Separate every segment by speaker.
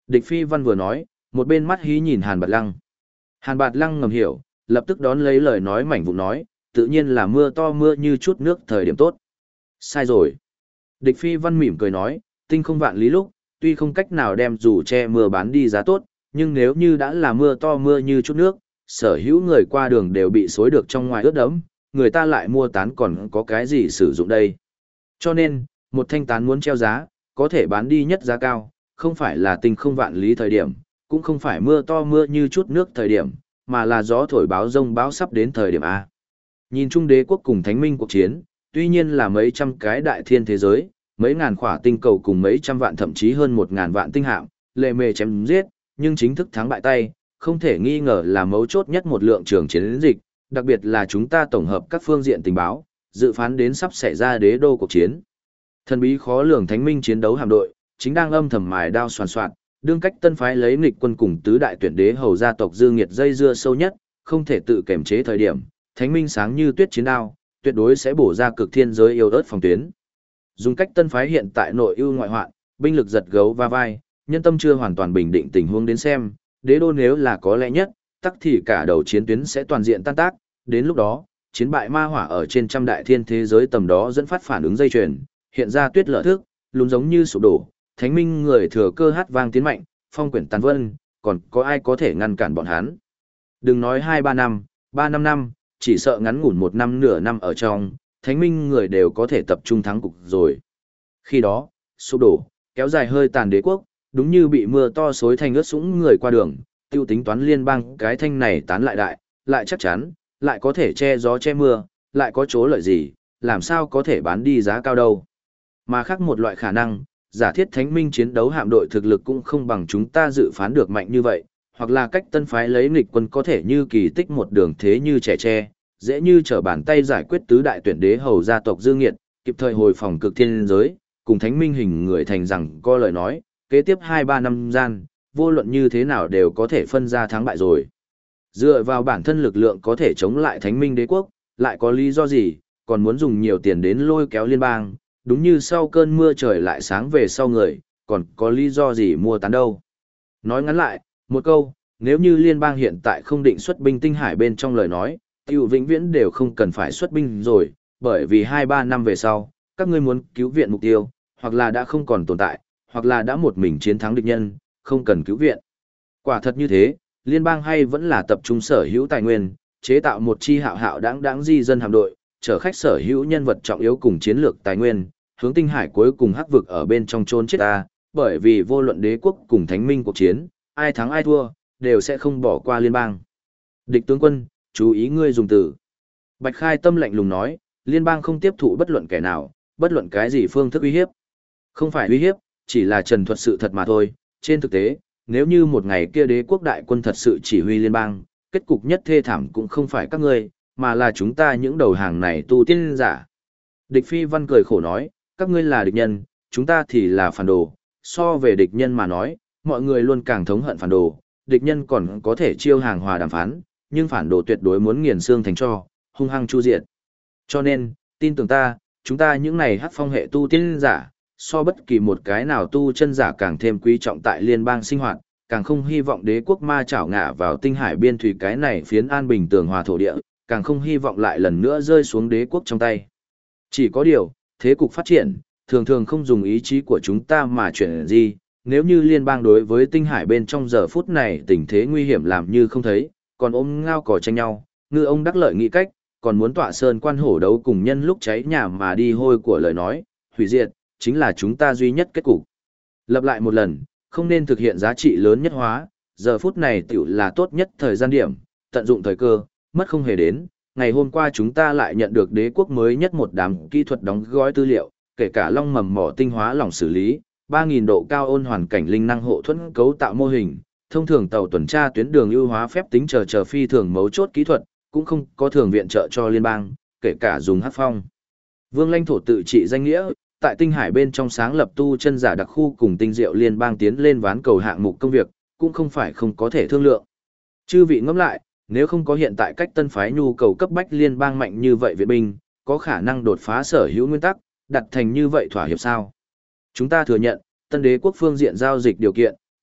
Speaker 1: Địch Phi Văn vừa nói, một bên mắt hí nhìn Hàn Bạt Lăng. Hàn Bạt Lăng ngầm hiểu, lập tức đón lấy lời nói mảnh vụn nói, tự nhiên là mưa to mưa như chút nước thời điểm tốt. Sai rồi. Địch Phi Văn mỉm cười nói, tinh không vạn lý lúc, tuy không cách nào đem dù che mưa bán đi giá tốt, nhưng nếu như đã là mưa to mưa như chút nước, sở hữu người qua đường đều bị xối được trong ngoài ướt đẫm, người ta lại mua tán còn có cái gì sử dụng đây. Cho nên, một thanh tán muốn treo giá, có thể bán đi nhất giá cao, không phải là tinh không vạn lý thời điểm, cũng không phải mưa to mưa như chút nước thời điểm, mà là gió thổi báo rông báo sắp đến thời điểm A. Nhìn chung đế quốc cùng thánh minh cuộc chiến, tuy nhiên là mấy trăm cái đại thiên thế giới, mấy ngàn khỏa tinh cầu cùng mấy trăm vạn thậm chí hơn 1.000 vạn tinh hạm, lệ mề chém giết, nhưng chính thức thắng bại tay, không thể nghi ngờ là mấu chốt nhất một lượng trường chiến dịch, đặc biệt là chúng ta tổng hợp các phương diện tình báo, dự phán đến sắp xảy ra đế đô cuộc chiến. Thần bí khó lường thánh minh chiến đấu hạm đội, chính đang âm thầm mài đao soàn soạt, đương cách tân phái lấy nghịch quân cùng tứ đại tuyển đế hầu gia tộc dư nghiệt dây dưa sâu nhất, không thể tự kiểm chế thời điểm, thánh minh sáng như tuyết chiến đao, tuyệt đối sẽ bổ ra cực thiên giới yêu ớt phòng tuyến. Dùng cách tân phái hiện tại nội ưu ngoại hoạn, binh lực giật gấu va vai, nhân tâm chưa hoàn toàn bình định tình huống đến xem, đế đô nếu là có lẽ nhất, tắc thì cả đầu chiến tuyến sẽ toàn diện tan tác, đến lúc đó, chiến bại ma hỏa ở trên trăm đại thiên thế giới tầm đó dẫn phát phản ứng dây chuyền, hiện ra tuyết lở thức, lún giống như sụp đổ, thánh minh người thừa cơ hát vang tiến mạnh, phong quyển tàn vân, còn có ai có thể ngăn cản bọn hắn. Đừng nói 2-3 năm, 3-5 năm, chỉ sợ ngắn ngủn 1 năm nửa năm ở trong, thánh minh người đều có thể tập trung thắng cục rồi. Khi đó, sụp đổ, kéo dài hơi tàn đế quốc, đúng như bị mưa to xối thành ướt sũng người qua đường, tiêu tính toán liên bang cái thanh này tán lại đại, lại chắc chắn, lại có thể che gió che mưa, lại có chỗ lợi gì, làm sao có thể bán đi giá cao đâu. Mà khác một loại khả năng, giả thiết thánh minh chiến đấu hạm đội thực lực cũng không bằng chúng ta dự phán được mạnh như vậy, hoặc là cách tân phái lấy nghịch quân có thể như kỳ tích một đường thế như trẻ tre, dễ như trở bàn tay giải quyết tứ đại tuyển đế hầu gia tộc dư nghiệt, kịp thời hồi phòng cực thiên giới, cùng thánh minh hình người thành rằng có lời nói, kế tiếp 2-3 năm gian, vô luận như thế nào đều có thể phân ra thắng bại rồi. Dựa vào bản thân lực lượng có thể chống lại thánh minh đế quốc, lại có lý do gì, còn muốn dùng nhiều tiền đến lôi kéo liên bang, đúng như sau cơn mưa trời lại sáng về sau người, còn có lý do gì mua tán đâu. Nói ngắn lại, một câu, nếu như liên bang hiện tại không định xuất binh tinh hải bên trong lời nói, tiểu vĩnh viễn đều không cần phải xuất binh rồi, bởi vì 2-3 năm về sau, các ngươi muốn cứu viện mục tiêu, hoặc là đã không còn tồn tại, hoặc là đã một mình chiến thắng địch nhân, không cần cứu viện. Quả thật như thế, liên bang hay vẫn là tập trung sở hữu tài nguyên, chế tạo một chi hạo hạo đáng di dân hạm đội, chở khách sở hữu nhân vật trọng yếu cùng chiến lược tài nguyên, hướng tinh hải cuối cùng hắc vực ở bên trong chôn chết ta, bởi vì vô luận đế quốc cùng thánh minh cuộc chiến, ai thắng ai thua, đều sẽ không bỏ qua liên bang. Địch tướng quân, chú ý ngươi dùng từ. Bạch Khai Tâm lạnh lùng nói, liên bang không tiếp thụ bất luận kẻ nào, bất luận cái gì phương thức uy hiếp. Không phải uy hiếp, chỉ là trần thuật sự thật mà thôi. Trên thực tế, nếu như một ngày kia đế quốc đại quân thật sự chỉ huy liên bang, kết cục nhất thê thảm cũng không phải các ngươi, mà là chúng ta những đầu hàng này tu tiên giả. Địch Phi Văn cười khổ nói, các ngươi là địch nhân, chúng ta thì là phản đồ. So về địch nhân mà nói, mọi người luôn càng thống hận phản đồ, địch nhân còn có thể chiêu hàng hòa đàm phán, nhưng phản đồ tuyệt đối muốn nghiền xương thành tro, hung hăng chu diệt. Cho nên, tin tưởng ta, chúng ta những này hắc phong hệ tu tiên giả, so bất kỳ một cái nào tu chân giả càng thêm quý trọng tại liên bang sinh hoạt, càng không hy vọng đế quốc ma chảo ngả vào tinh hải biên thủy cái này phiến an bình tường hòa thổ địa, càng không hy vọng lại lần nữa rơi xuống đế quốc trong tay. Chỉ có điều, thế cục phát triển, thường thường không dùng ý chí của chúng ta mà chuyển gì, nếu như liên bang đối với tinh hải bên trong giờ phút này tình thế nguy hiểm làm như không thấy, còn ôm ngao cỏ tranh nhau, ngư ông đắc lợi nghĩ cách, còn muốn tọa sơn quan hổ đấu cùng nhân lúc cháy nhà mà đi hôi của lời nói, hủy diệt, chính là chúng ta duy nhất kết cục. Lập lại một lần, không nên thực hiện giá trị lớn nhất hóa, giờ phút này tiểu là tốt nhất thời gian điểm, tận dụng thời cơ, mất không hề đến. Ngày hôm qua chúng ta lại nhận được đế quốc mới nhất một đám kỹ thuật đóng gói tư liệu, kể cả long mầm mỏ tinh hóa lỏng xử lý, 3.000 độ cao ôn hoàn cảnh linh năng hộ thuẫn cấu tạo mô hình, thông thường tàu tuần tra tuyến đường ưu hóa phép tính chờ phi thường mấu chốt kỹ thuật, cũng không có thường viện trợ cho liên bang, kể cả dùng hắc phong. Vương lãnh thổ tự trị danh nghĩa, tại tinh hải bên trong sáng lập tu chân giả đặc khu cùng tinh diệu liên bang tiến lên ván cầu hạng mục công việc, cũng không phải không có thể thương lượng. Chư vị ngẫm lại, nếu không có hiện tại cách tân phái nhu cầu cấp bách liên bang mạnh như vậy viện binh, có khả năng đột phá sở hữu nguyên tắc, đặt thành như vậy thỏa hiệp sao? Chúng ta thừa nhận, tân đế quốc phương diện giao dịch điều kiện,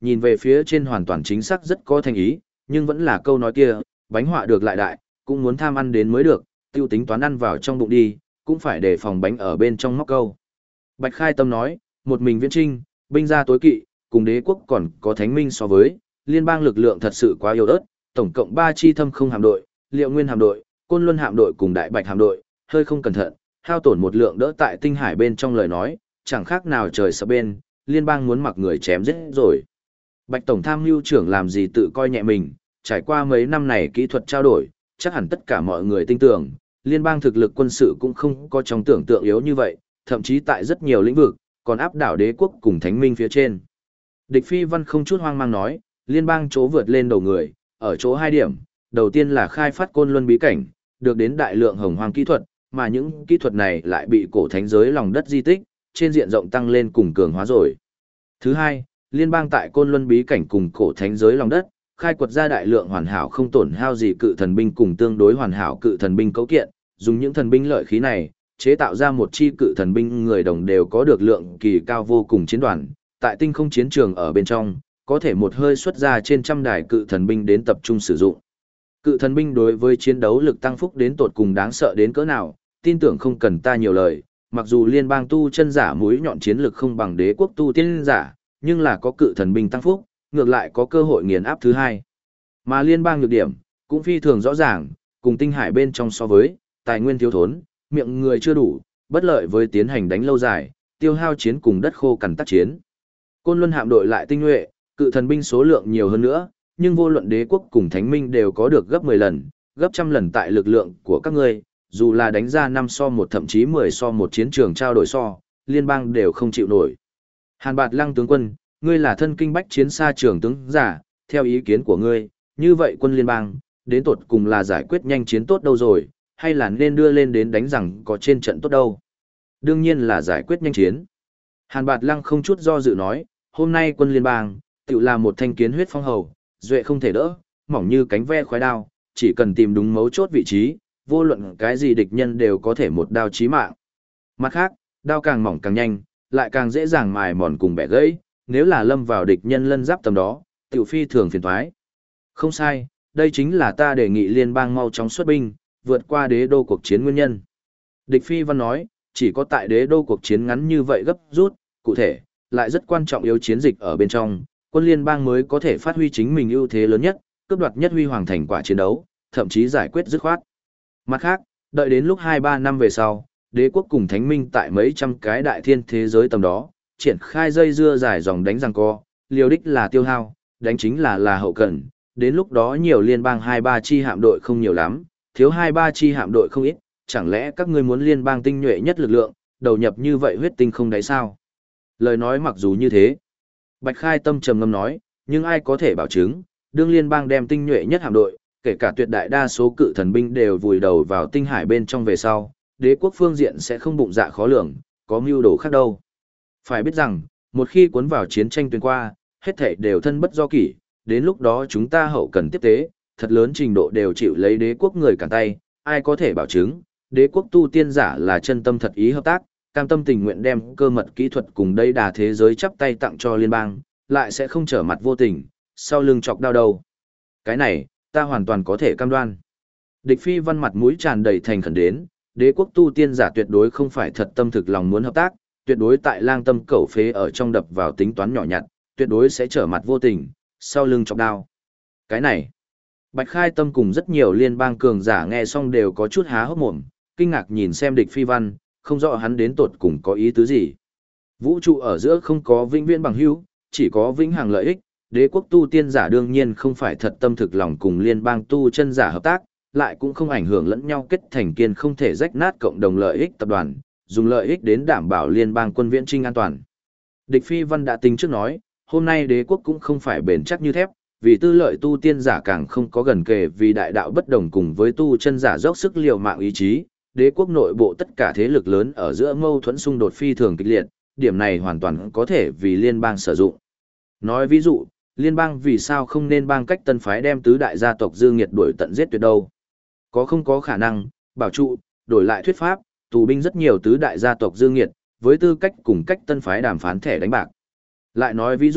Speaker 1: nhìn về phía trên hoàn toàn chính xác rất có thành ý, nhưng vẫn là câu nói kia, bánh họa được lại đại, cũng muốn tham ăn đến mới được, tiêu tính toán ăn vào trong bụng đi, cũng phải để phòng bánh ở bên trong móc câu. Bạch Khai Tâm nói, một mình viễn trinh, binh gia tối kỵ, cùng đế quốc còn có thánh minh so với, liên bang lực lượng thật sự quá yếu ớt, tổng cộng 3 chi thâm không hạm đội, Liệu Nguyên hạm đội, Côn Luân hạm đội cùng Đại Bạch hạm đội, hơi không cẩn thận, hao tổn một lượng đỡ tại tinh hải bên trong lời nói, chẳng khác nào trời sập bên, liên bang muốn mặc người chém giết rồi. Bạch Tổng tham mưu trưởng làm gì tự coi nhẹ mình, trải qua mấy năm này kỹ thuật trao đổi, chắc hẳn tất cả mọi người tin tưởng, liên bang thực lực quân sự cũng không có trong tưởng tượng yếu như vậy, thậm chí tại rất nhiều lĩnh vực, còn áp đảo đế quốc cùng thánh minh phía trên. Địch Phi Văn không chút hoang mang nói, liên bang chỗ vượt lên đầu người, ở chỗ 2 điểm, đầu tiên là khai phát Côn Luân bí cảnh, được đến đại lượng hồng hoang kỹ thuật, mà những kỹ thuật này lại bị cổ thánh giới lòng đất di tích, trên diện rộng tăng lên cùng cường hóa rồi. Thứ hai, liên bang tại Côn Luân bí cảnh cùng cổ thánh giới lòng đất, khai quật ra đại lượng hoàn hảo không tổn hao gì cự thần binh cùng tương đối hoàn hảo cự thần binh cấu kiện, dùng những thần binh lợi khí này, chế tạo ra một chi cự thần binh người đồng đều có được lượng kỳ cao vô cùng chiến đoàn, tại tinh không chiến trường ở bên trong, có thể một hơi xuất ra trên trăm đài cự thần binh đến tập trung sử dụng. Cự thần binh đối với chiến đấu lực tăng phúc đến tột cùng đáng sợ đến cỡ nào, tin tưởng không cần ta nhiều lời, mặc dù liên bang tu chân giả mũi nhọn chiến lực không bằng đế quốc tu tiên giả, nhưng là có cự thần binh tăng phúc, ngược lại có cơ hội nghiền áp thứ hai. Mà liên bang nhược điểm, cũng phi thường rõ ràng, cùng tinh hải bên trong so với, tài nguyên thiếu thốn, miệng người chưa đủ, bất lợi với tiến hành đánh lâu dài, tiêu hao chiến cùng đất khô cằn tác chiến. Côn Luân hạm đội lại tinh nhuệ, cự thần binh số lượng nhiều hơn nữa, nhưng vô luận đế quốc cùng thánh minh đều có được gấp 10 lần, gấp trăm lần tại lực lượng của các ngươi, dù là đánh ra 5 so 1 thậm chí 10 so 1 chiến trường trao đổi so, liên bang đều không chịu nổi. Hàn Bạt Lăng tướng quân, ngươi là thân kinh bách chiến xa trường tướng giả, theo ý kiến của ngươi, như vậy quân liên bang, đến tột cùng là giải quyết nhanh chiến tốt đâu rồi, hay là nên đưa lên đến đánh rằng có trên trận tốt đâu? Đương nhiên là giải quyết nhanh chiến. Hàn Bạt Lăng không chút do dự nói, hôm nay quân liên bang, tự là một thanh kiến huyết phong hầu, duệ không thể đỡ, mỏng như cánh ve khoái đao, chỉ cần tìm đúng mấu chốt vị trí, vô luận cái gì địch nhân đều có thể một đao chí mạng. Mặt khác, đao càng mỏng càng nhanh, lại càng dễ dàng mài mòn cùng bẻ gãy, nếu là lâm vào địch nhân lân giáp tầm đó, tiểu phi thường phiền toái. Không sai, đây chính là ta đề nghị liên bang mau chóng xuất binh, vượt qua đế đô cuộc chiến nguyên nhân. Địch Phi Văn nói, chỉ có tại đế đô cuộc chiến ngắn như vậy gấp rút, cụ thể, lại rất quan trọng yếu chiến dịch ở bên trong, quân liên bang mới có thể phát huy chính mình ưu thế lớn nhất, cướp đoạt nhất huy hoàng thành quả chiến đấu, thậm chí giải quyết dứt khoát. Mặt khác, đợi đến lúc 2-3 năm về sau, đế quốc cùng thánh minh tại mấy trăm cái đại thiên thế giới tầm đó, triển khai dây dưa dài dòng đánh giằng co, liều đích là tiêu hao, đánh chính là hậu cần, đến lúc đó nhiều liên bang 2-3 chi hạm đội không nhiều lắm, thiếu 2-3 chi hạm đội không ít, chẳng lẽ các ngươi muốn liên bang tinh nhuệ nhất lực lượng, đầu nhập như vậy huyết tinh không đáy sao? Lời nói mặc dù như thế, Bạch Khai Tâm trầm ngâm nói, nhưng ai có thể bảo chứng, đương liên bang đem tinh nhuệ nhất hạm đội, kể cả tuyệt đại đa số cự thần binh đều vùi đầu vào tinh hải bên trong về sau, đế quốc phương diện sẽ không bụng dạ khó lường, có mưu đồ khác đâu. Phải biết rằng, một khi cuốn vào chiến tranh tuyến qua, hết thảy đều thân bất do kỷ, đến lúc đó chúng ta hậu cần tiếp tế, thật lớn trình độ đều chịu lấy đế quốc người cản tay, ai có thể bảo chứng, đế quốc tu tiên giả là chân tâm thật ý hợp tác, cam tâm tình nguyện đem cơ mật kỹ thuật cùng đây đà thế giới chắp tay tặng cho liên bang, lại sẽ không trở mặt vô tình, sau lưng chọc đau đầu. Cái này, ta hoàn toàn có thể cam đoan. Địch Phi Văn mặt mũi tràn đầy thành khẩn đến, đế quốc tu tiên giả tuyệt đối không phải thật tâm thực lòng muốn hợp tác, tuyệt đối tại lang tâm cẩu phế ở trong đập vào tính toán nhỏ nhặt, tuyệt đối sẽ trở mặt vô tình, sau lưng chọc đau. Cái này, Bạch Khai Tâm cùng rất nhiều liên bang cường giả nghe xong đều có chút há hốc mồm, kinh ngạc nhìn xem Địch Phi Văn, không rõ hắn đến tột cùng có ý tứ gì. Vũ trụ ở giữa không có vĩnh viễn bằng hữu, chỉ có vĩnh hằng lợi ích, đế quốc tu tiên giả đương nhiên không phải thật tâm thực lòng cùng liên bang tu chân giả hợp tác, lại cũng không ảnh hưởng lẫn nhau kết thành kiên không thể rách nát cộng đồng lợi ích tập đoàn, dùng lợi ích đến đảm bảo liên bang quân viễn trinh an toàn. Địch Phi Văn đã tính trước nói, hôm nay đế quốc cũng không phải bền chắc như thép, vì tư lợi tu tiên giả càng không có gần kề vì đại đạo bất đồng cùng với tu chân giả dốc sức liều mạng ý chí, đế quốc nội bộ tất cả thế lực lớn ở giữa mâu thuẫn xung đột phi thường kịch liệt, điểm này hoàn toàn có thể vì liên bang sử dụng. Nói ví dụ, liên bang vì sao không nên bang cách tân phái đem tứ đại gia tộc Dương Nghiệt đuổi tận giết tuyệt đâu? Có không có khả năng, bảo trụ, đổi lại thuyết pháp, tù binh rất nhiều tứ đại gia tộc Dương Nghiệt, với tư cách cùng cách tân phái đàm phán thẻ đánh bạc. Lại nói ví dụ,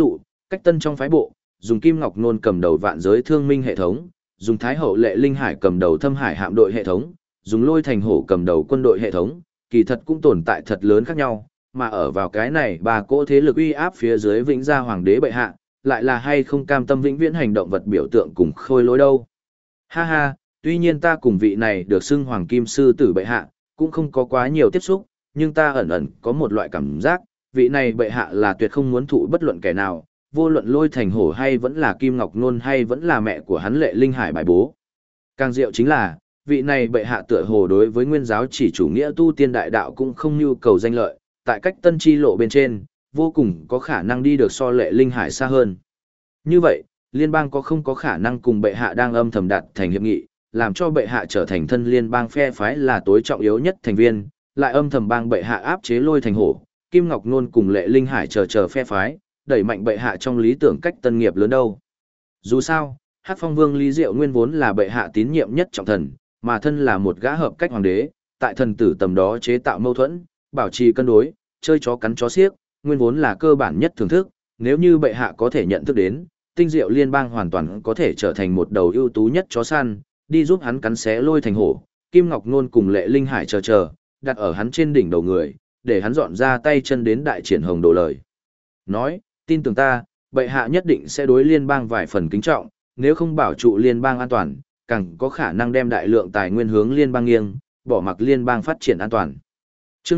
Speaker 1: cách tân trong phái bộ, dùng Kim Ngọc Nôn cầm đầu vạn giới thương minh hệ thống, dùng Thái Hậu Lệ Linh Hải cầm đầu thâm hải hạm đội hệ thống, dùng Lôi Thành Hổ cầm đầu quân đội hệ thống, kỳ thật cũng tồn tại thật lớn khác nhau, mà ở vào cái này ba cỗ thế lực uy áp phía dưới vĩnh gia hoàng đế bệ hạ, lại là hay không cam tâm vĩnh viễn hành động vật biểu tượng cùng khôi lỗi đâu. Ha ha, tuy nhiên ta cùng vị này được xưng Hoàng Kim Sư Tử bệ hạ, cũng không có quá nhiều tiếp xúc, nhưng ta ẩn ẩn có một loại cảm giác, vị này bệ hạ là tuyệt không muốn thụ bất luận kẻ nào, vô luận Lôi Thành Hổ hay vẫn là Kim Ngọc Nôn hay vẫn là mẹ của hắn Lệ Linh Hải bài bố. Càng diệu chính là, vị này bệ hạ tựa hồ đối với nguyên giáo chỉ chủ nghĩa tu tiên đại đạo cũng không nhu cầu danh lợi, tại cách tân chi lộ bên trên, vô cùng có khả năng đi được so Lệ Linh Hải xa hơn. Như vậy, liên bang có không có khả năng cùng bệ hạ đang âm thầm đạt thành hiệp nghị, làm cho bệ hạ trở thành thân liên bang phe phái là tối trọng yếu nhất thành viên, lại âm thầm bang bệ hạ áp chế Lôi Thành Hổ, Kim Ngọc Nôn cùng Lệ Linh Hải chờ phe phái, đẩy mạnh bệ hạ trong lý tưởng cách tân nghiệp lớn đâu. Dù sao, Hắc Phong Vương Lý Diệu nguyên vốn là bệ hạ tín nhiệm nhất trọng thần, mà thân là một gã hợp cách hoàng đế, tại thần tử tầm đó chế tạo mâu thuẫn, bảo trì cân đối, chơi chó cắn chó xiếc, nguyên vốn là cơ bản nhất thưởng thức, nếu như bệ hạ có thể nhận thức đến, tinh diệu liên bang hoàn toàn có thể trở thành một đầu ưu tú nhất chó săn, đi giúp hắn cắn xé Lôi Thành Hổ, Kim Ngọc Nôn cùng Lệ Linh Hải đặt ở hắn trên đỉnh đầu người, để hắn dọn ra tay chân đến đại triển hồng đồ lời. Nói, tin tưởng ta, bệ hạ nhất định sẽ đối liên bang vài phần kính trọng, nếu không bảo trụ liên bang an toàn, càng có khả năng đem đại lượng tài nguyên hướng liên bang nghiêng, bỏ mặc liên bang phát triển an toàn. Chương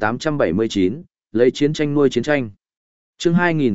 Speaker 1: 2879, lấy chiến tranh nuôi chiến tranh. Chương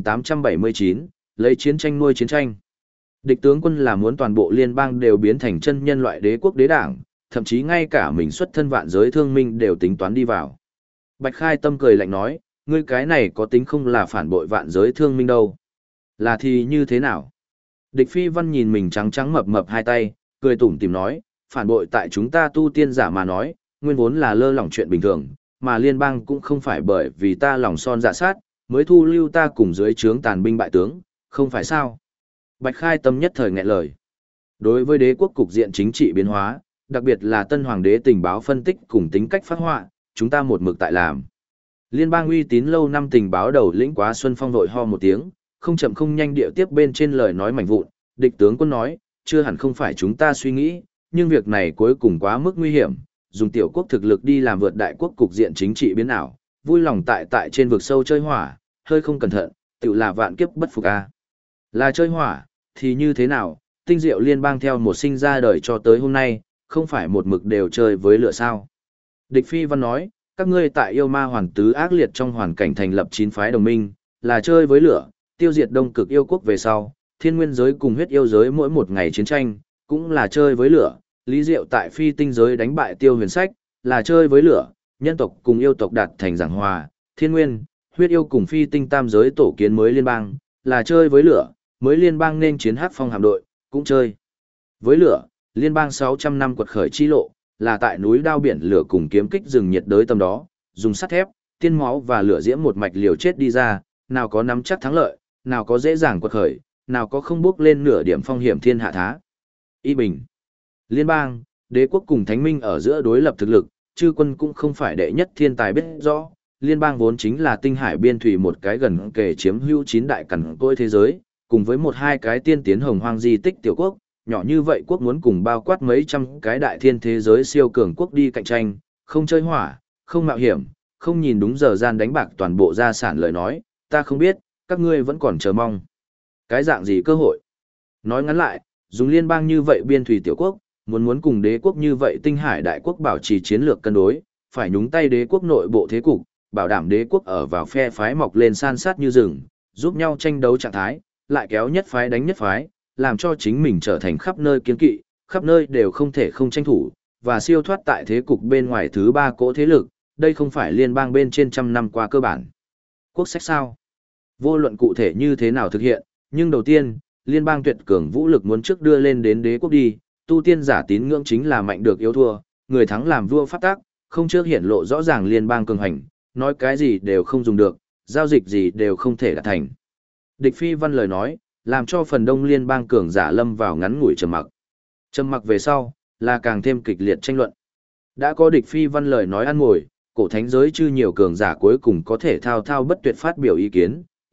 Speaker 1: 2879, lấy chiến tranh nuôi chiến tranh. Địch tướng quân là muốn toàn bộ liên bang đều biến thành chân nhân loại đế quốc đế đảng, thậm chí ngay cả mình xuất thân vạn giới thương minh đều tính toán đi vào. Bạch Khai Tâm cười lạnh nói, ngươi cái này có tính không là phản bội vạn giới thương minh đâu. Là thì như thế nào? Địch Phi Văn nhìn mình trắng trắng mập mập hai tay, cười tủm tỉm nói, phản bội tại chúng ta tu tiên giả mà nói, nguyên vốn là lơ lỏng chuyện bình thường, mà liên bang cũng không phải bởi vì ta lòng son dạ sát, mới thu lưu ta cùng dưới trướng tàn binh bại tướng, không phải sao? Bạch Khai Tâm nhất thời nghẹn lời. Đối với đế quốc cục diện chính trị biến hóa, đặc biệt là tân hoàng đế tình báo phân tích cùng tính cách phát họa, chúng ta một mực tại làm. Liên bang uy tín lâu năm tình báo đầu lĩnh Quá Xuân Phong vội ho một tiếng, không chậm không nhanh điệu tiếp bên trên lời nói mảnh vụn, địch tướng quân nói, chưa hẳn không phải chúng ta suy nghĩ, nhưng việc này cuối cùng quá mức nguy hiểm, dùng tiểu quốc thực lực đi làm vượt đại quốc cục diện chính trị biến ảo, vui lòng tại trên vực sâu chơi hỏa, hơi không cẩn thận, tự là vạn kiếp bất phục a. Là chơi hỏa, thì như thế nào, tinh diệu liên bang theo một sinh ra đời cho tới hôm nay, không phải một mực đều chơi với lửa sao. Địch Phi Văn nói, các ngươi tại yêu ma hoàn tứ ác liệt trong hoàn cảnh thành lập 9 phái đồng minh, là chơi với lửa, tiêu diệt đông cực yêu quốc về sau, thiên nguyên giới cùng huyết yêu giới mỗi một ngày chiến tranh, cũng là chơi với lửa, lý diệu tại phi tinh giới đánh bại tiêu huyền sách, là chơi với lửa, nhân tộc cùng yêu tộc đạt thành giảng hòa, thiên nguyên, huyết yêu cùng phi tinh tam giới tổ kiến mới liên bang, là chơi với lửa, mới liên bang nên chiến Hắc Phong hạm đội, cũng chơi với lửa, liên bang 600 năm quật khởi chi lộ, là tại núi đao biển lửa cùng kiếm kích rừng nhiệt đới tầm đó, dùng sắt thép, tiên máu và lửa diễm một mạch liều chết đi ra, nào có nắm chắc thắng lợi, nào có dễ dàng quật khởi, nào có không bước lên nửa điểm phong hiểm thiên hạ thá. Y bình. Liên bang, đế quốc cùng thánh minh ở giữa đối lập thực lực, chư quân cũng không phải đệ nhất thiên tài biết rõ, liên bang vốn chính là tinh hải biên thủy một cái gần kề chiếm hữu 9 đại cằn cỗi thế giới, cùng với một hai cái tiên tiến hồng hoang di tích tiểu quốc, nhỏ như vậy quốc muốn cùng bao quát mấy trăm cái đại thiên thế giới siêu cường quốc đi cạnh tranh, không chơi hỏa, không mạo hiểm, không nhìn đúng giờ gian đánh bạc toàn bộ gia sản lời nói, ta không biết, các ngươi vẫn còn chờ mong. Cái dạng gì cơ hội? Nói ngắn lại, dùng liên bang như vậy biên thủy tiểu quốc, muốn cùng đế quốc như vậy tinh hải đại quốc bảo trì chiến lược cân đối, phải nhúng tay đế quốc nội bộ thế cục, bảo đảm đế quốc ở vào phe phái mọc lên san sát như rừng, giúp nhau tranh đấu trạng thái, lại kéo nhất phái đánh nhất phái, làm cho chính mình trở thành khắp nơi kiên kỵ, khắp nơi đều không thể không tranh thủ, và siêu thoát tại thế cục bên ngoài thứ ba cỗ thế lực, đây không phải liên bang bên trên trăm năm qua cơ bản. Quốc sách sao? Vô luận cụ thể như thế nào thực hiện, nhưng đầu tiên, liên bang tuyệt cường vũ lực muốn trước đưa lên đến đế quốc đi, tu tiên giả tín ngưỡng chính là mạnh được yếu thua, người thắng làm vua pháp tác, không trước hiện lộ rõ ràng liên bang cường hành, nói cái gì đều không dùng được, giao dịch gì đều không thể đạt thành. Địch Phi Văn lời nói, làm cho phần đông liên bang cường giả lâm vào ngắn ngủi trầm mặc. Trầm mặc về sau, là càng thêm kịch liệt tranh luận. Đã có Địch Phi Văn lời nói ăn ngồi, cổ thánh giới chư nhiều cường giả cuối cùng có thể thao thao bất tuyệt phát biểu ý kiến,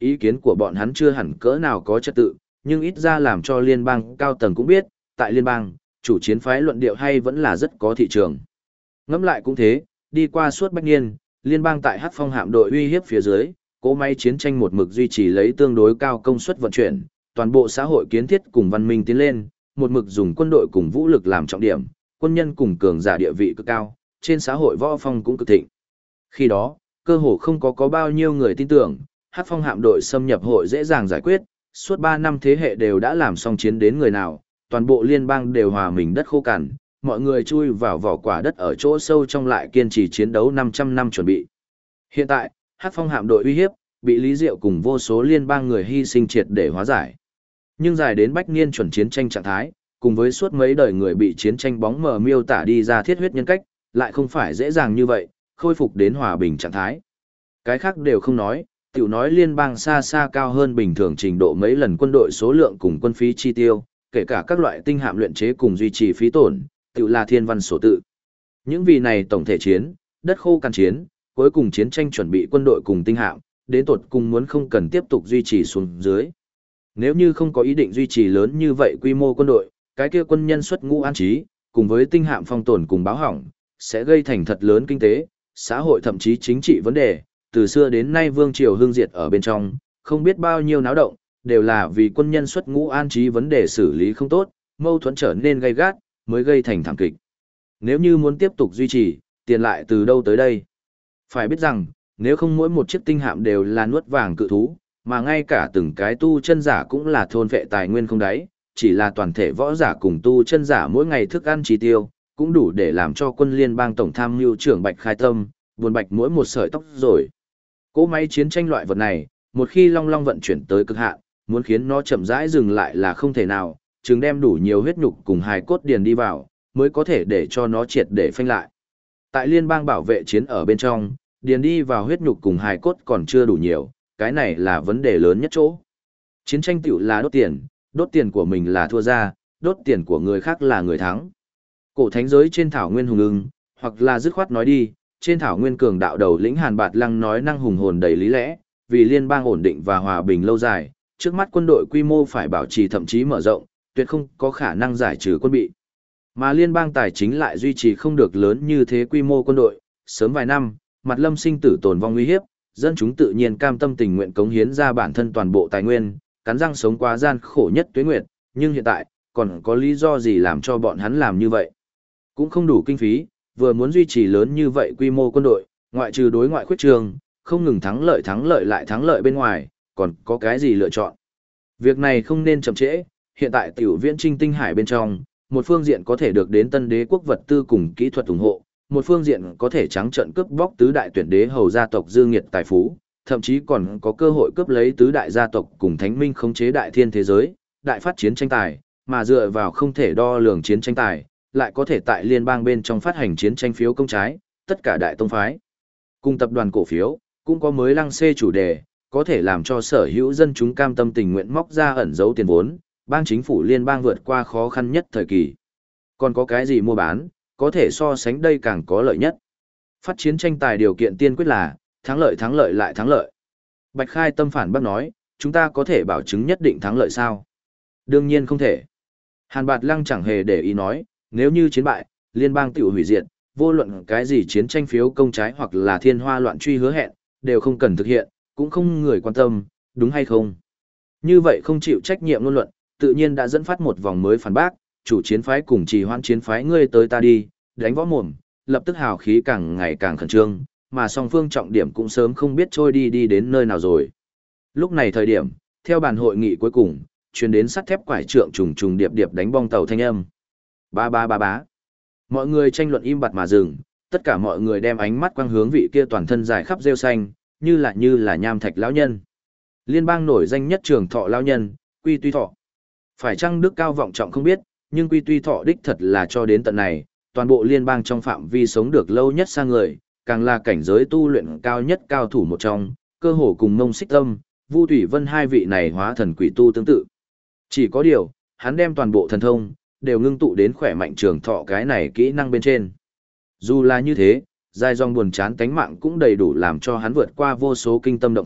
Speaker 1: ý kiến của bọn hắn chưa hẳn cỡ nào có trật tự, nhưng ít ra làm cho liên bang cao tầng cũng biết, tại liên bang, chủ chiến phái luận điệu hay vẫn là rất có thị trường. Ngẫm lại cũng thế, đi qua suốt bách niên, liên bang tại Hắc Phong hạm đội uy hiếp phía dưới, cỗ máy chiến tranh một mực duy trì lấy tương đối cao công suất vận chuyển, toàn bộ xã hội kiến thiết cùng văn minh tiến lên, một mực dùng quân đội cùng vũ lực làm trọng điểm, quân nhân cùng cường giả địa vị cực cao, trên xã hội võ phong cũng cực thịnh. Khi đó, cơ hồ không có bao nhiêu người tin tưởng, Hắc Phong hạm đội xâm nhập hội dễ dàng giải quyết, suốt 3 năm thế hệ đều đã làm xong chiến đến người nào, toàn bộ liên bang đều hòa mình đất khô cằn, mọi người chui vào vỏ quả đất ở chỗ sâu trong lại kiên trì chiến đấu 500 năm chuẩn bị. Hiện tại, Hắc Phong hạm đội uy hiếp, bị Lý Diệu cùng vô số liên bang người hy sinh triệt để hóa giải. Nhưng dài đến bách niên chuẩn chiến tranh trạng thái, cùng với suốt mấy đời người bị chiến tranh bóng mờ miêu tả đi ra thiết huyết nhân cách, lại không phải dễ dàng như vậy, khôi phục đến hòa bình trạng thái. Cái khác đều không nói, tiểu nói liên bang xa xa cao hơn bình thường trình độ mấy lần quân đội số lượng cùng quân phí chi tiêu, kể cả các loại tinh hạm luyện chế cùng duy trì phí tổn, tiểu là thiên văn sổ tự. Những vì này tổng thể chiến, đất khô cằn chiến, cuối cùng chiến tranh chuẩn bị quân đội cùng tinh hạm, đến tột cùng muốn không cần tiếp tục duy trì xuống dưới. Nếu như không có ý định duy trì lớn như vậy quy mô quân đội, cái kia quân nhân xuất ngũ an trí, cùng với tinh hạm phong tồn cùng báo hỏng, sẽ gây thành thật lớn kinh tế, xã hội thậm chí chính trị vấn đề, từ xưa đến nay vương triều hương diệt ở bên trong, không biết bao nhiêu náo động, đều là vì quân nhân xuất ngũ an trí vấn đề xử lý không tốt, mâu thuẫn trở nên gay gắt, mới gây thành thảm kịch. Nếu như muốn tiếp tục duy trì, tiền lại từ đâu tới đây? Phải biết rằng, nếu không mỗi một chiếc tinh hạm đều là nuốt vàng cự thú, mà ngay cả từng cái tu chân giả cũng là thôn vệ tài nguyên không đáy, chỉ là toàn thể võ giả cùng tu chân giả mỗi ngày thức ăn chi tiêu, cũng đủ để làm cho quân liên bang tổng tham mưu trưởng Bạch khai tâm, buồn bạch mỗi một sợi tóc rồi. Cỗ máy chiến tranh loại vật này, một khi long long vận chuyển tới cực hạn, muốn khiến nó chậm rãi dừng lại là không thể nào, chừng đem đủ nhiều huyết nhục cùng hài cốt điền đi vào, mới có thể để cho nó triệt để phanh lại. Tại liên bang bảo vệ chiến ở bên trong, điền đi vào huyết nhục cùng hài cốt còn chưa đủ nhiều, cái này là vấn đề lớn nhất chỗ. Chiến tranh tiểu là đốt tiền của mình là thua ra, đốt tiền của người khác là người thắng. Cổ thánh giới trên thảo nguyên hùng ưng, hoặc là dứt khoát nói đi, trên thảo nguyên cường đạo đầu lĩnh Hàn Bạt Lăng nói năng hùng hồn đầy lý lẽ, vì liên bang ổn định và hòa bình lâu dài, trước mắt quân đội quy mô phải bảo trì thậm chí mở rộng, tuyệt không có khả năng giải trừ quân bị. Mà liên bang tài chính lại duy trì không được lớn như thế quy mô quân đội, sớm vài năm, mặt lâm sinh tử tồn vong nguy hiếp, dân chúng tự nhiên cam tâm tình nguyện cống hiến ra bản thân toàn bộ tài nguyên, cắn răng sống quá gian khổ nhất tuế nguyệt, nhưng hiện tại, còn có lý do gì làm cho bọn hắn làm như vậy? Cũng không đủ kinh phí, vừa muốn duy trì lớn như vậy quy mô quân đội, ngoại trừ đối ngoại khuyết trường, không ngừng thắng lợi lại thắng lợi bên ngoài, còn có cái gì lựa chọn? Việc này không nên chậm trễ, hiện tại tiểu viễn trinh tinh hải bên trong, một phương diện có thể được đến tân đế quốc vật tư cùng kỹ thuật ủng hộ, một phương diện có thể trắng trợn cướp bóc tứ đại tuyển đế hầu gia tộc dư nghiệt tài phú, thậm chí còn có cơ hội cướp lấy tứ đại gia tộc cùng thánh minh khống chế đại thiên thế giới, đại phát chiến tranh tài, mà dựa vào không thể đo lường chiến tranh tài, lại có thể tại liên bang bên trong phát hành chiến tranh phiếu công trái, tất cả đại tông phái. Cùng tập đoàn cổ phiếu, cũng có mới lăng xê chủ đề, có thể làm cho sở hữu dân chúng cam tâm tình nguyện móc ra ẩn giấu tiền vốn, bang chính phủ liên bang vượt qua khó khăn nhất thời kỳ. Còn có cái gì mua bán, có thể so sánh đây càng có lợi nhất. Phát chiến tranh tài điều kiện tiên quyết là, thắng lợi lại thắng lợi. Bạch Khai Tâm phản bác nói, chúng ta có thể bảo chứng nhất định thắng lợi sao? Đương nhiên không thể. Hàn Bạt Lăng chẳng hề để ý nói, nếu như chiến bại, liên bang tiểu hủy diệt, vô luận cái gì chiến tranh phiếu công trái hoặc là thiên hoa loạn truy hứa hẹn, đều không cần thực hiện, cũng không người quan tâm, đúng hay không? Như vậy không chịu trách nhiệm ngôn luận, tự nhiên đã dẫn phát một vòng mới phản bác, chủ chiến phái cùng trì hoãn chiến phái ngươi tới ta đi, đánh võ mồm, lập tức hào khí càng ngày càng khẩn trương, mà song phương trọng điểm cũng sớm không biết trôi đi đến nơi nào rồi. Lúc này thời điểm, theo bàn hội nghị cuối cùng, truyền đến sắt thép quải trượng trùng trùng điệp điệp đánh bong tàu thanh âm. Ba ba ba bá. Mọi người tranh luận im bặt mà dừng, tất cả mọi người đem ánh mắt quang hướng vị kia toàn thân dài khắp rêu xanh, như là nham thạch lão nhân. Liên bang nổi danh nhất trường thọ lão nhân, Quy Tuy Thọ. Phải chăng đức cao vọng trọng không biết, nhưng Quy Tuy Thọ đích thật là cho đến tận này, toàn bộ liên bang trong phạm vi sống được lâu nhất sang người, càng là cảnh giới tu luyện cao nhất cao thủ một trong, cơ hồ cùng Ngông Xích Tâm, Vu Thủy Vân hai vị này hóa thần quỷ tu tương tự. Chỉ có điều, hắn đem toàn bộ thần thông đều ngưng tụ đến khỏe mạnh trường thọ cái này kỹ năng bên trên. Dù là như thế, dài dòng buồn chán tánh mạng cũng đầy đủ làm cho hắn vượt qua vô số kinh tâm động phách,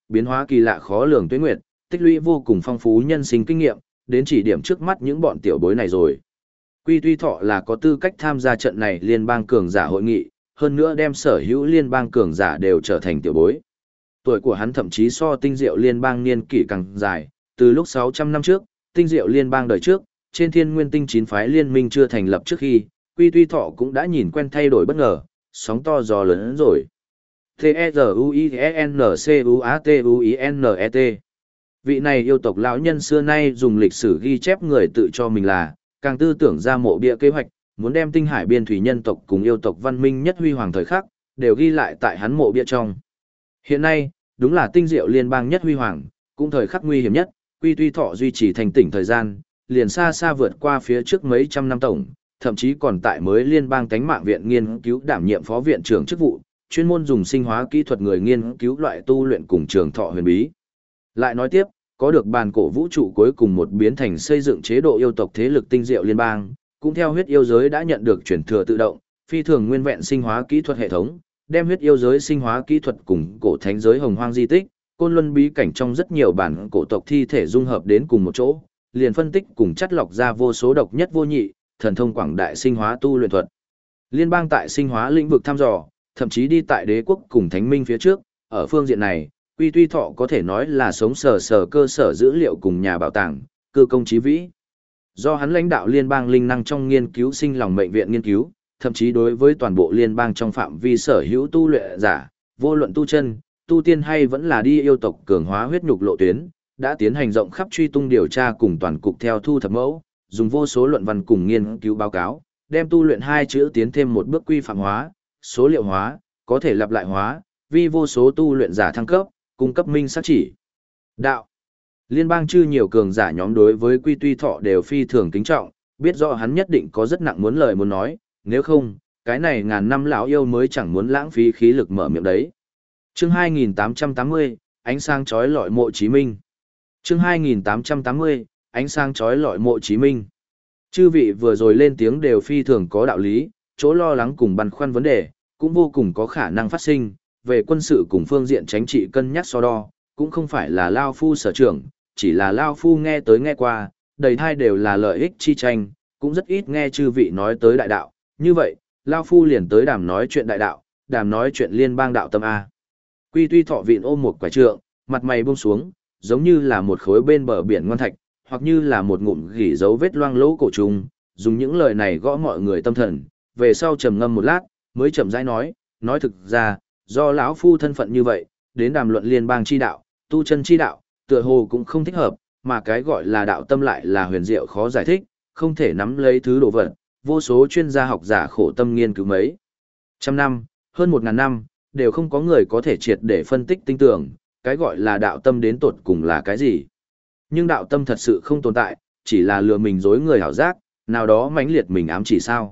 Speaker 1: biến hóa kỳ lạ khó lường tuế nguyệt, tích lũy vô cùng phong phú nhân sinh kinh nghiệm, đến chỉ điểm trước mắt những bọn tiểu bối này rồi. Quy Tuy Thọ là có tư cách tham gia trận này liên bang cường giả hội nghị, hơn nữa đem sở hữu liên bang cường giả đều trở thành tiểu bối. Tuổi của hắn thậm chí so tinh diệu liên bang niên kỷ càng dài, từ lúc 600 năm trước, tinh diệu liên bang đời trước, trên thiên nguyên tinh 9 phái liên minh chưa thành lập trước khi, Quy Tuy Thọ cũng đã nhìn quen thay đổi bất ngờ, sóng to gió lớn rồi. T-E-Z-U-I-N-C-U-A-T-U-I-N-E-T. Vị này yêu tộc lão nhân xưa nay dùng lịch sử ghi chép người tự cho mình là, càng tư tưởng ra mộ bia kế hoạch, muốn đem tinh hải biên thủy nhân tộc cùng yêu tộc văn minh nhất huy hoàng thời khắc, đều ghi lại tại hắn mộ bia trong. Hiện nay, đúng là tinh diệu liên bang nhất huy hoàng, cũng thời khắc nguy hiểm nhất, Quy Tuy Thọ duy trì thành tỉnh thời gian, liền xa xa vượt qua phía trước mấy trăm năm tổng, thậm chí còn tại mới liên bang tánh mạng viện nghiên cứu đảm nhiệm phó viện trưởng chức vụ, chuyên môn dùng sinh hóa kỹ thuật người nghiên cứu loại tu luyện cùng trường thọ huyền bí. Lại nói tiếp, có được bàn cổ vũ trụ cuối cùng một biến thành xây dựng chế độ yêu tộc thế lực tinh diệu liên bang, cũng theo huyết yêu giới đã nhận được chuyển thừa tự động, phi thường nguyên vẹn sinh hóa kỹ thuật hệ thống, đem huyết yêu giới sinh hóa kỹ thuật cùng cổ thánh giới hồng hoang di tích, côn luân bí cảnh trong rất nhiều bản cổ tộc thi thể dung hợp đến cùng một chỗ, liền phân tích cùng chắt lọc ra vô số độc nhất vô nhị, thần thông quảng đại sinh hóa tu luyện thuật. Liên bang tại sinh hóa lĩnh vực thăm dò, thậm chí đi tại đế quốc cùng thánh minh phía trước, ở phương diện này, Quy Tuy Thọ có thể nói là sống sờ cơ sở dữ liệu cùng nhà bảo tàng, cơ công chí vĩ. Do hắn lãnh đạo liên bang linh năng trong nghiên cứu sinh lòng mệnh viện nghiên cứu, thậm chí đối với toàn bộ liên bang trong phạm vi sở hữu tu luyện giả, vô luận tu chân, tu tiên hay vẫn là đi yêu tộc cường hóa huyết nhục lộ tuyến, đã tiến hành rộng khắp truy tung điều tra cùng toàn cục theo thu thập mẫu, dùng vô số luận văn cùng nghiên cứu báo cáo, đem tu luyện hai chữ tiến thêm một bước quy phạm hóa, số liệu hóa, có thể lặp lại hóa, vì vô số tu luyện giả thăng cấp, cung cấp minh sát chỉ. Đạo. Liên bang chư nhiều cường giả nhóm đối với Quy Tuy Thọ đều phi thường kính trọng, biết rõ hắn nhất định có rất nặng muốn lời muốn nói, nếu không, cái này ngàn năm lão yêu mới chẳng muốn lãng phí khí lực mở miệng đấy. Chương 2880, ánh sáng chói lọi mộ Chí Minh. Chương 2880, ánh sáng chói lọi mộ Chí Minh. Chư vị vừa rồi lên tiếng đều phi thường có đạo lý, chỗ lo lắng cùng băn khoăn vấn đề, cũng vô cùng có khả năng phát sinh, về quân sự cùng phương diện chính trị cân nhắc so đo, cũng không phải là Lao Phu sở trưởng, chỉ là Lao Phu nghe tới nghe qua, đầy thai đều là lợi ích chi tranh, cũng rất ít nghe chư vị nói tới đại đạo, như vậy, Lao Phu liền tới đàm nói chuyện đại đạo, đàm nói chuyện liên bang đạo tâm A. Quy Tuy Thọ vịn ôm một quả trượng, mặt mày buông xuống, giống như là một khối bên bờ biển ngoan thạch, hoặc như là một ngụm gỉ dấu vết loang lỗ cổ trùng, dùng những lời này gõ mọi người tâm thần, về sau trầm ngâm một lát, mới chậm rãi nói thực ra, do lão phu thân phận như vậy, đến đàm luận liên bang chi đạo, tu chân chi đạo, tựa hồ cũng không thích hợp, mà cái gọi là đạo tâm lại là huyền diệu khó giải thích, không thể nắm lấy thứ đồ vật, vô số chuyên gia học giả khổ tâm nghiên cứu mấy trăm năm, hơn 1000 năm, đều không có người có thể triệt để phân tích tinh tưởng, cái gọi là đạo tâm đến tột cùng là cái gì. Nhưng đạo tâm thật sự không tồn tại, chỉ là lừa mình dối người hảo giác, nào đó mãnh liệt mình ám chỉ sao.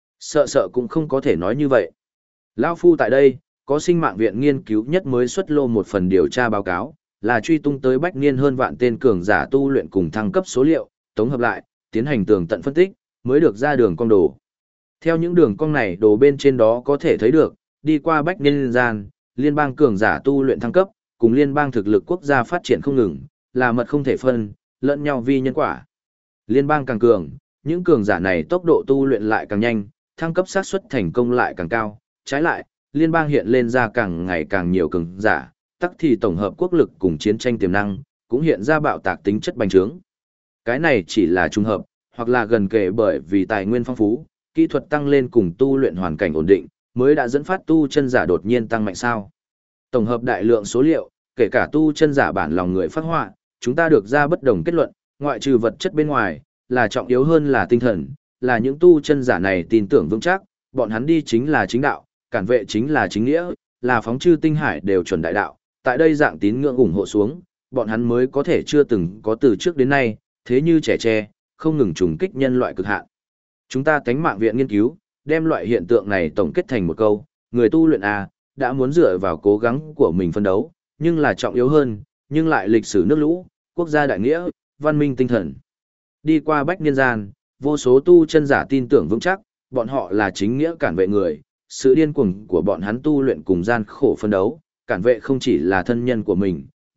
Speaker 1: Sợ cũng không có thể nói như vậy. Lão Phu tại đây, có sinh mạng viện nghiên cứu nhất mới xuất lô một phần điều tra báo cáo, là truy tung tới bách niên hơn vạn tên cường giả tu luyện cùng thăng cấp số liệu, tổng hợp lại, tiến hành tường tận phân tích, mới được ra đường cong đồ. Theo những đường cong này đồ bên trên đó có thể thấy được, đi qua bách niên gian, liên bang cường giả tu luyện thăng cấp, cùng liên bang thực lực quốc gia phát triển không ngừng, là mật không thể phân, lẫn nhau vi nhân quả. Liên bang càng cường, những cường giả này tốc độ tu luyện lại càng nhanh, thăng cấp xác suất thành công lại càng cao, trái lại, liên bang hiện lên ra càng ngày càng nhiều cường giả, tắc thì tổng hợp quốc lực cùng chiến tranh tiềm năng, cũng hiện ra bạo tạc tính chất bành trướng. Cái này chỉ là trùng hợp, hoặc là gần kề bởi vì tài nguyên phong phú, kỹ thuật tăng lên cùng tu luyện hoàn cảnh ổn định, mới đã dẫn phát tu chân giả đột nhiên tăng mạnh sao. Tổng hợp đại lượng số liệu, kể cả tu chân giả bản lòng người phát họa, chúng ta được ra bất đồng kết luận, ngoại trừ vật chất bên ngoài, là trọng yếu hơn là tinh thần, là những tu chân giả này tin tưởng vững chắc, bọn hắn đi chính là chính đạo, cản vệ chính là chính nghĩa, là phóng chư tinh hải đều chuẩn đại đạo, tại đây dạng tín ngưỡng ủng hộ xuống, bọn hắn mới có thể chưa từng có từ trước đến nay, thế như trẻ tre, không ngừng trùng kích nhân loại cực hạn. Chúng ta tánh mạng viện nghiên cứu, đem loại hiện tượng này tổng kết thành một câu, người tu luyện đã muốn dựa vào cố gắng của mình phân đấu, nhưng là trọng yếu hơn, nhưng lại lịch sử nước lũ, quốc gia đại nghĩa, văn minh tinh thần. Đi qua bách niên gian, vô số tu chân giả tin tưởng vững chắc, bọn họ là chính nghĩa cản vệ người, sự điên cuồng của bọn hắn tu luyện cùng gian khổ phân đấu, cản vệ không chỉ là thân nhân của mình,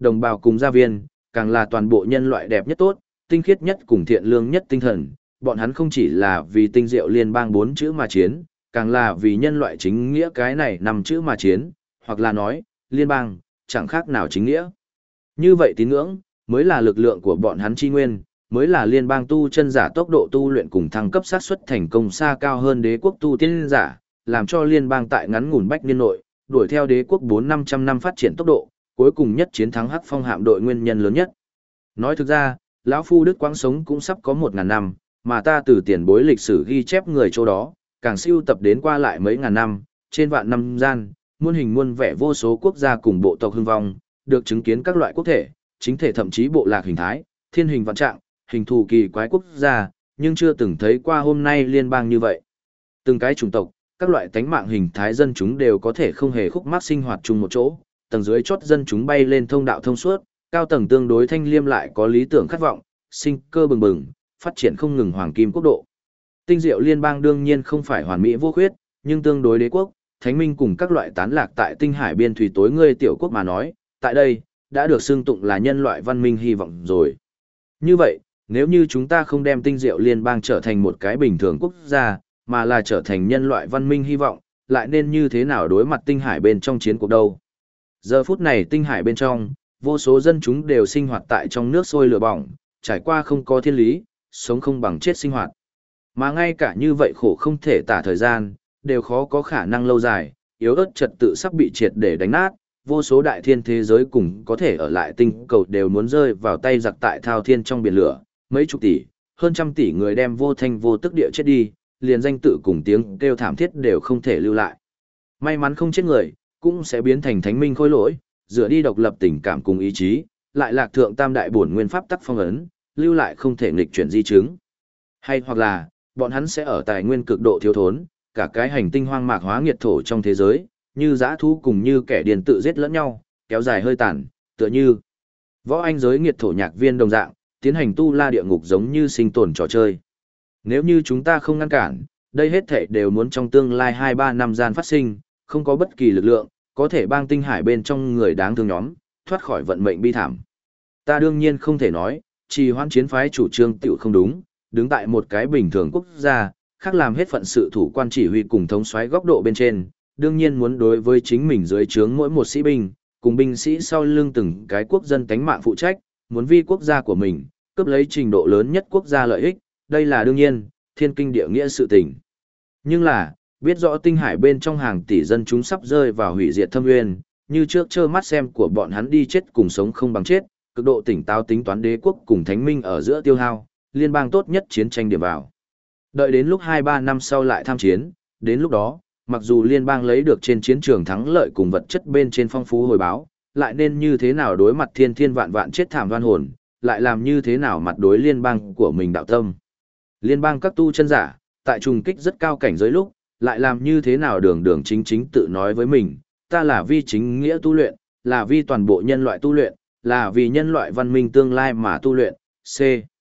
Speaker 1: đồng bào cùng gia viên, càng là toàn bộ nhân loại đẹp nhất tốt, tinh khiết nhất cùng thiện lương nhất tinh thần, bọn hắn không chỉ là vì tinh diệu liên bang 4 chữ mà chiến, càng là vì nhân loại chính nghĩa cái này 5 chữ mà chiến, hoặc là nói, liên bang, chẳng khác nào chính nghĩa. Như vậy tín ngưỡng, mới là lực lượng của bọn hắn chi nguyên, mới là liên bang tu chân giả tốc độ tu luyện cùng thăng cấp xác suất thành công xa cao hơn đế quốc tu tiên giả, làm cho liên bang tại ngắn ngủn bách niên nội, đuổi theo đế quốc 4-500 năm phát triển tốc độ, cuối cùng nhất chiến thắng Hắc Phong hạm đội nguyên nhân lớn nhất. Nói thực ra, lão phu Đức Quang sống cũng sắp có 1000 năm, mà ta từ tiền bối lịch sử ghi chép người chỗ đó, càng siêu tập đến qua lại mấy ngàn năm, trên vạn năm gian, muôn hình muôn vẻ vô số quốc gia cùng bộ tộc hưng vong, được chứng kiến các loại quốc thể, chính thể thậm chí bộ lạc hình thái, thiên hình vạn trạng, hình thù kỳ quái quốc gia, nhưng chưa từng thấy qua hôm nay liên bang như vậy. Từng cái chủng tộc, các loại tánh mạng hình thái dân chúng đều có thể không hề khúc mắc sinh hoạt chung một chỗ, tầng dưới chót dân chúng bay lên thông đạo thông suốt, cao tầng tương đối thanh liêm lại có lý tưởng khát vọng, sinh cơ bừng bừng, phát triển không ngừng hoàng kim quốc độ. Tinh diệu liên bang đương nhiên không phải hoàn mỹ vô khuyết, nhưng tương đối đế quốc, thánh minh cùng các loại tán lạc tại tinh hải biên thủy tối ngươi tiểu quốc mà nói, tại đây, đã được xưng tụng là nhân loại văn minh hy vọng rồi. Như vậy, nếu như chúng ta không đem tinh diệu liên bang trở thành một cái bình thường quốc gia, mà là trở thành nhân loại văn minh hy vọng, lại nên như thế nào đối mặt tinh hải bên trong chiến cuộc đâu? Giờ phút này tinh hải bên trong, vô số dân chúng đều sinh hoạt tại trong nước sôi lửa bỏng, trải qua không có thiên lý, sống không bằng chết sinh hoạt. Mà ngay cả như vậy khổ không thể tả thời gian, đều khó có khả năng lâu dài, yếu ớt trật tự sắp bị triệt để đánh nát, vô số đại thiên thế giới cùng có thể ở lại tinh cầu đều muốn rơi vào tay giặc tại thao thiên trong biển lửa, mấy chục tỷ, hơn trăm tỷ người đem vô thanh vô tức địa chết đi, liền danh tự cùng tiếng kêu thảm thiết đều không thể lưu lại. May mắn không chết người, cũng sẽ biến thành thánh minh khôi lỗi, dựa đi độc lập tình cảm cùng ý chí, lại lạc thượng tam đại bổn nguyên pháp tắc phong ấn, lưu lại không thể nghịch chuyển di chứng. Hay hoặc là, bọn hắn sẽ ở tài nguyên cực độ thiếu thốn, cả cái hành tinh hoang mạc hóa nghiệt thổ trong thế giới, như dã thú cùng như kẻ điên tự giết lẫn nhau, kéo dài hơi tàn, tựa như võ anh giới nghiệt thổ nhạc viên đồng dạng, tiến hành tu la địa ngục giống như sinh tồn trò chơi. Nếu như chúng ta không ngăn cản, đây hết thảy đều muốn trong tương lai 2-3 năm gian phát sinh, không có bất kỳ lực lượng, có thể bang tinh hải bên trong người đáng thương nhóm, thoát khỏi vận mệnh bi thảm. Ta đương nhiên không thể nói, trì hoãn chiến phái chủ trương tiểu không đúng, đứng tại một cái bình thường quốc gia, khác làm hết phận sự thủ quan chỉ huy cùng thống soái góc độ bên trên, đương nhiên muốn đối với chính mình dưới trướng mỗi một sĩ binh, cùng binh sĩ sau lưng từng cái quốc dân tánh mạng phụ trách, muốn vi quốc gia của mình, cướp lấy trình độ lớn nhất quốc gia lợi ích, đây là đương nhiên, thiên kinh địa nghĩa sự tình. Nhưng là, biết rõ tinh hải bên trong hàng tỷ dân chúng sắp rơi vào hủy diệt thâm nguyên, như trước trơ mắt xem của bọn hắn đi chết cùng sống không bằng chết, cực độ tỉnh táo tính toán đế quốc cùng thánh minh ở giữa tiêu hao, liên bang tốt nhất chiến tranh điểm vào. Đợi đến lúc 2-3 năm sau lại tham chiến, đến lúc đó, mặc dù liên bang lấy được trên chiến trường thắng lợi cùng vật chất bên trên phong phú hồi báo, lại nên như thế nào đối mặt thiên thiên vạn vạn chết thảm đoan hồn, lại làm như thế nào mặt đối liên bang của mình đạo tâm. Liên bang các tu chân giả, tại trùng kích rất cao cảnh giới lúc, lại làm như thế nào đường đường chính chính tự nói với mình, ta là vi chính nghĩa tu luyện, là vi toàn bộ nhân loại tu luyện, là vì nhân loại văn minh tương lai mà tu luyện, C.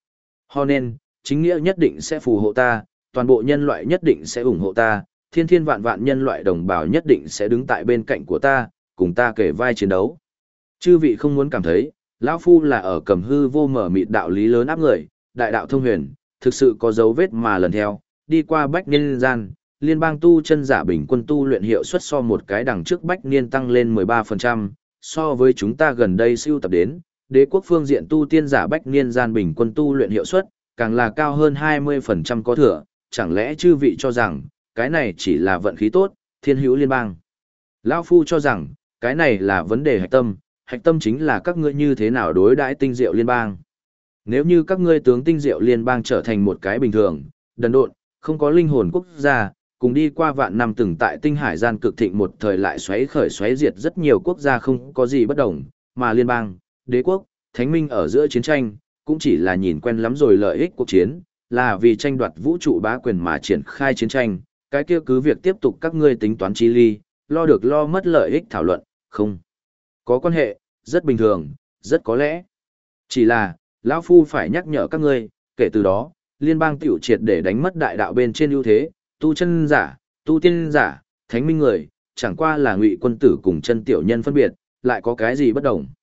Speaker 1: Ho nên, chính nghĩa nhất định sẽ phù hộ ta, toàn bộ nhân loại nhất định sẽ ủng hộ ta, thiên thiên vạn vạn nhân loại đồng bào nhất định sẽ đứng tại bên cạnh của ta, cùng ta kể vai chiến đấu. Chư vị không muốn cảm thấy, lão phu là ở cầm hư vô mở mịt đạo lý lớn áp người, đại đạo thông huyền, thực sự có dấu vết mà lần theo, đi qua bách niên gian, liên bang tu chân giả bình quân tu luyện hiệu suất so một cái đằng trước bách niên tăng lên 13%, so với chúng ta gần đây siêu tập đến, đế quốc phương diện tu tiên giả bách niên gian bình quân tu luyện hiệu suất, càng là cao hơn 20% có thừa, chẳng lẽ chư vị cho rằng, cái này chỉ là vận khí tốt, thiên hữu liên bang. Lão phu cho rằng, cái này là vấn đề hạch tâm chính là các ngươi như thế nào đối đãi tinh diệu liên bang. Nếu như các ngươi tướng tinh diệu liên bang trở thành một cái bình thường, đần độn, không có linh hồn quốc gia, cùng đi qua vạn năm từng tại tinh hải gian cực thịnh một thời lại xoáy diệt rất nhiều quốc gia không có gì bất đồng, mà liên bang, đế quốc, thánh minh ở giữa chiến tranh, cũng chỉ là nhìn quen lắm rồi lợi ích cuộc chiến, là vì tranh đoạt vũ trụ bá quyền mà triển khai chiến tranh, cái kia cứ việc tiếp tục các ngươi tính toán chi ly, lo được lo mất lợi ích thảo luận, không. Có quan hệ, rất bình thường, rất có lẽ. Chỉ là, lão phu phải nhắc nhở các ngươi, kể từ đó, liên bang tiểu triệt để đánh mất đại đạo bên trên ưu thế, tu chân giả, tu tiên giả, thánh minh người, chẳng qua là ngụy quân tử cùng chân tiểu nhân phân biệt, lại có cái gì bất đồng.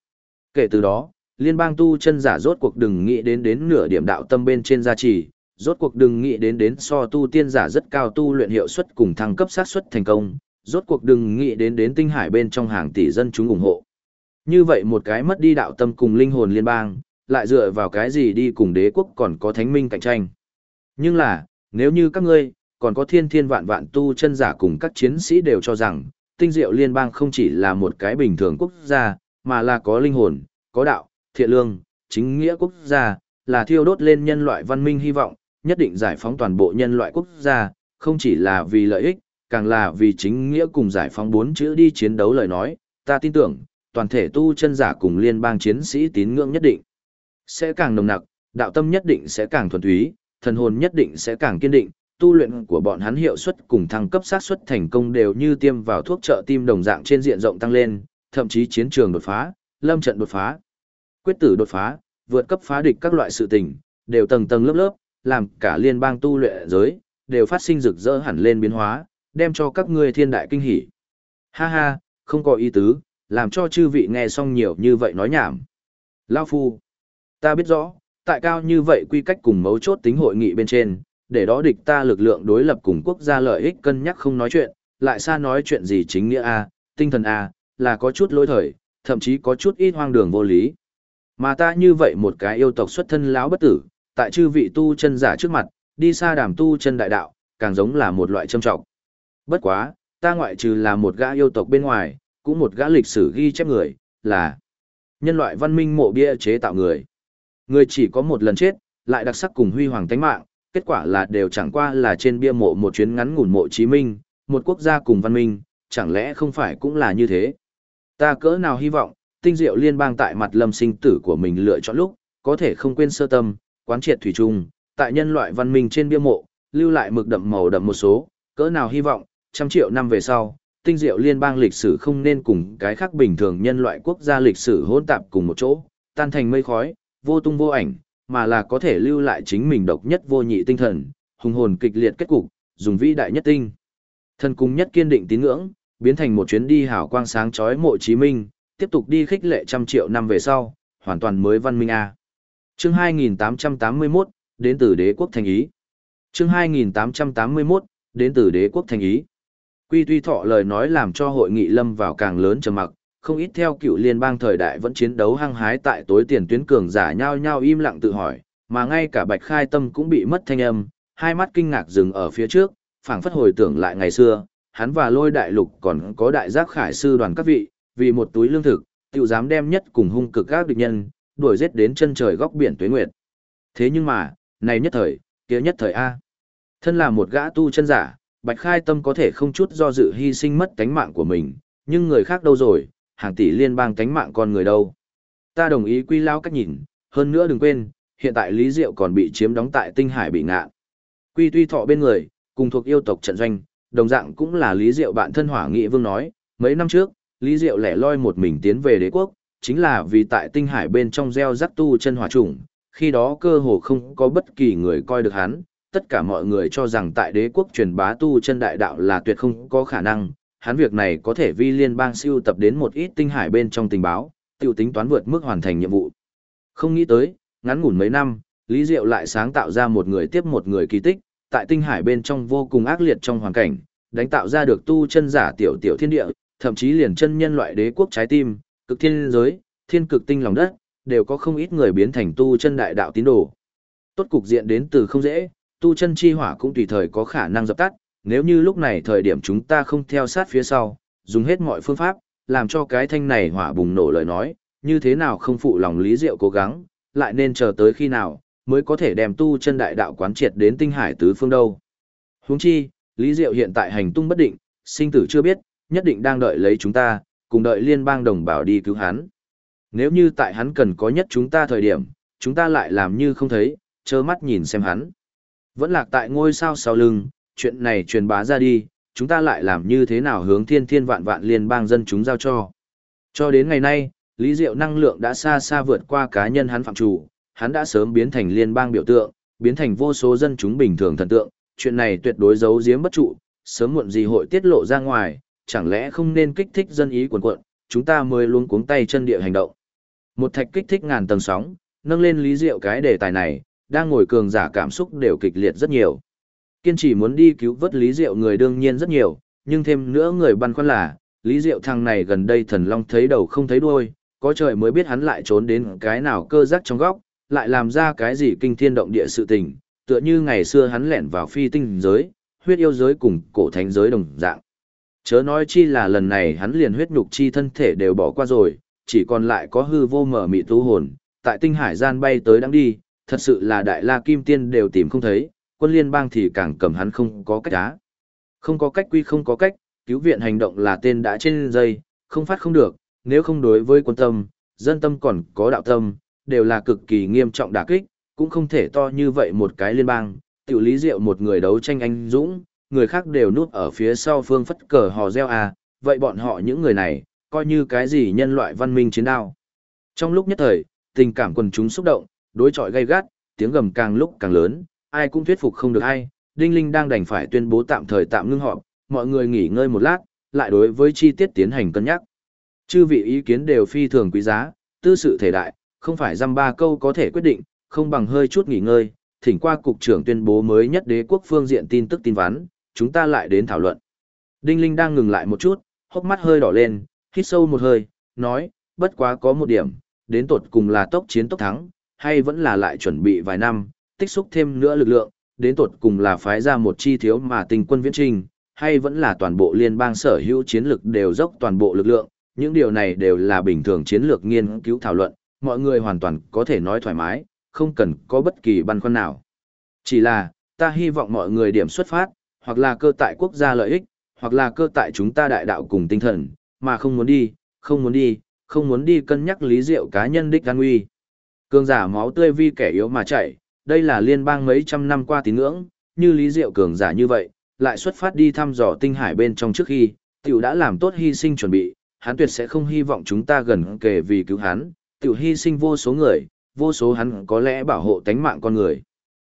Speaker 1: Kể từ đó, liên bang tu chân giả rốt cuộc đừng nghĩ đến nửa điểm đạo tâm bên trên gia trì, rốt cuộc đừng nghĩ đến so tu tiên giả rất cao tu luyện hiệu suất cùng thăng cấp xác suất thành công, rốt cuộc đừng nghĩ đến tinh hải bên trong hàng tỷ dân chúng ủng hộ. Như vậy một cái mất đi đạo tâm cùng linh hồn liên bang, lại dựa vào cái gì đi cùng đế quốc còn có thánh minh cạnh tranh. Nhưng là, nếu như các ngươi, còn có thiên thiên vạn vạn tu chân giả cùng các chiến sĩ đều cho rằng, tinh diệu liên bang không chỉ là một cái bình thường quốc gia, mà là có linh hồn, có đạo, thiện lương, chính nghĩa quốc gia, là thiêu đốt lên nhân loại văn minh hy vọng, nhất định giải phóng toàn bộ nhân loại quốc gia, không chỉ là vì lợi ích, càng là vì chính nghĩa cùng giải phóng bốn chữ đi chiến đấu lời nói, ta tin tưởng, toàn thể tu chân giả cùng liên bang chiến sĩ tín ngưỡng nhất định sẽ càng nồng nặc, đạo tâm nhất định sẽ càng thuần túy, thần hồn nhất định sẽ càng kiên định, tu luyện của bọn hắn hiệu suất cùng thăng cấp xác suất thành công đều như tiêm vào thuốc trợ tim đồng dạng trên diện rộng tăng lên, thậm chí chiến trường đột phá, lâm trận đột phá, quyết tử đột phá, vượt cấp phá địch các loại sự tình, đều tầng tầng lớp lớp, làm cả liên bang tu luyện giới đều phát sinh rực rỡ hẳn lên biến hóa, đem cho các ngươi thiên đại kinh hỉ. Ha ha, không có ý tứ, làm cho chư vị nghe xong nhiều như vậy nói nhảm. Lao phu, ta biết rõ, tại cao như vậy quy cách cùng mấu chốt tính hội nghị bên trên, để đó địch ta lực lượng đối lập cùng quốc gia lợi ích cân nhắc không nói chuyện, lại xa nói chuyện gì chính nghĩa a, tinh thần a, là có chút lỗi thời, thậm chí có chút ít hoang đường vô lý. Mà ta như vậy một cái yêu tộc xuất thân lão bất tử, tại chư vị tu chân giả trước mặt, đi xa đàm tu chân đại đạo, càng giống là một loại châm trọng. Bất quá, ta ngoại trừ là một gã yêu tộc bên ngoài, cũng một gã lịch sử ghi chép người, là nhân loại văn minh mộ bia chế tạo người. Người chỉ có một lần chết, lại đặc sắc cùng huy hoàng tánh mạng, kết quả là đều chẳng qua là trên bia mộ một chuyến ngắn ngủn mộ Chí Minh, một quốc gia cùng văn minh, chẳng lẽ không phải cũng là như thế? Ta cỡ nào hy vọng, tinh diệu liên bang tại mặt lâm sinh tử của mình lựa chọn lúc, có thể không quên sơ tâm, quán triệt thủy chung, tại nhân loại văn minh trên bia mộ, lưu lại mực đậm màu đậm một số, cỡ nào hy vọng, trăm triệu năm về sau, tinh diệu liên bang lịch sử không nên cùng cái khác bình thường nhân loại quốc gia lịch sử hỗn tạp cùng một chỗ, tan thành mây khói, vô tung vô ảnh, mà là có thể lưu lại chính mình độc nhất vô nhị tinh thần, hùng hồn kịch liệt kết cục, dùng vĩ đại nhất tinh. Thần cùng nhất kiên định tín ngưỡng, biến thành một chuyến đi hào quang sáng chói mộ Chí Minh, tiếp tục đi khích lệ trăm triệu năm về sau, hoàn toàn mới văn minh A. Chương 2881, đến từ đế quốc thành ý. Chương 2881, đến từ đế quốc thành ý. Quy Tuy Thọ lời nói làm cho hội nghị lâm vào càng lớn trầm mặc, không ít theo cựu liên bang thời đại vẫn chiến đấu hăng hái tại tối tiền tuyến cường giả nhao nhao im lặng tự hỏi, mà ngay cả Bạch Khai Tâm cũng bị mất thanh âm, hai mắt kinh ngạc dừng ở phía trước, phảng phất hồi tưởng lại ngày xưa, hắn và Lôi Đại Lục còn có Đại Giác Khải sư đoàn các vị, vì một túi lương thực, tiểu dám đem nhất cùng hung cực các địch nhân, đuổi giết đến chân trời góc biển tuế nguyệt. Thế nhưng mà, này nhất thời, kia nhất thời a. Thân là một gã tu chân giả, Bạch Khai Tâm có thể không chút do dự hy sinh mất tánh mạng của mình, nhưng người khác đâu rồi, hàng tỷ liên bang tánh mạng con người đâu. Ta đồng ý Quy Lao cách nhìn, hơn nữa đừng quên, hiện tại Lý Diệu còn bị chiếm đóng tại Tinh Hải bị ngạn. Quy Tuy Thọ bên người, cùng thuộc yêu tộc trận doanh, đồng dạng cũng là Lý Diệu bạn thân Hỏa Nghị Vương nói, mấy năm trước, Lý Diệu lẻ loi một mình tiến về đế quốc, chính là vì tại Tinh Hải bên trong gieo rắc tu chân hỏa chủng, khi đó cơ hồ không có bất kỳ người coi được hắn, tất cả mọi người cho rằng tại đế quốc truyền bá tu chân đại đạo là tuyệt không có khả năng, hắn việc này có thể vi liên bang siêu tập đến một ít Tinh Hải bên trong tình báo, tiêu tính toán vượt mức hoàn thành nhiệm vụ. Không nghĩ tới, ngắn ngủn mấy năm, Lý Diệu lại sáng tạo ra một người tiếp một người kỳ tích, tại Tinh Hải bên trong vô cùng ác liệt trong hoàn cảnh, đánh tạo ra được tu chân giả tiểu tiểu thiên địa, thậm chí liền chân nhân loại đế quốc trái tim, cực thiên giới, thiên cực tinh lòng đất, đều có không ít người biến thành tu chân đại đạo tín đồ. Tốt cục diện đến từ không dễ, tu chân chi hỏa cũng tùy thời có khả năng dập tắt, nếu như lúc này thời điểm chúng ta không theo sát phía sau, dùng hết mọi phương pháp, làm cho cái thanh này hỏa bùng nổ lời nói, như thế nào không phụ lòng Lý Diệu cố gắng, lại nên chờ tới khi nào, mới có thể đem tu chân đại đạo quán triệt đến Tinh Hải tứ phương đâu. Huống chi, Lý Diệu hiện tại hành tung bất định, sinh tử chưa biết, nhất định đang đợi lấy chúng ta, cùng đợi liên bang đồng bào đi cứu hắn. Nếu như tại hắn cần có nhất chúng ta thời điểm, chúng ta lại làm như không thấy, trơ mắt nhìn xem hắn. Vẫn lạc tại ngôi sao sau lưng, chuyện này truyền bá ra đi, chúng ta lại làm như thế nào hướng thiên thiên vạn vạn liên bang dân chúng giao cho. Cho đến ngày nay, Lý Diệu năng lượng đã xa xa vượt qua cá nhân hắn phạm chủ, hắn đã sớm biến thành liên bang biểu tượng, biến thành vô số dân chúng bình thường thần tượng, chuyện này tuyệt đối giấu giếm bất trụ, sớm muộn gì hội tiết lộ ra ngoài, chẳng lẽ không nên kích thích dân ý cuồn cuộn, chúng ta mới luôn cuống tay chân địa hành động. Một thạch kích thích ngàn tầng sóng, nâng lên Lý Diệu cái đề tài này, đang ngồi cường giả cảm xúc đều kịch liệt rất nhiều. Kiên trì muốn đi cứu vớt Lý Diệu người đương nhiên rất nhiều, nhưng thêm nữa người băn khoăn là, Lý Diệu thằng này gần đây thần long thấy đầu không thấy đuôi, có trời mới biết hắn lại trốn đến cái nào cơ giác trong góc, lại làm ra cái gì kinh thiên động địa sự tình, tựa như ngày xưa hắn lẻn vào phi tinh giới, huyết yêu giới cùng cổ thánh giới đồng dạng. Chớ nói chi là lần này hắn liền huyết nhục chi thân thể đều bỏ qua rồi, chỉ còn lại có hư vô mở mị tu hồn, tại tinh hải gian bay tới đang đi, thật sự là đại la kim tiên đều tìm không thấy, quân liên bang thì càng cầm hắn không có cách á. Không có cách quy không có cách, cứu viện hành động là tên đã trên dây, không phát không được, nếu không đối với quân tâm, dân tâm còn có đạo tâm, đều là cực kỳ nghiêm trọng đả kích, cũng không thể to như vậy một cái liên bang, tiểu Lý Diệu một người đấu tranh anh dũng, người khác đều núp ở phía sau phương phất cờ hò reo à, vậy bọn họ những người này, coi như cái gì nhân loại văn minh chiến đao. Trong lúc nhất thời, tình cảm quần chúng xúc động, đối chọi gay gắt, tiếng gầm càng lúc càng lớn, ai cũng thuyết phục không được ai, Đinh Linh đang đành phải tuyên bố tạm thời tạm ngưng họp, mọi người nghỉ ngơi một lát, lại đối với chi tiết tiến hành cân nhắc. Chư vị ý kiến đều phi thường quý giá, tư sự thể đại, không phải dăm ba câu có thể quyết định, không bằng hơi chút nghỉ ngơi, thỉnh qua cục trưởng tuyên bố mới nhất đế quốc phương diện tin tức tin vắn, chúng ta lại đến thảo luận. Đinh Linh đang ngừng lại một chút, hốc mắt hơi đỏ lên, hít sâu một hơi, nói, bất quá có một điểm, đến tột cùng là tốc chiến tốc thắng, hay vẫn là lại chuẩn bị vài năm, tích xúc thêm nữa lực lượng, đến tột cùng là phái ra một chi thiếu mà tình quân viễn trình, hay vẫn là toàn bộ liên bang sở hữu chiến lực đều dốc toàn bộ lực lượng, những điều này đều là bình thường chiến lược nghiên cứu thảo luận, mọi người hoàn toàn có thể nói thoải mái, không cần có bất kỳ băn khoăn nào. Chỉ là, ta hy vọng mọi người điểm xuất phát, hoặc là cơ tại quốc gia lợi ích, hoặc là cơ tại chúng ta đại đạo cùng tinh thần, mà không muốn đi, không muốn đi cân nhắc Lý Diệu cá nhân đích an nguy. Cường giả máu tươi vì kẻ yếu mà chạy, đây là liên bang mấy trăm năm qua tín ngưỡng, như Lý Diệu cường giả như vậy, lại xuất phát đi thăm dò tinh hải bên trong trước khi, tiểu đã làm tốt hy sinh chuẩn bị, hắn tuyệt sẽ không hy vọng chúng ta gần kề vì cứu hắn, tiểu hy sinh vô số người, vô số hắn có lẽ bảo hộ tánh mạng con người.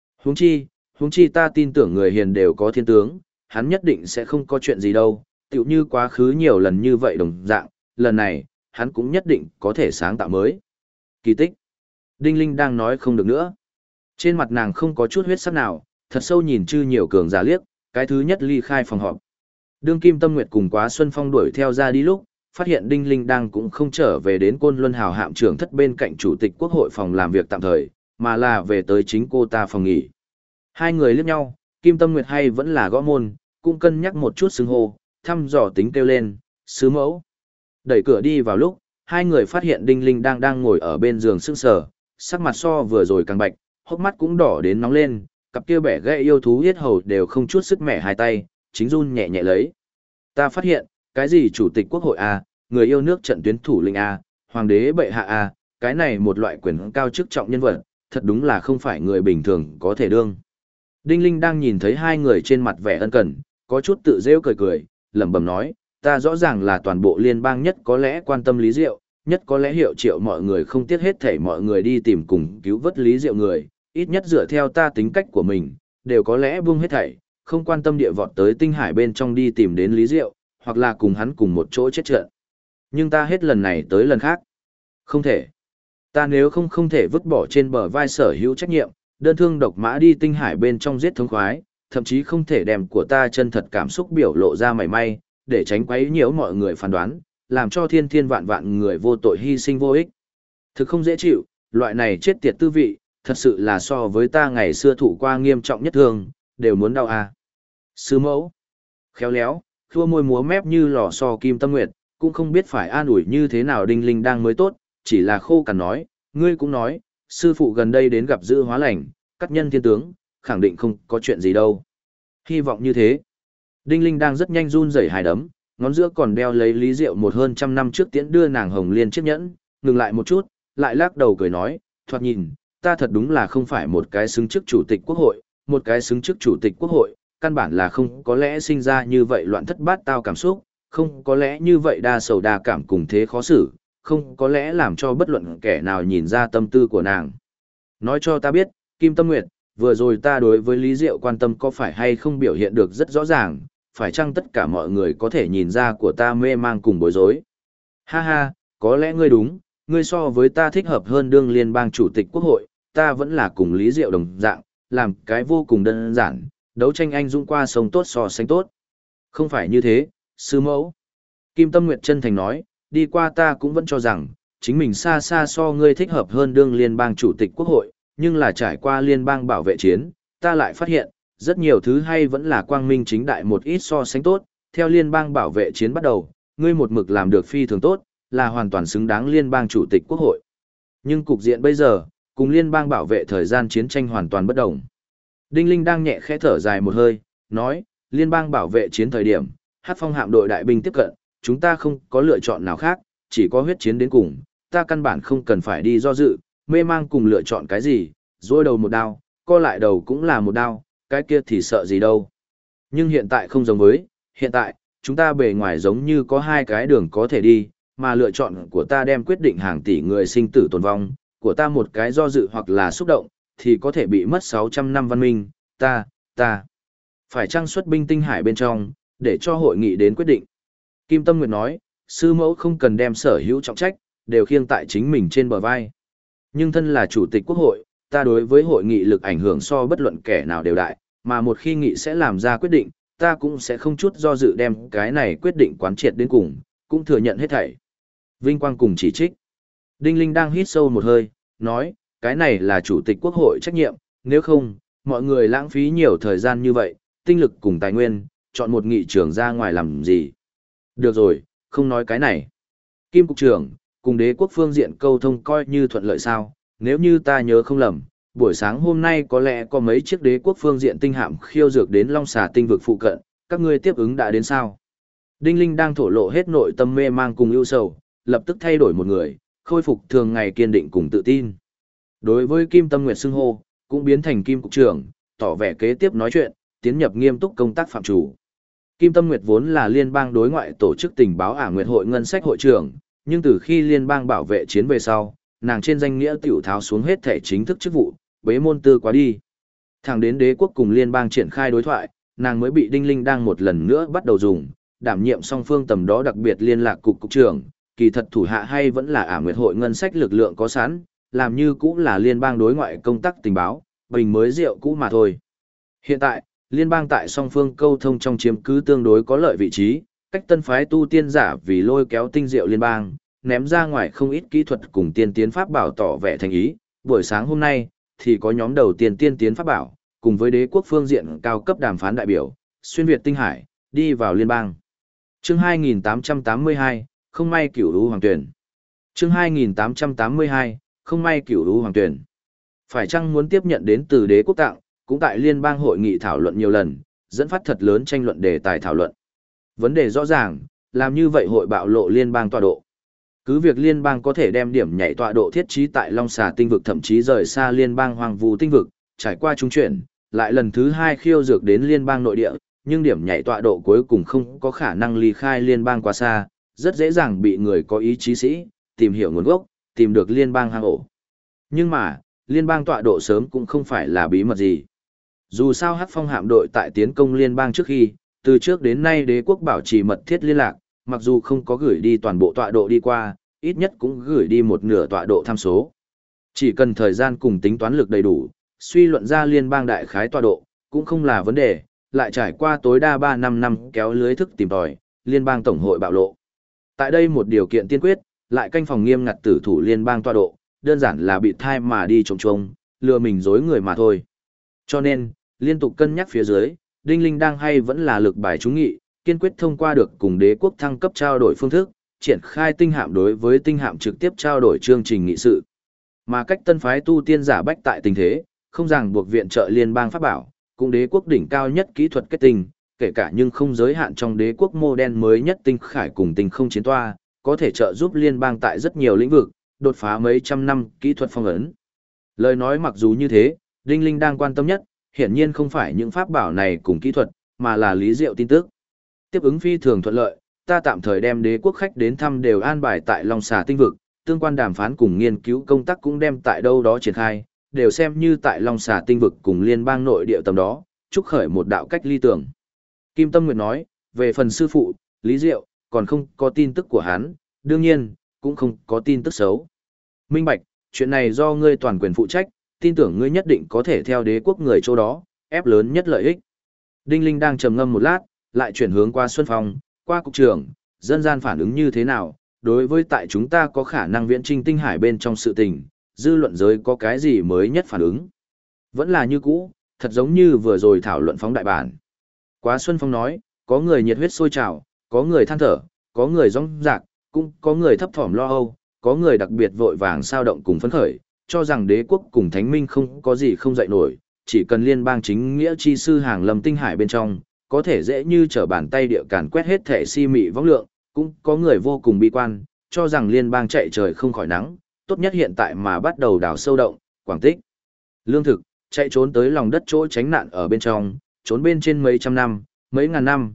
Speaker 1: Huống chi ta tin tưởng người hiền đều có thiên tướng, hắn nhất định sẽ không có chuyện gì đâu, tiểu như quá khứ nhiều lần như vậy đồng dạng, lần này, hắn cũng nhất định có thể sáng tạo mới. Kỳ tích. Đinh Linh đang nói không được nữa. Trên mặt nàng không có chút huyết sắc nào, thật sâu nhìn chư nhiều cường giả liếc, cái thứ nhất ly khai phòng họp. Đương Kim Tâm Nguyệt cùng Quá Xuân Phong đuổi theo ra đi lúc, phát hiện Đinh Linh đang cũng không trở về đến Côn Luân Hào hạm trưởng thất bên cạnh chủ tịch quốc hội phòng làm việc tạm thời, mà là về tới chính cô ta phòng nghỉ. Hai người liếc nhau, Kim Tâm Nguyệt hay vẫn là gõ môn, cũng cân nhắc một chút xưng hô, thăm dò tính kêu lên, sứ mẫu. Đẩy cửa đi vào lúc, hai người phát hiện Đinh Linh đang ngồi ở bên giường sững sờ, sắc mặt so vừa rồi càng bạch, hốc mắt cũng đỏ đến nóng lên, cặp kia bẻ gãy yêu thú yết hầu đều không chút sức mẻ hai tay, chính run nhẹ nhẹ lấy. Ta phát hiện, cái gì chủ tịch quốc hội A, người yêu nước trận tuyến thủ lĩnh A, hoàng đế bệ hạ A, cái này một loại quyền cao chức trọng nhân vật, thật đúng là không phải người bình thường có thể đương. Đinh Linh đang nhìn thấy hai người trên mặt vẻ ân cần, có chút tự rêu cười cười, lẩm bẩm nói, ta rõ ràng là toàn bộ liên bang nhất có lẽ quan tâm Lý Diệu, nhất có lẽ hiệu triệu mọi người không tiếc hết thảy mọi người đi tìm cùng cứu vớt Lý Diệu người, ít nhất dựa theo ta tính cách của mình, đều có lẽ buông hết thảy, không quan tâm địa vọt tới tinh hải bên trong đi tìm đến Lý Diệu, hoặc là cùng hắn cùng một chỗ chết trận. Nhưng ta hết lần này tới lần khác. Không thể. Ta nếu không thể vứt bỏ trên bờ vai sở hữu trách nhiệm, đơn thương độc mã đi tinh hải bên trong giết thống khoái, thậm chí không thể đem của ta chân thật cảm xúc biểu lộ ra mảy may, để tránh quấy nhiễu mọi người phán đoán, làm cho thiên thiên vạn vạn người vô tội hy sinh vô ích. Thực không dễ chịu, loại này chết tiệt tư vị, thật sự là so với ta ngày xưa thụ qua nghiêm trọng nhất thương, đều muốn đau à. Sư mẫu, khéo léo, khua môi múa mép như lò xo Kim Tâm Nguyệt, cũng không biết phải an ủi như thế nào Đinh Linh đang mới tốt, chỉ là khô cằn nói, ngươi cũng nói, sư phụ gần đây đến gặp dự hóa lành, cắt nhân thiên tướng, khẳng định không có chuyện gì đâu. Hy vọng như thế. Đinh Linh đang rất nhanh run rẩy hai đấm, ngón giữa còn đeo lấy Lý Diệu một hơn trăm năm trước tiễn đưa nàng hồng liên chiếc nhẫn, ngừng lại một chút, lại lắc đầu cười nói, thoạt nhìn, ta thật đúng là không phải một cái xứng chức chủ tịch quốc hội, một cái xứng chức chủ tịch quốc hội, căn bản là không có lẽ sinh ra như vậy loạn thất bát tao cảm xúc, không có lẽ như vậy đa sầu đa cảm cùng thế khó xử, không có lẽ làm cho bất luận kẻ nào nhìn ra tâm tư của nàng. Nói cho ta biết, Kim Tâm Nguyệt, vừa rồi ta đối với Lý Diệu quan tâm có phải hay không biểu hiện được rất rõ ràng, phải chăng tất cả mọi người có thể nhìn ra của ta mê mang cùng bối rối. Ha ha, có lẽ ngươi đúng, ngươi so với ta thích hợp hơn đương liên bang chủ tịch quốc hội, ta vẫn là cùng Lý Diệu đồng dạng, làm cái vô cùng đơn giản, đấu tranh anh dũng qua sông tốt so sánh tốt. Không phải như thế, sư mẫu. Kim Tâm Nguyệt chân thành nói, đi qua ta cũng vẫn cho rằng, chính mình xa xa so ngươi thích hợp hơn đương liên bang chủ tịch quốc hội, nhưng là trải qua liên bang bảo vệ chiến, ta lại phát hiện, rất nhiều thứ hay vẫn là quang minh chính đại một ít so sánh tốt, theo liên bang bảo vệ chiến bắt đầu, ngươi một mực làm được phi thường tốt, là hoàn toàn xứng đáng liên bang chủ tịch quốc hội. Nhưng cục diện bây giờ, cùng liên bang bảo vệ thời gian chiến tranh hoàn toàn bất đồng. Đinh Linh đang nhẹ khẽ thở dài một hơi, nói, liên bang bảo vệ chiến thời điểm, Hắc Phong hạm đội đại binh tiếp cận, chúng ta không có lựa chọn nào khác, chỉ có huyết chiến đến cùng, ta căn bản không cần phải đi do dự, mê mang cùng lựa chọn cái gì, dôi đầu một đao, co lại đầu cũng là một đao, cái kia thì sợ gì đâu. Nhưng hiện tại không giống với, hiện tại, chúng ta bề ngoài giống như có hai cái đường có thể đi, mà lựa chọn của ta đem quyết định hàng tỷ người sinh tử tồn vong, của ta một cái do dự hoặc là xúc động, thì có thể bị mất 600 năm văn minh, ta. Phải chăng xuất binh tinh hải bên trong, để cho hội nghị đến quyết định. Kim Tâm Nguyệt nói, sư mẫu không cần đem sở hữu trọng trách, đều khiêng tại chính mình trên bờ vai. Nhưng thân là chủ tịch quốc hội, ta đối với hội nghị lực ảnh hưởng so bất luận kẻ nào đều đại, mà một khi nghị sẽ làm ra quyết định, ta cũng sẽ không chút do dự đem cái này quyết định quán triệt đến cùng, cũng thừa nhận hết thảy. Vinh Quang cùng chỉ trích. Đinh Linh đang hít sâu một hơi, nói, cái này là chủ tịch quốc hội trách nhiệm, nếu không, mọi người lãng phí nhiều thời gian như vậy, tinh lực cùng tài nguyên, chọn một nghị trưởng ra ngoài làm gì. Được rồi, không nói cái này. Kim Cục trưởng, cùng đế quốc phương diện câu thông coi như thuận lợi sao, nếu như ta nhớ không lầm, buổi sáng hôm nay có lẽ có mấy chiếc đế quốc phương diện tinh hạm khiêu dược đến Long Xà tinh vực phụ cận, các ngươi tiếp ứng đã đến sao? Đinh Linh đang thổ lộ hết nội tâm mê mang cùng ưu sầu, lập tức thay đổi một người, khôi phục thường ngày kiên định cùng tự tin. Đối với Kim Tâm Nguyệt xưng hô, cũng biến thành Kim Cục trưởng, tỏ vẻ kế tiếp nói chuyện, tiến nhập nghiêm túc công tác phạm chủ. Kim Tâm Nguyệt vốn là liên bang đối ngoại tổ chức tình báo Ả Nguyệt hội ngân sách hội trưởng, nhưng từ khi liên bang bảo vệ chiến về sau, nàng trên danh nghĩa tiểu tháo xuống hết thể chính thức chức vụ, bế môn tư quá đi. Thẳng đến đế quốc cùng liên bang triển khai đối thoại, nàng mới bị Đinh Linh đang một lần nữa bắt đầu dùng, đảm nhiệm song phương tầm đó đặc biệt liên lạc cục cục trưởng, kỳ thật thủ hạ hay vẫn là Ả Nguyệt hội ngân sách lực lượng có sẵn, làm như cũng là liên bang đối ngoại công tác tình báo, bình mới rượu cũ mà thôi. Hiện tại, liên bang tại song phương câu thông trong chiếm cứ tương đối có lợi vị trí, cách tân phái tu tiên giả vì lôi kéo tinh diệu liên bang, ném ra ngoài không ít kỹ thuật cùng tiên tiến pháp bảo tỏ vẻ thành ý. Buổi sáng hôm nay, thì có nhóm đầu tiên tiên tiến pháp bảo, cùng với đế quốc phương diện cao cấp đàm phán đại biểu, xuyên Việt tinh hải, đi vào liên bang. Chương 2882, không may cửu lũ hoàng tuyển. Chương 2882, không may cửu lũ hoàng tuyển. Phải chăng muốn tiếp nhận đến từ đế quốc tặng, cũng tại liên bang hội nghị thảo luận nhiều lần, dẫn phát thật lớn tranh luận đề tài thảo luận. Vấn đề rõ ràng, làm như vậy hội bạo lộ liên bang tọa độ. Cứ việc liên bang có thể đem điểm nhảy tọa độ thiết trí tại Long Xà tinh vực thậm chí rời xa liên bang hoang vu tinh vực, trải qua trung chuyển, lại lần thứ hai khiêu dược đến liên bang nội địa, nhưng điểm nhảy tọa độ cuối cùng không có khả năng ly khai liên bang quá xa, rất dễ dàng bị người có ý chí sĩ, tìm hiểu nguồn gốc, tìm được liên bang hang ổ. Nhưng mà, liên bang tọa độ sớm cũng không phải là bí mật gì. Dù sao Hắc Phong hạm đội tại tiến công liên bang trước khi, từ trước đến nay đế quốc bảo trì mật thiết liên lạc, mặc dù không có gửi đi toàn bộ tọa độ đi qua, ít nhất cũng gửi đi một nửa tọa độ tham số. Chỉ cần thời gian cùng tính toán lực đầy đủ, suy luận ra liên bang đại khái tọa độ, cũng không là vấn đề, lại trải qua tối đa 3-5 năm kéo lưới thức tìm tòi, liên bang tổng hội bạo lộ. Tại đây một điều kiện tiên quyết, lại canh phòng nghiêm ngặt tử thủ liên bang tọa độ, đơn giản là bị thai mà đi trông trông, lừa mình dối người mà thôi. Cho nên, liên tục cân nhắc phía dưới, Đinh Linh đang hay vẫn là lực bài trúng nghị, kiên quyết thông qua được cùng đế quốc thăng cấp trao đổi phương thức, triển khai tinh hạm đối với tinh hạm trực tiếp trao đổi chương trình nghị sự. Mà cách tân phái tu tiên giả bách tại tình thế, không ràng buộc viện trợ liên bang pháp bảo, cùng đế quốc đỉnh cao nhất kỹ thuật kết tinh, kể cả nhưng không giới hạn trong đế quốc mô đen mới nhất tinh khải cùng tinh không chiến toa, có thể trợ giúp liên bang tại rất nhiều lĩnh vực, đột phá mấy trăm năm kỹ thuật phong ấn. Lời nói mặc dù như thế, Đinh Linh đang quan tâm nhất, hiển nhiên không phải những pháp bảo này cùng kỹ thuật, mà là Lý Diệu tin tức. Tiếp ứng phi thường thuận lợi, ta tạm thời đem đế quốc khách đến thăm đều an bài tại Long Xà tinh vực, tương quan đàm phán cùng nghiên cứu công tác cũng đem tại đâu đó triển khai, đều xem như tại Long Xà tinh vực cùng liên bang nội địa tầm đó, chúc khởi một đạo cách ly tưởng. Kim Tâm Nguyệt nói, về phần sư phụ, Lý Diệu, còn không có tin tức của hắn, đương nhiên, cũng không có tin tức xấu. Minh Bạch, chuyện này do ngươi toàn quyền phụ trách, tin tưởng ngươi nhất định có thể theo đế quốc người chỗ đó, ép lớn nhất lợi ích. Đinh Linh đang trầm ngâm một lát, lại chuyển hướng qua Xuân Phong, qua cục trưởng, dân gian phản ứng như thế nào, đối với tại chúng ta có khả năng viễn trinh tinh hải bên trong sự tình, dư luận giới có cái gì mới nhất phản ứng. Vẫn là như cũ, thật giống như vừa rồi thảo luận phóng đại bản. Quá Xuân Phong nói, có người nhiệt huyết sôi trào, có người than thở, có người rong rạc, cũng có người thấp thỏm lo âu, có người đặc biệt vội vàng sao động cùng phấn khởi, cho rằng đế quốc cùng thánh minh không có gì không dậy nổi, chỉ cần liên bang chính nghĩa chi sư hàng lâm tinh hải bên trong, có thể dễ như trở bàn tay địa càn quét hết thể si mị võng lượng, cũng có người vô cùng bi quan, cho rằng liên bang chạy trời không khỏi nắng, tốt nhất hiện tại mà bắt đầu đào sâu động, quảng tích. Lương thực, chạy trốn tới lòng đất chỗ tránh nạn ở bên trong, trốn bên trên mấy trăm năm, mấy ngàn năm,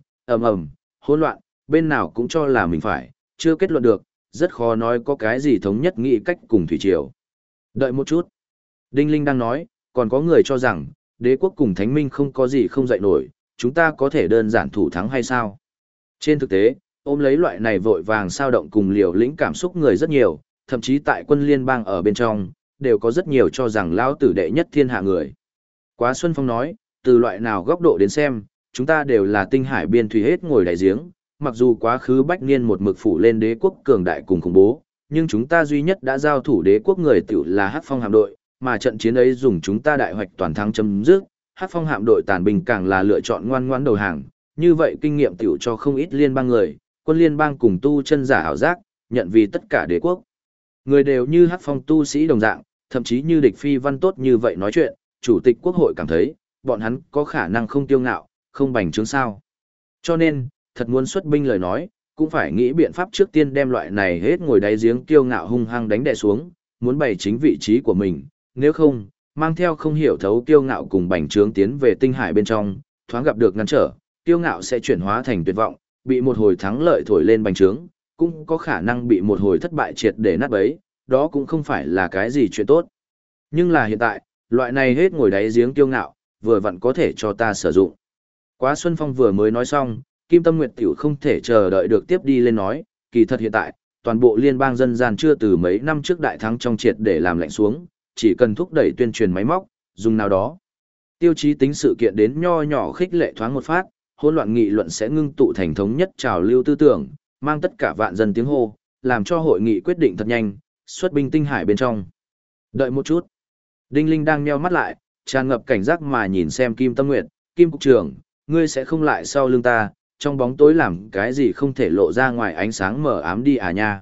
Speaker 1: hỗn loạn, bên nào cũng cho là mình phải, chưa kết luận được, rất khó nói có cái gì thống nhất nghĩ cách cùng thủy triều. Đợi một chút. Đinh Linh đang nói, còn có người cho rằng, đế quốc cùng thánh minh không có gì không dậy nổi, chúng ta có thể đơn giản thủ thắng hay sao? Trên thực tế, ôm lấy loại này vội vàng sao động cùng liều lĩnh cảm xúc người rất nhiều, thậm chí tại quân liên bang ở bên trong, đều có rất nhiều cho rằng lão tử đệ nhất thiên hạ người. Quá Xuân Phong nói, từ loại nào góc độ đến xem, chúng ta đều là tinh hải biên thủy hết ngồi đại giếng, mặc dù quá khứ bách niên một mực phủ lên đế quốc cường đại cùng khủng bố, nhưng chúng ta duy nhất đã giao thủ đế quốc người tiểu là Hắc Phong hạm đội, mà trận chiến ấy dùng chúng ta đại hoạch toàn thắng chấm dứt, Hắc Phong hạm đội tàn binh càng là lựa chọn ngoan ngoãn đầu hàng, như vậy kinh nghiệm tiểu cho không ít liên bang người, quân liên bang cùng tu chân giả ảo giác, nhận vì tất cả đế quốc người đều như Hắc Phong tu sĩ đồng dạng, thậm chí như địch phi văn tốt như vậy nói chuyện, chủ tịch quốc hội cảm thấy, bọn hắn có khả năng không tiêu ngạo, không bành trướng sao. Cho nên, thật muốn xuất binh lời nói, cũng phải nghĩ biện pháp trước tiên đem loại này hết ngồi đáy giếng kiêu ngạo hung hăng đánh đè xuống, muốn bày chính vị trí của mình, nếu không, mang theo không hiểu thấu kiêu ngạo cùng bành trướng tiến về tinh hải bên trong, thoáng gặp được ngăn trở, kiêu ngạo sẽ chuyển hóa thành tuyệt vọng, bị một hồi thắng lợi thổi lên bành trướng, cũng có khả năng bị một hồi thất bại triệt để nát bấy, đó cũng không phải là cái gì chuyện tốt. Nhưng là hiện tại, loại này hết ngồi đáy giếng kiêu ngạo, vừa vặn có thể cho ta sử dụng. Quá Xuân Phong vừa mới nói xong, Kim Tâm Nguyệt tiểu không thể chờ đợi được tiếp đi lên nói, kỳ thật hiện tại, toàn bộ liên bang dân gian chưa từ mấy năm trước đại thắng trong triệt để làm lạnh xuống, chỉ cần thúc đẩy tuyên truyền máy móc, dùng nào đó. Tiêu chí tính sự kiện đến nho nhỏ khích lệ thoáng một phát, hỗn loạn nghị luận sẽ ngưng tụ thành thống nhất trào lưu tư tưởng, mang tất cả vạn dân tiếng hô, làm cho hội nghị quyết định thật nhanh, xuất binh tinh hải bên trong. Đợi một chút. Đinh Linh đang nheo mắt lại, tràn ngập cảnh giác mà nhìn xem Kim Tâm Nguyệt, Kim Cục trưởng, ngươi sẽ không lại sau lưng ta, trong bóng tối làm cái gì không thể lộ ra ngoài ánh sáng mờ ám đi à nha.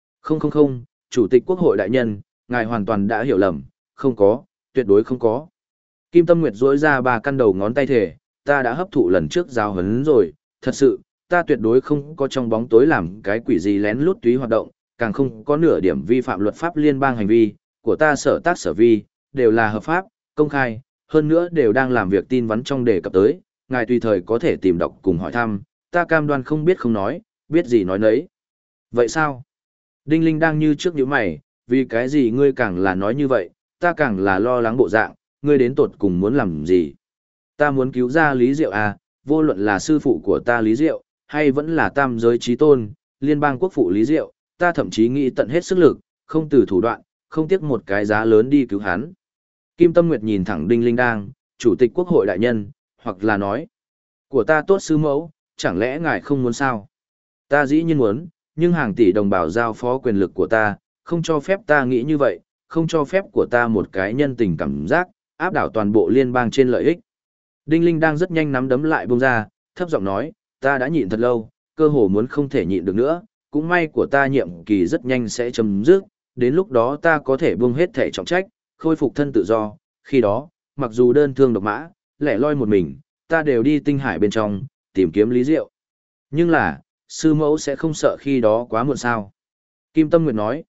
Speaker 1: Không, Chủ tịch Quốc hội đại nhân, ngài hoàn toàn đã hiểu lầm, không có, tuyệt đối không có. Kim Tâm Nguyệt duỗi ra 3 căn đầu ngón tay thể, ta đã hấp thụ lần trước giáo huấn rồi, thật sự, ta tuyệt đối không có trong bóng tối làm cái quỷ gì lén lút túy hoạt động, càng không có nửa điểm vi phạm luật pháp liên bang hành vi, của ta sở tác sở vi, đều là hợp pháp, công khai, hơn nữa đều đang làm việc tin vắn trong đề cập tới, ngài tùy thời có thể tìm đọc cùng hỏi thăm, ta cam đoan không biết không nói, biết gì nói nấy. Vậy sao? Đinh Linh đang như trước nhíu mày, vì cái gì ngươi càng là nói như vậy, ta càng là lo lắng bộ dạng, ngươi đến tột cùng muốn làm gì? Ta muốn cứu ra Lý Diệu à, vô luận là sư phụ của ta Lý Diệu, hay vẫn là tam giới trí tôn, liên bang quốc phụ Lý Diệu, ta thậm chí nghĩ tận hết sức lực, không từ thủ đoạn, không tiếc một cái giá lớn đi cứu hắn. Kim Tâm Nguyệt nhìn thẳng Đinh Linh đang, chủ tịch quốc hội đại nhân, hoặc là nói, của ta tốt sư mẫu, chẳng lẽ ngài không muốn sao? Ta dĩ nhiên muốn, nhưng hàng tỷ đồng bào giao phó quyền lực của ta, không cho phép ta nghĩ như vậy, không cho phép của ta một cái nhân tình cảm giác, áp đảo toàn bộ liên bang trên lợi ích. Đinh Linh đang rất nhanh nắm đấm lại buông ra, thấp giọng nói, ta đã nhịn thật lâu, cơ hồ muốn không thể nhịn được nữa, cũng may của ta nhiệm kỳ rất nhanh sẽ chấm dứt, đến lúc đó ta có thể buông hết thể trọng trách, khôi phục thân tự do, khi đó, mặc dù đơn thương độc mã, lẻ loi một mình, ta đều đi tinh hải bên trong, tìm kiếm Lý Diệu. Nhưng là, sư mẫu sẽ không sợ khi đó quá muộn sao. Kim Tâm Nguyệt nói,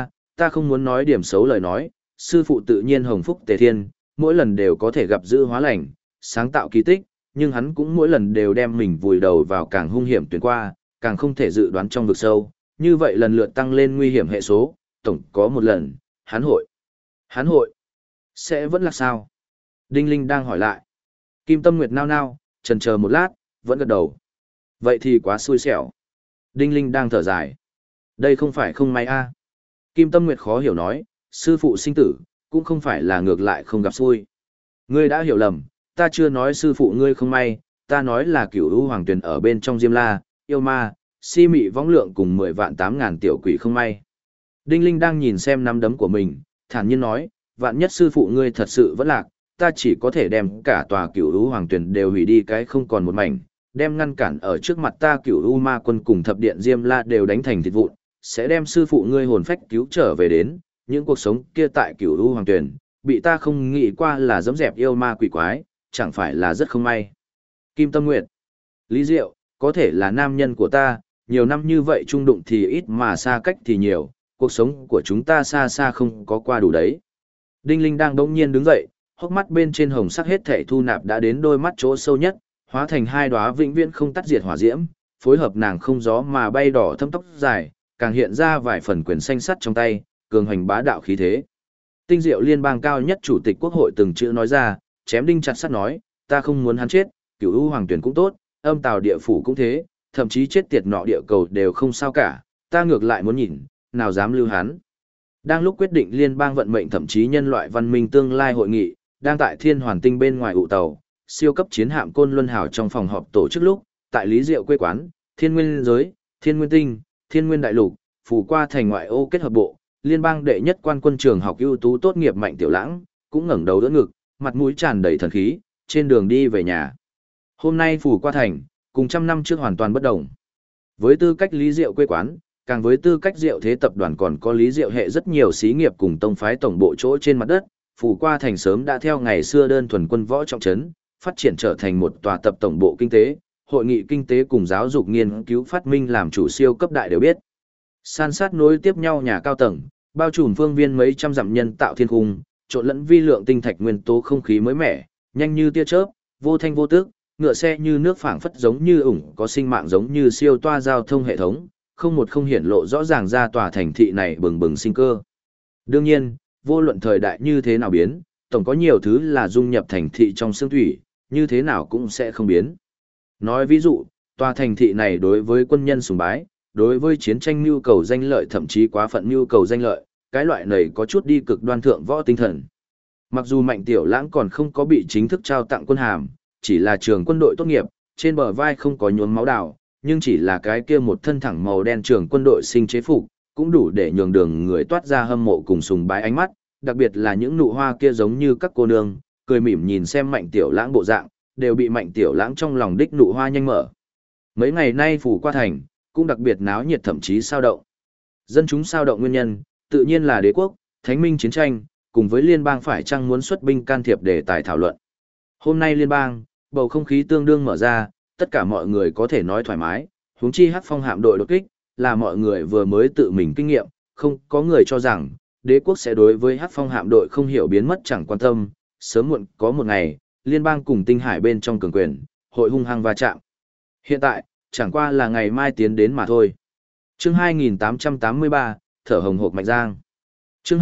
Speaker 1: ta không muốn nói điểm xấu lời nói, sư phụ tự nhiên hồng phúc tề thiên, mỗi lần đều có thể gặp dữ hóa lành, sáng tạo kỳ tích, nhưng hắn cũng mỗi lần đều đem mình vùi đầu vào càng hung hiểm tuyển qua, càng không thể dự đoán trong vực sâu, như vậy lần lượt tăng lên nguy hiểm hệ số, tổng có một lần, hắn hội, sẽ vẫn là sao? Đinh Linh đang hỏi lại. Kim Tâm Nguyệt nao nao, chần chờ một lát, vẫn gật đầu. Vậy thì quá xui xẻo. Đinh Linh đang thở dài. Đây không phải không may a. Kim Tâm Nguyệt khó hiểu nói, sư phụ sinh tử, cũng không phải là ngược lại không gặp xui. Ngươi đã hiểu lầm, ta chưa nói sư phụ ngươi không may, ta nói là cửu u hoàng tuyển ở bên trong Diêm La, yêu ma, si mị võng lượng cùng 10 vạn 8 ngàn tiểu quỷ không may. Đinh Linh đang nhìn xem nắm đấm của mình, thản nhiên nói, vạn nhất sư phụ ngươi thật sự vẫn lạc, ta chỉ có thể đem cả tòa cửu u hoàng tuyển đều hủy đi cái không còn một mảnh, đem ngăn cản ở trước mặt ta cửu u ma quân cùng thập điện Diêm La đều đánh thành thịt vụn, sẽ đem sư phụ ngươi hồn phách cứu trở về đến, những cuộc sống kia tại cửu u hoàng tuyển, bị ta không nghĩ qua là dẫm dẹp yêu ma quỷ quái, chẳng phải là rất không may. Kim Tâm Nguyệt, Lý Diệu, có thể là nam nhân của ta, nhiều năm như vậy trung đụng thì ít mà xa cách thì nhiều, cuộc sống của chúng ta xa xa không có qua đủ đấy. Đinh Linh đang đống nhiên đứng dậy, hốc mắt bên trên hồng sắc hết thể thu nạp đã đến đôi mắt chỗ sâu nhất, hóa thành hai đóa vĩnh viễn không tắt diệt hỏa diễm, phối hợp nàng không gió mà bay đỏ thâm tóc dài, càng hiện ra vài phần quyền xanh sắt trong tay, cường hành bá đạo khí thế. Tinh Diệu liên bang cao nhất chủ tịch quốc hội từng chữ nói ra, chém đinh chặt sắt nói, ta không muốn hắn chết, cửu u hoàng tuyển cũng tốt, âm tào địa phủ cũng thế, thậm chí chết tiệt nọ địa cầu đều không sao cả, ta ngược lại muốn nhìn, nào dám lưu hắn. Đang lúc quyết định liên bang vận mệnh thậm chí nhân loại văn minh tương lai hội nghị, đang tại Thiên Hoàn Tinh bên ngoài ụ tàu, siêu cấp chiến hạm Côn Luân Hào trong phòng họp tổ chức lúc, tại Lý Diệu quê quán, Thiên Nguyên giới, Thiên Nguyên Tinh, Thiên Nguyên Đại Lục, phủ qua thành ngoại ô kết hợp bộ, liên bang đệ nhất quan quân trường học ưu tú tốt nghiệp Mạnh Tiểu Lãng, cũng ngẩng đầu đỡ ngực, mặt mũi tràn đầy thần khí, trên đường đi về nhà. Hôm nay phủ qua thành, cùng trăm năm trước hoàn toàn bất đồng. Với tư cách Lý Diệu quê quán, càng với tư cách Diệu Thế tập đoàn còn có Lý Diệu hệ rất nhiều xí nghiệp cùng tông phái tổng bộ chỗ trên mặt đất, phủ qua thành sớm đã theo ngày xưa đơn thuần quân võ trọng trấn, phát triển trở thành một tòa tập tổng bộ kinh tế, hội nghị kinh tế cùng giáo dục nghiên cứu phát minh làm chủ siêu cấp đại đều biết. San sát nối tiếp nhau nhà cao tầng, bao trùm phương viên mấy trăm dặm nhân tạo thiên cung, trộn lẫn vi lượng tinh thạch nguyên tố không khí mới mẻ, nhanh như tia chớp, vô thanh vô tức, ngựa xe như nước phảng phất giống như ủng có sinh mạng giống như siêu toa giao thông hệ thống, không một không hiển lộ rõ ràng ra tòa thành thị này bừng bừng sinh cơ. Đương nhiên, vô luận thời đại như thế nào biến, tổng có nhiều thứ là dung nhập thành thị trong xương thủy, như thế nào cũng sẽ không biến. Nói ví dụ, tòa thành thị này đối với quân nhân sùng bái, đối với chiến tranh nhu cầu danh lợi thậm chí quá phận nhu cầu danh lợi, cái loại này có chút đi cực đoan thượng võ tinh thần. Mặc dù Mạnh Tiểu Lãng còn không có bị chính thức trao tặng quân hàm, chỉ là trường quân đội tốt nghiệp, trên bờ vai không có nhuốm máu đào, nhưng chỉ là cái kia một thân thẳng màu đen trường quân đội sinh chế phục, cũng đủ để nhường đường người toát ra hâm mộ cùng sùng bái ánh mắt, đặc biệt là những nụ hoa kia giống như các cô nương, cười mỉm nhìn xem Mạnh Tiểu Lãng bộ dạng, đều bị Mạnh Tiểu Lãng trong lòng đích nụ hoa nhanh mở. Mấy ngày nay phủ qua thành, cũng đặc biệt náo nhiệt thậm chí sao động. Dân chúng sao động nguyên nhân, tự nhiên là đế quốc, thánh minh chiến tranh, cùng với liên bang phải chăng muốn xuất binh can thiệp để tài thảo luận. Hôm nay liên bang, bầu không khí tương đương mở ra, tất cả mọi người có thể nói thoải mái, huống chi Hắc Phong hạm đội đột kích, là mọi người vừa mới tự mình kinh nghiệm, không có người cho rằng đế quốc sẽ đối với Hắc Phong hạm đội không hiểu biến mất chẳng quan tâm, sớm muộn có một ngày, liên bang cùng tinh hải bên trong cường quyền, hội hung hăng va chạm. Hiện tại, chẳng qua là ngày mai tiến đến mà thôi. Chương 2883, thở hồng hộc Mạnh Giang. Chương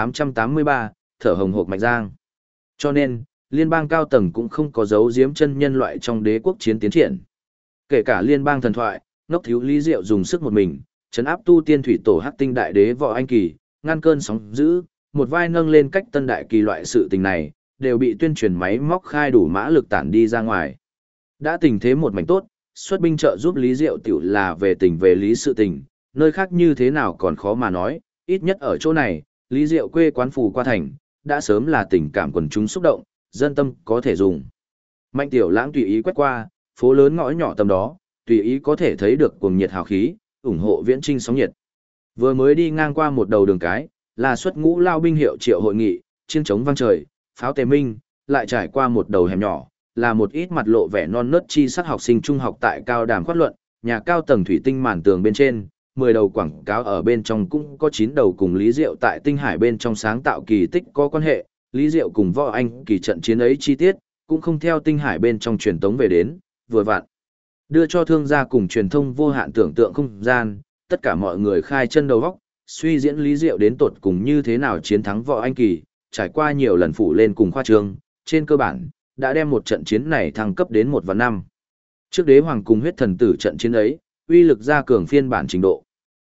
Speaker 1: 2883, thở hồng hộc Mạnh Giang. Cho nên, liên bang cao tầng cũng không có giấu giếm chân nhân loại trong đế quốc chiến tiến triển. Kể cả liên bang thần thoại, ngốc thiếu Lý Diệu dùng sức một mình, trấn áp tu tiên thủy tổ Hắc Tinh đại đế Võ Anh Kỳ, ngăn cơn sóng dữ, một vai nâng lên cách tân đại kỳ loại sự tình này, đều bị tuyên truyền máy móc khai đủ mã lực tản đi ra ngoài. Đã tình thế một mảnh tốt, xuất binh trợ giúp Lý Diệu tiểu là về tình về lý sự tình, nơi khác như thế nào còn khó mà nói, ít nhất ở chỗ này, Lý Diệu quê quán phủ qua thành, đã sớm là tình cảm quần chúng xúc động, dân tâm có thể dùng. Mạnh Tiểu Lãng tùy ý quét qua, phố lớn ngõ nhỏ tầm đó, tùy ý có thể thấy được cuồng nhiệt hào khí, ủng hộ viễn trinh sóng nhiệt. Vừa mới đi ngang qua một đầu đường cái, là xuất ngũ lao binh hiệu triệu hội nghị, chiêng trống vang trời, pháo tề minh, lại trải qua một đầu hẻm nhỏ, là một ít mặt lộ vẻ non nớt chi sắc học sinh trung học tại cao đàm khoát luận, nhà cao tầng thủy tinh màn tường bên trên, 10 đầu quảng cáo ở bên trong cũng có 9 đầu cùng Lý Diệu tại tinh hải bên trong sáng tạo kỳ tích có quan hệ, Lý Diệu cùng Võ Anh Kỳ trận chiến ấy chi tiết, cũng không theo tinh hải bên trong truyền tống về đến, vừa vặn. Đưa cho thương gia cùng truyền thông vô hạn tưởng tượng không gian, tất cả mọi người khai chân đầu góc, suy diễn Lý Diệu đến tột cùng như thế nào chiến thắng Võ Anh Kỳ, trải qua nhiều lần phủ lên cùng khoa trương, trên cơ bản, đã đem một trận chiến này thăng cấp đến 1/5. Trước đế hoàng cùng huyết thần tử trận chiến ấy, uy lực gia cường phiên bản trình độ.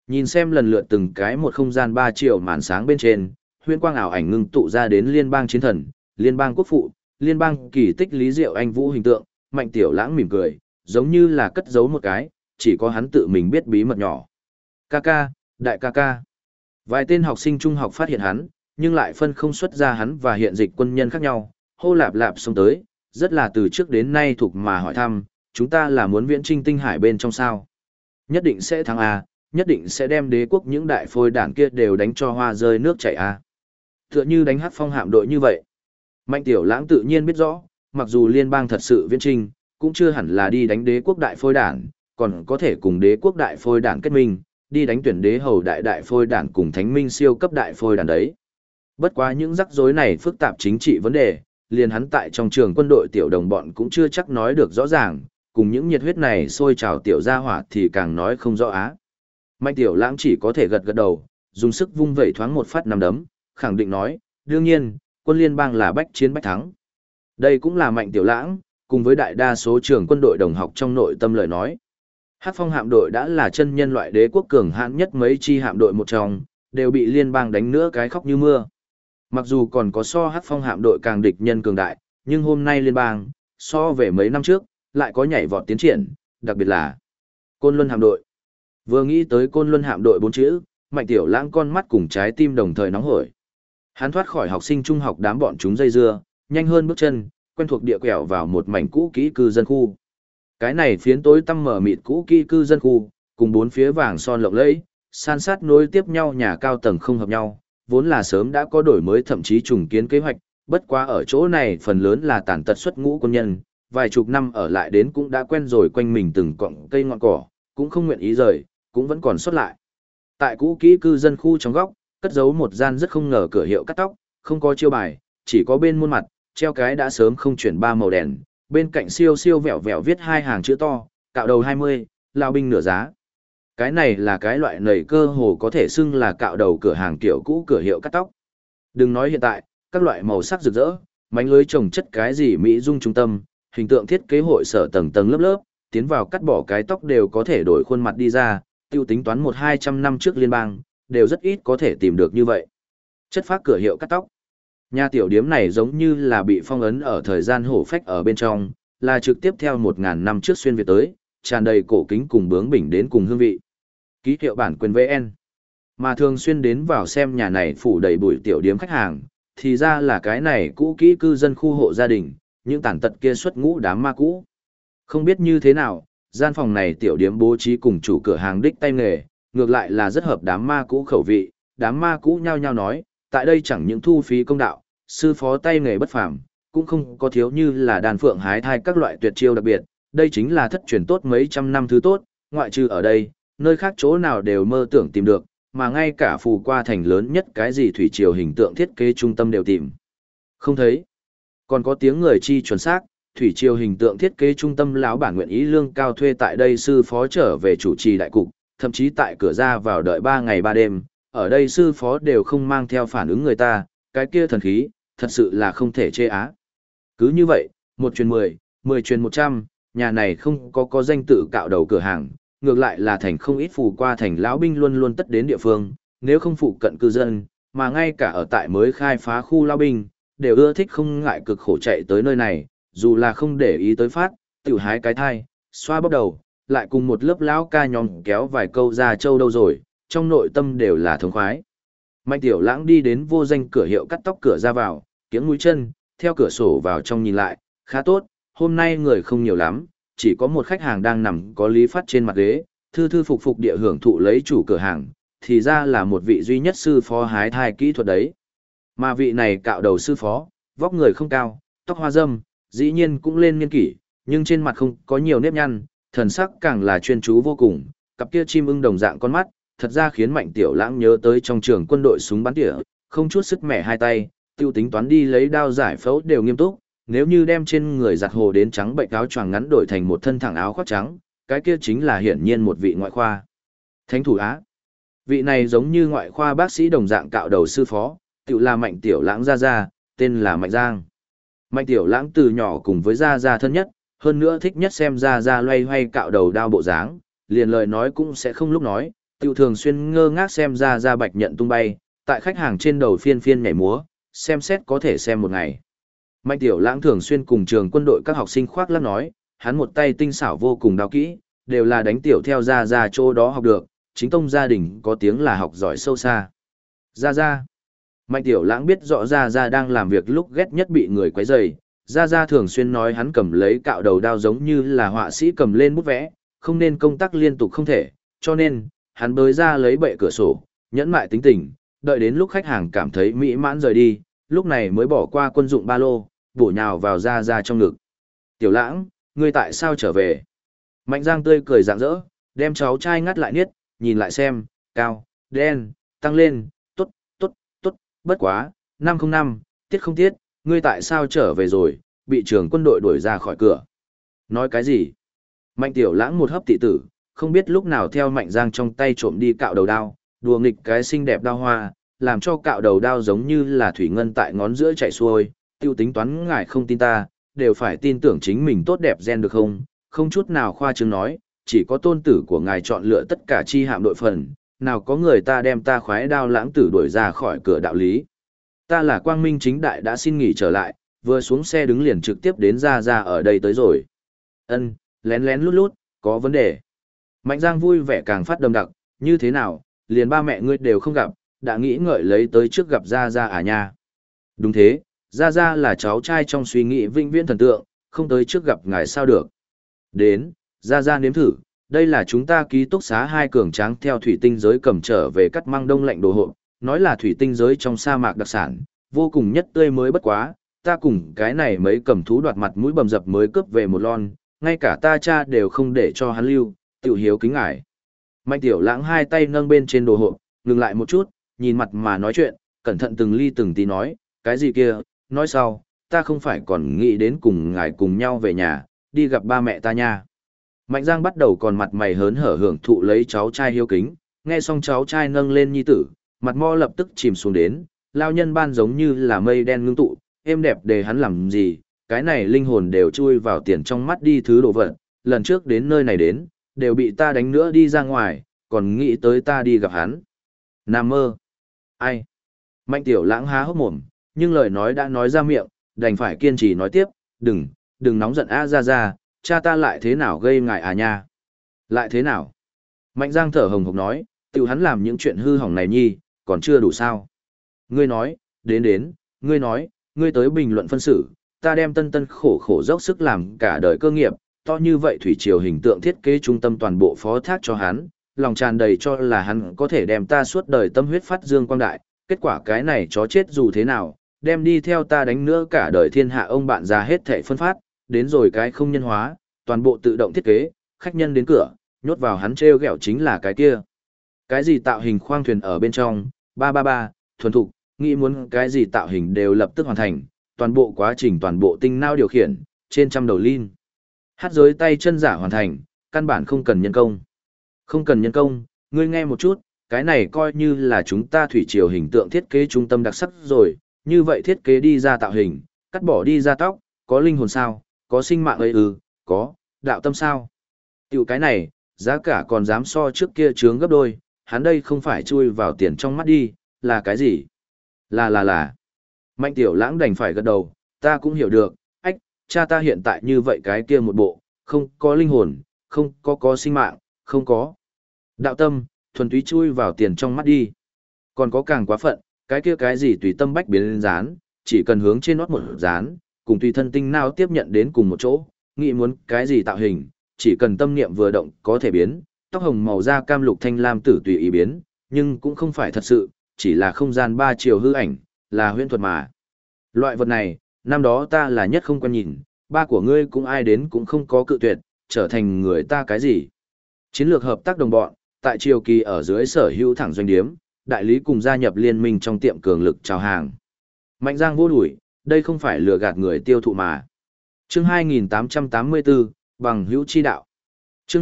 Speaker 1: Nhìn xem lần lượt từng cái một không gian 3 triệu màn sáng bên trên, huyễn quang ảo ảnh ngưng tụ ra đến liên bang chiến thần, liên bang quốc phụ, liên bang kỳ tích Lý Diệu Anh Vũ hình tượng, Mạnh Tiểu Lãng mỉm cười, giống như là cất giấu một cái, chỉ có hắn tự mình biết bí mật nhỏ. Ca ca, đại ca ca. Vài tên học sinh trung học phát hiện hắn, nhưng lại phân không xuất ra hắn và hiện dịch quân nhân khác nhau, hô lạp lạp xông tới, rất là từ trước đến nay thuộc mà hỏi thăm, chúng ta là muốn viễn trinh tinh hải bên trong sao. Nhất định sẽ thắng A, nhất định sẽ đem đế quốc những đại phôi đảng kia đều đánh cho hoa rơi nước chảy A. Tựa như đánh Hắc Phong hạm đội như vậy. Mạnh Tiểu Lãng tự nhiên biết rõ, mặc dù liên bang thật sự viễn trinh, cũng chưa hẳn là đi đánh đế quốc đại phôi đảng, còn có thể cùng đế quốc đại phôi đảng kết minh, đi đánh tuyển đế hầu đại đại phôi đảng cùng thánh minh siêu cấp đại phôi đảng đấy. Bất quá những rắc rối này phức tạp chính trị vấn đề, liền hắn tại trong trường quân đội tiểu đồng bọn cũng chưa chắc nói được rõ ràng, cùng những nhiệt huyết này sôi trào tiểu gia hỏa thì càng nói không rõ á. Mạnh Tiểu Lãng chỉ có thể gật gật đầu, dùng sức vung vẩy thoáng một phát nắm đấm, khẳng định nói, đương nhiên, quân liên bang là bách chiến bách thắng. Đây cũng là Mạnh Tiểu Lãng, cùng với đại đa số trường quân đội đồng học trong nội tâm lời nói. Hắc Phong hạm đội đã là chân nhân loại đế quốc cường hãn nhất mấy chi hạm đội một trong, đều bị liên bang đánh nữa cái khóc như mưa. Mặc dù còn có so Hắc Phong hạm đội càng địch nhân cường đại, nhưng hôm nay liên bang, so về mấy năm trước, lại có nhảy vọt tiến triển, đặc biệt là Côn Luân hạm đội. Vừa nghĩ tới Côn Luân hạm đội 4 chữ, Mạnh Tiểu Lãng con mắt cùng trái tim đồng thời nóng hổi. Hắn thoát khỏi học sinh trung học đám bọn chúng dây dưa, nhanh hơn bước chân, quen thuộc địa quẹo vào một mảnh cũ kỹ cư dân khu. Cái này phiến tối tăm mở mịt cũ kỹ cư dân khu, cùng bốn phía vàng son lộng lẫy, san sát nối tiếp nhau nhà cao tầng không hợp nhau, vốn là sớm đã có đổi mới thậm chí trùng kiến kế hoạch, bất quá ở chỗ này phần lớn là tàn tật xuất ngũ quân nhân, vài chục năm ở lại đến cũng đã quen rồi quanh mình từng cọng cây ngọn cỏ, cũng không nguyện ý rời, cũng vẫn còn sót lại. Tại cũ kỹ cư dân khu trong góc, cất giấu một gian rất không ngờ cửa hiệu cắt tóc, không có chiêu bài, chỉ có bên muôn mặt, treo cái đã sớm không chuyển 3 màu đèn, bên cạnh siêu siêu vẹo vẹo viết 2 hàng chữ to, cạo đầu 20, lao binh nửa giá. Cái này là cái loại nầy cơ hồ có thể xưng là cạo đầu cửa hàng kiểu cũ cửa hiệu cắt tóc. Đừng nói hiện tại, các loại màu sắc rực rỡ, mánh lưới trồng chất cái gì mỹ dung trung tâm, hình tượng thiết kế hội sở tầng tầng lớp lớp, tiến vào cắt bỏ cái tóc đều có thể đổi khuôn mặt đi ra, tiêu tính toán 100-200 năm trước liên bang, đều rất ít có thể tìm được như vậy. Chất phác cửa hiệu cắt tóc. Nhà tiểu điếm này giống như là bị phong ấn ở thời gian hổ phách ở bên trong, là trực tiếp theo 1000 năm trước xuyên Việt tới, tràn đầy cổ kính cùng bướng bỉnh đến cùng hương vị. Ký hiệu bản quyền VN. Mà thường xuyên đến vào xem nhà này phủ đầy bụi tiểu điếm khách hàng, thì ra là cái này cũ kỹ cư dân khu hộ gia đình, những tàn tật kia xuất ngũ đám ma cũ. Không biết như thế nào, gian phòng này tiểu điếm bố trí cùng chủ cửa hàng đích tay nghề, ngược lại là rất hợp đám ma cũ khẩu vị, đám ma cũ nhao nhao nói, tại đây chẳng những thu phí công đạo, sư phó tay nghề bất phàm, cũng không có thiếu như là đàn phượng hái thai các loại tuyệt chiêu đặc biệt, đây chính là thất truyền tốt mấy trăm năm thứ tốt, ngoại trừ ở đây, nơi khác chỗ nào đều mơ tưởng tìm được, mà ngay cả phù qua thành lớn nhất cái gì thủy triều hình tượng thiết kế trung tâm đều tìm. Không thấy. Còn có tiếng người chi chuẩn xác, thủy triều hình tượng thiết kế trung tâm lão bản nguyện ý lương cao thuê tại đây sư phó trở về chủ trì đại cục, thậm chí tại cửa ra vào đợi 3 ngày 3 đêm, ở đây sư phó đều không mang theo phản ứng người ta, cái kia thần khí, thật sự là không thể chê á. Cứ như vậy, 1 truyền 10, 10 truyền 100, nhà này không có danh tự cạo đầu cửa hàng, ngược lại là thành không ít phù qua thành lão binh luôn luôn tất đến địa phương, nếu không phụ cận cư dân, mà ngay cả ở tại mới khai phá khu lão binh, đều ưa thích không ngại cực khổ chạy tới nơi này, dù là không để ý tới phát, tiểu hái cái thai, xoa bóp đầu, lại cùng một lớp lão ca nhóm kéo vài câu ra châu đâu rồi, trong nội tâm đều là thống khoái. Mạnh Tiểu Lãng đi đến vô danh cửa hiệu cắt tóc cửa ra vào, kiếng mũi chân, theo cửa sổ vào trong nhìn lại, khá tốt, hôm nay người không nhiều lắm, chỉ có một khách hàng đang nằm có lý phát trên mặt ghế, thư thư phục phục địa hưởng thụ lấy chủ cửa hàng, thì ra là một vị duy nhất sư phó hái thai kỹ thuật đấy. Mà vị này cạo đầu sư phó, vóc người không cao, tóc hoa râm, dĩ nhiên cũng lên niên kỷ, nhưng trên mặt không có nhiều nếp nhăn, thần sắc càng là chuyên chú vô cùng, cặp kia chim ưng đồng dạng con mắt, thật ra khiến Mạnh Tiểu Lãng nhớ tới trong trường quân đội súng bắn tỉa, không chút sức mẻ hai tay, tiêu tính toán đi lấy đao giải phẫu đều nghiêm túc, nếu như đem trên người giặt hồ đến trắng bệnh áo choàng ngắn đổi thành một thân thẳng áo khoác trắng, cái kia chính là hiển nhiên một vị ngoại khoa. Thánh thủ Á. Vị này giống như ngoại khoa bác sĩ đồng dạng cạo đầu sư phó, tự là Mạnh Tiểu Lãng Gia, tên là Mạnh Giang. Mạnh Tiểu Lãng từ nhỏ cùng với Gia thân nhất, hơn nữa thích nhất xem Gia loay hoay cạo đầu đao bộ dáng, liền lời nói cũng sẽ không lúc nói, Tiểu thường xuyên ngơ ngác xem ra bạch nhận tung bay, tại khách hàng trên đầu phiên phiên nhảy múa, xem xét có thể xem một ngày. Mạnh Tiểu Lãng thường xuyên cùng trường quân đội các học sinh khoác lác nói, hắn một tay tinh xảo vô cùng đao kỹ, đều là đánh tiểu theo ra chỗ đó học được, chính tông gia đình có tiếng là học giỏi sâu xa. Ra. Mạnh Tiểu Lãng biết rõ ra đang làm việc lúc ghét nhất bị người quấy rầy, ra thường xuyên nói hắn cầm lấy cạo đầu đao giống như là họa sĩ cầm lên bút vẽ, không nên công tác liên tục không thể, cho nên, hắn bới ra lấy bệ cửa sổ, nhẫn mại tính tình, đợi đến lúc khách hàng cảm thấy mỹ mãn rời đi, lúc này mới bỏ qua quân dụng ba lô, bổ nhào vào ra trong ngực. Tiểu Lãng, ngươi tại sao trở về? Mạnh Giang tươi cười rạng rỡ, đem cháu trai ngắt lại niết, nhìn lại xem, cao, đen, tăng lên, tốt, bất quá, 505, tiết không tiết, ngươi tại sao trở về rồi, bị trường quân đội đuổi ra khỏi cửa. Nói cái gì? Mạnh Tiểu Lãng một hấp tị tử, không biết lúc nào theo Mạnh Giang trong tay trộm đi cạo đầu đao, đùa nghịch cái xinh đẹp đao hoa, làm cho cạo đầu đao giống như là thủy ngân tại ngón giữa chạy xuôi, tiêu tính toán ngài không tin ta, đều phải tin tưởng chính mình tốt đẹp gen được không, không chút nào khoa trương nói, chỉ có tôn tử của ngài chọn lựa tất cả chi hạm đội phần, nào có người ta đem ta khoái đao lãng tử đuổi ra khỏi cửa đạo lý. Ta là quang minh chính đại đã xin nghỉ trở lại, vừa xuống xe đứng liền trực tiếp đến ra ở đây tới rồi. Ân, lén lén lút lút, có vấn đề. Mạnh Giang vui vẻ càng phát đậm đặc, như thế nào, liền ba mẹ ngươi đều không gặp, đã nghĩ ngợi lấy tới trước gặp ra à nha. Đúng thế, ra là cháu trai trong suy nghĩ vĩnh viễn thần tượng, không tới trước gặp ngài sao được. Đến, ra nếm thử, đây là chúng ta ký túc xá hai cường tráng theo thủy tinh giới cầm trở về cắt măng đông lạnh đồ hộp, nói là thủy tinh giới trong sa mạc đặc sản, vô cùng nhất tươi mới bất quá, ta cùng cái này mấy cầm thú đoạt mặt mũi bầm dập mới cướp về một lon, ngay cả ta cha đều không để cho hắn lưu, tiểu hiếu kính ngài. Mạnh Tiểu Lãng hai tay nâng bên trên đồ hộp, ngừng lại một chút, nhìn mặt mà nói chuyện, cẩn thận từng ly từng tí nói, cái gì kia, nói sau, ta không phải còn nghĩ đến cùng ngài cùng nhau về nhà, đi gặp ba mẹ ta nha. Mạnh Giang bắt đầu còn mặt mày hớn hở hưởng thụ lấy cháu trai hiếu kính, nghe xong cháu trai nâng lên nhi tử, mặt mo lập tức chìm xuống đến, lao nhân ban giống như là mây đen ngưng tụ, êm đẹp để hắn làm gì, cái này linh hồn đều chui vào tiền trong mắt đi thứ đồ vật, lần trước đến nơi này đến, đều bị ta đánh nữa đi ra ngoài, còn nghĩ tới ta đi gặp hắn. Nam mơ. Ai? Mạnh Tiểu Lãng há hốc mồm, nhưng lời nói đã nói ra miệng, đành phải kiên trì nói tiếp, đừng nóng giận ra, cha ta lại thế nào gây ngại à nha. Lại thế nào? Mạnh Giang thở hồng hộc nói, tự hắn làm những chuyện hư hỏng này nhi, còn chưa đủ sao. Ngươi nói, đến, ngươi nói, ngươi tới bình luận phân xử, ta đem tân khổ dốc sức làm cả đời cơ nghiệp, to như vậy thủy triều hình tượng thiết kế trung tâm toàn bộ phó thác cho hắn, lòng tràn đầy cho là hắn có thể đem ta suốt đời tâm huyết phát dương quang đại, kết quả cái này chó chết dù thế nào, đem đi theo ta đánh nữa cả đời thiên hạ ông bạn già hết thảy phân phát, đến rồi cái không nhân hóa, toàn bộ tự động thiết kế, khách nhân đến cửa, nhốt vào hắn treo gẹo chính là cái kia. Cái gì tạo hình khoang thuyền ở bên trong, ba, thuần thục, nghĩ muốn cái gì tạo hình đều lập tức hoàn thành, toàn bộ quá trình toàn bộ tinh não điều khiển, trên trăm đầu lin. Hát giới tay chân giả hoàn thành, căn bản không cần nhân công. Không cần nhân công, ngươi nghe một chút, cái này coi như là chúng ta thủy triều hình tượng thiết kế trung tâm đặc sắc rồi, như vậy thiết kế đi ra tạo hình, cắt bỏ đi ra tóc, có linh hồn sao, có sinh mạng ấy có, đạo tâm sao. Tiểu cái này, giá cả còn dám so trước kia trướng gấp đôi, hắn đây không phải chui vào tiền trong mắt đi, là cái gì? Là. Mạnh Tiểu Lãng đành phải gật đầu, ta cũng hiểu được, ách, cha ta hiện tại như vậy cái kia một bộ, không có linh hồn, không có sinh mạng, không có đạo tâm, thuần túy chui vào tiền trong mắt đi. Còn có càng quá phận, cái kia cái gì tùy tâm bách biến lên dán, chỉ cần hướng trên nót một dán, cùng tùy thân tinh não tiếp nhận đến cùng một chỗ, nghĩ muốn cái gì tạo hình, chỉ cần tâm niệm vừa động có thể biến, tóc hồng màu da cam lục thanh lam tử tùy ý biến, nhưng cũng không phải thật sự, chỉ là không gian ba chiều hư ảnh, là huyễn thuật mà. Loại vật này, năm đó ta là nhất không quen nhìn, ba của ngươi cũng ai đến cũng không có cự tuyệt, trở thành người ta cái gì. Chiến lược hợp tác đồng bọn, tại triều kỳ ở dưới sở hữu thẳng doanh điếm, đại lý cùng gia nhập liên minh trong tiệm cường lực chào hàng. Mạnh Giang vô đuổi, đây không phải lừa gạt người tiêu thụ mà. Chương 2884, bằng hữu chi đạo. Chương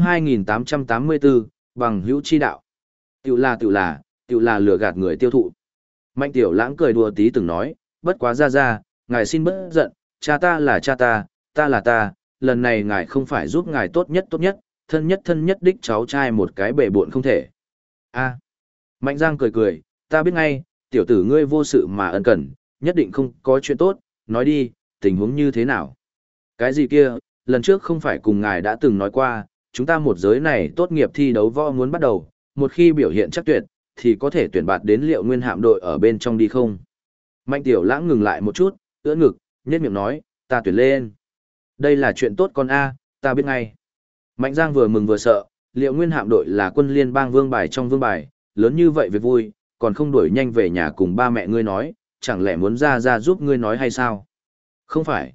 Speaker 1: 2884, bằng hữu chi đạo. Tiểu là lừa gạt người tiêu thụ. Mạnh Tiểu Lãng cười đùa tí từng nói, bất quá ra, ngài xin bớt giận, cha ta là cha ta là ta, lần này ngài không phải giúp ngài tốt nhất, thân nhất đích cháu trai một cái bể buộn không thể. A. Mạnh Giang cười cười, ta biết ngay, tiểu tử ngươi vô sự mà ân cần, nhất định không có chuyện tốt, nói đi, tình huống như thế nào? Cái gì kia, lần trước không phải cùng ngài đã từng nói qua, chúng ta một giới này tốt nghiệp thi đấu võ muốn bắt đầu, một khi biểu hiện chắc tuyệt, thì có thể tuyển bạt đến Liệu Nguyên hạm đội ở bên trong đi không? Mạnh Tiểu Lãng ngừng lại một chút, ưỡn ngực, nhếch miệng nói, ta tuyển lên. Đây là chuyện tốt con A, ta biết ngay. Mạnh Giang vừa mừng vừa sợ, Liệu Nguyên hạm đội là quân liên bang vương bài trong vương bài, lớn như vậy việc vui, còn không đuổi nhanh về nhà cùng ba mẹ ngươi nói, chẳng lẽ muốn ra giúp ngươi nói hay sao? Không phải,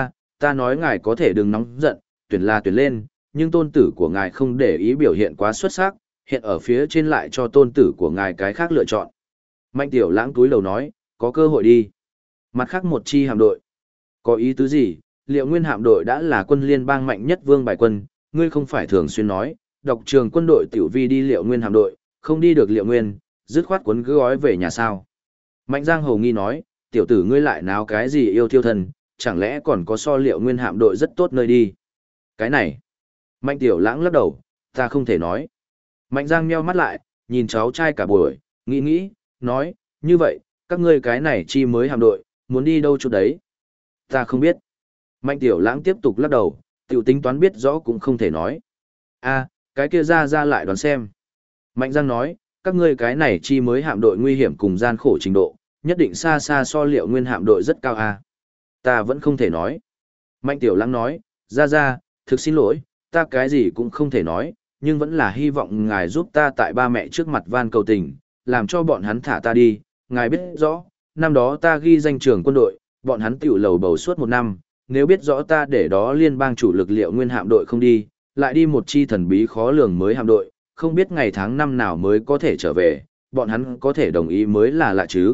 Speaker 1: ta nói ngài có thể đừng nóng giận, tuyển là tuyển lên, nhưng tôn tử của ngài không để ý biểu hiện quá xuất sắc, hiện ở phía trên lại cho tôn tử của ngài cái khác lựa chọn. Mạnh Tiểu Lãng túi đầu nói, có cơ hội đi. Mặt khác một chi hạm đội. Có ý tứ gì, Liệu Nguyên hạm đội đã là quân liên bang mạnh nhất vương bài quân, ngươi không phải thường xuyên nói, đọc trường quân đội tiểu vi đi Liệu Nguyên hạm đội, không đi được Liệu Nguyên, dứt khoát cuốn cứ gói về nhà sao. Mạnh Giang hầu nghi nói, tiểu tử ngươi lại náo cái gì yêu thiêu thân, chẳng lẽ còn có so Liệu Nguyên hạm đội rất tốt nơi đi. Cái này. Mạnh Tiểu Lãng lắc đầu, ta không thể nói. Mạnh Giang nheo mắt lại, nhìn cháu trai cả buổi, nghĩ, nói, như vậy, các ngươi cái này chi mới hạm đội, muốn đi đâu chút đấy? Ta không biết. Mạnh Tiểu Lãng tiếp tục lắc đầu, tiểu tính toán biết rõ cũng không thể nói. A, cái kia ra lại đoán xem. Mạnh Giang nói, các ngươi cái này chi mới hạm đội nguy hiểm cùng gian khổ trình độ, nhất định xa xa so Liệu Nguyên hạm đội rất cao a. Ta vẫn không thể nói. Mạnh Tiểu Lãng nói, ra, thực xin lỗi, ta cái gì cũng không thể nói, nhưng vẫn là hy vọng ngài giúp ta tại ba mẹ trước mặt van cầu tình, làm cho bọn hắn thả ta đi. Ngài biết rõ, năm đó ta ghi danh trường quân đội, bọn hắn tiểu lầu bầu suốt 1 năm, nếu biết rõ ta để đó liên bang chủ lực Liệu Nguyên hạm đội không đi, lại đi một chi thần bí khó lường mới hạm đội, không biết ngày tháng năm nào mới có thể trở về, bọn hắn có thể đồng ý mới là lạ chứ.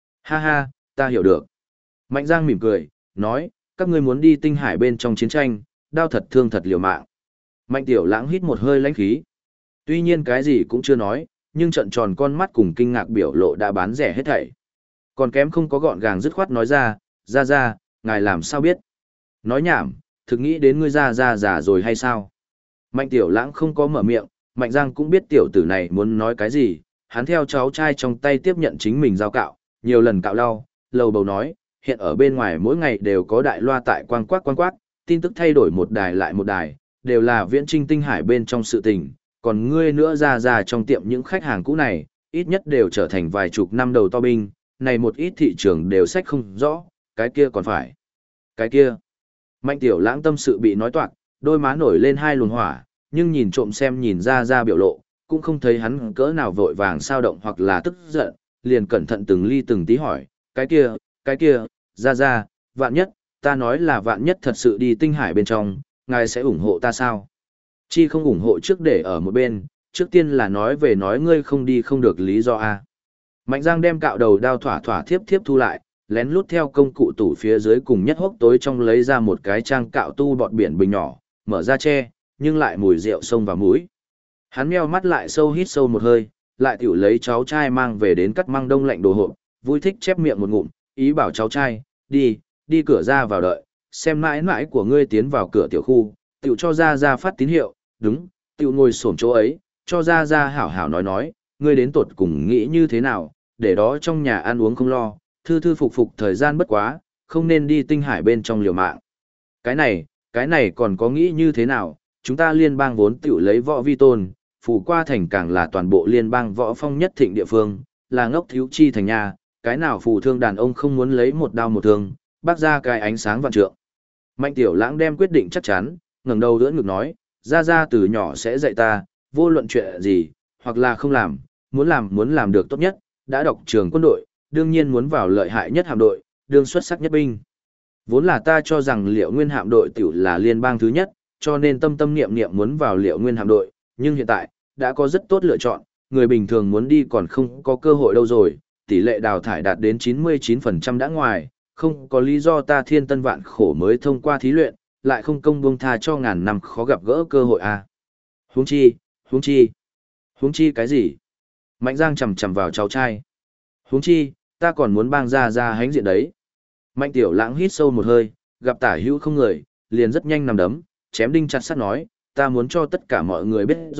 Speaker 1: Ha, ta hiểu được. Mạnh Giang mỉm cười, nói, các ngươi muốn đi tinh hải bên trong chiến tranh, đao thật thương thật liều mạng. Mạnh Tiểu Lãng hít một hơi lãnh khí. Tuy nhiên cái gì cũng chưa nói, nhưng trận tròn con mắt cùng kinh ngạc biểu lộ đã bán rẻ hết thảy. Còn kém không có gọn gàng dứt khoát nói ra, ngài làm sao biết? Nói nhảm, thực nghĩ đến ngươi ra già rồi hay sao? Mạnh Tiểu Lãng không có mở miệng, Mạnh Giang cũng biết tiểu tử này muốn nói cái gì, hắn theo cháu trai trong tay tiếp nhận chính mình giao cạo, nhiều lần cạo lau, lầu bầu nói, hiện ở bên ngoài mỗi ngày đều có đại loa tại quang quát, tin tức thay đổi một đài lại một đài, đều là viễn trinh tinh hải bên trong sự tình, còn ngươi nữa ra trong tiệm những khách hàng cũ này, ít nhất đều trở thành vài chục năm đầu to binh, này một ít thị trường đều sách không rõ, cái kia còn phải. Cái kia. Mạnh Tiểu Lãng tâm sự bị nói toạc, đôi má nổi lên hai luồng hỏa, nhưng nhìn trộm xem nhìn ra biểu lộ, cũng không thấy hắn cỡ nào vội vàng sao động hoặc là tức giận, liền cẩn thận từng ly từng tí hỏi, cái kia, ra, vạn nhất, ta nói là vạn nhất thật sự đi tinh hải bên trong, ngài sẽ ủng hộ ta sao? Chi không ủng hộ trước để ở một bên, trước tiên là nói về nói ngươi không đi không được lý do a. Mạnh Giang đem cạo đầu đao thỏa thiếp thu lại, lén lút theo công cụ tủ phía dưới cùng nhất hốc tối trong lấy ra một cái trang cạo tu bọt biển bình nhỏ, mở ra che, nhưng lại mùi rượu xông vào mũi. Hắn meo mắt lại sâu hít sâu một hơi, lại tiểu lấy cháu trai mang về đến cắt măng đông lạnh đồ hộp, vui thích chép miệng một ngụm, ý bảo cháu trai, đi cửa ra vào đợi, xem mãi mãi của ngươi tiến vào cửa tiểu khu, tiểu cho ra phát tín hiệu, đúng, tiểu ngồi xổm chỗ ấy, cho ra hảo hảo nói, ngươi đến tột cùng nghĩ như thế nào, để đó trong nhà ăn uống không lo, thư phục thời gian bất quá, không nên đi tinh hải bên trong liều mạng. Cái này còn có nghĩ như thế nào, chúng ta liên bang vốn tiểu lấy võ vi tôn, phủ qua thành càng là toàn bộ liên bang võ phong nhất thịnh địa phương, là ngốc thiếu chi thành nhà, cái nào phù thương đàn ông không muốn lấy một đao một thương, bác ra cái ánh sáng vạn trượng. Mạnh Tiểu Lãng đem quyết định chắc chắn, ngẩng đầu đỡ ngực nói, ra từ nhỏ sẽ dạy ta, vô luận chuyện gì, hoặc là không làm, muốn làm được tốt nhất, đã đọc trường quân đội, đương nhiên muốn vào lợi hại nhất hạm đội, đương xuất sắc nhất binh. Vốn là ta cho rằng Liệu Nguyên hạm đội tiểu là liên bang thứ nhất, cho nên tâm niệm muốn vào Liệu Nguyên hạm đội, nhưng hiện tại, đã có rất tốt lựa chọn, người bình thường muốn đi còn không có cơ hội đâu rồi, tỷ lệ đào thải đạt đến 99% đã ngoài, không có lý do ta thiên tân vạn khổ mới thông qua thí luyện, lại không công buông tha cho ngàn năm khó gặp gỡ cơ hội à. Huống chi cái gì? Mạnh Giang chầm vào cháu trai. Huống chi, ta còn muốn bang ra hánh diện đấy. Mạnh Tiểu Lãng hít sâu một hơi, gặp tả hữu không người, liền rất nhanh nằm đấm, chém đinh chặt sắt nói, ta muốn cho tất cả mọi người biết rõ,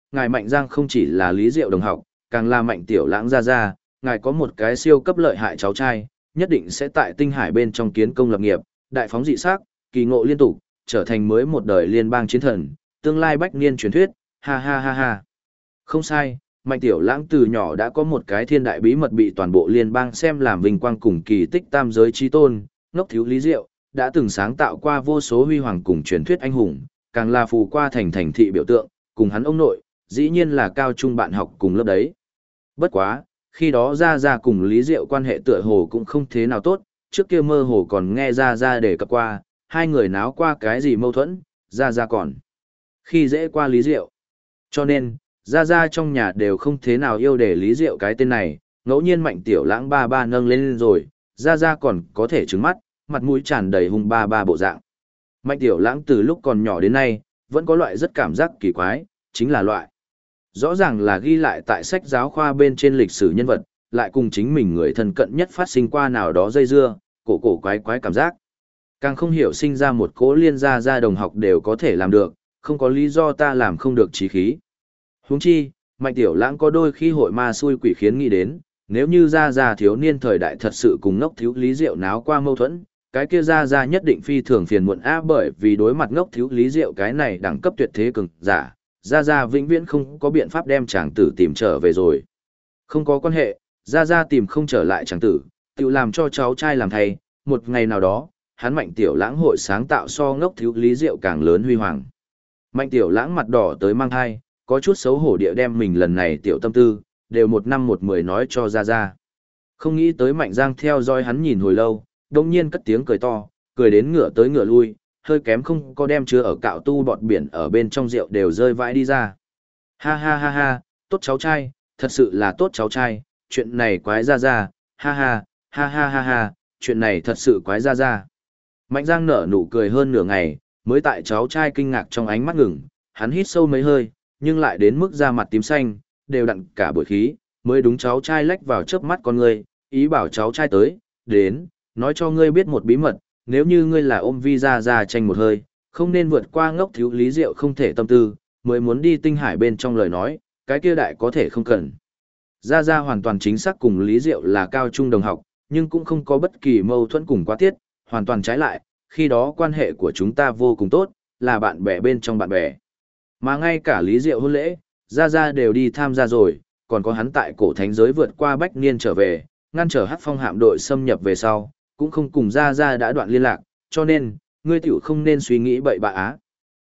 Speaker 1: ngài Mạnh Giang không chỉ là Lý Diệu đồng học, càng là Mạnh Tiểu Lãng gia gia, ngài có một cái siêu cấp lợi hại cháu trai, nhất định sẽ tại tinh hải bên trong kiến công lập nghiệp, đại phóng dị sắc, kỳ ngộ liên tục, trở thành mới một đời liên bang chiến thần, tương lai bách niên truyền thuyết, ha ha ha ha. Không sai, Mạnh Tiểu Lãng từ nhỏ đã có một cái thiên đại bí mật bị toàn bộ liên bang xem làm vinh quang cùng kỳ tích tam giới chí tôn, ngốc thiếu Lý Diệu, đã từng sáng tạo qua vô số huy hoàng cùng truyền thuyết anh hùng, càng là phù qua thành thị biểu tượng, cùng hắn ông nội, dĩ nhiên là cao trung bạn học cùng lớp đấy. Bất quá, khi đó Gia Gia cùng Lý Diệu quan hệ tựa hồ cũng không thế nào tốt, trước kia mơ hồ còn nghe Gia Gia đề cập qua, hai người náo qua cái gì mâu thuẫn, Gia Gia còn khi dễ qua Lý Diệu. Cho nên, Gia Gia trong nhà đều không thế nào yêu để Lý Diệu cái tên này, ngẫu nhiên Mạnh Tiểu Lãng ba ba nâng lên rồi, Gia Gia còn có thể trứng mắt, mặt mũi tràn đầy hung ba ba bộ dạng. Mạnh Tiểu Lãng từ lúc còn nhỏ đến nay, vẫn có loại rất cảm giác kỳ quái, chính là loại. Rõ ràng là ghi lại tại sách giáo khoa bên trên lịch sử nhân vật, lại cùng chính mình người thân cận nhất phát sinh qua nào đó dây dưa, cổ quái quái cảm giác. Càng không hiểu sinh ra một cố liên gia đồng học đều có thể làm được, không có lý do ta làm không được chí khí. Huống chi, Mạnh Tiểu Lãng có đôi khi hội ma xui quỷ khiến nghĩ đến, nếu như gia thiếu niên thời đại thật sự cùng ngốc thiếu Lý Diệu náo qua mâu thuẫn, cái kia gia nhất định phi thường phiền muộn bởi vì đối mặt ngốc thiếu Lý Diệu cái này đẳng cấp tuyệt thế cường giả, gia vĩnh viễn không có biện pháp đem chàng tử tìm trở về rồi. Không có quan hệ, gia tìm không trở lại chàng tử, tự làm cho cháu trai làm thay, một ngày nào đó, hắn Mạnh Tiểu Lãng hội sáng tạo so ngốc thiếu Lý Diệu càng lớn huy hoàng. Mạnh Tiểu Lãng mặt đỏ tới mang thai, có chút xấu hổ địa đem mình lần này tiểu tâm tư, đều 1 năm 1 10 nói cho gia. Không nghĩ tới Mạnh Giang theo dõi hắn nhìn hồi lâu, đồng nhiên cất tiếng cười to, cười đến ngửa tới ngửa lui, hơi kém không có đem chứa ở cạo tu bọt biển ở bên trong rượu đều rơi vãi đi ra. Ha ha ha ha, tốt cháu trai, thật sự là tốt cháu trai, chuyện này quái gia, ha ha, ha ha ha ha, chuyện này thật sự quái gia. Mạnh Giang nở nụ cười hơn nửa ngày, mới tại cháu trai kinh ngạc trong ánh mắt ngừng, hắn hít sâu mấy hơi, nhưng lại đến mức da mặt tím xanh, đều đặn cả bội khí, mới đúng cháu trai lách vào chớp mắt con ngươi, ý bảo cháu trai tới, đến, nói cho ngươi biết một bí mật, nếu như ngươi là ôm vi ra tranh một hơi, không nên vượt qua ngốc thiếu Lý Diệu không thể tâm tư, mới muốn đi tinh hải bên trong lời nói, cái kia đại có thể không cần. Gia hoàn toàn chính xác cùng Lý Diệu là cao trung đồng học, nhưng cũng không có bất kỳ mâu thuẫn cùng quá tiết, hoàn toàn trái lại, khi đó quan hệ của chúng ta vô cùng tốt, là bạn bè bên trong bạn bè. Mà ngay cả Lý Diệu hôn lễ, Gia đều đi tham gia rồi, còn có hắn tại cổ thánh giới vượt qua bách niên trở về, ngăn trở Hắc Phong hạm đội xâm nhập về sau, cũng không cùng Gia đã đoạn liên lạc, cho nên, ngươi tiểu không nên suy nghĩ bậy bạ á.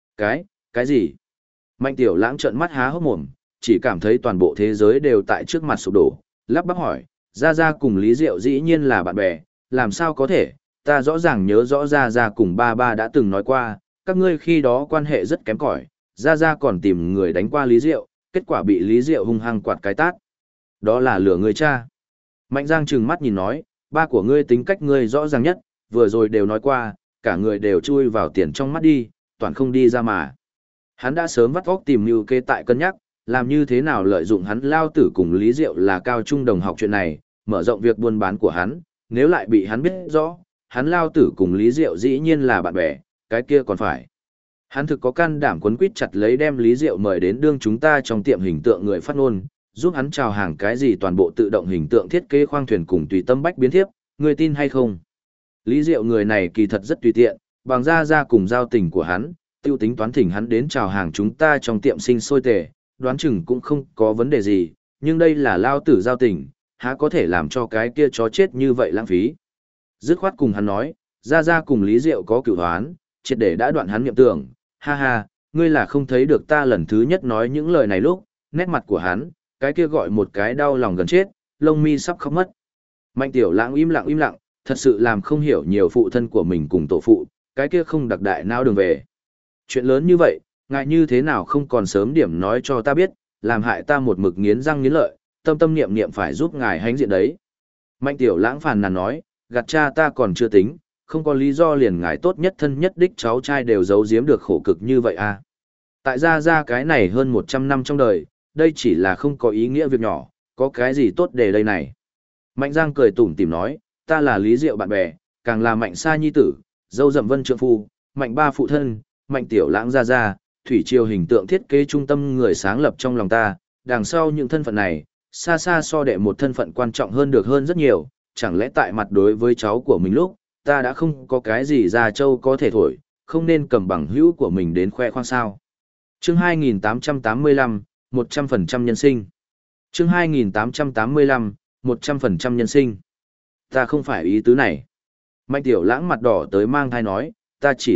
Speaker 1: Cái gì? Mạnh Tiểu Lãng trợn mắt há hốc mồm, chỉ cảm thấy toàn bộ thế giới đều tại trước mặt sụp đổ, lắp bắp hỏi, Gia cùng Lý Diệu dĩ nhiên là bạn bè, làm sao có thể, ta rõ ràng nhớ rõ Gia cùng ba đã từng nói qua, các ngươi khi đó quan hệ rất kém cỏi, Gia còn tìm người đánh qua Lý Diệu, kết quả bị Lý Diệu hung hăng quạt cái tát. Đó là lửa người cha. Mạnh Giang trừng mắt nhìn nói, ba của ngươi tính cách ngươi rõ ràng nhất, vừa rồi đều nói qua, cả người đều chui vào tiền trong mắt đi, toàn không đi ra mà. Hắn đã sớm vắt óc tìm mưu kê tại cân nhắc, làm như thế nào lợi dụng hắn lao tử cùng Lý Diệu là cao trung đồng học chuyện này, mở rộng việc buôn bán của hắn, nếu lại bị hắn biết rõ, hắn lao tử cùng Lý Diệu dĩ nhiên là bạn bè, cái kia còn phải. Hắn thực có can đảm quấn quýt chặt lấy đem Lý Diệu mời đến đương chúng ta trong tiệm hình tượng người phát ngôn, giúp hắn chào hàng cái gì toàn bộ tự động hình tượng thiết kế khoang thuyền cùng tùy tâm bách biến thiếp, người tin hay không? Lý Diệu người này kỳ thật rất tùy tiện, bằng ra cùng giao tình của hắn, tiêu tính toán thỉnh hắn đến chào hàng chúng ta trong tiệm sinh sôi tề, đoán chừng cũng không có vấn đề gì, nhưng đây là lao tử giao tình, há có thể làm cho cái kia chó chết như vậy lãng phí. Dứt khoát cùng hắn nói, ra cùng Lý Diệu có cửu hoán, triệt để đã đoạn hắn niệm tưởng, ha ha, ngươi là không thấy được ta lần thứ nhất nói những lời này lúc, nét mặt của hắn, cái kia gọi một cái đau lòng gần chết, lông mi sắp khóc mất. Mạnh Tiểu Lãng im lặng, thật sự làm không hiểu nhiều phụ thân của mình cùng tổ phụ, cái kia không đặc đại não đường về. Chuyện lớn như vậy, ngại như thế nào không còn sớm điểm nói cho ta biết, làm hại ta một mực nghiến răng nghiến lợi, tâm niệm phải giúp ngài hãnh diện đấy. Mạnh Tiểu Lãng phàn nàn nói, gạt cha ta còn chưa tính, không có lý do liền ngài tốt nhất thân nhất đích cháu trai đều giấu giếm được khổ cực như vậy à. Tại ra cái này hơn 100 năm trong đời, đây chỉ là không có ý nghĩa việc nhỏ, có cái gì tốt để đây này. Mạnh Giang cười tủm tỉm nói, ta là Lý Diệu bạn bè, càng là Mạnh Sa nhi tử, dâu dậm vân trượng phu, Mạnh ba phụ thân, Mạnh Tiểu Lãng ra, thủy triều hình tượng thiết kế trung tâm người sáng lập trong lòng ta, đằng sau những thân phận này, xa xa so đệ một thân phận quan trọng hơn được hơn rất nhiều, chẳng lẽ tại mặt đối với cháu của mình lúc, ta đã không có cái gì ra châu có thể thổi, không nên cầm bằng hữu của mình đến khoe khoang sao. Chương 2885, 100% nhân sinh. Chương 2885, 100% nhân sinh. Ta không phải ý tứ này. Mạnh Tiểu Lãng mặt đỏ tới mang thai nói, ta chỉ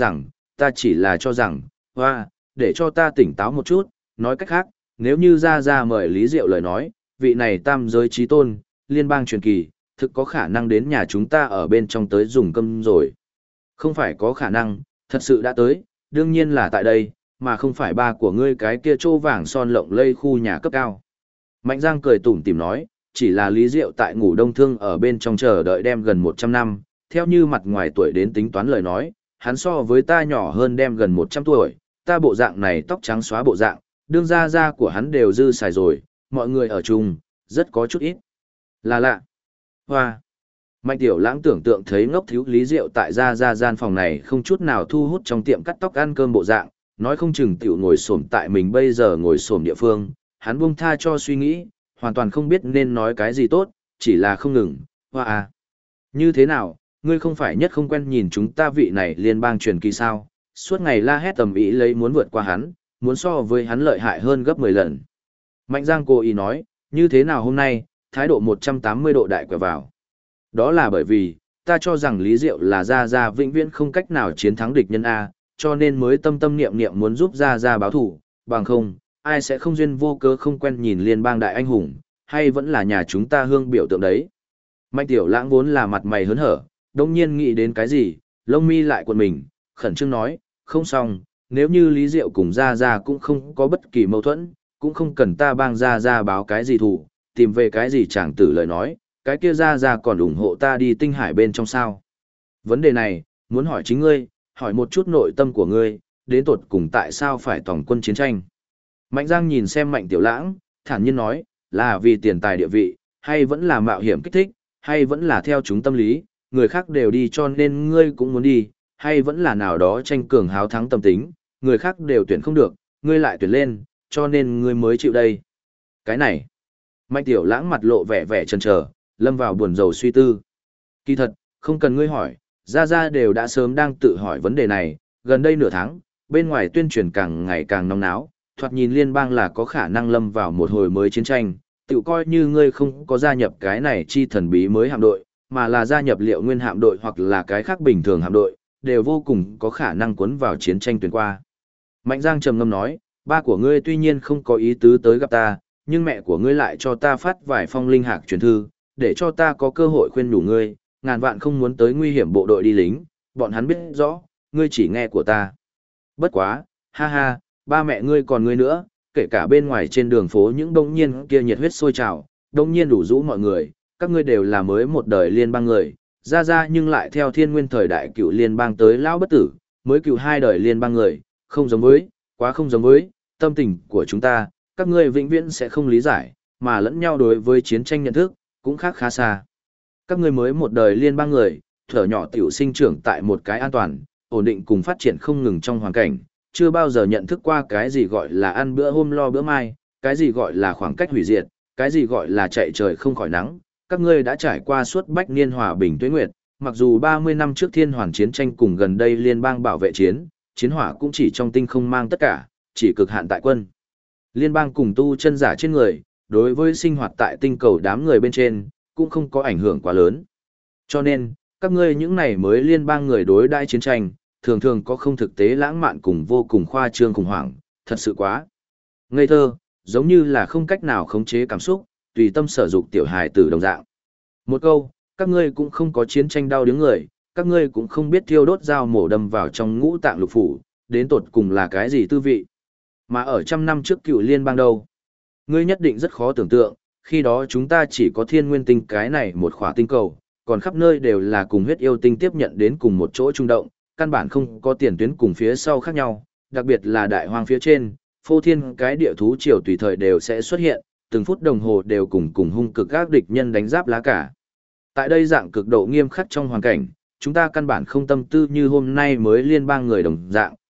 Speaker 1: là cho rằng, hoa, để cho ta tỉnh táo một chút, nói cách khác, nếu như ra mời Lý Diệu lời nói, vị này tam giới trí tôn, liên bang truyền kỳ, thực có khả năng đến nhà chúng ta ở bên trong tới dùng cơm rồi. Không phải có khả năng, thật sự đã tới, đương nhiên là tại đây, mà không phải ba của ngươi cái kia trô vàng son lộng lây khu nhà cấp cao. Mạnh Giang cười tủm tỉm nói, chỉ là Lý Diệu tại ngủ đông thương ở bên trong chờ đợi đem gần 100 năm, theo như mặt ngoài tuổi đến tính toán lời nói, hắn so với ta nhỏ hơn đem gần 100 tuổi, ta bộ dạng này tóc trắng xóa bộ dạng, đương da của hắn đều dư xài rồi, mọi người ở chung, rất có chút ít. Là lạ. Hoa. Mạnh Tiểu Lãng tưởng tượng thấy ngốc thiếu Lý Diệu tại ra gian phòng này không chút nào thu hút trong tiệm cắt tóc ăn cơm bộ dạng, nói không chừng tiểu ngồi xổm tại mình bây giờ ngồi xổm địa phương, hắn buông tha cho suy nghĩ, hoàn toàn không biết nên nói cái gì tốt, chỉ là không ngừng, hoa à. Như thế nào, ngươi không phải nhất không quen nhìn chúng ta vị này liên bang truyền kỳ sao, suốt ngày la hét tầm ý lấy muốn vượt qua hắn, muốn so với hắn lợi hại hơn gấp 10 lần. Mạnh Giang cố ý nói, như thế nào hôm nay, thái độ 180 độ đại quẹo vào. Đó là bởi vì, ta cho rằng Lý Diệu là Gia vĩnh viễn không cách nào chiến thắng địch nhân A, cho nên mới tâm tâm niệm niệm muốn giúp Gia báo thủ, bằng không, ai sẽ không duyên vô cớ không quen nhìn liên bang đại anh hùng, hay vẫn là nhà chúng ta hương biểu tượng đấy. Mạnh Tiểu Lãng vốn là mặt mày hớn hở, đông nhiên nghĩ đến cái gì, lông mi lại quần mình, khẩn trương nói, không xong, nếu như Lý Diệu cùng Gia cũng không có bất kỳ mâu thuẫn, cũng không cần ta bang Gia báo cái gì thủ, tìm về cái gì chẳng tử lời nói, cái kia Gia còn ủng hộ ta đi tinh hải bên trong sao. Vấn đề này, muốn hỏi chính ngươi, hỏi một chút nội tâm của ngươi, đến tột cùng tại sao phải tổng quân chiến tranh. Mạnh Giang nhìn xem Mạnh Tiểu Lãng, thản nhiên nói, là vì tiền tài địa vị, hay vẫn là mạo hiểm kích thích, hay vẫn là theo chúng tâm lý, người khác đều đi cho nên ngươi cũng muốn đi, hay vẫn là nào đó tranh cường háo thắng tâm tính, người khác đều tuyển không được, ngươi lại tuyển lên, cho nên ngươi mới chịu đây. Cái này, Mạnh Tiểu Lãng mặt lộ vẻ vẻ chần chờ, lâm vào buồn rầu suy tư. Kỳ thật, không cần ngươi hỏi, Gia đều đã sớm đang tự hỏi vấn đề này, gần đây nửa tháng, bên ngoài tuyên truyền càng ngày càng nóng náo, thoạt nhìn liên bang là có khả năng lâm vào một hồi mới chiến tranh, tự coi như ngươi không có gia nhập cái này chi thần bí mới hạm đội, mà là gia nhập liệu nguyên hạm đội hoặc là cái khác bình thường hạm đội, đều vô cùng có khả năng cuốn vào chiến tranh tuyến qua. Mạnh Giang trầm ngâm nói, ba của ngươi tuy nhiên không có ý tứ tới gặp ta, nhưng mẹ của ngươi lại cho ta phát vài phong linh hạc truyền thư, để cho ta có cơ hội khuyên nhủ ngươi, ngàn vạn không muốn tới nguy hiểm bộ đội đi lính, bọn hắn biết rõ, ngươi chỉ nghe của ta. Bất quá, ha ha, ba mẹ ngươi còn ngươi nữa, kể cả bên ngoài trên đường phố những đông nhiên kia nhiệt huyết sôi trào, đông nhiên đủ rũ mọi người, các ngươi đều là mới một đời liên bang người, ra nhưng lại theo thiên nguyên thời đại cựu liên bang tới lão bất tử, mới cựu hai đời liên bang người, không giống với, quá không giống với, tâm tình của chúng ta, các ngươi vĩnh viễn sẽ không lý giải, mà lẫn nhau đối với chiến tranh nhận thức, cũng khác khá xa. Các ngươi mới một đời liên bang người, thở nhỏ tiểu sinh trưởng tại một cái an toàn, ổn định cùng phát triển không ngừng trong hoàn cảnh, chưa bao giờ nhận thức qua cái gì gọi là ăn bữa hôm lo bữa mai, cái gì gọi là khoảng cách hủy diệt, cái gì gọi là chạy trời không khỏi nắng. Các ngươi đã trải qua suốt bách niên hòa bình tuế nguyệt, mặc dù 30 năm trước thiên hoàn chiến tranh cùng gần đây liên bang bảo vệ chiến, chiến hỏa cũng chỉ trong tinh không mang tất cả, chỉ cực hạn tại quân. Liên bang cùng tu chân giả trên người, đối với sinh hoạt tại tinh cầu đám người bên trên, cũng không có ảnh hưởng quá lớn. Cho nên, các ngươi những này mới liên bang người đối đãi chiến tranh, thường thường có không thực tế lãng mạn cùng vô cùng khoa trương khủng hoảng, thật sự quá ngây thơ, giống như là không cách nào khống chế cảm xúc, tùy tâm sở dục tiểu hài tử đồng dạng. Một câu, các ngươi cũng không có chiến tranh đau đớn người, các ngươi cũng không biết thiêu đốt dao mổ đâm vào trong ngũ tạng lục phủ, đến tột cùng là cái gì tư vị. Mà ở trăm năm trước cựu liên bang đâu, ngươi nhất định rất khó tưởng tượng, khi đó chúng ta chỉ có thiên nguyên tinh cái này một khỏa tinh cầu, còn khắp nơi đều là cùng huyết yêu tinh tiếp nhận đến cùng một chỗ trung động, căn bản không có tiền tuyến cùng phía sau khác nhau, đặc biệt là đại hoang phía trên, phô thiên cái địa thú triều tùy thời đều sẽ xuất hiện, từng phút đồng hồ đều cùng hung cực các địch nhân đánh giáp lá cả. Tại đây dạng cực độ nghiêm khắc trong hoàn cảnh, chúng ta căn bản không tâm tư như hôm nay mới liên bang người đồng dạng,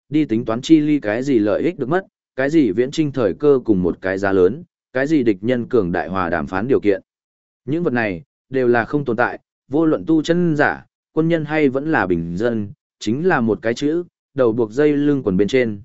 Speaker 1: Đi tính toán chi ly cái gì lợi ích được mất, cái gì viễn trinh thời cơ cùng một cái giá lớn, cái gì địch nhân cường đại hòa đàm phán điều kiện. Những vật này, đều là không tồn tại, vô luận tu chân giả, quân nhân hay vẫn là bình dân, chính là một cái chữ, đầu buộc dây lưng quần bên trên.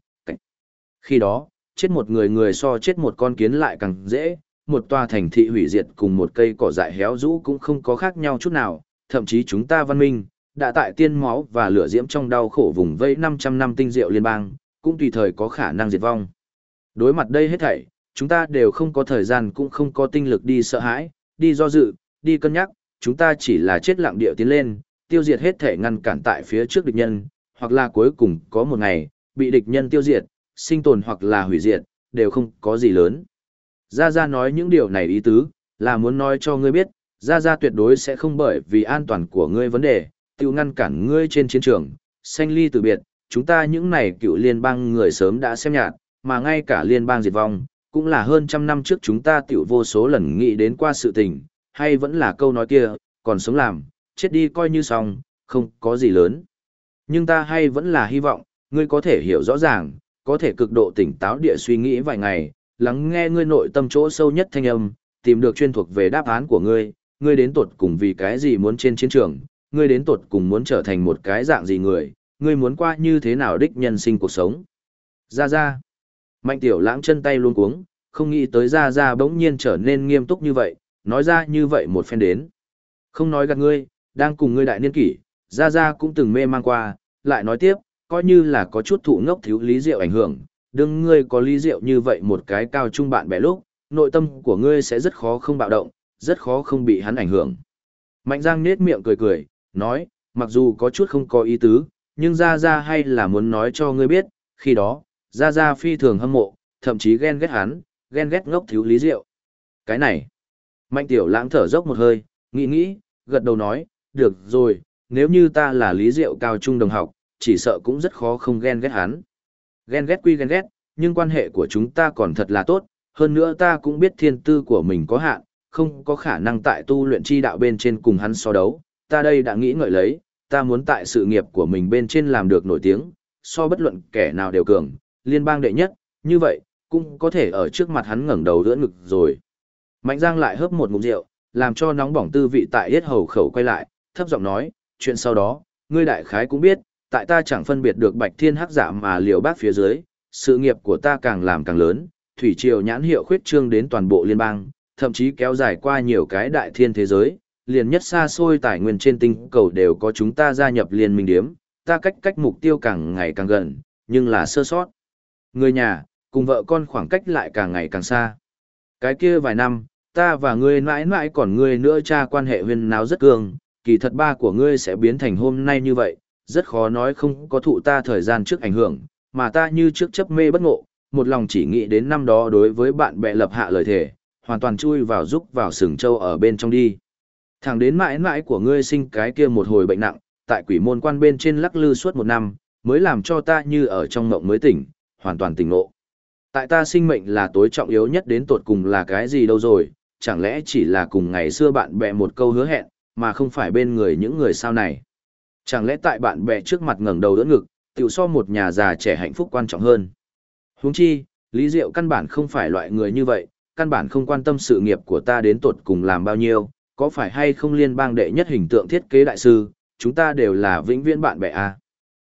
Speaker 1: Khi đó, chết một người người so chết một con kiến lại càng dễ, một tòa thành thị hủy diệt cùng một cây cỏ dại héo rũ cũng không có khác nhau chút nào, thậm chí chúng ta văn minh, đã tại tiên máu và lửa diễm trong đau khổ vùng vây 500 năm tinh diệu liên bang, cũng tùy thời có khả năng diệt vong. Đối mặt đây hết thảy, chúng ta đều không có thời gian cũng không có tinh lực đi sợ hãi, đi do dự, đi cân nhắc, chúng ta chỉ là chết lặng điệu tiến lên, tiêu diệt hết thể ngăn cản tại phía trước địch nhân, hoặc là cuối cùng có một ngày, bị địch nhân tiêu diệt, sinh tồn hoặc là hủy diệt, đều không có gì lớn. Gia Gia nói những điều này ý tứ, là muốn nói cho ngươi biết, Gia Gia tuyệt đối sẽ không bởi vì an toàn của ngươi vấn đề, tiêu ngăn cản ngươi trên chiến trường, sanh ly từ biệt, chúng ta những này cựu liên bang người sớm đã xem nhạt, mà ngay cả liên bang diệt vong, cũng là hơn trăm năm trước chúng ta tiểu vô số lần nghĩ đến qua sự tình, hay vẫn là câu nói kia, còn sống làm, chết đi coi như xong, không có gì lớn. Nhưng ta hay vẫn là hy vọng, ngươi có thể hiểu rõ ràng, có thể cực độ tỉnh táo địa suy nghĩ vài ngày, lắng nghe ngươi nội tâm chỗ sâu nhất thanh âm, tìm được chuyên thuộc về đáp án của ngươi đến tột cùng vì cái gì muốn trên chiến trường, ngươi đến tột cùng muốn trở thành một cái dạng gì người, ngươi muốn qua như thế nào đích nhân sinh cuộc sống. Ra ra. Mạnh Tiểu Lãng chân tay luống cuống, không nghĩ tới Ra Ra bỗng nhiên trở nên nghiêm túc như vậy, nói ra như vậy một phen đến. Không nói gạt ngươi, đang cùng ngươi đại niên kỷ, Ra Ra cũng từng mê mang qua, lại nói tiếp, coi như là có chút thụ ngốc thiếu lý diệu ảnh hưởng, đừng ngươi có lý diệu như vậy một cái cao trung bạn bè lúc, nội tâm của ngươi sẽ rất khó không bạo động, rất khó không bị hắn ảnh hưởng. Mạnh Giang nết miệng cười cười, nói, mặc dù có chút không có ý tứ, nhưng Ra Ra hay là muốn nói cho ngươi biết, khi đó, Ra Ra phi thường hâm mộ, thậm chí ghen ghét hắn, ghen ghét ngốc thiếu lý diệu. Cái này, Mạnh Tiểu Lãng thở dốc một hơi, nghĩ, gật đầu nói, được rồi, nếu như ta là lý diệu cao trung đồng học, chỉ sợ cũng rất khó không ghen ghét hắn. Ghen ghét quy ghen ghét, nhưng quan hệ của chúng ta còn thật là tốt, hơn nữa ta cũng biết thiên tư của mình có hạn, không có khả năng tại tu luyện chi đạo bên trên cùng hắn so đấu, ta đây đã nghĩ ngợi lấy, ta muốn tại sự nghiệp của mình bên trên làm được nổi tiếng, so bất luận kẻ nào đều cường, liên bang đệ nhất, như vậy, cũng có thể ở trước mặt hắn ngẩng đầu đỡ ngực rồi. Mạnh Giang lại hớp một ngụm rượu, làm cho nóng bỏng tư vị tại yết hầu khẩu quay lại, thấp giọng nói, chuyện sau đó, ngươi đại khái cũng biết, tại ta chẳng phân biệt được Bạch Thiên Hắc Dạ mà liều bác phía dưới, sự nghiệp của ta càng làm càng lớn, thủy triều nhãn hiệu khuyết trương đến toàn bộ liên bang, thậm chí kéo dài qua nhiều cái đại thiên thế giới, liền nhất xa xôi tài nguyên trên tinh cầu đều có chúng ta gia nhập liên minh điếm, ta cách mục tiêu càng ngày càng gần, nhưng là sơ sót. Người nhà, cùng vợ con khoảng cách lại càng ngày càng xa. Cái kia vài năm, ta và ngươi mãi mãi còn ngươi nữa cha quan hệ huyên náo rất cường, kỳ thật ba của ngươi sẽ biến thành hôm nay như vậy, rất khó nói không có thụ ta thời gian trước ảnh hưởng, mà ta như trước chấp mê bất ngộ, một lòng chỉ nghĩ đến năm đó đối với bạn bè lập hạ lời thề, hoàn toàn chui vào giúp vào sừng châu ở bên trong đi. Thẳng đến mãi mãi của ngươi sinh cái kia một hồi bệnh nặng, tại quỷ môn quan bên trên lắc lư suốt một năm, mới làm cho ta như ở trong mộng mới tỉnh, hoàn toàn tỉnh ngộ. Tại ta sinh mệnh là tối trọng yếu nhất đến tột cùng là cái gì đâu rồi, chẳng lẽ chỉ là cùng ngày xưa bạn bè một câu hứa hẹn, mà không phải bên người những người sau này. Chẳng lẽ tại bạn bè trước mặt ngẩng đầu đỡ ngực, tiểu so một nhà già trẻ hạnh phúc quan trọng hơn. Huống chi, Lý Diệu căn bản không phải loại người như vậy, căn bản không quan tâm sự nghiệp của ta đến tột cùng làm bao nhiêu, có phải hay không liên bang đệ nhất hình tượng thiết kế đại sư, chúng ta đều là vĩnh viễn bạn bè à.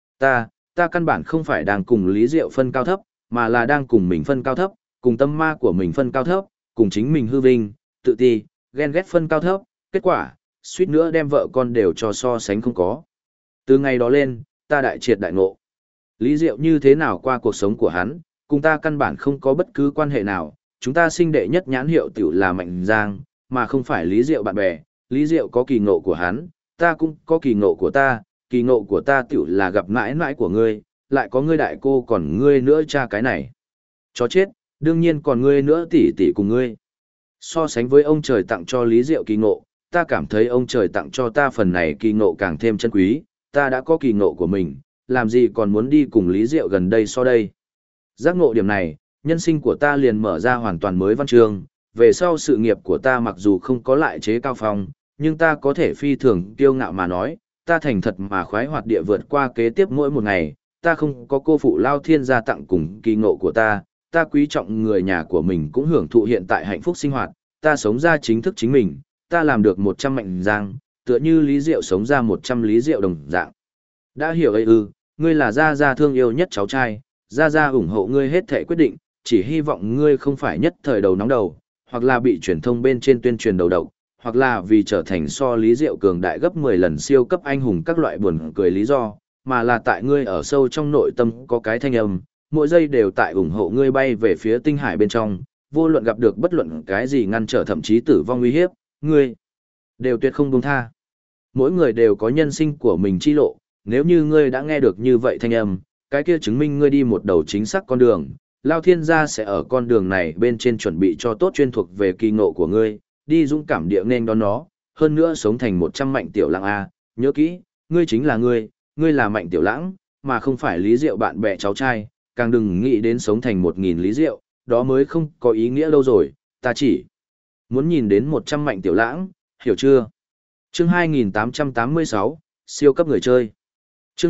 Speaker 1: Ta căn bản không phải đang cùng Lý Diệu phân cao thấp, mà là đang cùng mình phân cao thấp, cùng tâm ma của mình phân cao thấp, cùng chính mình hư vinh, tự ti, ghen ghét phân cao thấp, kết quả, suýt nữa đem vợ con đều cho so sánh không có. Từ ngày đó lên, ta đại triệt đại ngộ. Lý Diệu như thế nào qua cuộc sống của hắn, cùng ta căn bản không có bất cứ quan hệ nào, chúng ta sinh đệ nhất nhãn hiệu tiểu là Mạnh Giang, mà không phải Lý Diệu bạn bè, Lý Diệu có kỳ ngộ của hắn, ta cũng có kỳ ngộ của ta tiểu là gặp mãi mãi của ngươi, lại có ngươi đại cô còn ngươi nữa cha cái này. Chó chết, đương nhiên còn ngươi nữa tỷ tỷ cùng ngươi. So sánh với ông trời tặng cho Lý Diệu kỳ ngộ, ta cảm thấy ông trời tặng cho ta phần này kỳ ngộ càng thêm chân quý, ta đã có kỳ ngộ của mình, làm gì còn muốn đi cùng Lý Diệu gần đây so đây. Giác ngộ điểm này, nhân sinh của ta liền mở ra hoàn toàn mới văn chương, về sau sự nghiệp của ta mặc dù không có lại chế cao phong, nhưng ta có thể phi thường kiêu ngạo mà nói, ta thành thật mà khoái hoạt địa vượt qua kế tiếp mỗi một ngày, ta không có cô phụ Lao Thiên gia tặng cùng kỳ ngộ của ta quý trọng người nhà của mình cũng hưởng thụ hiện tại hạnh phúc sinh hoạt, ta sống ra chính thức chính mình, ta làm được 100 Mạnh Giang, tựa như Lý Diệu sống ra 100 Lý Diệu đồng dạng. Đã hiểu ấy ư, ngươi là Gia Gia thương yêu nhất cháu trai, Gia Gia ủng hộ ngươi hết thảy quyết định, chỉ hy vọng ngươi không phải nhất thời đầu nóng đầu, hoặc là bị truyền thông bên trên tuyên truyền đầu độc, hoặc là vì trở thành so Lý Diệu cường đại gấp 10 lần siêu cấp anh hùng các loại buồn cười lý do, mà là tại ngươi ở sâu trong nội tâm có cái thanh âm, mỗi giây đều tại ủng hộ ngươi bay về phía tinh hải bên trong, vô luận gặp được bất luận cái gì ngăn trở thậm chí tử vong uy hiếp, ngươi đều tuyệt không buông tha. Mỗi người đều có nhân sinh của mình chi lộ, nếu như ngươi đã nghe được như vậy thanh âm, cái kia chứng minh ngươi đi một đầu chính xác con đường, Lao Thiên gia sẽ ở con đường này bên trên chuẩn bị cho tốt chuyên thuộc về kỳ ngộ của ngươi, đi dũng cảm địa nên đón nó, hơn nữa sống thành 100 Mạnh Tiểu Lãng a, nhớ kỹ, ngươi chính là ngươi là Mạnh Tiểu Lãng, mà không phải Lý Diệu bạn bè cháu trai, càng đừng nghĩ đến sống thành 1000 Lý Diệu, đó mới không có ý nghĩa lâu rồi, ta chỉ muốn nhìn đến 100 Mạnh Tiểu Lãng, hiểu chưa? Chương 2886, siêu cấp người chơi. Chương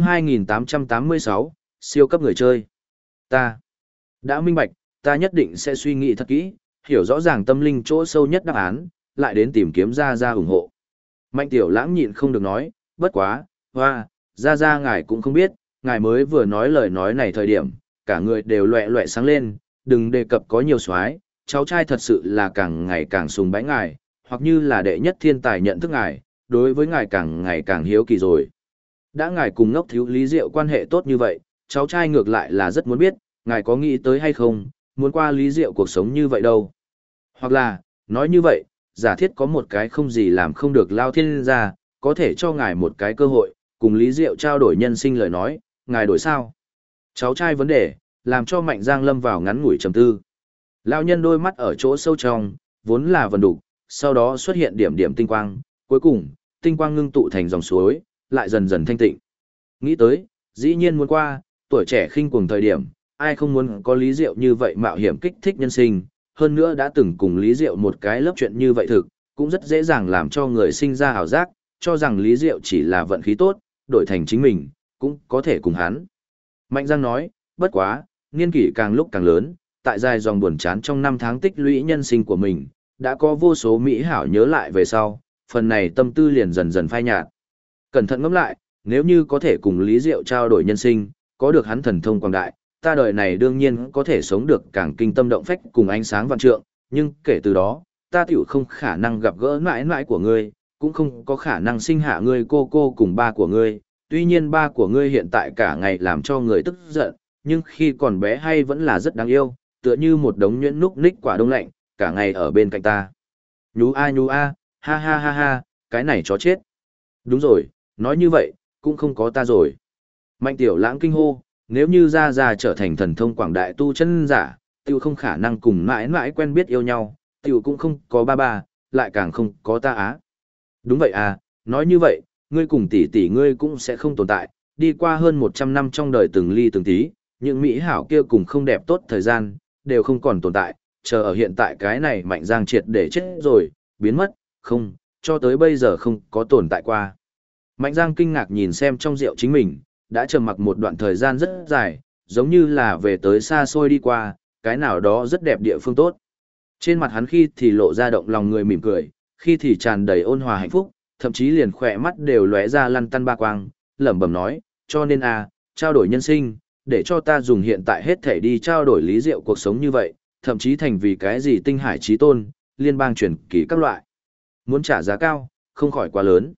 Speaker 1: 2886, siêu cấp người chơi. Ta đã minh bạch, ta nhất định sẽ suy nghĩ thật kỹ, hiểu rõ ràng tâm linh chỗ sâu nhất đáp án, lại đến tìm kiếm Gia Gia ủng hộ. Mạnh Tiểu Lãng nhịn không được nói, bất quá, hoa, Gia Gia ngài cũng không biết, ngài mới vừa nói lời nói này thời điểm, cả người đều loẹ loẹ sáng lên, đừng đề cập có nhiều soái, cháu trai thật sự là càng ngày càng sùng bái ngài, hoặc như là đệ nhất thiên tài nhận thức ngài, đối với ngài càng ngày càng hiếu kỳ rồi. Đã ngài cùng ngốc thiếu Lý Diệu quan hệ tốt như vậy, cháu trai ngược lại là rất muốn biết, ngài có nghĩ tới hay không, muốn qua Lý Diệu cuộc sống như vậy đâu. Hoặc là, nói như vậy, giả thiết có một cái không gì làm không được Lao Thiên gia, có thể cho ngài một cái cơ hội, cùng Lý Diệu trao đổi nhân sinh lời nói, ngài đổi sao? Cháu trai vấn đề, làm cho Mạnh Giang lâm vào ngắn ngủi trầm tư. Lão nhân đôi mắt ở chỗ sâu trong, vốn là vần đục, sau đó xuất hiện điểm điểm tinh quang, cuối cùng, tinh quang ngưng tụ thành dòng suối, lại dần dần thanh tịnh. Nghĩ tới, dĩ nhiên muốn qua, tuổi trẻ khinh cuồng thời điểm, ai không muốn có Lý Diệu như vậy mạo hiểm kích thích nhân sinh, hơn nữa đã từng cùng Lý Diệu một cái lớp chuyện như vậy thực, cũng rất dễ dàng làm cho người sinh ra ảo giác, cho rằng Lý Diệu chỉ là vận khí tốt, đổi thành chính mình, cũng có thể cùng hắn. Mạnh Giang nói, bất quá, niên kỷ càng lúc càng lớn, tại dài dòng buồn chán trong năm tháng tích lũy nhân sinh của mình, đã có vô số mỹ hảo nhớ lại về sau, phần này tâm tư liền dần dần phai nhạt. Cẩn thận ngẫm lại, nếu như có thể cùng Lý Diệu trao đổi nhân sinh, có được hắn thần thông quảng đại, ta đời này đương nhiên có thể sống được càng kinh tâm động phách cùng ánh sáng vạn trượng, nhưng kể từ đó, ta tiểu không khả năng gặp gỡ mãi mãi của ngươi, cũng không có khả năng sinh hạ ngươi cô cùng ba của ngươi, tuy nhiên ba của ngươi hiện tại cả ngày làm cho người tức giận, nhưng khi còn bé hay vẫn là rất đáng yêu, tựa như một đống nhuyễn núc ních quả đông lạnh, cả ngày ở bên cạnh ta. Nhú a, ha ha ha ha, cái này chó chết. Đúng rồi, nói như vậy, cũng không có ta rồi. Mạnh Tiểu Lãng kinh hô, nếu như Gia Gia trở thành thần thông quảng đại tu chân giả, tiểu không khả năng cùng mãi mãi quen biết yêu nhau, tiểu cũng không có ba, lại càng không có ta á. Đúng vậy à, nói như vậy, ngươi cùng tỷ tỷ ngươi cũng sẽ không tồn tại, đi qua hơn 100 năm trong đời từng ly từng tí, những mỹ hảo kia cùng không đẹp tốt thời gian, đều không còn tồn tại, chờ ở hiện tại cái này Mạnh Giang triệt để chết rồi, biến mất, không, cho tới bây giờ không có tồn tại qua. Mạnh Giang kinh ngạc nhìn xem trong rượu chính mình, đã trầm mặc một đoạn thời gian rất dài, giống như là về tới xa xôi đi qua, cái nào đó rất đẹp địa phương tốt. Trên mặt hắn khi thì lộ ra động lòng người mỉm cười, khi thì tràn đầy ôn hòa hạnh phúc, thậm chí liền khỏe mắt đều lóe ra lăn tăn ba quang, lẩm bẩm nói, cho nên trao đổi nhân sinh, để cho ta dùng hiện tại hết thể đi trao đổi Lý Diệu cuộc sống như vậy, thậm chí thành vì cái gì tinh hải chí tôn, liên bang truyền kỳ các loại. Muốn trả giá cao, không khỏi quá lớn.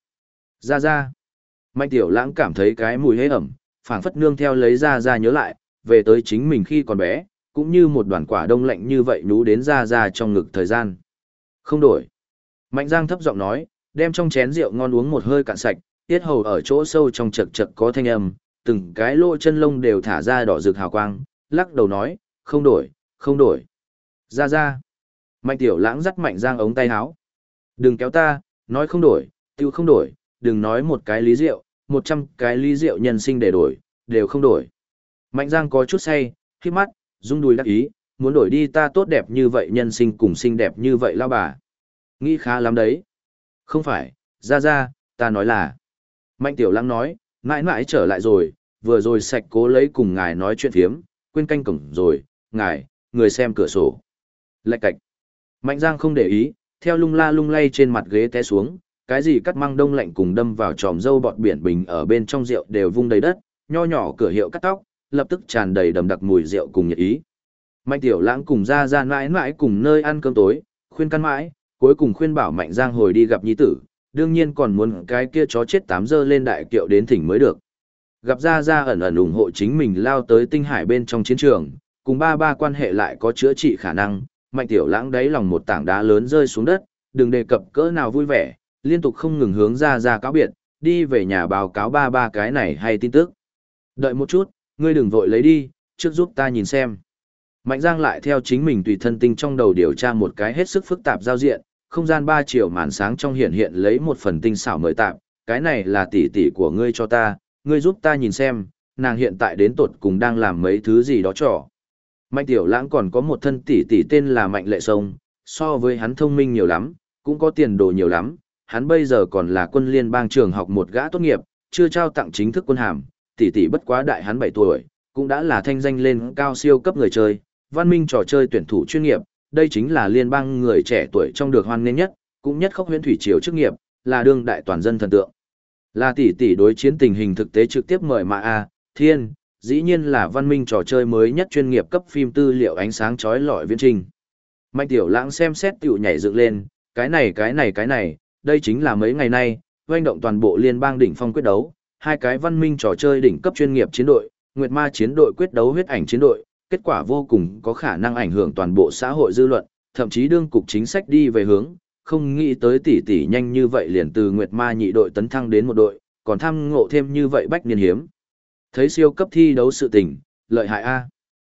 Speaker 1: Ra. Mạnh Tiểu Lãng cảm thấy cái mùi hế ẩm, phảng phất nương theo lấy ra nhớ lại, về tới chính mình khi còn bé, cũng như một đoàn quả đông lạnh như vậy nhú đến ra trong ngực thời gian. Không đổi. Mạnh Giang thấp giọng nói, đem trong chén rượu ngon uống một hơi cạn sạch, tiết hầu ở chỗ sâu trong chật chật có thanh âm, từng cái lỗ chân lông đều thả ra đỏ rực hào quang, lắc đầu nói, không đổi. Ra. Mạnh Tiểu Lãng dắt Mạnh Giang ống tay áo. Đừng kéo ta, nói không đổi, tiêu không đổi, đừng nói một cái Lý Diệu, 100 cái Lý Diệu nhân sinh để đổi, đều không đổi. Mạnh Giang có chút say, khi mắt, rung đùi đắc ý, muốn đổi đi ta tốt đẹp như vậy nhân sinh cùng xinh đẹp như vậy lao bà. Nghĩ khá lắm đấy. Không phải, ra, ta nói là. Mạnh Tiểu Lãng nói, mãi mãi trở lại rồi, vừa rồi sạch cố lấy cùng ngài nói chuyện phiếm, quên canh cổng rồi, ngài, người xem cửa sổ. Lạch cạch. Mạnh Giang không để ý, theo lung la lung lay trên mặt ghế té xuống, cái gì cắt măng đông lạnh cùng đâm vào tròm dâu bọt biển bình ở bên trong rượu đều vung đầy đất, nho nhỏ cửa hiệu cắt tóc, lập tức tràn đầy đầm đặc mùi rượu cùng nhiệt ý. Mạnh Tiểu Lãng cùng ra mãi mãi cùng nơi ăn cơm tối, khuyên can mãi, cuối cùng khuyên bảo Mạnh Giang hồi đi gặp nhi tử, đương nhiên còn muốn cái kia chó chết 8 giờ lên đại kiệu đến thỉnh mới được. Gặp ra ẩn ẩn ủng hộ chính mình lao tới tinh hải bên trong chiến trường, cùng ba quan hệ lại có chữa trị khả năng, Mạnh Tiểu Lãng đáy lòng một tảng đá lớn rơi xuống đất, đừng đề cập cỡ nào vui vẻ, liên tục không ngừng hướng ra cáo biệt, đi về nhà báo cáo ba cái này hay tin tức. Đợi một chút, ngươi đừng vội lấy đi, trước giúp ta nhìn xem. Mạnh Giang lại theo chính mình tùy thân tinh trong đầu điều tra một cái hết sức phức tạp giao diện, không gian 3 chiều màn sáng trong hiện lấy một phần tinh xảo mời tạp, cái này là tỷ tỷ của ngươi cho ta, ngươi giúp ta nhìn xem, nàng hiện tại đến tột cùng đang làm mấy thứ gì đó trò. Mạnh Tiểu Lãng còn có một thân tỷ tỷ tên là Mạnh Lệ Sông, so với hắn thông minh nhiều lắm, cũng có tiền đồ nhiều lắm, hắn bây giờ còn là quân liên bang trường học một gã tốt nghiệp, chưa trao tặng chính thức quân hàm, tỷ tỷ bất quá đại hắn 7 tuổi, cũng đã là thanh danh lên cao siêu cấp người chơi, văn minh trò chơi tuyển thủ chuyên nghiệp, đây chính là liên bang người trẻ tuổi trong được hoan nghênh nhất, cũng nhất khốc huyễn thủy triều chức nghiệp, là đương đại toàn dân thần tượng. Là tỷ tỷ đối chiến tình hình thực tế trực tiếp mời mà Thiên, dĩ nhiên là văn minh trò chơi mới nhất chuyên nghiệp cấp phim tư liệu ánh sáng chói lọi viễn trình. Mạnh Tiểu Lãng xem xét tiểu nhảy dựng lên, cái này, đây chính là mấy ngày nay, hoành động toàn bộ liên bang đỉnh phong quyết đấu, hai cái văn minh trò chơi đỉnh cấp chuyên nghiệp chiến đội, Nguyệt Ma chiến đội quyết đấu huyết ảnh chiến đội, kết quả vô cùng có khả năng ảnh hưởng toàn bộ xã hội dư luận, thậm chí đương cục chính sách đi về hướng, không nghĩ tới tỷ nhanh như vậy liền từ Nguyệt Ma nhị đội tấn thăng đến một đội, còn tham ngộ thêm như vậy bách niên hiếm. Thấy siêu cấp thi đấu sự tình, lợi hại a.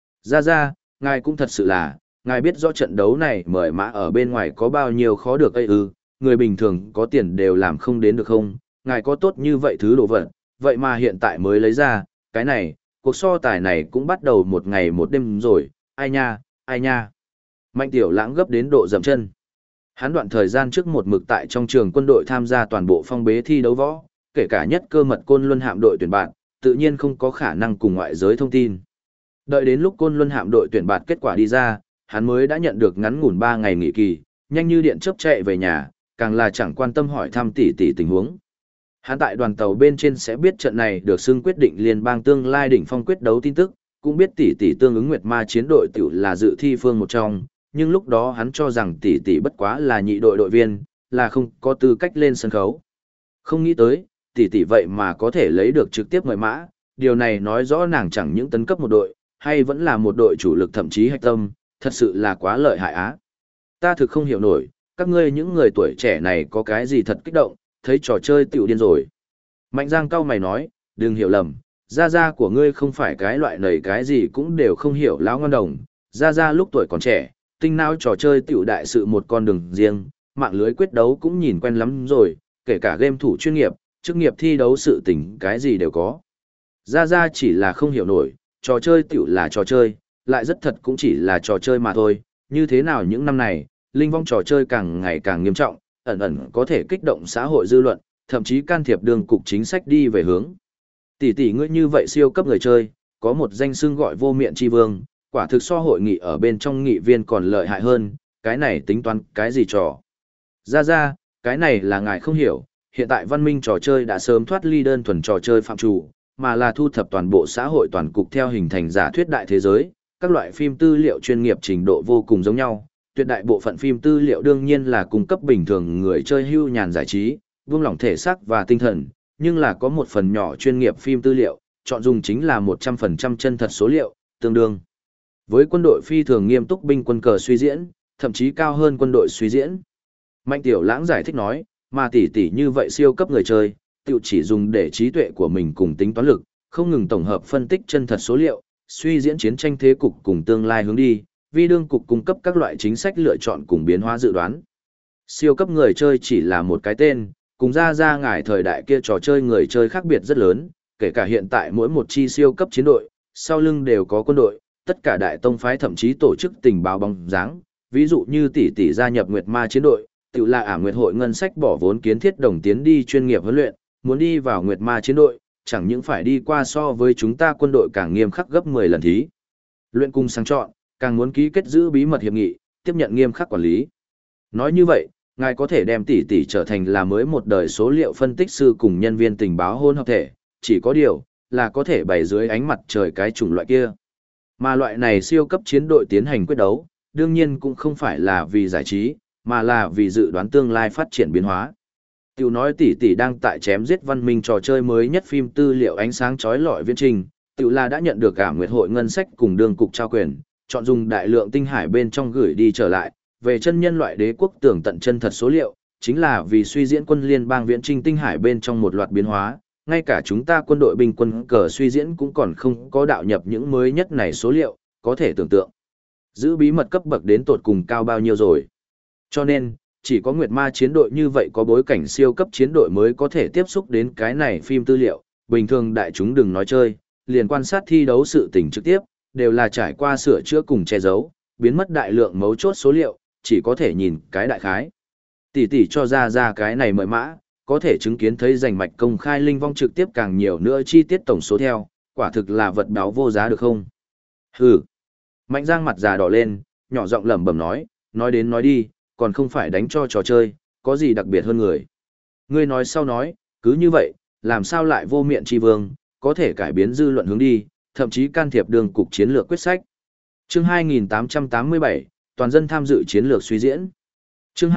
Speaker 1: Ra, ngài cũng thật sự là, ngài biết rõ trận đấu này mời mã ở bên ngoài có bao nhiêu khó được người bình thường có tiền đều làm không đến được không, ngài có tốt như vậy thứ đồ vật, vậy mà hiện tại mới lấy ra, cái này, cuộc so tài này cũng bắt đầu một ngày một đêm rồi, ai nha. Mạnh Tiểu Lãng gấp đến độ dậm chân. Hắn đoạn thời gian trước một mực tại trong trường quân đội tham gia toàn bộ phong bế thi đấu võ, kể cả nhất cơ mật Côn Luân hạm đội tuyển bạn, tự nhiên không có khả năng cùng ngoại giới thông tin. Đợi đến lúc Côn Luân hạm đội tuyển bạn kết quả đi ra, hắn mới đã nhận được ngắn ngủn 3 ngày nghỉ kỳ, nhanh như điện chớp chạy về nhà, càng là chẳng quan tâm hỏi thăm tỷ tình huống. Hắn tại đoàn tàu bên trên sẽ biết trận này được xưng quyết định liên bang tương lai đỉnh phong quyết đấu tin tức, cũng biết tỷ tương ứng Nguyệt Ma chiến đội tiểu là dự thi phương một trong, nhưng lúc đó hắn cho rằng tỷ bất quá là nhị đội đội viên, là không có tư cách lên sân khấu. Không nghĩ tới, tỷ vậy mà có thể lấy được trực tiếp mời mã, điều này nói rõ nàng chẳng những tấn cấp một đội, hay vẫn là một đội chủ lực thậm chí hạch tâm, thật sự là quá lợi hại á. Ta thực không hiểu nổi, các ngươi những người tuổi trẻ này có cái gì thật kích động, thấy trò chơi tiểu điên rồi. Mạnh Giang cao mày nói, đừng hiểu lầm, gia của ngươi không phải cái loại nầy cái gì cũng đều không hiểu lão ngon đồng, gia lúc tuổi còn trẻ, tinh não trò chơi tiểu đại sự một con đường riêng, mạng lưới quyết đấu cũng nhìn quen lắm rồi, kể cả game thủ chuyên nghiệp, chức nghiệp thi đấu sự tình cái gì đều có. Gia chỉ là không hiểu nổi, trò chơi tiểu là trò chơi, lại rất thật cũng chỉ là trò chơi mà thôi, như thế nào những năm này, linh vong trò chơi càng ngày càng nghiêm trọng, ẩn có thể kích động xã hội dư luận, thậm chí can thiệp đường cục chính sách đi về hướng. Tỷ ngươi như vậy siêu cấp người chơi, có một danh xưng gọi vô miệng chi vương, quả thực so hội nghị ở bên trong nghị viên còn lợi hại hơn, cái này tính toán cái gì trò. Ra, cái này là ngài không hiểu, hiện tại văn minh trò chơi đã sớm thoát ly đơn thuần trò chơi phạm chủ, mà là thu thập toàn bộ xã hội toàn cục theo hình thành giả thuyết đại thế giới, các loại phim tư liệu chuyên nghiệp trình độ vô cùng giống nhau, tuyệt đại bộ phận phim tư liệu đương nhiên là cung cấp bình thường người chơi hưu nhàn giải trí, buông lỏng thể xác và tinh thần, nhưng là có một phần nhỏ chuyên nghiệp phim tư liệu, chọn dùng chính là 100% chân thật số liệu, tương đương với quân đội phi thường nghiêm túc binh quân cờ suy diễn, thậm chí cao hơn quân đội suy diễn. Mạnh Tiểu Lãng giải thích nói, mà tỷ như vậy siêu cấp người chơi, tiểu chỉ dùng để trí tuệ của mình cùng tính toán lực, không ngừng tổng hợp phân tích chân thật số liệu, suy diễn chiến tranh thế cục cùng tương lai hướng đi, vi đương cục cung cấp các loại chính sách lựa chọn cùng biến hóa dự đoán. Siêu cấp người chơi chỉ là một cái tên, cùng ra ngải thời đại kia trò chơi người chơi khác biệt rất lớn, kể cả hiện tại mỗi một chi siêu cấp chiến đội, sau lưng đều có quân đội, tất cả đại tông phái thậm chí tổ chức tình báo bóng dáng, ví dụ như tỷ gia nhập Nguyệt Ma chiến đội, tự là Nguyệt hội ngân sách bỏ vốn kiến thiết đồng tiến đi chuyên nghiệp huấn luyện, muốn đi vào Nguyệt Ma chiến đội, chẳng những phải đi qua so với chúng ta quân đội càng nghiêm khắc gấp 10 lần thí. Luyện cung sang chọn, càng muốn ký kết giữ bí mật hiệp nghị, tiếp nhận nghiêm khắc quản lý. Nói như vậy, ngài có thể đem tỷ tỷ trở thành là mới một đời số liệu phân tích sư cùng nhân viên tình báo hôn hợp thể, chỉ có điều, là có thể bày dưới ánh mặt trời cái chủng loại kia. Mà loại này siêu cấp chiến đội tiến hành quyết đấu, đương nhiên cũng không phải là vì giải trí, mà là vì dự đoán tương lai phát triển biến hóa. Tiểu nói tỷ tỷ đang tại chém giết văn minh trò chơi mới nhất phim tư liệu ánh sáng chói lọi viễn trình, tiểu là đã nhận được cả nguyệt hội ngân sách cùng đường cục trao quyền, chọn dùng đại lượng tinh hải bên trong gửi đi trở lại, về chân nhân loại đế quốc tưởng tận chân thật số liệu, chính là vì suy diễn quân liên bang viễn trình tinh hải bên trong một loạt biến hóa, ngay cả chúng ta quân đội binh quân cờ suy diễn cũng còn không có đạo nhập những mới nhất này số liệu, có thể tưởng tượng. Giữ bí mật cấp bậc đến tột cùng cao bao nhiêu rồi. Cho nên, chỉ có Nguyệt Ma chiến đội như vậy có bối cảnh siêu cấp chiến đội mới có thể tiếp xúc đến cái này phim tư liệu, bình thường đại chúng đừng nói chơi, liền quan sát thi đấu sự tình trực tiếp, đều là trải qua sửa chữa cùng che giấu, biến mất đại lượng mấu chốt số liệu, chỉ có thể nhìn cái đại khái. Tỷ tỷ cho ra cái này mời mã, có thể chứng kiến thấy giành mạch công khai linh vong trực tiếp càng nhiều nữa chi tiết tổng số theo, quả thực là vật báo vô giá được không? Hừ. Mạnh Giang mặt già đỏ lên, nhỏ giọng lẩm bẩm nói đến nói đi, còn không phải đánh cho trò chơi, có gì đặc biệt hơn người. Ngươi nói sau nói, cứ như vậy, làm sao lại vô miệng tri vương, có thể cải biến dư luận hướng đi, thậm chí can thiệp đường cục chiến lược quyết sách. Chương 2887, toàn dân tham dự chiến lược suy diễn. Chương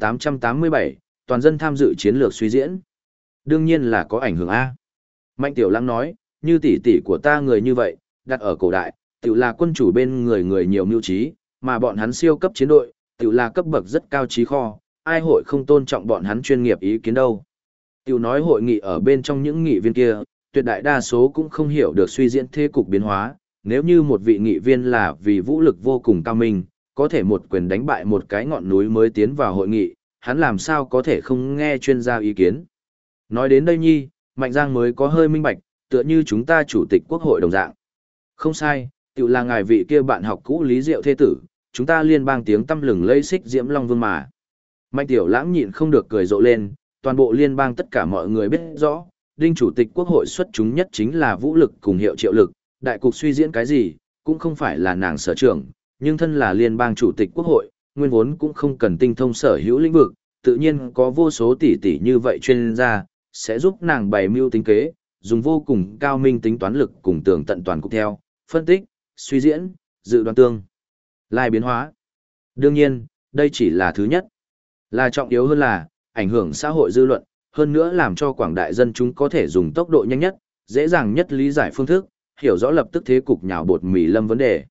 Speaker 1: 2887, toàn dân tham dự chiến lược suy diễn. Đương nhiên là có ảnh hưởng A. Mạnh Tiểu Lăng nói, như tỷ tỷ của ta người như vậy, đặt ở cổ đại, tự là quân chủ bên người nhiều mưu trí, mà bọn hắn siêu cấp chiến đội, tự là cấp bậc rất cao trí kho, ai hội không tôn trọng bọn hắn chuyên nghiệp ý kiến đâu. Tiểu nói hội nghị ở bên trong những nghị viên kia, tuyệt đại đa số cũng không hiểu được suy diễn thế cục biến hóa, nếu như một vị nghị viên là vì vũ lực vô cùng cao minh, có thể một quyền đánh bại một cái ngọn núi mới tiến vào hội nghị, hắn làm sao có thể không nghe chuyên gia ý kiến. Nói đến đây nhi, Mạnh Giang mới có hơi minh bạch, tựa như chúng ta chủ tịch quốc hội đồng dạng. Không sai, tự là ngài vị kia bạn học cũ Lý Diệu thế tử, chúng ta liên bang tiếng tăm lừng lây xích Diễm Long Vương mà. Mạnh Tiểu Lãng nhịn không được cười rộ lên, toàn bộ liên bang tất cả mọi người biết rõ, đinh chủ tịch quốc hội xuất chúng nhất chính là vũ lực cùng hiệu triệu lực, đại cục suy diễn cái gì, cũng không phải là nàng sở trưởng, nhưng thân là liên bang chủ tịch quốc hội, nguyên vốn cũng không cần tinh thông sở hữu lĩnh vực, tự nhiên có vô số tỷ tỷ như vậy chuyên gia, sẽ giúp nàng bày mưu tính kế, dùng vô cùng cao minh tính toán lực cùng tường tận toàn cục theo, phân tích, suy diễn, dự đoán tương lai biến hóa. Đương nhiên, đây chỉ là thứ nhất. Là trọng yếu hơn là, ảnh hưởng xã hội dư luận, hơn nữa làm cho quảng đại dân chúng có thể dùng tốc độ nhanh nhất, dễ dàng nhất lý giải phương thức, hiểu rõ lập tức thế cục nhào bột mì lâm vấn đề.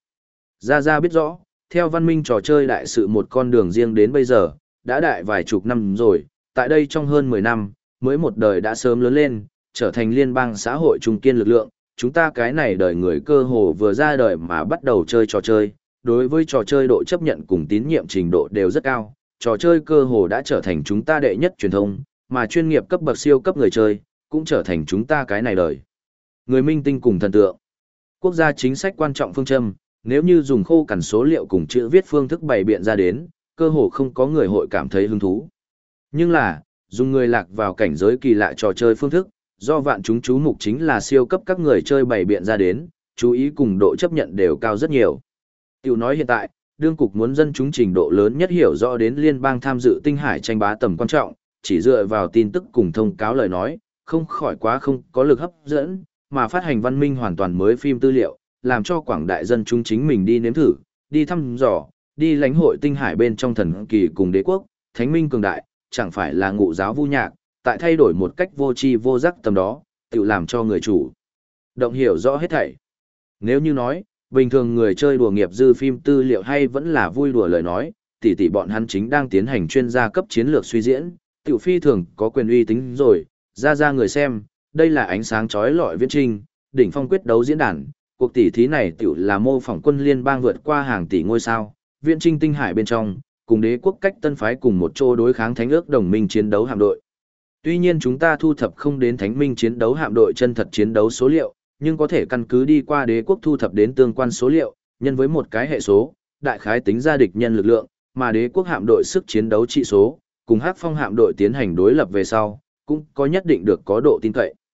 Speaker 1: Ra biết rõ, theo văn minh trò chơi đại sự một con đường riêng đến bây giờ, đã đại vài chục năm rồi, tại đây trong hơn 10 năm, mới một đời đã sớm lớn lên, trở thành liên bang xã hội trung kiên lực lượng, chúng ta cái này đời người cơ hồ vừa ra đời mà bắt đầu chơi trò chơi, đối với trò chơi độ chấp nhận cùng tín nhiệm trình độ đều rất cao, trò chơi cơ hồ đã trở thành chúng ta đệ nhất truyền thông, mà chuyên nghiệp cấp bậc siêu cấp người chơi, cũng trở thành chúng ta cái này đời. Người minh tinh cùng thần tượng. Quốc gia chính sách quan trọng phương châm, nếu như dùng khô cằn số liệu cùng chữ viết phương thức bày biện ra đến, cơ hồ không có người hội cảm thấy hứng thú. Nhưng là, dùng người lạc vào cảnh giới kỳ lạ trò chơi phương thức, do vạn chúng chú mục chính là siêu cấp các người chơi bày biện ra đến, chú ý cùng độ chấp nhận đều cao rất nhiều. Tiểu nói hiện tại, đương cục muốn dân chúng trình độ lớn nhất hiểu rõ đến liên bang tham dự tinh hải tranh bá tầm quan trọng, chỉ dựa vào tin tức cùng thông cáo lời nói, không khỏi quá không có lực hấp dẫn, mà phát hành văn minh hoàn toàn mới phim tư liệu, làm cho quảng đại dân chúng chính mình đi nếm thử, đi thăm dò, đi lãnh hội tinh hải bên trong thần kỳ cùng đế quốc, thánh minh cường đại, chẳng phải là ngụ giáo vu nhạc, tại thay đổi một cách vô tri vô giác tầm đó, tự làm cho người chủ động hiểu rõ hết thảy. Nếu như nói, bình thường người chơi đùa nghiệp dư phim tư liệu hay vẫn là vui đùa lời nói, tỷ bọn hắn chính đang tiến hành chuyên gia cấp chiến lược suy diễn, tiểu phi thường có quyền uy tín rồi, ra người xem, đây là ánh sáng chói lọi viễn trình, đỉnh phong quyết đấu diễn đàn, cuộc tỷ thí này tiểu là mô phỏng quân liên bang vượt qua hàng tỷ ngôi sao, viễn trình tinh hải bên trong, cùng đế quốc cách tân phái cùng một chỗ đối kháng thánh ước đồng minh chiến đấu hạm đội. Tuy nhiên chúng ta thu thập không đến thánh minh chiến đấu hạm đội chân thật chiến đấu số liệu, nhưng có thể căn cứ đi qua đế quốc thu thập đến tương quan số liệu, nhân với một cái hệ số, đại khái tính ra địch nhân lực lượng, mà đế quốc hạm đội sức chiến đấu trị số, cùng Hắc Phong hạm đội tiến hành đối lập về sau, cũng có nhất định được có độ tin cậy.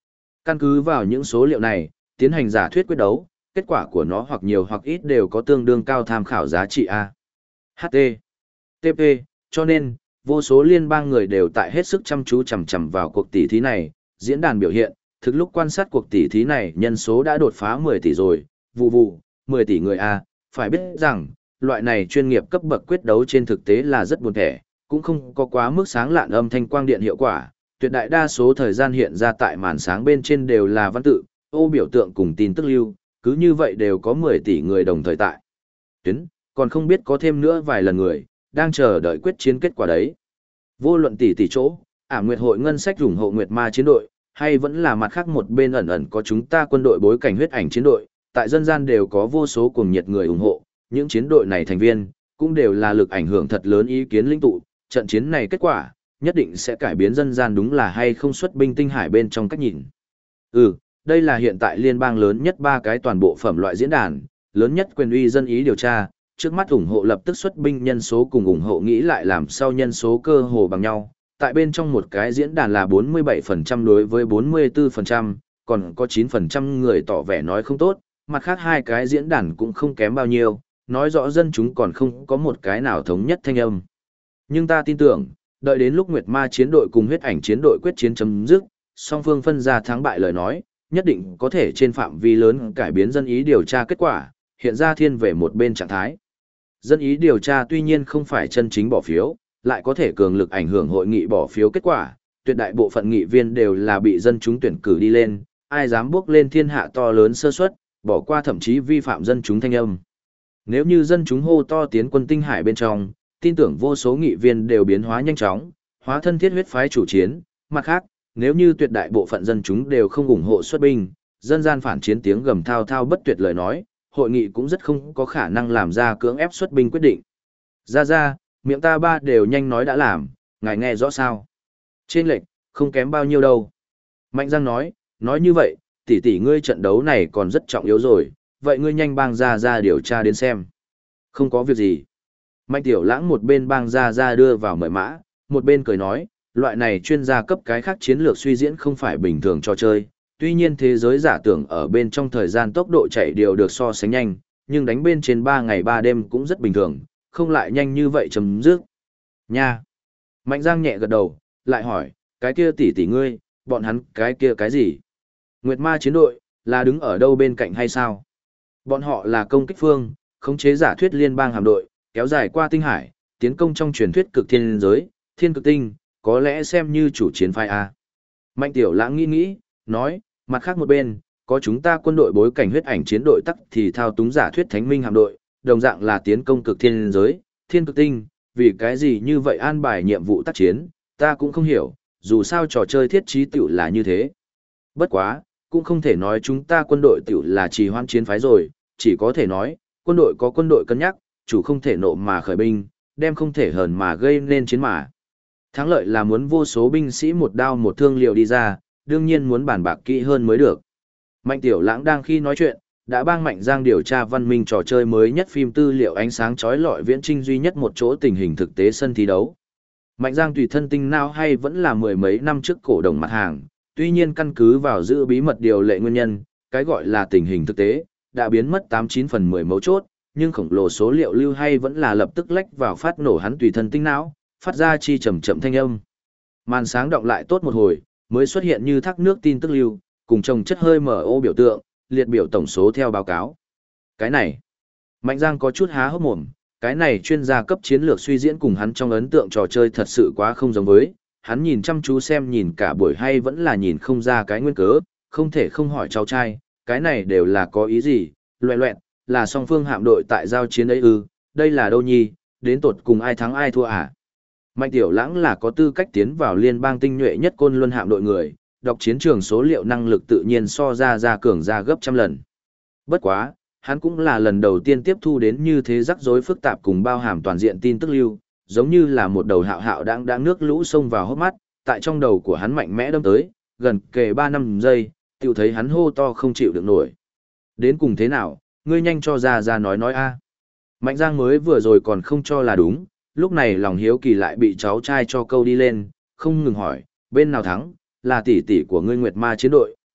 Speaker 1: Căn cứ vào những số liệu này, tiến hành giả thuyết quyết đấu, kết quả của nó hoặc nhiều hoặc ít đều có tương đương cao tham khảo giá trị A. HT. TP, cho nên, vô số liên bang người đều tại hết sức chăm chú chằm chằm vào cuộc tỷ thí này, diễn đàn biểu hiện, thực lúc quan sát cuộc tỷ thí này nhân số đã đột phá 10 tỷ rồi, vụ, 10 tỷ người A, phải biết rằng, loại này chuyên nghiệp cấp bậc quyết đấu trên thực tế là rất buồn thẻ, cũng không có quá mức sáng lạn âm thanh quang điện hiệu quả, tuyệt đại đa số thời gian hiện ra tại màn sáng bên trên đều là văn tự, ô biểu tượng cùng tin tức lưu, cứ như vậy đều có 10 tỷ người đồng thời tại. Tuyến, còn không biết có thêm nữa vài lần người, đang chờ đợi quyết chiến kết quả đấy. Vô luận tỷ chỗ, Nguyệt hội ngân sách ủng hộ Nguyệt Ma chiến đội, hay vẫn là mặt khác một bên ẩn ẩn có chúng ta quân đội bối cảnh huyết ảnh chiến đội, tại dân gian đều có vô số cuồng nhiệt người ủng hộ, những chiến đội này thành viên, cũng đều là lực ảnh hưởng thật lớn ý kiến linh tụ, trận chiến này kết quả, nhất định sẽ cải biến dân gian đúng là hay không xuất binh tinh hải bên trong cách nhìn. Đây là hiện tại liên bang lớn nhất 3 cái toàn bộ phẩm loại diễn đàn, lớn nhất quyền uy dân ý điều tra, trước mắt ủng hộ lập tức xuất binh nhân số cùng ủng hộ nghĩ lại làm sao nhân số cơ hồ bằng nhau. Tại bên trong một cái diễn đàn là 47% đối với 44%, còn có 9% người tỏ vẻ nói không tốt, mặt khác hai cái diễn đàn cũng không kém bao nhiêu, nói rõ dân chúng còn không có một cái nào thống nhất thanh âm. Nhưng ta tin tưởng, đợi đến lúc Nguyệt Ma chiến đội cùng huyết ảnh chiến đội quyết chiến chấm dứt, song phương phân ra thắng bại lời nói, nhất định có thể trên phạm vi lớn cải biến dân ý điều tra kết quả, hiện ra thiên về một bên trạng thái. Dân ý điều tra tuy nhiên không phải chân chính bỏ phiếu, lại có thể cường lực ảnh hưởng hội nghị bỏ phiếu kết quả, tuyệt đại bộ phận nghị viên đều là bị dân chúng tuyển cử đi lên, ai dám bước lên thiên hạ to lớn sơ suất, bỏ qua thậm chí vi phạm dân chúng thanh âm. Nếu như dân chúng hô to tiến quân tinh hải bên trong, tin tưởng vô số nghị viên đều biến hóa nhanh chóng, hóa thân thiết huyết phái chủ chiến, mặt khác, nếu như tuyệt đại bộ phận dân chúng đều không ủng hộ xuất binh, dân gian phản chiến tiếng gầm thao thao bất tuyệt lời nói, hội nghị cũng rất không có khả năng làm ra cưỡng ép xuất binh quyết định. Ra, miệng ta ba đều nhanh nói đã làm, ngài nghe rõ sao? Trên lệnh, không kém bao nhiêu đâu. Mạnh Giang nói như vậy, tỷ ngươi trận đấu này còn rất trọng yếu rồi, vậy ngươi nhanh bang ra điều tra đến xem. Không có việc gì. Mạnh Tiểu Lãng một bên bang ra đưa vào mời mã, một bên cười nói, loại này chuyên gia cấp cái khác chiến lược suy diễn không phải bình thường cho chơi. Tuy nhiên thế giới giả tưởng ở bên trong thời gian tốc độ chạy điều được so sánh nhanh, nhưng đánh bên trên 3 ngày 3 đêm cũng rất bình thường, không lại nhanh như vậy chấm dứt. Nha. Mạnh Giang nhẹ gật đầu, lại hỏi, cái kia tỷ ngươi, bọn hắn cái kia cái gì? Nguyệt Ma chiến đội, là đứng ở đâu bên cạnh hay sao? Bọn họ là công kích phương, khống chế giả thuyết liên bang hạm đội, kéo dài qua tinh hải, tiến công trong truyền thuyết cực thiên giới, thiên cực tinh, có lẽ xem như chủ chiến phái A. Mạnh Tiểu Lãng nghĩ, nói, mặt khác một bên, có chúng ta quân đội bối cảnh huyết ảnh chiến đội tắc thì thao túng giả thuyết thánh minh hạm đội, đồng dạng là tiến công cực thiên giới, thiên cực tinh, vì cái gì như vậy an bài nhiệm vụ tác chiến, ta cũng không hiểu, dù sao trò chơi thiết trí tiểu là như thế. Bất quá, cũng không thể nói chúng ta quân đội tiểu là trì hoãn chiến phái rồi, chỉ có thể nói, quân đội có quân đội cân nhắc, chủ không thể nộ mà khởi binh, đem không thể hờn mà gây nên chiến mà. Thắng lợi là muốn vô số binh sĩ một đao một thương liều đi ra, đương nhiên muốn bàn bạc kỹ hơn mới được. Mạnh Tiểu Lãng đang khi nói chuyện, đã bang Mạnh Giang điều tra văn minh trò chơi mới nhất phim tư liệu ánh sáng chói lọi viễn trinh duy nhất một chỗ tình hình thực tế sân thi đấu. Mạnh Giang tùy thân tinh nào hay vẫn là mười mấy năm trước cổ đồng mặt hàng, tuy nhiên căn cứ vào giữ bí mật điều lệ nguyên nhân, cái gọi là tình hình thực tế, đã biến mất 89 phần 10 mấu chốt, nhưng khổng lồ số liệu lưu hay vẫn là lập tức lách vào phát nổ hắn tùy thân tinh não, phát ra chi chậm chậm thanh âm. Màn sáng đọng lại tốt một hồi, mới xuất hiện như thác nước tin tức lưu, cùng chồng chất hơi mở ô biểu tượng, liệt biểu tổng số theo báo cáo. Cái này, Mạnh Giang có chút há hốc mồm, cái này chuyên gia cấp chiến lược suy diễn cùng hắn trong ấn tượng trò chơi thật sự quá không giống với, hắn nhìn chăm chú xem nhìn cả buổi hay vẫn là nhìn không ra cái nguyên cớ, không thể không hỏi cháu trai, cái này đều là có ý gì, loẹt, là song phương hạm đội tại giao chiến ấy ư, đây là đâu nhi, đến tột cùng ai thắng ai thua à? Mạnh Tiểu Lãng là có tư cách tiến vào liên bang tinh nhuệ nhất côn luân hạm đội người, đọc chiến trường số liệu năng lực tự nhiên so ra cường ra gấp trăm lần. Bất quá, hắn cũng là lần đầu tiên tiếp thu đến như thế rắc rối phức tạp cùng bao hàm toàn diện tin tức lưu, giống như là một đầu hạo đang nước lũ xông vào hốc mắt, tại trong đầu của hắn mạnh mẽ đâm tới, gần kề 3 năm giây, tiểu thấy hắn hô to không chịu được nổi. Đến cùng thế nào, ngươi nhanh cho ra nói a. Mạnh Giang mới vừa rồi còn không cho là đúng, lúc này lòng hiếu kỳ lại bị cháu trai cho câu đi lên, không ngừng hỏi, bên nào thắng, là tỷ tỷ của ngươi Nguyệt Ma chiến đội,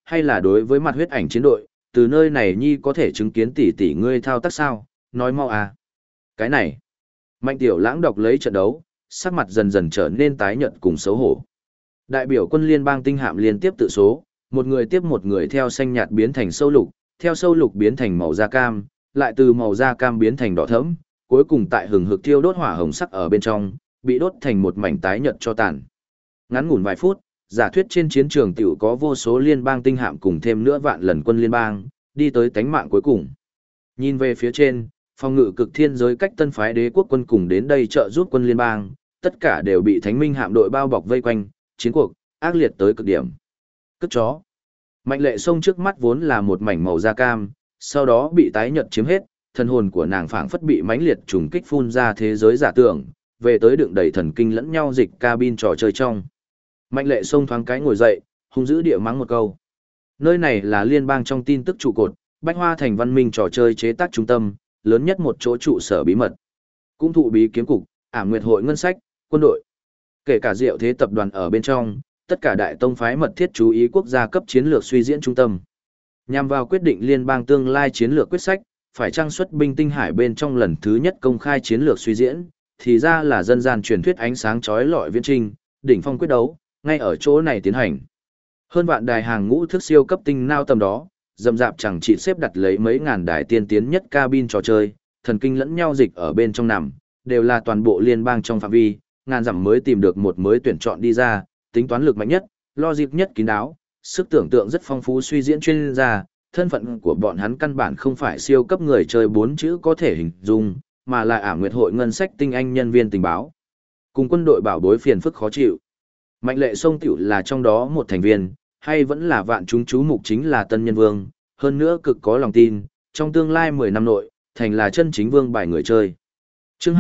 Speaker 1: Hay là đối với mặt huyết ảnh chiến đội, từ nơi này nhi có thể chứng kiến tỷ tỷ ngươi thao tác sao, nói mau à. Cái này, Mạnh Tiểu Lãng đọc lấy trận đấu, sắc mặt dần dần trở nên tái nhợt cùng xấu hổ. Đại biểu quân liên bang tinh hạm liên tiếp tự số, một người tiếp một người theo xanh nhạt biến thành sâu lục, theo sâu lục biến thành màu da cam, lại từ màu da cam biến thành đỏ thẫm, cuối cùng tại hừng hực thiêu đốt hỏa hồng sắc ở bên trong, bị đốt thành một mảnh tái nhợt cho tàn. Ngắn ngủn vài phút, giả thuyết trên chiến trường tiểu có vô số liên bang tinh hạm cùng thêm nữa vạn lần quân liên bang, đi tới tánh mạng cuối cùng. Nhìn về phía trên, phòng ngự cực thiên giới cách tân phái đế quốc quân cùng đến đây trợ giúp quân liên bang, tất cả đều bị thánh minh hạm đội bao bọc vây quanh, chiến cuộc ác liệt tới cực điểm. Cất chó. Mạnh Lệ Sông trước mắt vốn là một mảnh màu da cam, sau đó bị tái nhợt chiếm hết, thần hồn của nàng phảng phất bị mãnh liệt trùng kích phun ra thế giới giả tưởng, về tới đựng đầy thần kinh lẫn nhau dịch cabin trò chơi trong. Mạnh Lệ Sông thoáng cái ngồi dậy, hung dữ địa mắng một câu. Nơi này là liên bang trong tin tức trụ cột, Bách Hoa thành văn minh trò chơi chế tác trung tâm, lớn nhất một chỗ trụ sở bí mật. Cũng thụ bí kiếm cục, Ảm Nguyệt hội ngân sách, quân đội. Kể cả Diệu Thế tập đoàn ở bên trong, tất cả đại tông phái mật thiết chú ý quốc gia cấp chiến lược suy diễn trung tâm. Nhằm vào quyết định liên bang tương lai chiến lược quyết sách, phải trang xuất binh tinh hải bên trong lần thứ nhất công khai chiến lược suy diễn, thì ra là dân gian truyền thuyết ánh sáng chói lọi viễn trinh, đỉnh phong quyết đấu, ngay ở chỗ này tiến hành. Hơn vạn đài hàng ngũ thức siêu cấp tinh nao tầm đó, dầm dạp chẳng chỉ xếp đặt lấy mấy ngàn đài tiên tiến nhất cabin trò chơi, thần kinh lẫn nhau dịch ở bên trong nằm, đều là toàn bộ liên bang trong phạm vi, ngàn dặm mới tìm được một mới tuyển chọn đi ra, tính toán lực mạnh nhất, logic nhất kín đáo, sức tưởng tượng rất phong phú suy diễn chuyên gia, thân phận của bọn hắn căn bản không phải siêu cấp người chơi 4 chữ có thể hình dung, mà là Ảm Nguyệt hội ngân sách tinh anh nhân viên tình báo. Cùng quân đội bảo bối phiền phức khó chịu. Mạnh Lệ Sông tiểu là trong đó một thành viên, hay vẫn là vạn chúng chú mục chính là Tân Nhân Vương, hơn nữa cực có lòng tin, trong tương lai 10 năm nội, thành là chân chính vương bài người chơi. Chương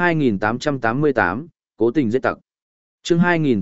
Speaker 1: 2888, cố tình giết tặc. Chương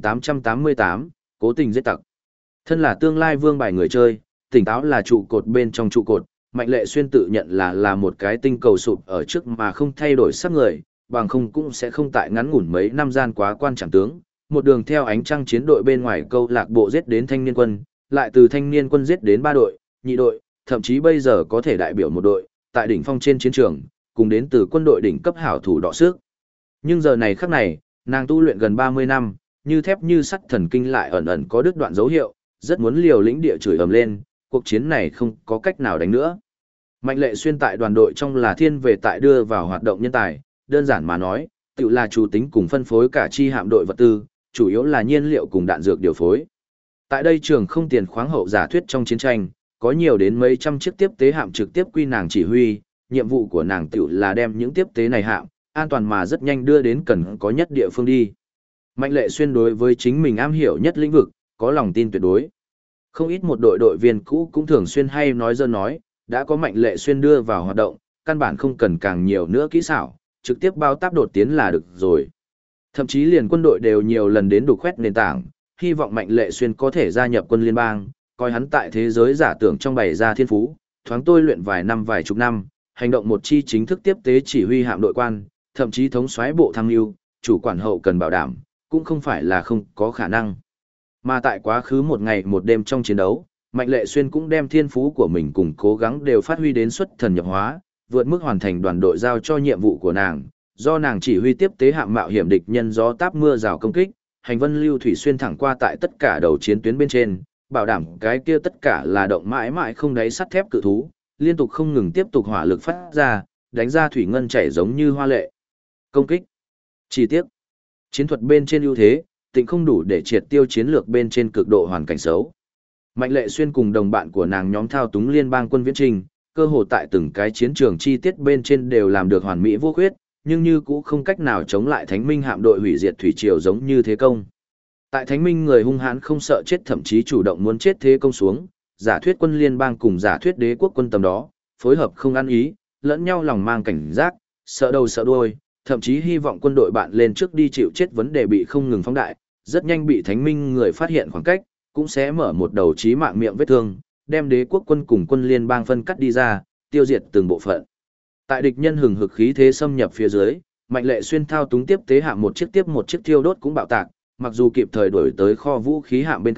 Speaker 1: 2888, cố tình giết tặc. Thân là tương lai vương bài người chơi, tỉnh táo là trụ cột bên trong trụ cột, Mạnh Lệ Xuyên tự nhận là một cái tinh cầu sụp ở trước mà không thay đổi sắc người, bằng không cũng sẽ không tại ngắn ngủn mấy năm gian quá quan trọng tướng, một đường theo ánh trăng chiến đội bên ngoài câu lạc bộ giết đến thanh niên quân, lại từ thanh niên quân giết đến 3 đội, nhị đội, thậm chí bây giờ có thể đại biểu một đội, tại đỉnh phong trên chiến trường, cùng đến từ quân đội đỉnh cấp hảo thủ đọ sức. Nhưng giờ này khắc này, nàng tu luyện gần 30 năm, như thép như sắt thần kinh lại ẩn ẩn có đứt đoạn dấu hiệu, rất muốn liều lĩnh địa chửi ầm lên, cuộc chiến này không có cách nào đánh nữa. Mạnh Lệ Xuyên tại đoàn đội trong là thiên về tại đưa vào hoạt động nhân tài, đơn giản mà nói, tự là chủ tính cùng phân phối cả chi hạm đội vật tư, chủ yếu là nhiên liệu cùng đạn dược điều phối. Tại đây trường không tiền khoáng hậu giả thuyết trong chiến tranh, có nhiều đến mấy trăm chiếc tiếp tế hạm trực tiếp quy nàng chỉ huy, nhiệm vụ của nàng tự là đem những tiếp tế này hạm, an toàn mà rất nhanh đưa đến cần có nhất địa phương đi. Mạnh Lệ Xuyên đối với chính mình am hiểu nhất lĩnh vực, có lòng tin tuyệt đối. Không ít một đội đội viên cũ cũng thường xuyên hay nói dơ nói, đã có Mạnh Lệ Xuyên đưa vào hoạt động, căn bản không cần càng nhiều nữa kỹ xảo, trực tiếp bao táp đột tiến là được rồi. Thậm chí liền quân đội đều nhiều lần đến đục khoét nền tảng, hy vọng Mạnh Lệ Xuyên có thể gia nhập quân liên bang, coi hắn tại thế giới giả tưởng trong bày ra thiên phú, thoáng tôi luyện vài năm vài chục năm, hành động một chi chính thức tiếp tế chỉ huy hạm đội quan, thậm chí thống soái bộ tham mưu, chủ quản hậu cần bảo đảm, cũng không phải là không có khả năng. Mà tại quá khứ một ngày một đêm trong chiến đấu, Mạnh Lệ Xuyên cũng đem thiên phú của mình cùng cố gắng đều phát huy đến xuất thần nhập hóa, vượt mức hoàn thành đoàn đội giao cho nhiệm vụ của nàng, do nàng chỉ huy tiếp tế hạm mạo hiểm địch nhân gió táp mưa rào công kích, hành vân lưu thủy xuyên thẳng qua tại tất cả đầu chiến tuyến bên trên, bảo đảm cái kia tất cả là động mãi mãi không đáy sắt thép cự thú, liên tục không ngừng tiếp tục hỏa lực phát ra, đánh ra thủy ngân chảy giống như hoa lệ. Công kích. Chi tiết. Chiến thuật bên trên ưu thế, tịnh không đủ để triệt tiêu chiến lược bên trên cực độ hoàn cảnh xấu. Mạnh Lệ Xuyên cùng đồng bạn của nàng nhóm thao túng liên bang quân viễn trình, cơ hồ tại từng cái chiến trường chi tiết bên trên đều làm được hoàn mỹ vô khuyết, nhưng như cũng không cách nào chống lại Thánh Minh hạm đội hủy diệt thủy triều giống như thế công. Tại Thánh Minh người hung hãn không sợ chết thậm chí chủ động muốn chết thế công xuống, giả thuyết quân liên bang cùng giả thuyết đế quốc quân tầm đó, phối hợp không ăn ý, lẫn nhau lòng mang cảnh giác, sợ đầu sợ đuôi, thậm chí hy vọng quân đội bạn lên trước đi chịu chết vấn đề bị không ngừng phóng đại, rất nhanh bị Thánh Minh người phát hiện khoảng cách, cũng sẽ mở một đầu chí mạng miệng vết thương, đem đế quốc quân cùng quân liên bang phân cắt đi ra, tiêu diệt từng bộ phận. Tại địch nhân hừng hực khí thế xâm nhập phía dưới, Mạnh Lệ Xuyên thao túng tiếp tế hạm một chiếc tiếp một chiếc thiêu đốt cũng bạo tạc, mặc dù kịp thời đuổi tới kho vũ khí hạm bên cạnh,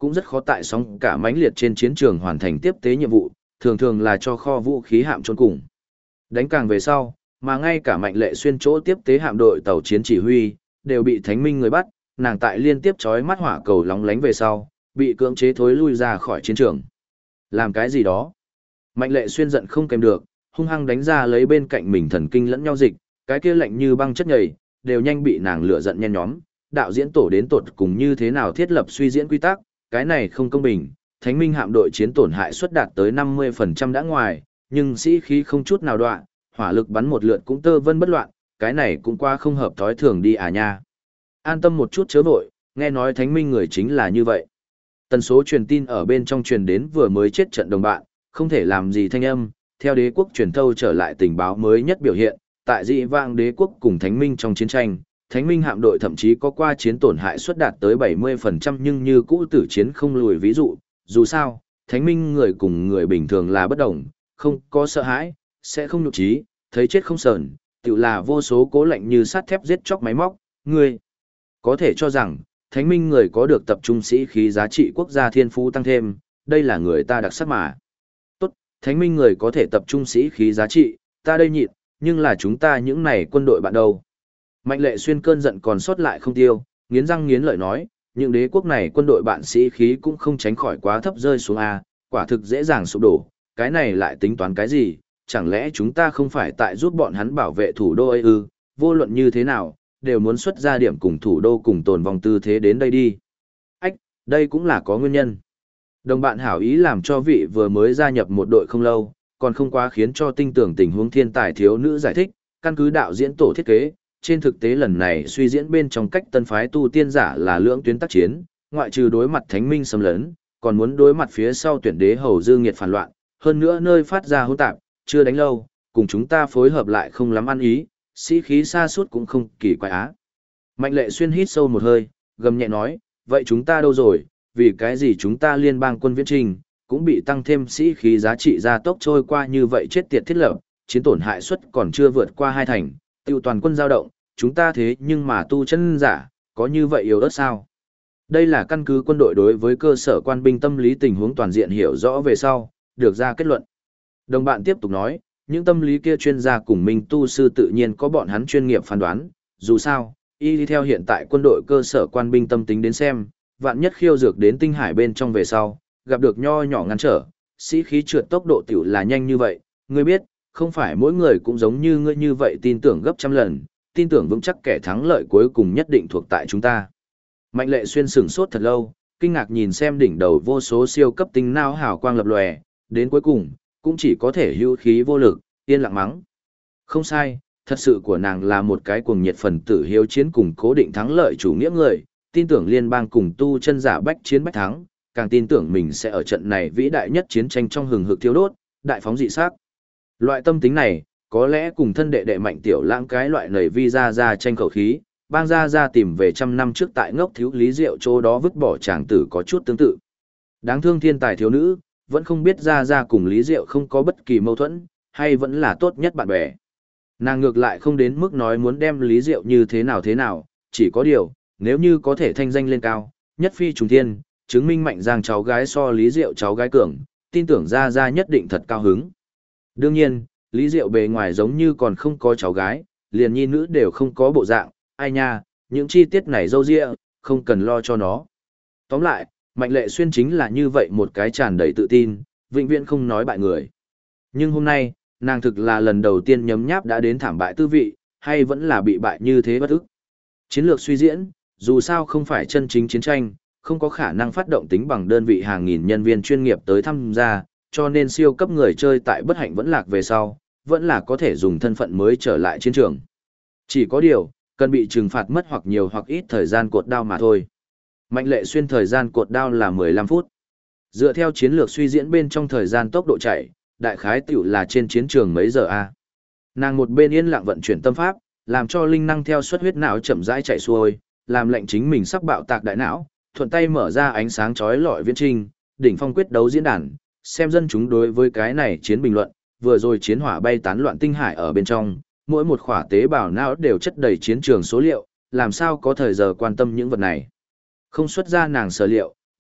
Speaker 1: cũng rất khó tại sóng cả mãnh liệt trên chiến trường hoàn thành tiếp tế nhiệm vụ, thường thường là cho kho vũ khí hạm chôn cùng. Đánh càng về sau, mà ngay cả Mạnh Lệ Xuyên chỗ tiếp tế hạm đội tàu chiến chỉ huy, đều bị Thánh Minh người bắt, nàng tại liên tiếp chói mắt hỏa cầu lóng lánh về sau, bị cưỡng chế thối lui ra khỏi chiến trường. Làm cái gì đó? Mạnh Lệ Xuyên giận không kèm được, hung hăng đánh ra lấy bên cạnh mình thần kinh lẫn nhau dịch, cái kia lạnh như băng chất nhầy, đều nhanh bị nàng lửa giận nhen nhóm. Đạo diễn tổ đến tột cùng như thế nào thiết lập suy diễn quy tắc, cái này không công bình. Thánh Minh hạm đội chiến tổn hại suất đạt tới 50% đã ngoài, nhưng sĩ khí không chút nào đoạn, hỏa lực bắn một lượt cũng tơ vân bất loạn, cái này cũng qua không hợp thói thường đi à nha. An tâm một chút chớ vội, nghe nói Thánh Minh người chính là như vậy. Tần số truyền tin ở bên trong truyền đến vừa mới chết trận đồng bạn, không thể làm gì thanh âm, theo đế quốc truyền thâu trở lại tình báo mới nhất biểu hiện, tại dị vãng đế quốc cùng Thánh Minh trong chiến tranh, Thánh Minh hạm đội thậm chí có qua chiến tổn hại suất đạt tới 70% nhưng như cũ tử chiến không lùi ví dụ, dù sao, Thánh Minh người cùng người bình thường là bất đồng, không có sợ hãi, sẽ không nhục trí, thấy chết không sờn, tự là vô số cố lạnh như sắt thép giết chóc máy móc, người có thể cho rằng, Thánh Minh người có được tập trung sĩ khí giá trị quốc gia thiên phú tăng thêm, đây là người ta đặc sắc mà. Tốt, Thánh Minh người có thể tập trung sĩ khí giá trị, ta đây nhịn, nhưng là chúng ta những này quân đội bạn đâu. Mạnh Lệ Xuyên cơn giận còn sót lại không tiêu, nghiến răng nghiến lợi nói, những đế quốc này quân đội bạn sĩ khí cũng không tránh khỏi quá thấp rơi xuống A, quả thực dễ dàng sụp đổ, cái này lại tính toán cái gì, chẳng lẽ chúng ta không phải tại giúp bọn hắn bảo vệ thủ đô ấy ư, vô luận như thế nào, đều muốn xuất ra điểm cùng thủ đô cùng tồn vong tư thế đến đây đi. Ách, đây cũng là có nguyên nhân. Đồng bạn hảo ý làm cho vị vừa mới gia nhập một đội không lâu, còn không quá khiến cho tinh tưởng tình huống thiên tài thiếu nữ giải thích, căn cứ đạo diễn tổ thiết kế, trên thực tế lần này suy diễn bên trong cách tân phái tu tiên giả là lưỡng tuyến tác chiến, ngoại trừ đối mặt Thánh Minh xâm lấn, còn muốn đối mặt phía sau tuyển đế hầu dư nghiệt phản loạn, hơn nữa nơi phát ra hỗn tạp, chưa đánh lâu, cùng chúng ta phối hợp lại không lắm ăn ý, sĩ khí xa suốt cũng không kỳ quái á. Mạnh Lệ Xuyên hít sâu một hơi, gầm nhẹ nói, vậy chúng ta đâu rồi, vì cái gì chúng ta liên bang quân viễn trình, cũng bị tăng thêm sĩ khí giá trị gia tốc trôi qua như vậy chết tiệt thiết lập, chiến tổn hại suất còn chưa vượt qua 2 thành, tiêu toàn quân dao động, chúng ta thế nhưng mà tu chân giả, có như vậy yếu ớt sao? Đây là căn cứ quân đội đối với cơ sở quan binh tâm lý tình huống toàn diện hiểu rõ về sau, được ra kết luận. Đồng bạn tiếp tục nói, những tâm lý kia chuyên gia cùng minh tu sư tự nhiên có bọn hắn chuyên nghiệp phán đoán, dù sao, y theo hiện tại quân đội cơ sở quan binh tâm tính đến xem, vạn nhất khiêu dược đến tinh hải bên trong về sau, gặp được nho nhỏ ngăn trở, sĩ khí trượt tốc độ tiểu là nhanh như vậy, ngươi biết, không phải mỗi người cũng giống như ngươi như vậy tin tưởng gấp trăm lần, tin tưởng vững chắc kẻ thắng lợi cuối cùng nhất định thuộc tại chúng ta. Mạnh Lệ Xuyên sửng sốt thật lâu, kinh ngạc nhìn xem đỉnh đầu vô số siêu cấp tinh não hào quang lập lòe, đến cuối cùng, cũng chỉ có thể hữu khí vô lực, yên lặng mắng. Không sai, thật sự của nàng là một cái cuồng nhiệt phần tử hiếu chiến cùng cố định thắng lợi chủ nghĩa người, tin tưởng liên bang cùng tu chân giả bách chiến bách thắng, càng tin tưởng mình sẽ ở trận này vĩ đại nhất chiến tranh trong hừng hực thiêu đốt, đại phóng dị sắc. Loại tâm tính này, có lẽ cùng thân đệ đệ Mạnh Tiểu Lãng cái loại nầy vi ra tranh khẩu khí, bang ra tìm về trăm năm trước tại ngốc thiếu lý rượu chỗ đó vứt bỏ chàng tử có chút tương tự. Đáng thương thiên tài thiếu nữ, vẫn không biết ra cùng lý rượu không có bất kỳ mâu thuẫn, hay vẫn là tốt nhất bạn bè. Nàng ngược lại không đến mức nói muốn đem lý rượu như thế nào, chỉ có điều, nếu như có thể thanh danh lên cao, nhất phi trùng thiên, chứng minh Mạnh Giang cháu gái so lý rượu cháu gái cường, tin tưởng ra nhất định thật cao hứng. Đương nhiên, lý rượu bề ngoài giống như còn không có cháu gái, liền nhi nữ đều không có bộ dạng, ai nha, những chi tiết này dâu dịa, không cần lo cho nó. Tóm lại, Mạnh Lệ Xuyên chính là như vậy một cái tràn đầy tự tin, vĩnh viễn không nói bại người. Nhưng hôm nay, nàng thực là lần đầu tiên nhấm nháp đã đến thảm bại tư vị, hay vẫn là bị bại như thế bất ức. Chiến lược suy diễn, dù sao không phải chân chính chiến tranh, không có khả năng phát động tính bằng đơn vị hàng nghìn nhân viên chuyên nghiệp tới tham gia, cho nên siêu cấp người chơi tại bất hạnh vẫn lạc về sau, vẫn là có thể dùng thân phận mới trở lại chiến trường. Chỉ có điều, cần bị trừng phạt mất hoặc nhiều hoặc ít thời gian cột đao mà thôi. Mạnh Lệ Xuyên thời gian cột đao là 15 phút. Dựa theo chiến lược suy diễn bên trong thời gian tốc độ chạy, đại khái tiểu là trên chiến trường mấy giờ a. Nàng một bên yên lặng vận chuyển tâm pháp, làm cho linh năng theo suất huyết não chậm rãi chạy xuôi, làm lệnh chính mình sắp bạo tạc đại não, thuận tay mở ra ánh sáng chói lọi viễn trình, đỉnh phong quyết đấu diễn đàn, xem dân chúng đối với cái này chiến bình luận, vừa rồi chiến hỏa bay tán loạn tinh hải ở bên trong, mỗi một khỏa tế bào não đều chất đầy chiến trường số liệu, làm sao có thời giờ quan tâm những vật này. Không xuất ra nàng sở liệu,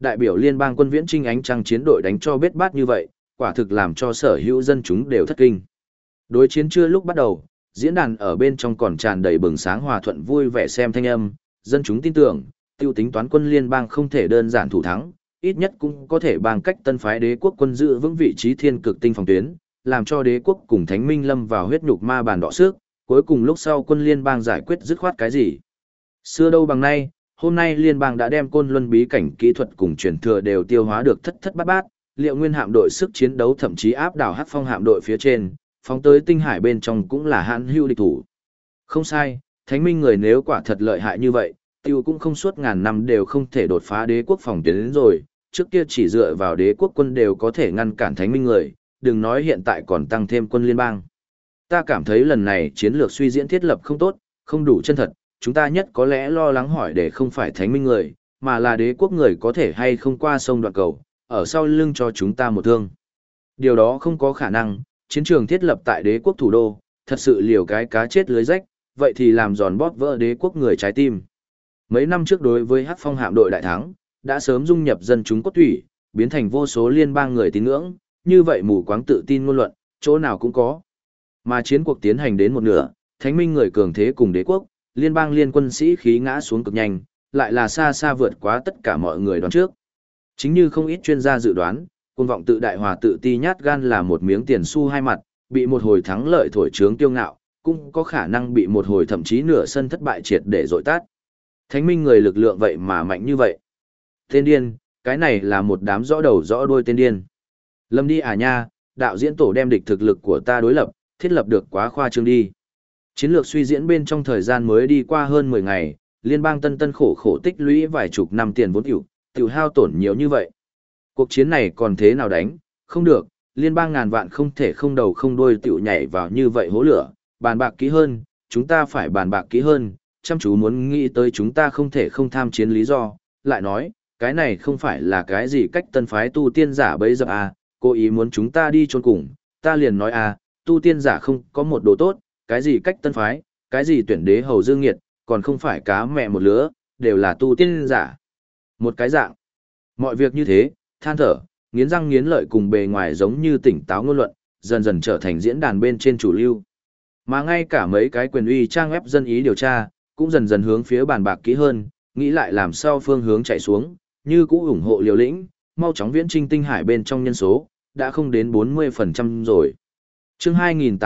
Speaker 1: đại biểu liên bang quân viễn trinh ánh trăng chiến đội đánh cho bết bát như vậy, quả thực làm cho sở hữu dân chúng đều thất kinh. Đối chiến chưa lúc bắt đầu, diễn đàn ở bên trong còn tràn đầy bừng sáng hòa thuận vui vẻ xem thanh âm, dân chúng tin tưởng, tiêu tính toán quân liên bang không thể đơn giản thủ thắng, ít nhất cũng có thể bằng cách tân phái đế quốc quân giữ vững vị trí thiên cực tinh phòng tuyến, làm cho đế quốc cùng thánh minh lâm vào huyết nhục ma bàn đọ sức, cuối cùng lúc sau quân liên bang giải quyết dứt khoát cái gì. Xưa đâu bằng nay, hôm nay liên bang đã đem côn luân bí cảnh kỹ thuật cùng truyền thừa đều tiêu hóa được thất thất bát bát, liệu nguyên hạm đội sức chiến đấu thậm chí áp đảo hắc phong hạm đội phía trên, phóng tới tinh hải bên trong cũng là hãn hữu địch thủ. Không sai, thánh minh người nếu quả thật lợi hại như vậy, tiêu cũng không suốt ngàn năm đều không thể đột phá đế quốc phòng tuyến đến rồi, trước kia chỉ dựa vào đế quốc quân đều có thể ngăn cản thánh minh người, đừng nói hiện tại còn tăng thêm quân liên bang. Ta cảm thấy lần này chiến lược suy diễn thiết lập không tốt, không đủ chân thật, chúng ta nhất có lẽ lo lắng hỏi để không phải thánh minh người, mà là đế quốc người có thể hay không qua sông đoạn cầu, ở sau lưng cho chúng ta một thương. Điều đó không có khả năng, chiến trường thiết lập tại đế quốc thủ đô, thật sự liều cái cá chết lưới rách, vậy thì làm giòn bóp vỡ đế quốc người trái tim. Mấy năm trước đối với Hắc Phong hạm đội đại thắng, đã sớm dung nhập dân chúng cốt thủy, biến thành vô số liên bang người tín ngưỡng, như vậy mù quáng tự tin ngôn luận, chỗ nào cũng có. Mà chiến cuộc tiến hành đến một nửa, thánh minh người cường thế cùng đế quốc, liên bang liên quân sĩ khí ngã xuống cực nhanh, lại là xa xa vượt quá tất cả mọi người đoán trước. Chính như không ít chuyên gia dự đoán, cuồng vọng tự đại hòa tự ti nhát gan là một miếng tiền xu hai mặt, bị một hồi thắng lợi thổi trướng tiêu ngạo, cũng có khả năng bị một hồi thậm chí nửa sân thất bại triệt để dội tát. Thánh minh người lực lượng vậy mà mạnh như vậy. Tên điên, cái này là một đám rõ đầu rõ đuôi tên điên. Lâm đi à nha, đạo diễn tổ đem địch thực lực của ta đối lập, thiết lập được quá khoa trương đi. Chiến lược suy diễn bên trong thời gian mới đi qua hơn 10 ngày, liên bang tân tân khổ khổ tích lũy vài chục năm tiền vốn tiểu hao tổn nhiều như vậy. Cuộc chiến này còn thế nào đánh, không được, liên bang ngàn vạn không thể không đầu không đuôi tiểu nhảy vào như vậy hố lửa, bàn bạc kỹ hơn, chúng ta phải bàn bạc kỹ hơn, chăm chú muốn nghĩ tới chúng ta không thể không tham chiến lý do, lại nói, cái này không phải là cái gì cách tân phái tu tiên giả bấy giờ à, cố ý muốn chúng ta đi chôn cùng, ta liền nói à, tu tiên giả không có một đồ tốt, cái gì cách tân phái, cái gì tuyển đế hầu dương nghiệt, còn không phải cá mẹ một lứa, đều là tu tiên giả. Một cái dạng. Mọi việc như thế, than thở, nghiến răng nghiến lợi cùng bề ngoài giống như tỉnh táo ngôn luận, dần dần trở thành diễn đàn bên trên chủ lưu. Mà ngay cả mấy cái quyền uy trang web dân ý điều tra, cũng dần dần hướng phía bàn bạc kỹ hơn, nghĩ lại làm sao phương hướng chạy xuống, như cũ ủng hộ Liều Lĩnh, mau chóng viễn trinh tinh hải bên trong nhân số, đã không đến 40% rồi. Chương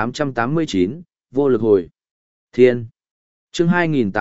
Speaker 1: 2889, vô lực hồi. Thiên. Chương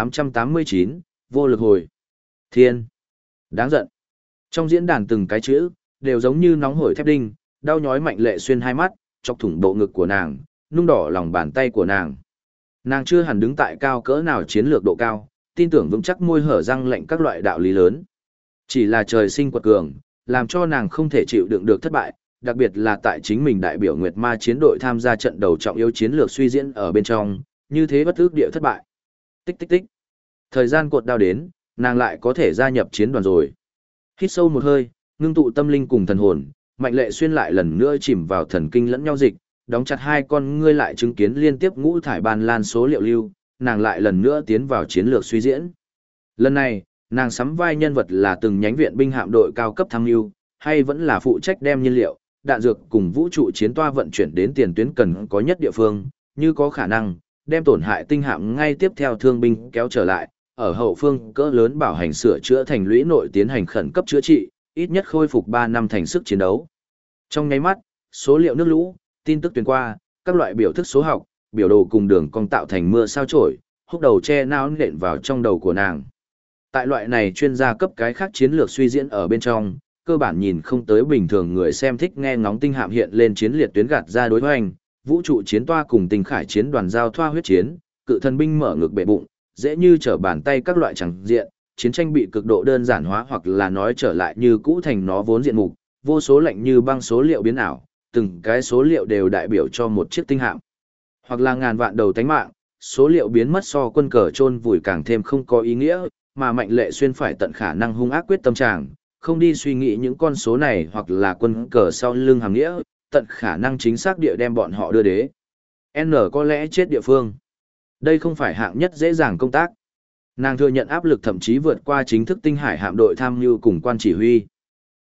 Speaker 1: 2889, vô lực hồi. Thiên. Đáng giận. Trong diễn đàn từng cái chữ, đều giống như nóng hổi thép đinh, đau nhói Mạnh Lệ Xuyên hai mắt, chọc thủng bộ ngực của nàng, nung đỏ lòng bàn tay của nàng. Nàng chưa hẳn đứng tại cao cỡ nào chiến lược độ cao, tin tưởng vững chắc môi hở răng lệnh các loại đạo lý lớn. Chỉ là trời sinh quật cường, làm cho nàng không thể chịu đựng được thất bại, đặc biệt là tại chính mình đại biểu Nguyệt Ma chiến đội tham gia trận đầu trọng yếu chiến lược suy diễn ở bên trong, như thế bất ước địa thất bại. Tích tích tích. Thời gian cột đao đến, nàng lại có thể gia nhập chiến đoàn rồi. Hít sâu một hơi, ngưng tụ tâm linh cùng thần hồn, Mạnh Lệ Xuyên lại lần nữa chìm vào thần kinh lẫn nhau dịch, đóng chặt hai con ngươi lại chứng kiến liên tiếp ngũ thải ban lan số liệu lưu, nàng lại lần nữa tiến vào chiến lược suy diễn. Lần này, nàng sắm vai nhân vật là từng nhánh viện binh hạm đội cao cấp tham mưu, hay vẫn là phụ trách đem nhiên liệu, đạn dược cùng vũ trụ chiến toa vận chuyển đến tiền tuyến cần có nhất địa phương, như có khả năng, đem tổn hại tinh hạm ngay tiếp theo thương binh kéo trở lại, ở hậu phương cỡ lớn bảo hành sửa chữa thành lũy nội tiến hành khẩn cấp chữa trị, ít nhất khôi phục 3 năm thành sức chiến đấu. Trong nháy mắt, số liệu nước lũ, tin tức truyền qua, các loại biểu thức số học, biểu đồ cùng đường cong tạo thành mưa sao chổi, húc đầu che não nện vào trong đầu của nàng. Tại loại này chuyên gia cấp cái khác chiến lược suy diễn ở bên trong, cơ bản nhìn không tới bình thường người xem thích nghe ngóng tinh hạm hiện lên chiến liệt tuyến gạt ra đối hoành, vũ trụ chiến toa cùng tinh khải chiến đoàn giao thoa huyết chiến, cự thần binh mở ngực bể bụng, dễ như trở bàn tay các loại chẳng diện, chiến tranh bị cực độ đơn giản hóa hoặc là nói trở lại như cũ thành nó vốn diện mục, vô số lạnh như băng số liệu biến ảo, từng cái số liệu đều đại biểu cho một chiếc tinh hạm. Hoặc là ngàn vạn đầu tánh mạng, số liệu biến mất so quân cờ chôn vùi càng thêm không có ý nghĩa, mà Mạnh Lệ Xuyên phải tận khả năng hung ác quyết tâm trạng, không đi suy nghĩ những con số này hoặc là quân cờ sau lưng hàm nghĩa, tận khả năng chính xác địa đem bọn họ đưa đế. N có lẽ chết địa phương. Đây không phải hạng nhất dễ dàng công tác. Nàng thừa nhận áp lực thậm chí vượt qua chính thức tinh hải hạm đội tham mưu cùng quan chỉ huy.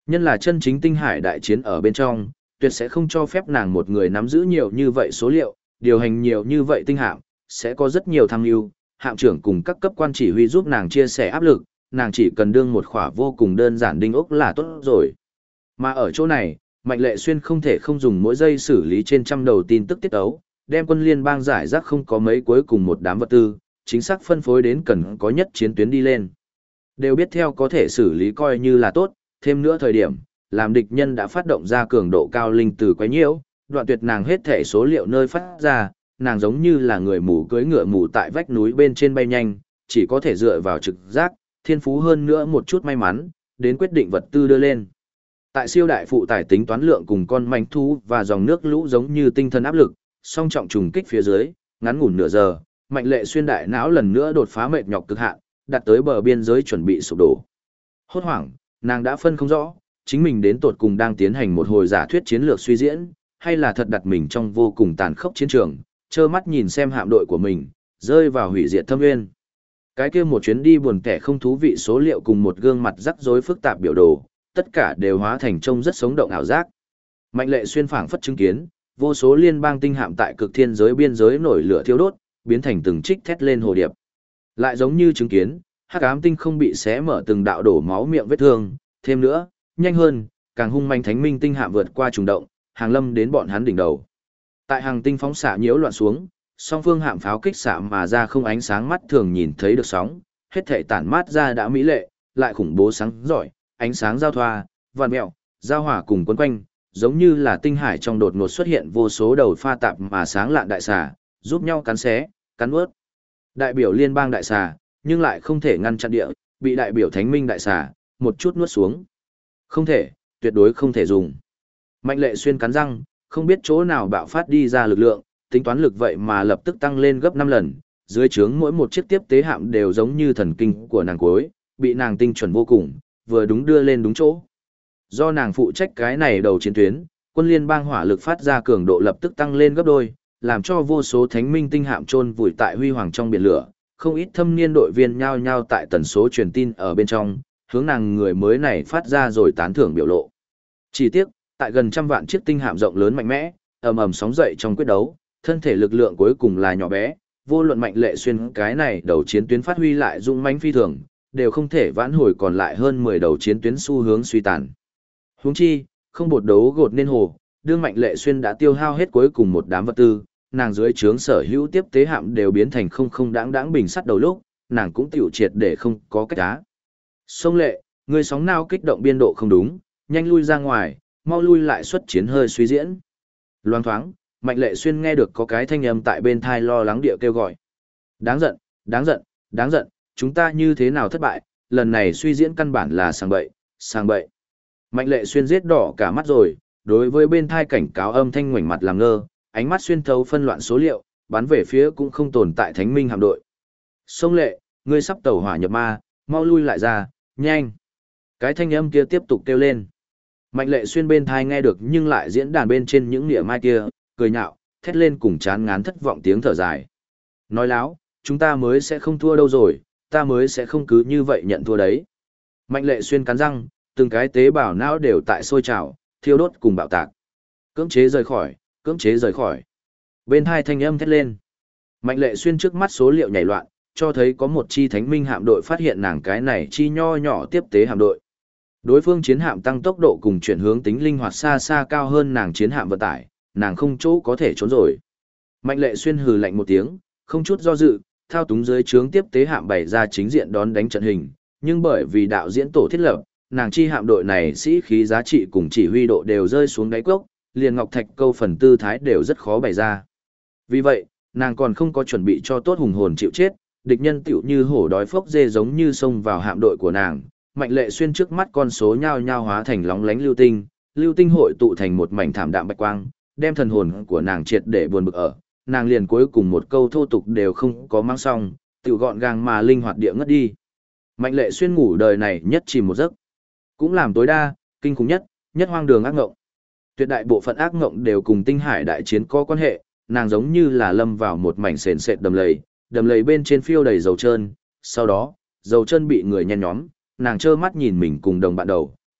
Speaker 1: Nhân là chân chính tinh hải đại chiến ở bên trong, tuyệt sẽ không cho phép nàng một người nắm giữ nhiều như vậy số liệu, điều hành nhiều như vậy tinh hạm, sẽ có rất nhiều tham mưu, hạm trưởng cùng các cấp quan chỉ huy giúp nàng chia sẻ áp lực, nàng chỉ cần đương một khỏa vô cùng đơn giản đinh ốc là tốt rồi. Mà ở chỗ này, Mạnh Lệ Xuyên không thể không dùng mỗi giây xử lý trên trăm đầu tin tức tiết ấu, đem quân liên bang giải rác không có mấy cuối cùng một đám vật tư, chính xác phân phối đến cần có nhất chiến tuyến đi lên. Đều biết theo có thể xử lý coi như là tốt, thêm nữa thời điểm, làm địch nhân đã phát động ra cường độ cao linh từ quấy nhiễu, đoạn tuyệt nàng hết thể số liệu nơi phát ra, nàng giống như là người mù cưỡi ngựa mù tại vách núi bên trên bay nhanh, chỉ có thể dựa vào trực giác, thiên phú hơn nữa một chút may mắn, đến quyết định vật tư đưa lên. Tại siêu đại phụ tải tính toán lượng cùng con manh thú và dòng nước lũ giống như tinh thần áp lực, song trọng trùng kích phía dưới, ngắn ngủn nửa giờ, Mạnh Lệ Xuyên đại não lần nữa đột phá mệt nhọc cực hạn, đặt tới bờ biên giới chuẩn bị sụp đổ. Hốt hoảng, nàng đã phân không rõ, chính mình đến tột cùng đang tiến hành một hồi giả thuyết chiến lược suy diễn, hay là thật đặt mình trong vô cùng tàn khốc chiến trường, trơ mắt nhìn xem hạm đội của mình rơi vào hủy diệt thâm nguyên. Cái kia một chuyến đi buồn tẻ không thú vị số liệu cùng một gương mặt rắc rối phức tạp biểu đồ, tất cả đều hóa thành trông rất sống động ảo giác. Mạnh Lệ Xuyên phảng phất chứng kiến, vô số liên bang tinh hạm tại cực thiên giới biên giới nổi lửa thiêu đốt, biến thành từng trích thét lên hồ điệp. Lại giống như chứng kiến, hắc ám tinh không bị xé mở từng đạo đổ máu miệng vết thương, thêm nữa, nhanh hơn, càng hung manh thánh minh tinh hạm vượt qua trùng động, hàng lâm đến bọn hắn đỉnh đầu. Tại hàng tinh phóng xạ nhiễu loạn xuống, song phương hạm pháo kích xạ mà ra không ánh sáng mắt thường nhìn thấy được sóng, hết thảy tản mát ra đã mỹ lệ, lại khủng bố sáng giỏi, ánh sáng giao thoa, vạn mèo, giao hỏa cùng quấn quanh, giống như là tinh hải trong đột ngột xuất hiện vô số đầu pha tạp mà sáng lạn đại xà, giúp nhau cắn xé, cắn nuốt. Đại biểu liên bang đại xà, nhưng lại không thể ngăn chặn địa, bị đại biểu thánh minh đại xà, một chút nuốt xuống. Không thể, tuyệt đối không thể dùng. Mạnh Lệ Xuyên cắn răng, không biết chỗ nào bạo phát đi ra lực lượng, tính toán lực vậy mà lập tức tăng lên gấp 5 lần, dưới trướng mỗi một chiếc tiếp tế hạm đều giống như thần kinh của nàng cuối, bị nàng tinh chuẩn vô cùng, vừa đúng đưa lên đúng chỗ. Do nàng phụ trách cái này đầu chiến tuyến, quân liên bang hỏa lực phát ra cường độ lập tức tăng lên gấp đôi, làm cho vô số thánh minh tinh hạm chôn vùi tại huy hoàng trong biển lửa, không ít thâm niên đội viên nhao nhao tại tần số truyền tin ở bên trong, hướng nàng người mới này phát ra rồi tán thưởng biểu lộ. Chỉ tiếc, tại gần trăm vạn chiếc tinh hạm rộng lớn mạnh mẽ, ầm ầm sóng dậy trong quyết đấu, thân thể lực lượng cuối cùng là nhỏ bé, vô luận Mạnh Lệ Xuyên cái này đầu chiến tuyến phát huy lại dũng mãnh phi thường, đều không thể vãn hồi còn lại hơn 10 đầu chiến tuyến xu hướng suy tàn. Huống chi, không bột đấu gột nên hồ, đương Mạnh Lệ Xuyên đã tiêu hao hết cuối cùng một đám vật tư, nàng dưới trướng sở hữu tiếp tế hạm đều biến thành không đáng bình sắt đầu lúc, nàng cũng tiểu triệt để không có cách á. Sông Lệ, người sóng nào kích động biên độ không đúng, nhanh lui ra ngoài, mau lui lại xuất chiến hơi suy diễn. Loang thoáng, Mạnh Lệ Xuyên nghe được có cái thanh âm tại bên thai lo lắng địa kêu gọi. Đáng giận, đáng giận, đáng giận, chúng ta như thế nào thất bại, lần này suy diễn căn bản là sang bậy, sang bậy. Mạnh Lệ Xuyên giết đỏ cả mắt rồi, đối với bên thai cảnh cáo âm thanh ngoảnh mặt làm ngơ, ánh mắt xuyên thấu phân loạn số liệu, bắn về phía cũng không tồn tại thánh minh hạm đội. Sông Lệ, ngươi sắp tẩu hỏa nhập ma, mau lui lại ra, nhanh. Cái thanh âm kia tiếp tục kêu lên. Mạnh Lệ Xuyên bên thai nghe được nhưng lại diễn đàn bên trên những nịa mai kia, cười nhạo, thét lên cùng chán ngán thất vọng tiếng thở dài. Nói láo, chúng ta mới sẽ không thua đâu rồi, ta mới sẽ không cứ như vậy nhận thua đấy. Mạnh Lệ Xuyên cắn răng, từng cái tế bào não đều tại sôi trào, thiêu đốt cùng bạo tạc. Cưỡng chế rời khỏi, cưỡng chế rời khỏi. Bên hai thanh âm thét lên. Mạnh Lệ Xuyên trước mắt số liệu nhảy loạn, cho thấy có một chi thánh minh hạm đội phát hiện nàng cái này chi nho nhỏ tiếp tế hạm đội. Đối phương chiến hạm tăng tốc độ cùng chuyển hướng tính linh hoạt xa xa cao hơn nàng chiến hạm vận tải, nàng không chỗ có thể trốn rồi. Mạnh Lệ Xuyên hừ lạnh một tiếng, không chút do dự, thao túng dưới trướng tiếp tế hạm bày ra chính diện đón đánh trận hình, nhưng bởi vì đạo diễn tổ thiết lập, nàng chi hạm đội này sĩ khí giá trị cùng chỉ huy độ đều rơi xuống đáy cốc, liền ngọc thạch câu phần tư thái đều rất khó bày ra. Vì vậy, nàng còn không có chuẩn bị cho tốt hùng hồn chịu chết, địch nhân tiểu như hổ đói phốc dê giống như xông vào hạm đội của nàng. Mạnh Lệ Xuyên trước mắt con số nhao nhao hóa thành lóng lánh lưu tinh hội tụ thành một mảnh thảm đạm bạch quang, đem thần hồn của nàng triệt để buồn bực ở, nàng liền cuối cùng một câu thô tục đều không có mang xong, tiểu gọn gàng mà linh hoạt địa ngất đi. Mạnh Lệ Xuyên ngủ đời này nhất chìm một giấc, cũng làm tối đa, kinh khủng nhất, nhất hoang đường ác ngộng. Tuyệt đại bộ phận ác ngộng đều cùng tinh hải đại chiến có quan hệ, nàng giống như là lâm vào một mảnh sền sệt đầm lầy bên trên phiêu đầy dầu trơn, sau đó, dầu trơn bị người nhen nhóm, nàng trơ mắt nhìn mình cùng đồng bạn đầu,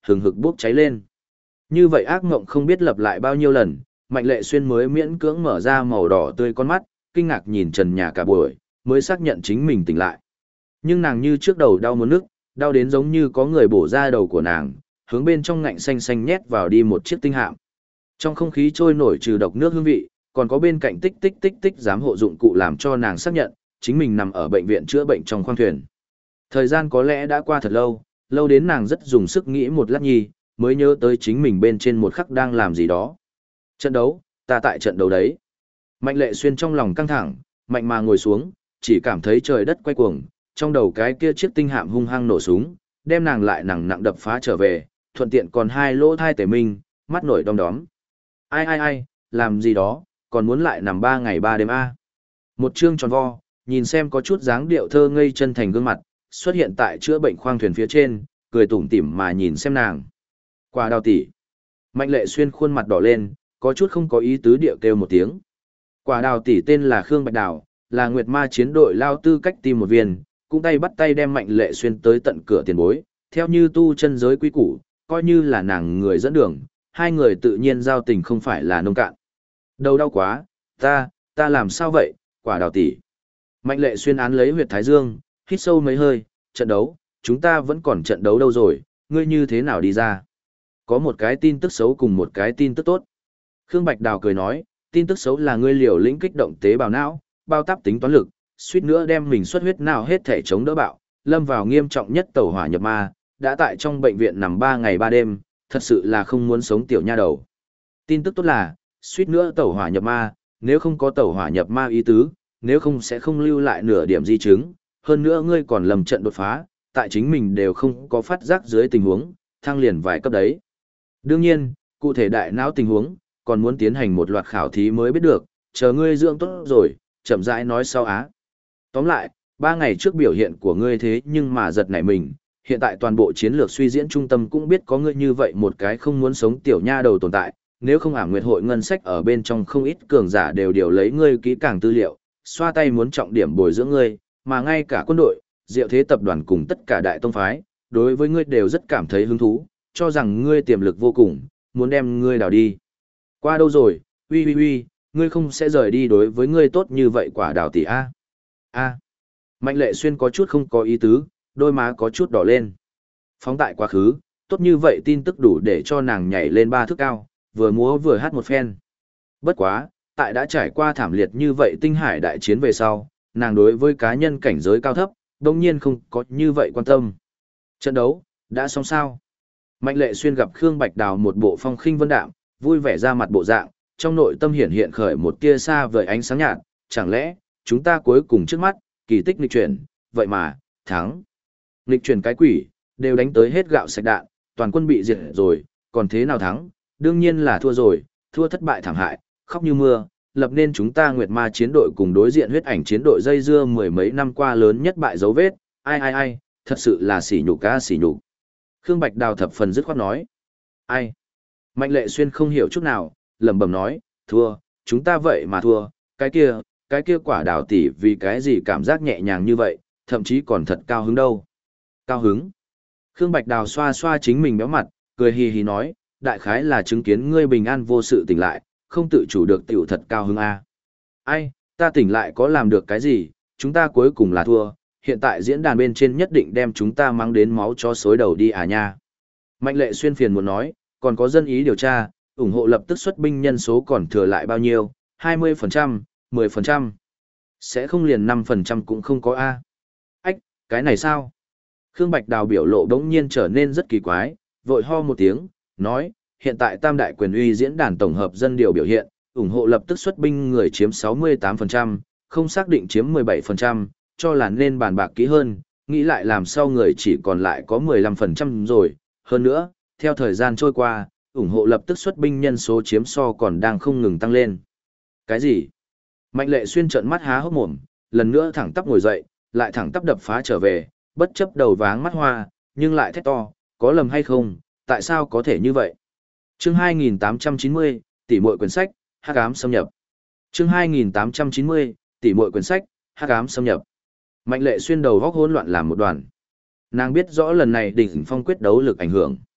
Speaker 1: hừng hực bốc cháy lên. Như vậy ác mộng không biết lặp lại bao nhiêu lần, Mạnh Lệ Xuyên mới miễn cưỡng mở ra màu đỏ tươi con mắt, kinh ngạc nhìn trần nhà cả buổi, mới xác nhận chính mình tỉnh lại. Nhưng nàng như trước đầu đau muốn nức, đau đến giống như có người bổ ra đầu của nàng, hướng bên trong ngạnh xanh xanh nhét vào đi một chiếc tinh hạm. Trong không khí trôi nổi trừ độc nước hương vị, còn có bên cạnh tích tích tích tích giám hộ dụng cụ làm cho nàng xác nhận, chính mình nằm ở bệnh viện chữa bệnh trong khoang thuyền. Thời gian có lẽ đã qua thật lâu, lâu đến nàng rất dùng sức nghĩ một lát nhi, mới nhớ tới chính mình bên trên một khắc đang làm gì đó. Trận đấu, ta tại trận đấu đấy. Mạnh Lệ Xuyên trong lòng căng thẳng, mạnh mà ngồi xuống, chỉ cảm thấy trời đất quay cuồng, trong đầu cái kia chiếc tinh hạm hung hăng nổ súng, đem nàng lại nặng nặng đập phá trở về, thuận tiện còn hai lỗ thai tể minh, mắt nổi đom đóm. Ai, làm gì đó, còn muốn lại nằm 3 ngày 3 đêm a. Một chương tròn vo, nhìn xem có chút dáng điệu thơ ngây chân thành gương mặt, xuất hiện tại chữa bệnh khoang thuyền phía trên, cười tủm tỉm mà nhìn xem nàng. Quả Đào tỷ. Mạnh Lệ Xuyên khuôn mặt đỏ lên, có chút không có ý tứ điệu kêu một tiếng. Quả Đào tỷ tên là Khương Bạch Đào, là Nguyệt Ma chiến đội lao tư cách tìm một viên, cũng tay bắt tay đem Mạnh Lệ Xuyên tới tận cửa tiền bối, theo như tu chân giới quý củ, coi như là nàng người dẫn đường, hai người tự nhiên giao tình không phải là nông cạn. Đầu đau quá, ta làm sao vậy, Quả Đào tỷ. Mạnh Lệ Xuyên án lấy huyệt thái dương, hít sâu mấy hơi, trận đấu, chúng ta vẫn còn trận đấu đâu rồi, ngươi như thế nào đi ra? Có một cái tin tức xấu cùng một cái tin tức tốt. Khương Bạch Đào cười nói, tin tức xấu là ngươi liều lĩnh kích động tế bào não, bao táp tính toán lực, suýt nữa đem mình xuất huyết não hết thể chống đỡ bạo, lâm vào nghiêm trọng nhất tẩu hỏa nhập ma, đã tại trong bệnh viện nằm 3 ngày 3 đêm, thật sự là không muốn sống tiểu nha đầu. Tin tức tốt là, suýt nữa tẩu hỏa nhập ma, nếu không có tẩu hỏa nhập ma ý tứ, nếu không sẽ không lưu lại nửa điểm di chứng, hơn nữa ngươi còn lầm trận đột phá, tại chính mình đều không có phát giác dưới tình huống, thăng liền vài cấp đấy. Đương nhiên, cụ thể đại não tình huống, còn muốn tiến hành một loạt khảo thí mới biết được, chờ ngươi dưỡng tốt rồi, chậm rãi nói sau á. Tóm lại, 3 ngày trước biểu hiện của ngươi thế nhưng mà giật nảy mình, hiện tại toàn bộ chiến lược suy diễn trung tâm cũng biết có ngươi như vậy một cái không muốn sống tiểu nha đầu tồn tại, nếu không Ảm Nguyệt hội ngân sách ở bên trong không ít cường giả đều điều lấy ngươi kỹ càng tư liệu, xoa tay muốn trọng điểm bồi dưỡng ngươi, mà ngay cả quân đội, Diệu Thế tập đoàn cùng tất cả đại tông phái, đối với ngươi đều rất cảm thấy hứng thú, cho rằng ngươi tiềm lực vô cùng, muốn đem ngươi đào đi. Qua đâu rồi, uy, ngươi không sẽ rời đi đối với ngươi tốt như vậy Quả Đào tỷ a. A. Mạnh Lệ Xuyên có chút không có ý tứ, đôi má có chút đỏ lên. Phóng tại quá khứ, tốt như vậy tin tức đủ để cho nàng nhảy lên 3 thước cao, vừa múa vừa hát một phen. Bất quá, tại đã trải qua thảm liệt như vậy tinh hải đại chiến về sau, nàng đối với cá nhân cảnh giới cao thấp, đồng nhiên không có như vậy quan tâm. Trận đấu, đã xong sao? Mạnh Lệ Xuyên gặp Khương Bạch Đào một bộ phong khinh vân đạm, vui vẻ ra mặt bộ dạng, trong nội tâm hiện hiện khởi một tia xa vời ánh sáng nhạt, chẳng lẽ, chúng ta cuối cùng trước mắt, kỳ tích nghịch chuyển, vậy mà, thắng. Nghịch chuyển cái quỷ, đều đánh tới hết gạo sạch đạn, toàn quân bị diệt rồi, còn thế nào thắng, đương nhiên là thua rồi, thua thất bại thảm hại, khóc như mưa, lập nên chúng ta Nguyệt Ma chiến đội cùng đối diện huyết ảnh chiến đội dây dưa mười mấy năm qua lớn nhất bại dấu vết, ai, thật sự là sỉ nhục ca sỉ nhục. Khương Bạch Đào thập phần dứt khoát nói. Ai? Mạnh Lệ Xuyên không hiểu chút nào, lẩm bẩm nói, thua, chúng ta vậy mà thua, cái kia Quả Đào tỷ vì cái gì cảm giác nhẹ nhàng như vậy, thậm chí còn thật cao hứng đâu. Cao hứng? Khương Bạch Đào xoa xoa chính mình béo mặt, cười hì hì nói, đại khái là chứng kiến ngươi bình an vô sự tỉnh lại, không tự chủ được tiểu thật cao hứng a. Ai, ta tỉnh lại có làm được cái gì, chúng ta cuối cùng là thua, hiện tại diễn đàn bên trên nhất định đem chúng ta mang đến máu chó xối đầu đi à nha. Mạnh Lệ Xuyên phiền muốn nói, còn có dân ý điều tra, ủng hộ lập tức xuất binh nhân số còn thừa lại bao nhiêu, 20%, 10%, sẽ không liền 5% cũng không có a. Ách, cái này sao? Khương Bạch Đào biểu lộ đống nhiên trở nên rất kỳ quái, vội ho một tiếng, nói, hiện tại tam đại quyền uy diễn đàn tổng hợp dân điều biểu hiện, ủng hộ lập tức xuất binh người chiếm 68%, không xác định chiếm 17%, cho là nên bàn bạc kỹ hơn, nghĩ lại làm sao người chỉ còn lại có 15% rồi. Hơn nữa, theo thời gian trôi qua, ủng hộ lập tức xuất binh nhân số chiếm so còn đang không ngừng tăng lên. Cái gì? Mạnh Lệ Xuyên trợn mắt há hốc mồm, lần nữa thẳng tắp ngồi dậy, lại thẳng tắp đập phá trở về, bất chấp đầu váng mắt hoa, nhưng lại thét to, có lầm hay không, tại sao có thể như vậy? Chương 2890, tỷ muội quyển sách, hắc ám xâm nhập. Chương 2890, tỷ muội quyển sách, hắc ám xâm nhập. Mạnh Lệ Xuyên đầu góc hỗn loạn làm một đoàn. Nàng biết rõ lần này đỉnh phong quyết đấu lực ảnh hưởng.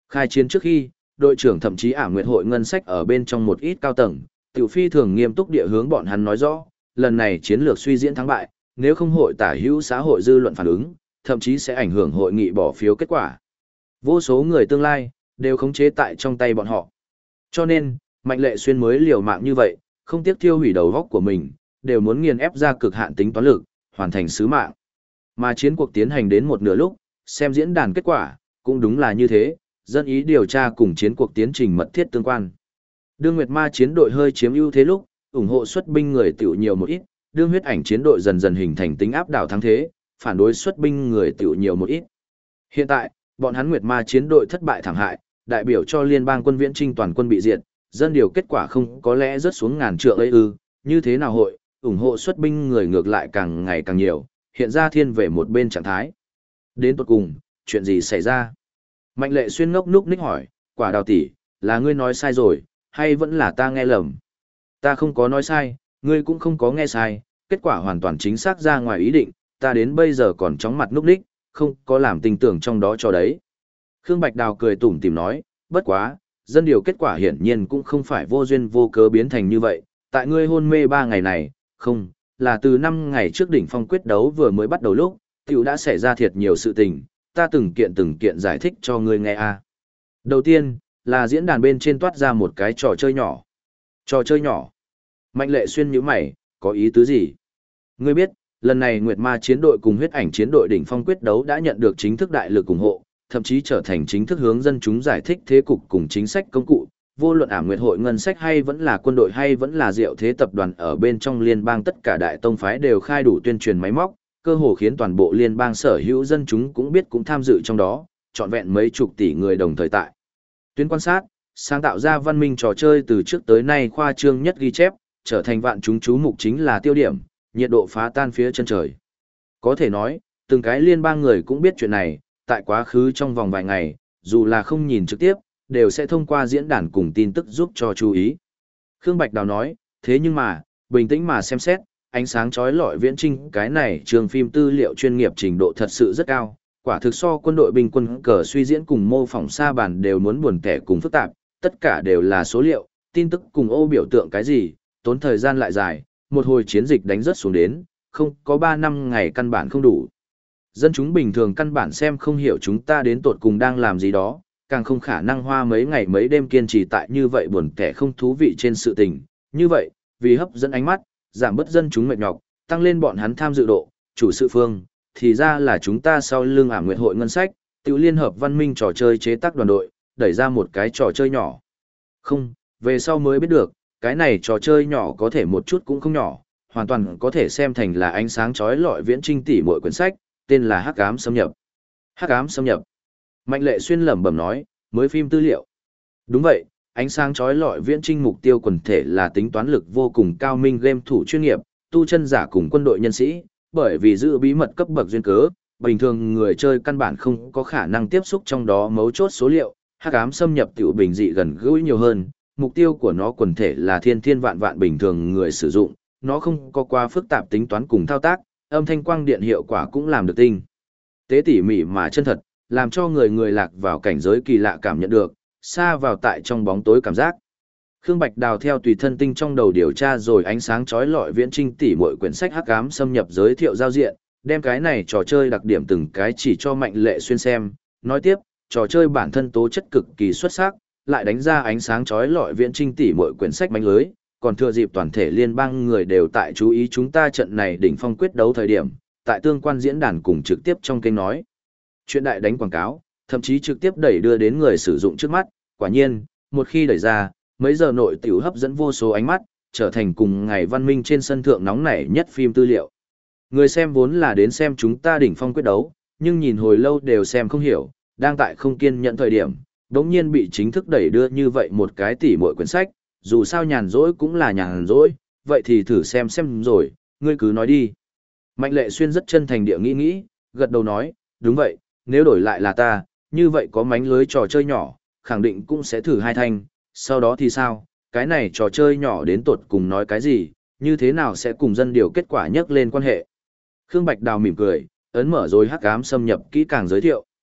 Speaker 1: Khai chiến trước khi, đội trưởng thậm chí Ả Nguyệt hội ngân sách ở bên trong một ít cao tầng, tiểu phi thường nghiêm túc địa hướng bọn hắn nói rõ, lần này chiến lược suy diễn thắng bại, nếu không hội tả hữu xã hội dư luận phản ứng, thậm chí sẽ ảnh hưởng hội nghị bỏ phiếu kết quả. Vô số người tương lai, đều khống chế tại trong tay bọn họ. Cho nên, Mạnh Lệ Xuyên mới liều mạng như vậy, không tiếc tiêu hủy đầu góc của mình, đều muốn nghiền ép ra cực hạn tính toán lực, hoàn thành sứ mạng. Mà chiến cuộc tiến hành đến một nửa lúc, xem diễn đàn kết quả, cũng đúng là như thế, dân ý điều tra cùng chiến cuộc tiến trình mật thiết tương quan. Đương Nguyệt Ma chiến đội hơi chiếm ưu thế lúc, ủng hộ xuất binh người tiểu nhiều một ít, đương huyết ảnh chiến đội dần dần hình thành tính áp đảo thắng thế, phản đối xuất binh người tiểu nhiều một ít. Hiện tại, bọn hắn Nguyệt Ma chiến đội thất bại thảm hại, đại biểu cho liên bang quân viễn trinh toàn quân bị diệt, dân điều kết quả không có lẽ rớt xuống ngàn trượng ấy ư, như thế nào hội, ủng hộ xuất binh người ngược lại càng ngày càng nhiều, hiện ra thiên về một bên trạng thái. Đến tột cùng, chuyện gì xảy ra? Mạnh Lệ Xuyên ngốc núc ních hỏi, Quả Đào tỷ, là ngươi nói sai rồi, hay vẫn là ta nghe lầm? Ta không có nói sai, ngươi cũng không có nghe sai, kết quả hoàn toàn chính xác ra ngoài ý định, ta đến bây giờ còn chóng mặt núc ních, không có làm tình tưởng trong đó cho đấy. Khương Bạch Đào cười tủm tỉm nói, bất quá, dân điều kết quả hiển nhiên cũng không phải vô duyên vô cớ biến thành như vậy, tại ngươi hôn mê 3 ngày này, không, là từ 5 ngày trước đỉnh phong quyết đấu vừa mới bắt đầu lúc, tiểu đã xảy ra thiệt nhiều sự tình, ta từng kiện giải thích cho ngươi nghe a. Đầu tiên, là diễn đàn bên trên toát ra một cái trò chơi nhỏ. Trò chơi nhỏ. Mạnh Lệ Xuyên nhíu mày, có ý tứ gì? Ngươi biết, lần này Nguyệt Ma chiến đội cùng huyết ảnh chiến đội đỉnh phong quyết đấu đã nhận được chính thức đại lực ủng hộ, thậm chí trở thành chính thức hướng dân chúng giải thích thế cục cùng chính sách công cụ, vô luận Ả Nguyệt hội ngân sách hay vẫn là quân đội hay vẫn là Diệu Thế tập đoàn ở bên trong liên bang, tất cả đại tông phái đều khai đủ tuyên truyền máy móc, cơ hồ khiến toàn bộ liên bang sở hữu dân chúng cũng biết cũng tham dự trong đó, trọn vẹn mấy chục tỷ người đồng thời tại. Tuyến quan sát, sáng tạo ra văn minh trò chơi từ trước tới nay khoa trương nhất ghi chép, trở thành vạn chúng chú mục chính là tiêu điểm, nhiệt độ phá tan phía chân trời. Có thể nói, từng cái liên bang người cũng biết chuyện này, tại quá khứ trong vòng vài ngày, dù là không nhìn trực tiếp, đều sẽ thông qua diễn đàn cùng tin tức giúp cho chú ý. Khương Bạch Đào nói, thế nhưng mà, bình tĩnh mà xem xét, ánh sáng chói lọi viễn trinh cái này trường phim tư liệu chuyên nghiệp trình độ thật sự rất cao, quả thực so quân đội binh quân cờ suy diễn cùng mô phỏng sa bàn đều muốn buồn tẻ cùng phức tạp, tất cả đều là số liệu, tin tức cùng ô biểu tượng cái gì, tốn thời gian lại dài, một hồi chiến dịch đánh rất xuống đến, không có 3 năm ngày căn bản không đủ. Dân chúng bình thường căn bản xem không hiểu chúng ta đến tột cùng đang làm gì đó, càng không khả năng hoa mấy ngày mấy đêm kiên trì tại như vậy buồn tẻ không thú vị trên sự tình. Như vậy, vì hấp dẫn ánh mắt, giảm bớt dân chúng mệt nhọc, tăng lên bọn hắn tham dự độ, chủ sự phương, thì ra là chúng ta sau lưng Ả Nguyệt hội ngân sách, tự liên hợp văn minh trò chơi chế tác đoàn đội, đẩy ra một cái trò chơi nhỏ. Không, về sau mới biết được, cái này trò chơi nhỏ có thể một chút cũng không nhỏ, hoàn toàn có thể xem thành là ánh sáng chói lọi viễn trinh tỷ mỗi quyển sách, tên là Hắc Ám Xâm Nhập. Hắc Ám Xâm Nhập. Mạnh Lệ Xuyên lẩm bẩm nói, mới phim tư liệu. Đúng vậy, ánh sáng chói lọi viễn trinh mục tiêu quần thể là tính toán lực vô cùng cao minh game thủ chuyên nghiệp, tu chân giả cùng quân đội nhân sĩ, bởi vì giữ bí mật cấp bậc duyên cớ, bình thường người chơi căn bản không có khả năng tiếp xúc trong đó mấu chốt số liệu, Hắc Ám Xâm Nhập tiểu bình dị gần gũi nhiều hơn, mục tiêu của nó quần thể là thiên thiên vạn vạn bình thường người sử dụng, nó không có quá phức tạp tính toán cùng thao tác, âm thanh quang điện hiệu quả cũng làm được tinh tế tỉ mỉ mà chân thật, làm cho người lạc vào cảnh giới kỳ lạ cảm nhận được, xa vào tại trong bóng tối cảm giác. Khương Bạch Đào theo tùy thân tinh trong đầu điều tra rồi ánh sáng chói lọi viễn trinh tỉ mỗi quyển sách Hắc Ám Xâm Nhập giới thiệu giao diện, đem cái này trò chơi đặc điểm từng cái chỉ cho Mạnh Lệ Xuyên xem, nói tiếp, trò chơi bản thân tố chất cực kỳ xuất sắc, lại đánh ra ánh sáng chói lọi viễn trinh tỉ mỗi quyển sách mánh lưới, còn thừa dịp toàn thể liên bang người đều tại chú ý chúng ta trận này đỉnh phong quyết đấu thời điểm, tại tương quan diễn đàn cùng trực tiếp trong kênh nói. Chuyện đại đánh quảng cáo, thậm chí trực tiếp đẩy đưa đến người sử dụng trước mắt, quả nhiên, một khi đẩy ra, mấy giờ nội tiểu hấp dẫn vô số ánh mắt, trở thành cùng ngày văn minh trên sân thượng nóng nảy nhất phim tư liệu. Người xem vốn là đến xem chúng ta đỉnh phong quyết đấu, nhưng nhìn hồi lâu đều xem không hiểu, đang tại không kiên nhẫn thời điểm, đống nhiên bị chính thức đẩy đưa như vậy một cái tỉ mỗi quyển sách, dù sao nhàn rỗi cũng là nhàn rỗi, vậy thì thử xem rồi, ngươi cứ nói đi. Mạnh Lệ Xuyên rất chân thành địa nghĩ, gật đầu nói, đúng vậy, nếu đổi lại là ta, như vậy có mánh lưới trò chơi nhỏ, khẳng định cũng sẽ thử 2 thanh, sau đó thì sao, cái này trò chơi nhỏ đến tột cùng nói cái gì, như thế nào sẽ cùng dân điều kết quả nhắc lên quan hệ. Khương Bạch Đào mỉm cười, ấn mở rồi Hắc Ám Xâm Nhập kỹ càng giới thiệu.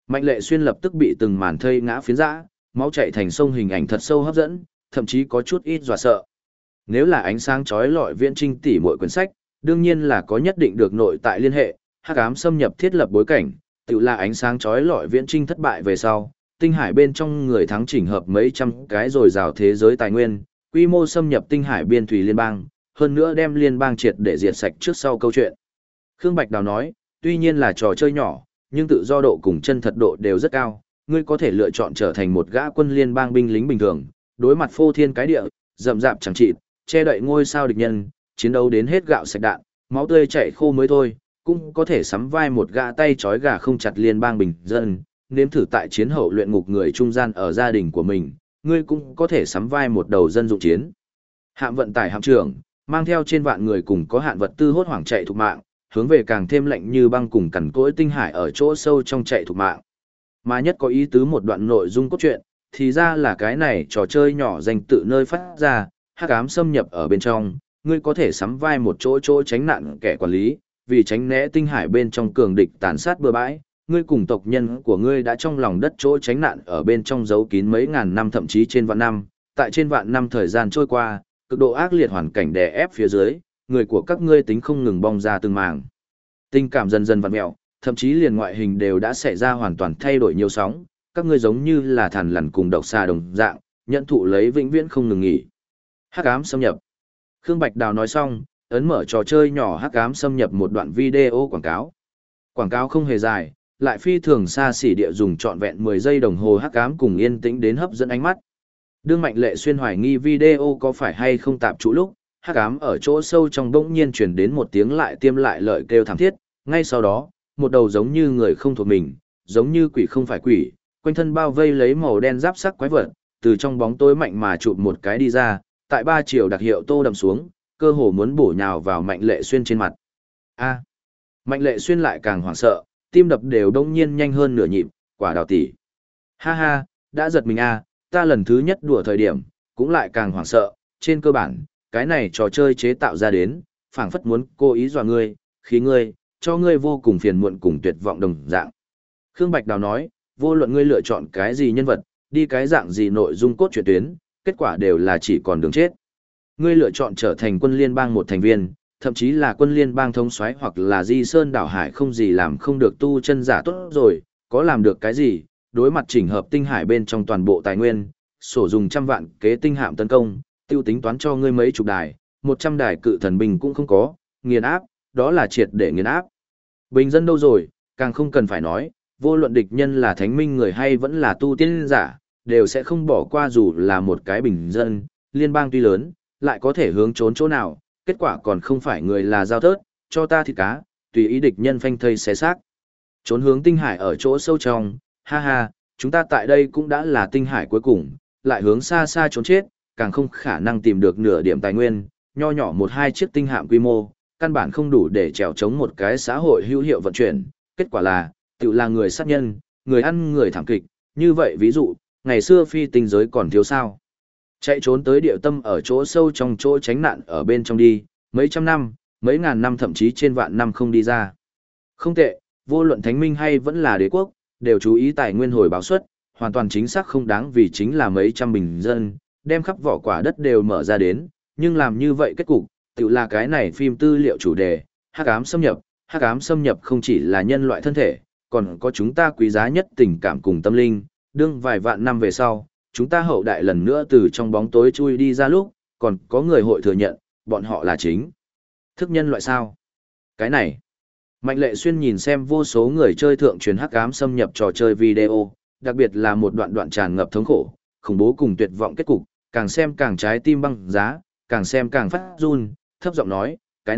Speaker 1: Mạnh Lệ Xuyên lập tức bị từng màn thây ngã phiến dã, máu chảy thành sông hình ảnh thật sâu hấp dẫn, thậm chí có chút ít dọa sợ. Nếu là ánh sáng chói lọi viễn trinh tỉ mỗi quyển sách, đương nhiên là có nhất định được nội tại liên hệ, hắc ám xâm nhập thiết lập bối cảnh, tự là ánh sáng chói lọi viễn trinh thất bại về sau, tinh hải bên trong người thắng chỉnh hợp mấy trăm cái rồi rào thế giới tài nguyên, quy mô xâm nhập tinh hải biên thủy liên bang, hơn nữa đem liên bang triệt để diệt sạch trước sau câu chuyện. Khương Bạch Đào nói, tuy nhiên là trò chơi nhỏ, nhưng tự do độ cùng chân thật độ đều rất cao, ngươi có thể lựa chọn trở thành một gã quân liên bang binh lính bình thường, đối mặt phô thiên cái địa, rậm rạp chẳng trị, che đậy ngôi sao địch nhân, chiến đấu đến hết gạo sạch đạn, máu tươi chảy khô mới thôi, cũng có thể sắm vai một gã tay trói gà không chặt liên bang bình dân, nếm thử tại chiến hậu luyện ngục người trung gian ở gia đình của mình, ngươi cũng có thể sắm vai một đầu dân dụng chiến. Hạm vận tải hạm trưởng, mang theo trên vạn người cùng có hạn vật tư hốt hoảng chạy thục mạng, hướng về càng thêm lạnh như băng cùng cằn cỗi tinh hải ở chỗ sâu trong chạy thục mạng. Mà nhất có ý tứ một đoạn nội dung cốt truyện, thì ra là cái này trò chơi nhỏ dành tự nơi phát ra, hắc ám xâm nhập ở bên trong, ngươi có thể sắm vai một chỗ tránh nạn kẻ quản lý, vì tránh né tinh hải bên trong cường địch tàn sát bừa bãi, ngươi cùng tộc nhân của ngươi đã trong lòng đất chỗ tránh nạn ở bên trong giấu kín mấy ngàn năm thậm chí trên vạn năm, tại trên vạn năm thời gian trôi qua, cực độ ác liệt hoàn cảnh đè ép phía dưới, người của các ngươi tính không ngừng bong ra từng màng. Tình cảm dần dần vặn mẹo, thậm chí liền ngoại hình đều đã xảy ra hoàn toàn thay đổi nhiều sóng, các ngươi giống như là thằn lằn cùng độc xà đồng dạng, nhận thụ lấy vĩnh viễn không ngừng nghỉ. Hắc ám xâm nhập. Khương Bạch Đào nói xong, ấn mở trò chơi nhỏ hắc ám xâm nhập một đoạn video quảng cáo. Quảng cáo không hề dài, lại phi thường xa xỉ địa dùng trọn vẹn 10 giây đồng hồ hắc ám cùng yên tĩnh đến hấp dẫn ánh mắt. Đương Mạnh Lệ Xuyên hoài nghi video có phải hay không tạp chủ lúc, hắc ám ở chỗ sâu trong bỗng nhiên truyền đến một tiếng lại tiêm lại lợi kêu thảm thiết, ngay sau đó, một đầu giống như người không thuộc mình, giống như quỷ không phải quỷ, quanh thân bao vây lấy màu đen giáp sắc quái vật, từ trong bóng tối mạnh mà chụp một cái đi ra, tại 3 chiều đặc hiệu tô đậm xuống, cơ hồ muốn bổ nhào vào Mạnh Lệ Xuyên trên mặt. A. Mạnh Lệ Xuyên lại càng hoảng sợ, tim đập đều đông nhiên nhanh hơn nửa nhịp, quả đào tỷ. Ha ha, đã giật mình a, ta lần thứ nhất đùa thời điểm, cũng lại càng hoảng sợ, trên cơ bản, cái này trò chơi chế tạo ra đến, phảng phất muốn cố ý dọa ngươi, khí ngươi, cho ngươi vô cùng phiền muộn cùng tuyệt vọng đồng dạng. Khương Bạch Đào nói, vô luận ngươi lựa chọn cái gì nhân vật, đi cái dạng gì nội dung cốt truyện tuyến, kết quả đều là chỉ còn đường chết. Ngươi lựa chọn trở thành quân liên bang một thành viên, thậm chí là quân liên bang thống soái hoặc là di sơn đảo hải không gì làm không được tu chân giả tốt rồi, có làm được cái gì, đối mặt chỉnh hợp tinh hải bên trong toàn bộ tài nguyên, sổ dùng trăm vạn kế tinh hạm tấn công, tiêu tính toán cho ngươi mấy chục đài, 100 đài cự thần binh cũng không có, nghiền áp, đó là triệt để nghiền áp. Bình dân đâu rồi, càng không cần phải nói, vô luận địch nhân là thánh minh người hay vẫn là tu tiên giả, đều sẽ không bỏ qua dù là một cái bình dân, liên bang tuy lớn, lại có thể hướng trốn chỗ nào, kết quả còn không phải người là giao thớt, cho ta thịt cá, tùy ý địch nhân phanh thây xé xác. Trốn hướng tinh hải ở chỗ sâu trong, ha ha, chúng ta tại đây cũng đã là tinh hải cuối cùng, lại hướng xa xa trốn chết, càng không khả năng tìm được nửa điểm tài nguyên, nho nhỏ một hai chiếc tinh hạm quy mô, căn bản không đủ để trèo chống một cái xã hội hữu hiệu vận chuyển, kết quả là, tự là người sát nhân, người ăn người thảm kịch, như vậy ví dụ, ngày xưa phi tinh giới còn thiếu sao. Chạy trốn tới địa tâm ở chỗ sâu trong chỗ tránh nạn ở bên trong đi, mấy trăm năm, mấy ngàn năm thậm chí trên vạn năm không đi ra. Không tệ, vô luận thánh minh hay vẫn là đế quốc, đều chú ý tài nguyên hồi báo suất, hoàn toàn chính xác không đáng vì chính là mấy trăm bình dân, đem khắp vỏ quả đất đều mở ra đến, nhưng làm như vậy kết cục, tự là cái này phim tư liệu chủ đề, hắc ám xâm nhập, hắc ám xâm nhập không chỉ là nhân loại thân thể, còn có chúng ta quý giá nhất tình cảm cùng tâm linh, đương vài vạn năm về sau, chúng ta hậu đại lần nữa từ trong bóng tối chui đi ra lúc, còn có người hội thừa nhận, bọn họ là chính thức nhân loại sao. Cái này, Mạnh Lệ Xuyên nhìn xem vô số người chơi thượng truyền hắc ám xâm nhập trò chơi video, đặc biệt là một đoạn đoạn tràn ngập thống khổ, khủng bố cùng tuyệt vọng kết cục, càng xem càng trái tim băng giá, càng xem càng phát run, thấp giọng nói,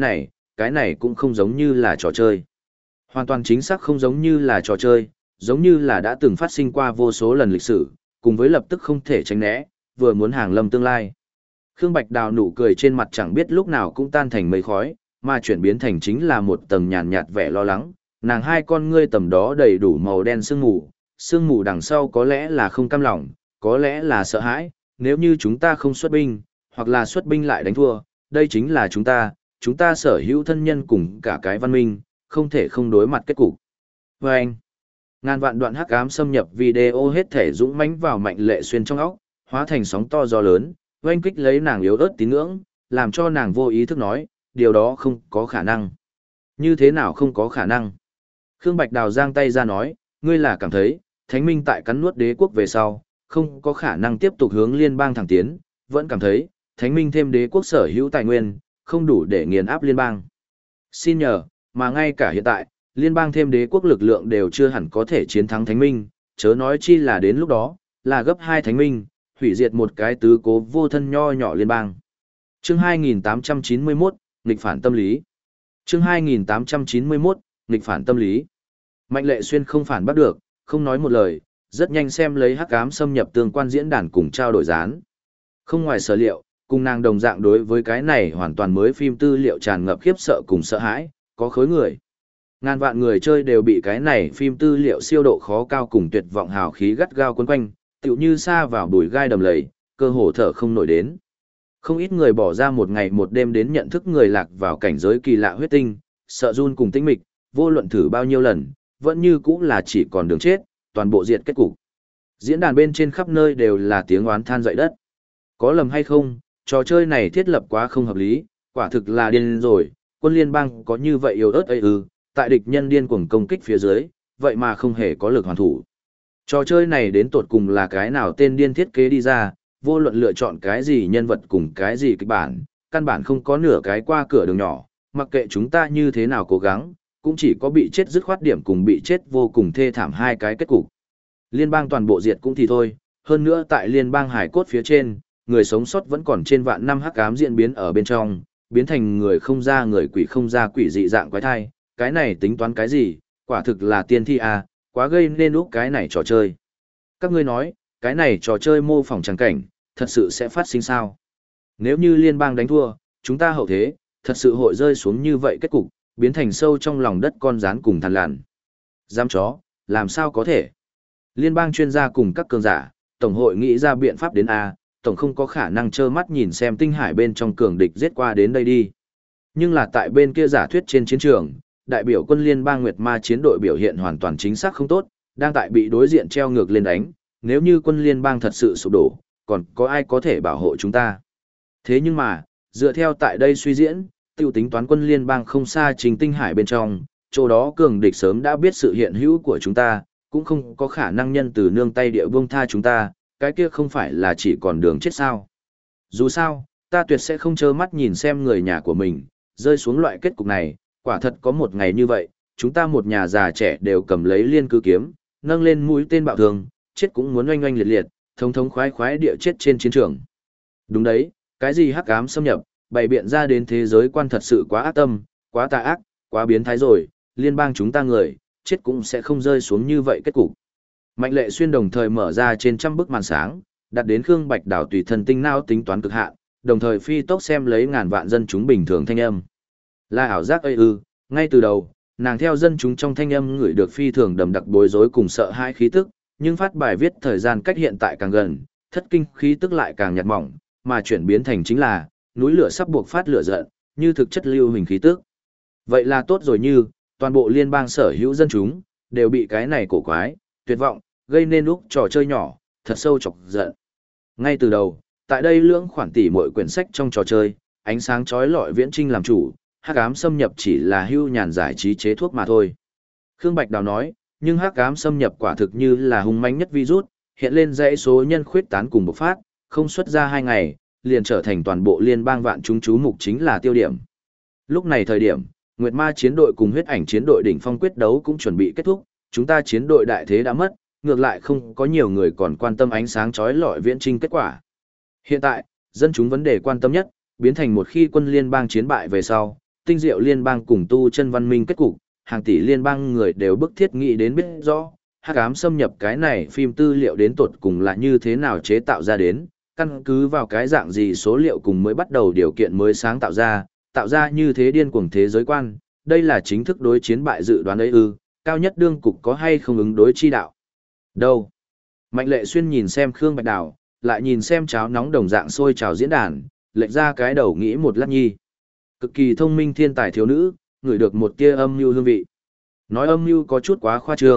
Speaker 1: cái này cũng không giống như là trò chơi. Hoàn toàn chính xác không giống như là trò chơi, giống như là đã từng phát sinh qua vô số lần lịch sử, cùng với lập tức không thể tránh né, vừa muốn hàng lâm tương lai. Khương Bạch Đào nụ cười trên mặt chẳng biết lúc nào cũng tan thành mây khói, mà chuyển biến thành chính là một tầng nhàn nhạt vẻ lo lắng, nàng hai con ngươi tầm đó đầy đủ màu đen sương mù đằng sau có lẽ là không cam lòng, có lẽ là sợ hãi, nếu như chúng ta không xuất binh, hoặc là xuất binh lại đánh thua, đây chính là chúng ta sở hữu thân nhân cùng cả cái văn minh, không thể không đối mặt kết cục. Và anh, Ngàn vạn đoạn hắc ám xâm nhập video hết thể dũng mãnh vào Mạnh Lệ Xuyên trong óc, hóa thành sóng to gió lớn, oanh kích lấy nàng yếu ớt tín ngưỡng, làm cho nàng vô ý thức nói, điều đó không có khả năng. Như thế nào không có khả năng? Khương Bạch Đào giang tay ra nói, ngươi là cảm thấy, Thánh Minh tại cắn nuốt đế quốc về sau, không có khả năng tiếp tục hướng liên bang thẳng tiến, vẫn cảm thấy, Thánh Minh thêm đế quốc sở hữu tài nguyên, không đủ để nghiền áp liên bang. Xin nhờ, mà ngay cả hiện tại, liên bang thêm đế quốc lực lượng đều chưa hẳn có thể chiến thắng Thánh Minh, chớ nói chi là đến lúc đó, là gấp 2 Thánh Minh, hủy diệt một cái tứ cố vô thân nho nhỏ liên bang. Chương 2891, nghịch phản tâm lý. Chương 2891, nghịch phản tâm lý. Mạnh Lệ Xuyên không phản bắt được, không nói một lời, rất nhanh xem lấy hắc ám xâm nhập tương quan diễn đàn cùng trao đổi gián. Không ngoài sở liệu, cùng nàng đồng dạng đối với cái này hoàn toàn mới phim tư liệu tràn ngập khiếp sợ cùng sợ hãi, có khối người. Ngàn vạn người chơi đều bị cái này phim tư liệu siêu độ khó cao cùng tuyệt vọng hào khí gắt gao quấn quanh, tựu như sa vào bùi gai đầm lầy, cơ hồ thở không nổi đến. Không ít người bỏ ra một ngày một đêm đến nhận thức người lạc vào cảnh giới kỳ lạ huyết tinh, sợ run cùng tinh mịch, vô luận thử bao nhiêu lần, vẫn như cũng là chỉ còn đường chết, toàn bộ diệt kết cục. Diễn đàn bên trên khắp nơi đều là tiếng oán than dậy đất. Có lầm hay không, trò chơi này thiết lập quá không hợp lý, quả thực là điên rồi, quân liên bang có như vậy yếu ớt ấy ư, tại địch nhân điên cuồng công kích phía dưới, vậy mà không hề có lực hoàn thủ. Trò chơi này đến tột cùng là cái nào tên điên thiết kế đi ra, vô luận lựa chọn cái gì nhân vật cùng cái gì kịch bản, căn bản không có nửa cái qua cửa đường nhỏ, mặc kệ chúng ta như thế nào cố gắng, cũng chỉ có bị chết dứt khoát điểm cùng bị chết vô cùng thê thảm hai cái kết cục. Liên bang toàn bộ diệt cũng thì thôi, hơn nữa tại liên bang hải cốt phía trên, người sống sót vẫn còn trên vạn năm hắc ám diễn biến ở bên trong, biến thành người không ra người quỷ không ra quỷ dị dạng quái thai, cái này tính toán cái gì, quả thực là tiên thi à, quá gây nên lúc cái này trò chơi. Các ngươi nói, cái này trò chơi mô phỏng trắng cảnh, thật sự sẽ phát sinh sao? Nếu như liên bang đánh thua, chúng ta hậu thế, thật sự hội rơi xuống như vậy kết cục, biến thành sâu trong lòng đất con rán cùng thằn lằn. Giam chó, làm sao có thể? Liên bang chuyên gia cùng các cường giả, tổng hội nghĩ ra biện pháp đến A, tổng không có khả năng trơ mắt nhìn xem tinh hải bên trong cường địch giết qua đến đây đi. Nhưng là tại bên kia giả thuyết trên chiến trường, đại biểu quân liên bang Nguyệt Ma chiến đội biểu hiện hoàn toàn chính xác không tốt, đang tại bị đối diện treo ngược lên đánh, nếu như quân liên bang thật sự sụp đổ, còn có ai có thể bảo hộ chúng ta. Thế nhưng mà, dựa theo tại đây suy diễn, tiêu tính toán quân liên bang không xa trình tinh hải bên trong, chỗ đó cường địch sớm đã biết sự hiện hữu của chúng ta, cũng không có khả năng nhân từ nương tay địa vương tha chúng ta, cái kia không phải là chỉ còn đường chết sao. Dù sao, ta tuyệt sẽ không trơ mắt nhìn xem người nhà của mình, rơi xuống loại kết cục này, quả thật có một ngày như vậy, chúng ta một nhà già trẻ đều cầm lấy liên cư kiếm, nâng lên mũi tên bạo thường, chết cũng muốn oanh oanh liệt liệt, thống thống khoái khoái địa chết trên chiến trường. Đúng đấy, cái gì hắc ám xâm nhập, bày biện ra đến thế giới quan thật sự quá ác tâm, quá tà ác, quá biến thái rồi, liên bang chúng ta người, chết cũng sẽ không rơi xuống như vậy kết cục. Mạnh Lệ Xuyên đồng thời mở ra trên trăm bức màn sáng, đặt đến Khương Bạch Đào tùy thân tinh não tính toán cực hạn, đồng thời phi tốc xem lấy ngàn vạn dân chúng bình thường thanh âm. Là ảo giác ấy ư, ngay từ đầu, nàng theo dân chúng trong thanh âm ngửi được phi thường đầm đặc bối rối cùng sợ hãi khí tức, nhưng phát bài viết thời gian cách hiện tại càng gần, thất kinh khí tức lại càng nhạt mỏng, mà chuyển biến thành chính là núi lửa sắp buộc phát lửa giận, như thực chất lưu hình khí tức. Vậy là tốt rồi, như toàn bộ liên bang sở hữu dân chúng đều bị cái này cổ quái, tuyệt vọng, gây nên lúc trò chơi nhỏ, thật sâu chọc giận. Ngay từ đầu, tại đây lưỡng khoản tỷ mỗi quyển sách trong trò chơi, ánh sáng chói lọi viễn trinh làm chủ, hắc ám xâm nhập chỉ là hưu nhàn giải trí chế thuốc mà thôi. Khương Bạch Đào nói, nhưng hắc ám xâm nhập quả thực như là hung mãnh nhất virus, hiện lên dãy số nhân khuyết tán cùng bộc phát, không xuất ra 2 ngày, liền trở thành toàn bộ liên bang vạn chúng chú mục chính là tiêu điểm. Lúc này thời điểm, Nguyệt Ma chiến đội cùng huyết ảnh chiến đội đỉnh phong quyết đấu cũng chuẩn bị kết thúc, chúng ta chiến đội đại thế đã mất, ngược lại không có nhiều người còn quan tâm ánh sáng chói lọi viễn trinh kết quả. Hiện tại, dân chúng vấn đề quan tâm nhất, biến thành một khi quân liên bang chiến bại về sau, tinh diệu liên bang cùng tu chân văn minh kết cục, hàng tỷ liên bang người đều bức thiết nghĩ đến biết rõ, hắc ám xâm nhập cái này phim tư liệu đến tột cùng là như thế nào chế tạo ra đến, căn cứ vào cái dạng gì số liệu cùng mới bắt đầu điều kiện mới sáng tạo ra như thế điên cuồng thế giới quan, đây là chính thức đối chiến bại dự đoán ấy ư, cao nhất đương cục có hay không ứng đối chi đạo. Đâu? Mạnh Lệ Xuyên nhìn xem Khương Bạch Đào, lại nhìn xem cháo nóng đồng dạng sôi trào diễn đàn, lệch ra cái đầu nghĩ một lát nhi. Cực kỳ thông minh thiên tài thiếu nữ, ngửi được một tia âm mưu hương vị. Nói âm mưu có chút quá khoa trương,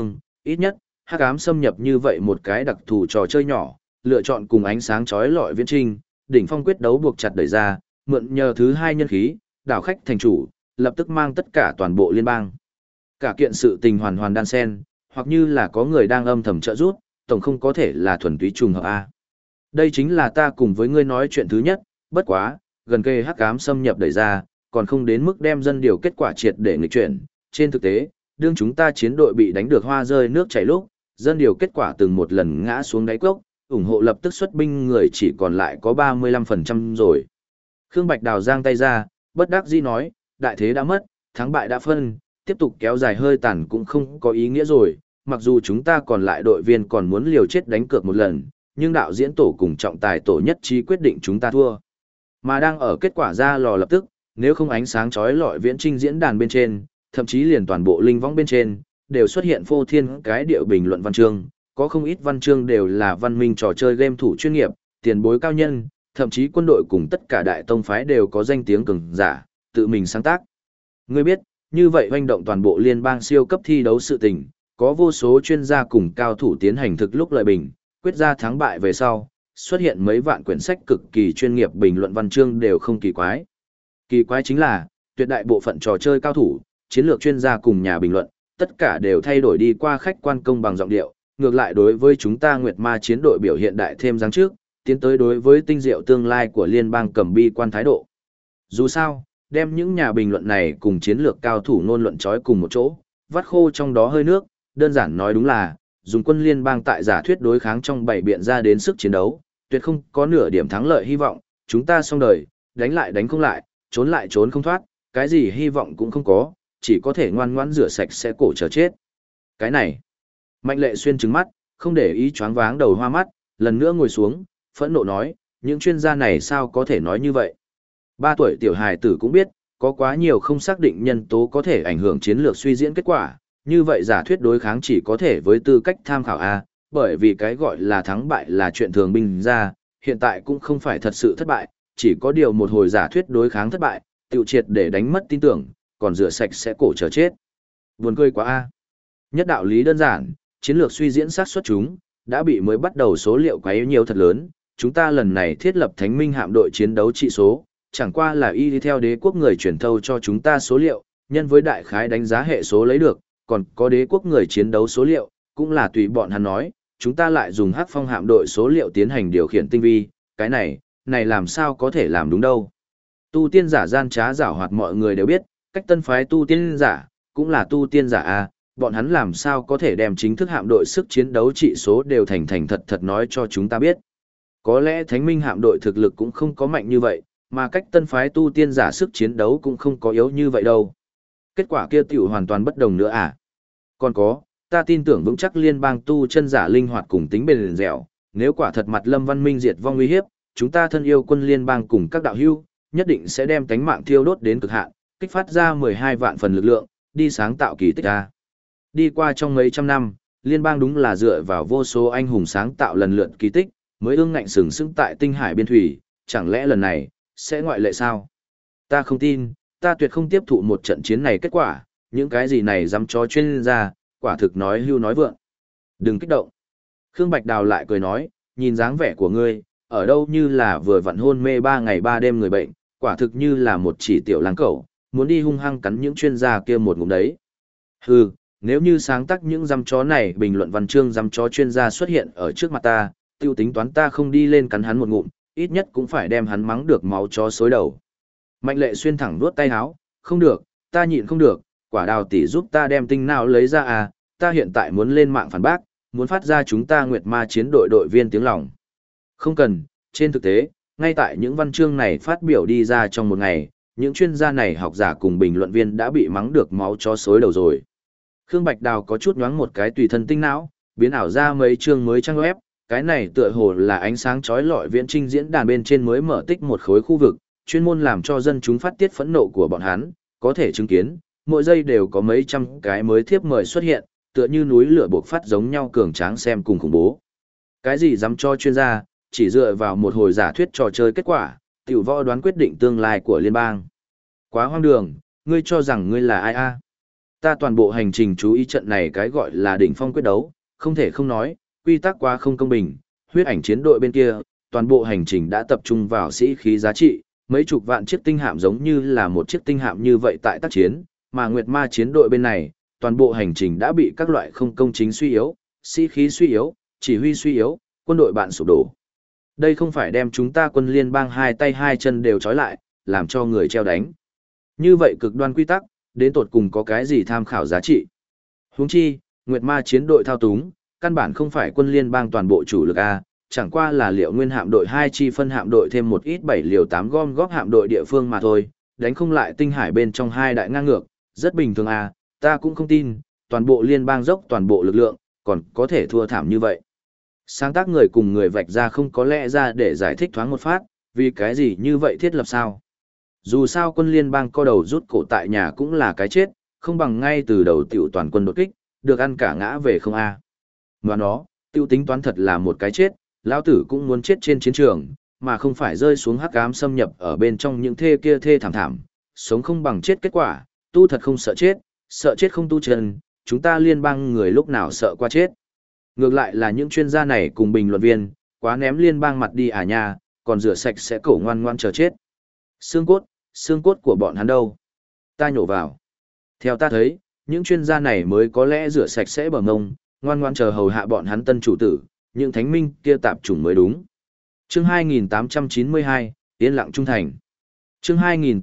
Speaker 1: ít nhất, hắc ám xâm nhập như vậy một cái đặc thù trò chơi nhỏ, lựa chọn cùng ánh sáng chói lọi viễn trinh, đỉnh phong quyết đấu buộc chặt đẩy ra, mượn nhờ thứ hai nhân khí, đảo khách thành chủ, lập tức mang tất cả toàn bộ liên bang. Cả kiện sự tình hoàn hoàn đan sen, hoặc như là có người đang âm thầm trợ giúp, tổng không có thể là thuần túy trùng hợp a. Đây chính là ta cùng với ngươi nói chuyện thứ nhất, bất quá, gần kề hắc ám xâm nhập đẩy ra, còn không đến mức đem dân điều kết quả triệt để nghịch chuyển. Trên thực tế, đương chúng ta chiến đội bị đánh được hoa rơi nước chảy lúc, dân điều kết quả từng một lần ngã xuống đáy cốc, ủng hộ lập tức xuất binh người chỉ còn lại có 35% rồi. Khương Bạch Đào giang tay ra, bất đắc dĩ nói, đại thế đã mất, thắng bại đã phân, tiếp tục kéo dài hơi tàn cũng không có ý nghĩa rồi, mặc dù chúng ta còn lại đội viên còn muốn liều chết đánh cược một lần, nhưng đạo diễn tổ cùng trọng tài tổ nhất trí quyết định chúng ta thua. Mà đang ở kết quả ra lò lập tức, nếu không ánh sáng chói lọi viễn trinh diễn đàn bên trên, thậm chí liền toàn bộ linh võng bên trên, đều xuất hiện phô thiên cái điệu bình luận văn chương, có không ít văn chương đều là văn minh trò chơi game thủ chuyên nghiệp, tiền bối cao nhân, thậm chí quân đội cùng tất cả đại tông phái đều có danh tiếng cường giả, tự mình sáng tác. Ngươi biết, như vậy hoành động toàn bộ liên bang siêu cấp thi đấu sự tình, có vô số chuyên gia cùng cao thủ tiến hành thực lúc lợi bình, quyết ra thắng bại về sau, xuất hiện mấy vạn quyển sách cực kỳ chuyên nghiệp bình luận văn chương đều không kỳ quái. Kỳ quái chính là, tuyệt đại bộ phận trò chơi cao thủ, chiến lược chuyên gia cùng nhà bình luận, tất cả đều thay đổi đi qua khách quan công bằng giọng điệu, ngược lại đối với chúng ta Nguyệt Ma chiến đội biểu hiện đại thêm dáng trước, tiến tới đối với tinh diệu tương lai của liên bang cầm bi quan thái độ. Dù sao, đem những nhà bình luận này cùng chiến lược cao thủ ngôn luận chói cùng một chỗ, vắt khô trong đó hơi nước, đơn giản nói đúng là, dùng quân liên bang tại giả thuyết đối kháng trong bảy biện ra đến sức chiến đấu, tuyệt không có nửa điểm thắng lợi hy vọng, chúng ta xong đời, đánh lại không lại trốn không thoát, cái gì hy vọng cũng không có, chỉ có thể ngoan ngoãn rửa sạch sẽ cổ chờ chết. Cái này, Mạnh Lệ Xuyên trừng mắt, không để ý choáng váng đầu hoa mắt, lần nữa ngồi xuống, phẫn nộ nói, những chuyên gia này sao có thể nói như vậy. 3 tuổi tiểu hài tử cũng biết, có quá nhiều không xác định nhân tố có thể ảnh hưởng chiến lược suy diễn kết quả, như vậy giả thuyết đối kháng chỉ có thể với tư cách tham khảo A, bởi vì cái gọi là thắng bại là chuyện thường binh ra, hiện tại cũng không phải thật sự thất bại, chỉ có điều một hồi giả thuyết đối kháng thất bại, tiêu triệt để đánh mất tin tưởng, còn rửa sạch sẽ cổ chờ chết. Buồn cười quá A. Nhất đạo lý đơn giản, chiến lược suy diễn xác suất chúng, đã bị mới bắt đầu số liệu quá nhiều thật lớn, chúng ta lần này thiết lập thánh minh hạm đội chiến đấu trị số, chẳng qua là y theo đế quốc người truyền thâu cho chúng ta số liệu, nhân với đại khái đánh giá hệ số lấy được, còn có đế quốc người chiến đấu số liệu, cũng là tùy bọn hắn nói, chúng ta lại dùng hắc phong hạm đội số liệu tiến hành điều khiển tinh vi, cái này làm sao có thể làm đúng đâu. Tu tiên giả gian trá giảo hoạt mọi người đều biết, cách tân phái tu tiên giả, cũng là tu tiên giả A, bọn hắn làm sao có thể đem chính thức hạm đội sức chiến đấu trị số đều thành thật nói cho chúng ta biết. Có lẽ thánh minh hạm đội thực lực cũng không có mạnh như vậy, mà cách tân phái tu tiên giả sức chiến đấu cũng không có yếu như vậy đâu. Kết quả kia tiểu hoàn toàn bất đồng nữa à? Còn có, ta tin tưởng vững chắc liên bang tu chân giả linh hoạt cùng tính bền dẻo, nếu quả thật mặt lâm văn minh diệt vong uy hiếp, chúng ta thân yêu quân liên bang cùng các đạo hữu, nhất định sẽ đem tánh mạng thiêu đốt đến cực hạn, kích phát ra 12 vạn phần lực lượng, đi sáng tạo kỳ tích a. Đi qua trong mấy trăm năm, liên bang đúng là dựa vào vô số anh hùng sáng tạo lần lượt kỳ tích, mới ương ngạnh sừng sững tại tinh hải biên thủy, chẳng lẽ lần này sẽ ngoại lệ sao? Ta không tin, ta tuyệt không tiếp thụ một trận chiến này kết quả, những cái gì này dám cho chuyên gia, quả thực nói hưu nói vượng. Đừng kích động. Khương Bạch Đào lại cười nói, nhìn dáng vẻ của ngươi, ở đâu như là vừa vặn hôn mê 3 ngày 3 đêm người bệnh, quả thực như là một chỉ tiểu lang cẩu, muốn đi hung hăng cắn những chuyên gia kia một ngụm đấy. Hừ, nếu như sáng tác những dăm chó này bình luận văn chương dăm chó chuyên gia xuất hiện ở trước mặt ta, tiêu tính toán ta không đi lên cắn hắn một ngụm, ít nhất cũng phải đem hắn mắng được máu chó xối đầu. Mạnh Lệ Xuyên thẳng vuốt tay áo, không được, ta nhịn không được, Quả Đào tỷ giúp ta đem tinh não lấy ra à, ta hiện tại muốn lên mạng phản bác, muốn phát ra chúng ta Nguyệt Ma chiến đội đội viên tiếng lòng. Không cần, trên thực tế, ngay tại những văn chương này phát biểu đi ra trong một ngày, những chuyên gia này học giả cùng bình luận viên đã bị mắng được máu chó xối đầu rồi. Khương Bạch Đào có chút nhoáng một cái tùy thân tinh não, biến ảo ra mấy chương mới trang web, cái này tựa hồ là ánh sáng chói lọi viễn trinh diễn đàn bên trên mới mở tích một khối khu vực, chuyên môn làm cho dân chúng phát tiết phẫn nộ của bọn hắn, có thể chứng kiến, mỗi giây đều có mấy trăm cái mới thiếp mời xuất hiện, tựa như núi lửa bộc phát giống nhau cường tráng xem cùng khủng bố. Cái gì dám cho chuyên gia, chỉ dựa vào một hồi giả thuyết trò chơi kết quả, tiểu võ đoán quyết định tương lai của liên bang. Quá hoang đường, ngươi cho rằng ngươi là ai a? Ta toàn bộ hành trình chú ý trận này cái gọi là đỉnh phong quyết đấu, không thể không nói, quy tắc quá không công bình, huyết ảnh chiến đội bên kia, toàn bộ hành trình đã tập trung vào sĩ khí giá trị, mấy chục vạn chiếc tinh hạm giống như là một chiếc tinh hạm như vậy tại tác chiến, mà Nguyệt Ma chiến đội bên này, toàn bộ hành trình đã bị các loại không công chính suy yếu, sĩ khí suy yếu, chỉ huy suy yếu, quân đội bạn sụp đổ. Đây không phải đem chúng ta quân liên bang hai tay hai chân đều trói lại, làm cho người treo đánh. Như vậy cực đoan quy tắc, đến tột cùng có cái gì tham khảo giá trị. Huống chi, Nguyệt Ma chiến đội thao túng, căn bản không phải quân liên bang toàn bộ chủ lực A, chẳng qua là liệu nguyên hạm đội 2 chi phân hạm đội thêm một ít 7 liều 8 gom góp hạm đội địa phương mà thôi, đánh không lại tinh hải bên trong hai đại ngang ngược, rất bình thường A, ta cũng không tin, toàn bộ liên bang dốc toàn bộ lực lượng, còn có thể thua thảm như vậy. Sáng tác người cùng người vạch ra không có lẽ ra để giải thích thoáng một phát, vì cái gì như vậy thiết lập sao? Dù sao quân liên bang co đầu rút cổ tại nhà cũng là cái chết, không bằng ngay từ đầu tiểu toàn quân đột kích, được ăn cả ngã về không a. Mà nó, tiêu tính toán thật là một cái chết, lão tử cũng muốn chết trên chiến trường, mà không phải rơi xuống hắc ám xâm nhập ở bên trong những thê kia thê thảm thảm, sống không bằng chết kết quả, tu thật không sợ chết không tu chân, chúng ta liên bang người lúc nào sợ qua chết. Ngược lại là những chuyên gia này cùng bình luận viên, quá ném liên bang mặt đi à nha, còn rửa sạch sẽ cổ ngoan ngoan chờ chết. Xương cốt của bọn hắn đâu? Ta nhổ vào. Theo ta thấy, những chuyên gia này mới có lẽ rửa sạch sẽ bờ ngông, ngoan ngoan chờ hầu hạ bọn hắn tân chủ tử, những thánh minh kia tạp chủng mới đúng. Chương 2892, Yên lặng trung thành. Chương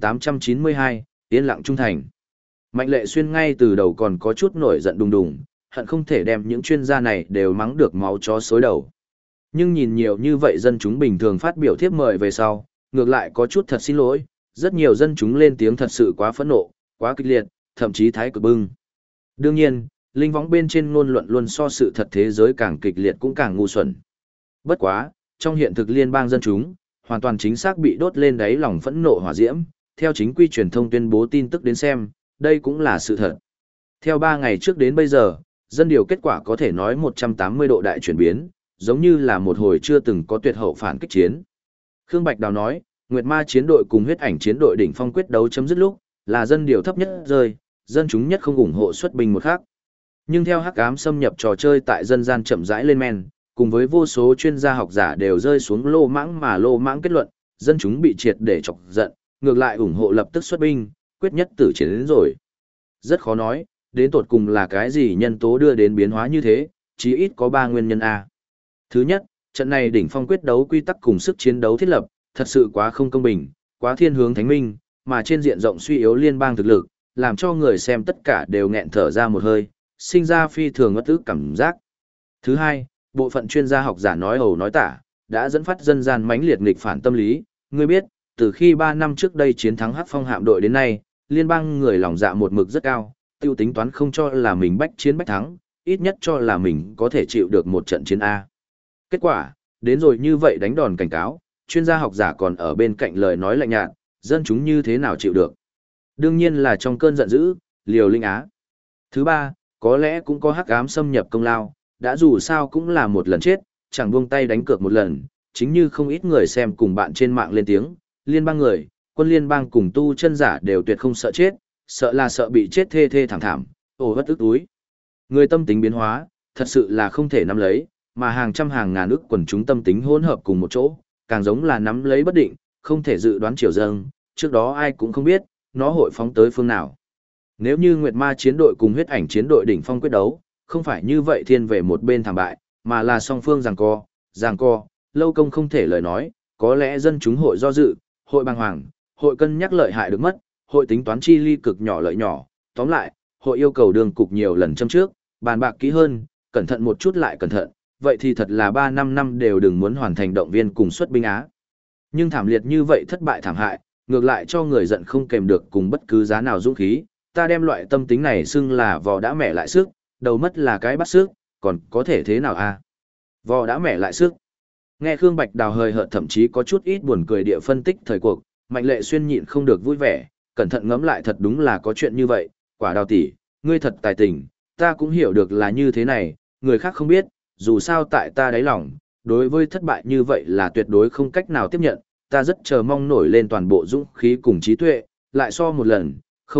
Speaker 1: 2892, Yên lặng trung thành. Mạnh Lệ Xuyên ngay từ đầu còn có chút nổi giận đùng đùng, hận không thể đem những chuyên gia này đều mắng được máu chó xối đầu. Nhưng nhìn nhiều như vậy dân chúng bình thường phát biểu thiếp mời về sau, ngược lại có chút thật xin lỗi, rất nhiều dân chúng lên tiếng thật sự quá phẫn nộ, quá kịch liệt, thậm chí thái cực bưng. Đương nhiên, linh võng bên trên ngôn luận luôn so sự thật thế giới càng kịch liệt cũng càng ngu xuẩn. Bất quá, trong hiện thực liên bang dân chúng, hoàn toàn chính xác bị đốt lên đáy lòng phẫn nộ hỏa diễm, theo chính quy truyền thông tuyên bố tin tức đến xem, đây cũng là sự thật. Theo 3 ngày trước đến bây giờ, dân điều kết quả có thể nói 180 độ đại chuyển biến, giống như là một hồi chưa từng có tuyệt hậu phản kích chiến. Khương Bạch Đào nói, Nguyệt Ma chiến đội cùng huyết ảnh chiến đội đỉnh phong quyết đấu chấm dứt lúc, là dân điều thấp nhất rơi, dân chúng nhất không ủng hộ xuất binh một khác. Nhưng theo hắc ám xâm nhập trò chơi tại dân gian chậm rãi lên men, cùng với vô số chuyên gia học giả đều rơi xuống lô mãng kết luận, dân chúng bị triệt để chọc giận, ngược lại ủng hộ lập tức xuất binh, quyết nhất tử chiến đến rồi. Rất khó nói, đến tột cùng là cái gì nhân tố đưa đến biến hóa như thế, chí ít có 3 nguyên nhân A. Thứ nhất, trận này đỉnh phong quyết đấu quy tắc cùng sức chiến đấu thiết lập, thật sự quá không công bình, quá thiên hướng thánh minh, mà trên diện rộng suy yếu liên bang thực lực, làm cho người xem tất cả đều nghẹn thở ra một hơi, sinh ra phi thường ngất ức cảm giác. Thứ hai, bộ phận chuyên gia học giả nói ẩu nói tả, đã dẫn phát dân gian mãnh liệt nghịch phản tâm lý, ngươi biết, từ khi 3 năm trước đây chiến thắng Hắc Phong hạm đội đến nay, liên bang người lòng dạ một mực rất cao, tiêu tính toán không cho là mình bách chiến bách thắng, ít nhất cho là mình có thể chịu được một trận chiến A. Kết quả, đến rồi như vậy đánh đòn cảnh cáo, chuyên gia học giả còn ở bên cạnh lời nói lạnh nhạt, dân chúng như thế nào chịu được. Đương nhiên là trong cơn giận dữ, liều linh á. Thứ ba, có lẽ cũng có hắc ám xâm nhập công lao, đã dù sao cũng là một lần chết, chẳng buông tay đánh cược một lần, chính như không ít người xem cùng bạn trên mạng lên tiếng, liên bang người, quân liên bang cùng tu chân giả đều tuyệt không sợ chết, sợ là sợ bị chết thê thê thảm thảm, ồ vất ức túi. Người tâm tính biến hóa, thật sự là không thể nắm lấy, mà hàng trăm hàng ngàn ức quần chúng tâm tính hỗn hợp cùng một chỗ, càng giống là nắm lấy bất định, không thể dự đoán chiều dâng, trước đó ai cũng không biết, nó hội phóng tới phương nào. Nếu như Nguyệt Ma chiến đội cùng huyết ảnh chiến đội đỉnh phong quyết đấu, không phải như vậy thiên về một bên thảm bại, mà là song phương giằng co, lâu công không thể lời nói, có lẽ dân chúng hội do dự, hội bàng hoàng, hội cân nhắc lợi hại được mất, hội tính toán chi ly cực nhỏ lợi nhỏ, tóm lại, hội yêu cầu đường cục nhiều lần châm trước, bàn bạc kỹ hơn, cẩn thận một chút lại cẩn thận, vậy thì thật là 3-5 năm đều đừng muốn hoàn thành động viên cùng xuất binh á. Nhưng thảm liệt như vậy thất bại thảm hại, ngược lại cho người giận không kèm được cùng bất cứ giá nào dũng khí, ta đem loại tâm tính này xưng là vò đã mẹ lại sức, đầu mất là cái bắt sức, còn có thể thế nào a? Vò đã mẹ lại sức. Nghe Khương Bạch Đào hời hợt thậm chí có chút ít buồn cười địa phân tích thời cuộc, Mạnh Lệ Xuyên nhịn không được vui vẻ, cẩn thận ngẫm lại thật đúng là có chuyện như vậy, Quả Đào tỷ, ngươi thật tài tình, ta cũng hiểu được là như thế này, người khác không biết, dù sao tại ta đáy lòng, đối với thất bại như vậy là tuyệt đối không cách nào tiếp nhận, ta rất chờ mong nổi lên toàn bộ dũng khí cùng trí tuệ, lại so một lần, không,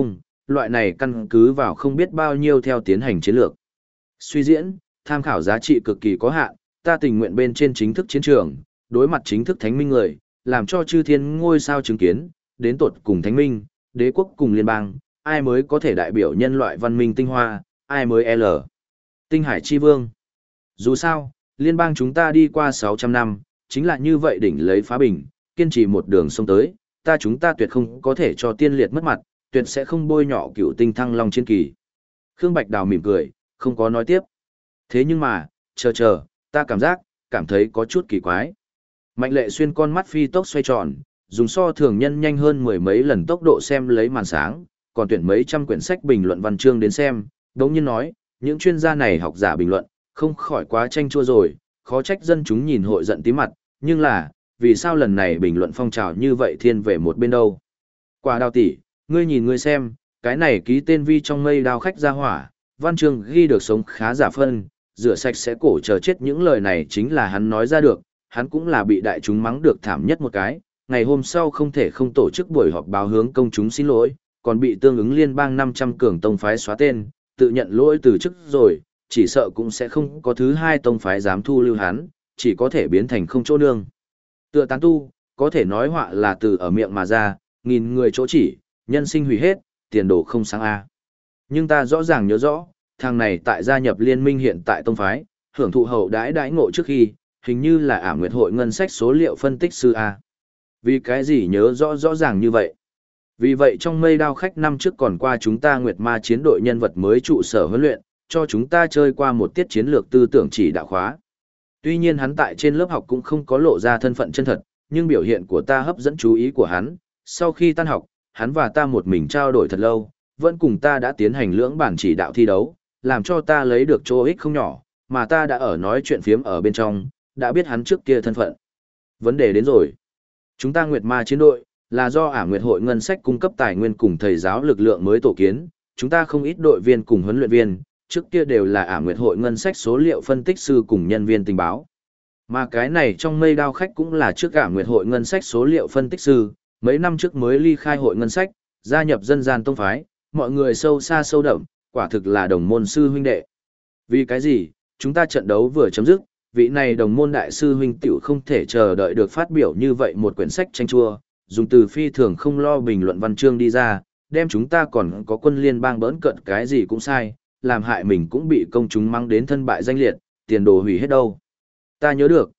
Speaker 1: loại này căn cứ vào không biết bao nhiêu theo tiến hành chiến lược. Suy diễn, tham khảo giá trị cực kỳ có hạn, ta tình nguyện bên trên chính thức chiến trường, đối mặt chính thức thánh minh người, làm cho chư thiên ngôi sao chứng kiến, đến tột cùng thánh minh, đế quốc cùng liên bang, ai mới có thể đại biểu nhân loại văn minh tinh hoa, ai mới L. Tinh hải chi vương. Dù sao, liên bang chúng ta đi qua 600 năm, chính là như vậy đỉnh lấy phá bình, kiên trì một đường sông tới, chúng ta tuyệt không có thể cho tiên liệt mất mặt, tuyệt sẽ không bôi nhọ cựu tinh thăng long chiến kỳ. Khương Bạch Đào mỉm cười, không có nói tiếp. Thế nhưng mà, chờ, ta cảm thấy có chút kỳ quái. Mạnh Lệ Xuyên con mắt phi tốc xoay tròn, dùng so thường nhân nhanh hơn mười mấy lần tốc độ xem lấy màn sáng, còn tuyển mấy trăm quyển sách bình luận văn chương đến xem, đống nhiên nói, những chuyên gia này học giả bình luận, không khỏi quá tranh chua rồi, khó trách dân chúng nhìn hội giận tí mặt, nhưng là, vì sao lần này bình luận phong trào như vậy thiên về một bên đâu? Quả Đào tỷ, ngươi nhìn ngươi xem, cái này ký tên vi trong mây đao khách ra hỏa, văn chương ghi được sống khá giả phân, rửa sạch sẽ cổ chờ chết, những lời này chính là hắn nói ra được, hắn cũng là bị đại chúng mắng được thảm nhất một cái, ngày hôm sau không thể không tổ chức buổi họp báo hướng công chúng xin lỗi, còn bị tương ứng liên bang 500 cường tông phái xóa tên, tự nhận lỗi từ chức rồi, chỉ sợ cũng sẽ không có thứ hai tông phái dám thu lưu hắn, chỉ có thể biến thành không chỗ nương. Tựa tán tu, có thể nói họa là từ ở miệng mà ra, nghìn người chỗ chỉ, nhân sinh hủy hết, tiền đồ không sáng a. Nhưng ta rõ ràng nhớ rõ, thằng này tại gia nhập liên minh hiện tại tông phái, hưởng thụ hậu đãi ngộ trước khi, hình như là Ả Nguyệt hội ngân sách số liệu phân tích sư a. Vì cái gì nhớ rõ ràng như vậy? Vì vậy trong mây đao khách năm trước còn qua chúng ta Nguyệt Ma chiến đội nhân vật mới trụ sở huấn luyện, cho chúng ta chơi qua một tiết chiến lược tư tưởng chỉ đạo khóa. Tuy nhiên hắn tại trên lớp học cũng không có lộ ra thân phận chân thật, nhưng biểu hiện của ta hấp dẫn chú ý của hắn. Sau khi tan học, hắn và ta một mình trao đổi thật lâu, vẫn cùng ta đã tiến hành lưỡng bản chỉ đạo thi đấu, làm cho ta lấy được chỗ ích không nhỏ, mà ta đã ở nói chuyện phiếm ở bên trong, đã biết hắn trước kia thân phận. Vấn đề đến rồi. Chúng ta Nguyệt Ma chiến đội, là do Ả Nguyệt hội ngân sách cung cấp tài nguyên cùng thầy giáo lực lượng mới tổ kiến, chúng ta không ít đội viên cùng huấn luyện viên, trước kia đều là Ả Nguyệt hội ngân sách số liệu phân tích sư cùng nhân viên tình báo. Mà cái này trong mây đao khách cũng là trước Ả Nguyệt hội ngân sách số liệu phân tích sư, mấy năm trước mới ly khai hội ngân sách, gia nhập dân gian tông phái, mọi người sâu xa sâu đậm, quả thực là đồng môn sư huynh đệ. Vì cái gì, chúng ta trận đấu vừa chấm dứt, vị này đồng môn đại sư huynh tiểu không thể chờ đợi được phát biểu như vậy một quyển sách tranh chua, dùng từ phi thường không lo bình luận văn chương đi ra, đem chúng ta còn có quân liên bang bỡn cận cái gì cũng sai, làm hại mình cũng bị công chúng mang đến thân bại danh liệt, tiền đồ hủy hết đâu. Ta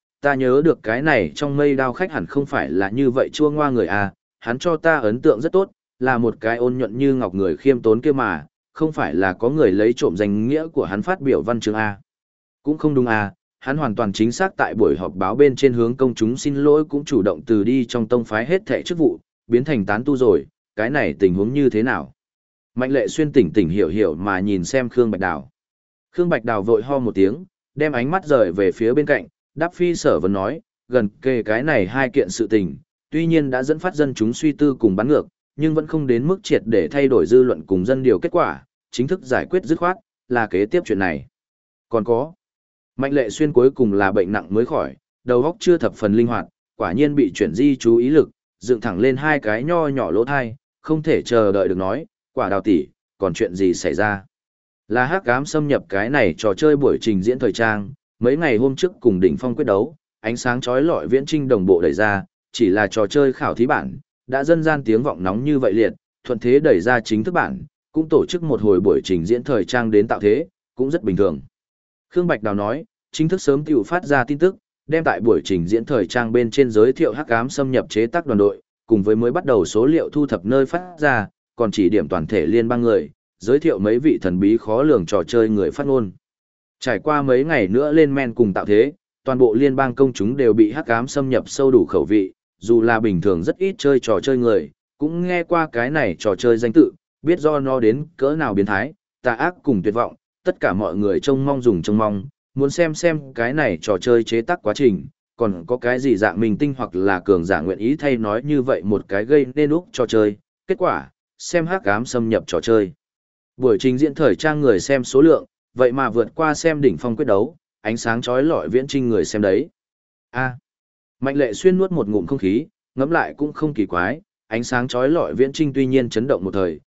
Speaker 1: nhớ được cái này trong mây đao khách hẳn không phải là như vậy chua ngoa người à, hắn cho ta ấn tượng rất tốt, là một cái ôn nhuận như ngọc người khiêm tốn kia mà, không phải là có người lấy trộm danh nghĩa của hắn phát biểu văn chương à. Cũng không đúng à, hắn hoàn toàn chính xác tại buổi họp báo bên trên hướng công chúng xin lỗi cũng chủ động từ đi trong tông phái hết thảy chức vụ, biến thành tán tu rồi, cái này tình huống như thế nào? Mạnh Lệ Xuyên tỉnh hiểu mà nhìn xem Khương Bạch Đào. Khương Bạch Đào vội ho một tiếng, đem ánh mắt rời về phía bên cạnh, đáp phi sở vấn nói, gần kề cái này hai kiện sự tình, tuy nhiên đã dẫn phát dân chúng suy tư cùng bắn ngược, nhưng vẫn không đến mức triệt để thay đổi dư luận cùng dân điều kết quả, chính thức giải quyết dứt khoát, là kế tiếp chuyện này. Còn có, Mạnh Lệ Xuyên cuối cùng là bệnh nặng mới khỏi, đầu óc chưa thập phần linh hoạt, quả nhiên bị chuyển di chú ý lực, dựng thẳng lên hai cái nho nhỏ lỗ thai, không thể chờ đợi được nói, Quả Đào tỷ, còn chuyện gì xảy ra? Là hắc ám xâm nhập cái này trò chơi buổi trình diễn thời trang, mấy ngày hôm trước cùng đỉnh phong quyết đấu, ánh sáng chói lọi viễn trinh đồng bộ đẩy ra, chỉ là trò chơi khảo thí bản, đã dân gian tiếng vọng nóng như vậy liệt, thuận thế đẩy ra chính thức bản, cũng tổ chức một hồi buổi trình diễn thời trang đến tạo thế, cũng rất bình thường. Khương Bạch Đào nói, chính thức sớm tiểu phát ra tin tức, đem tại buổi trình diễn thời trang bên trên giới thiệu hắc ám xâm nhập chế tác đoàn đội, cùng với mới bắt đầu số liệu thu thập nơi phát ra, còn chỉ điểm toàn thể liên bang người, giới thiệu mấy vị thần bí khó lường trò chơi người phát ngôn. Trải qua mấy ngày nữa lên men cùng tạo thế, toàn bộ liên bang công chúng đều bị hắc ám xâm nhập sâu đủ khẩu vị, dù là bình thường rất ít chơi trò chơi người, cũng nghe qua cái này trò chơi danh tự, biết do nó đến cỡ nào biến thái, tà ác cùng tuyệt vọng, tất cả mọi người trông mong, muốn xem cái này trò chơi chế tác quá trình, còn có cái gì dạng mình tinh hoặc là cường giả nguyện ý thay nói như vậy một cái gây nên úc trò chơi, kết quả, xem hắc ám xâm nhập trò chơi. Buổi trình diễn thời trang người xem số lượng, vậy mà vượt qua xem đỉnh phong quyết đấu, ánh sáng chói lọi viễn trinh người xem đấy. A. Mạnh Lệ Xuyên nuốt một ngụm không khí, ngẫm lại cũng không kỳ quái, ánh sáng chói lọi viễn trinh tuy nhiên chấn động một thời,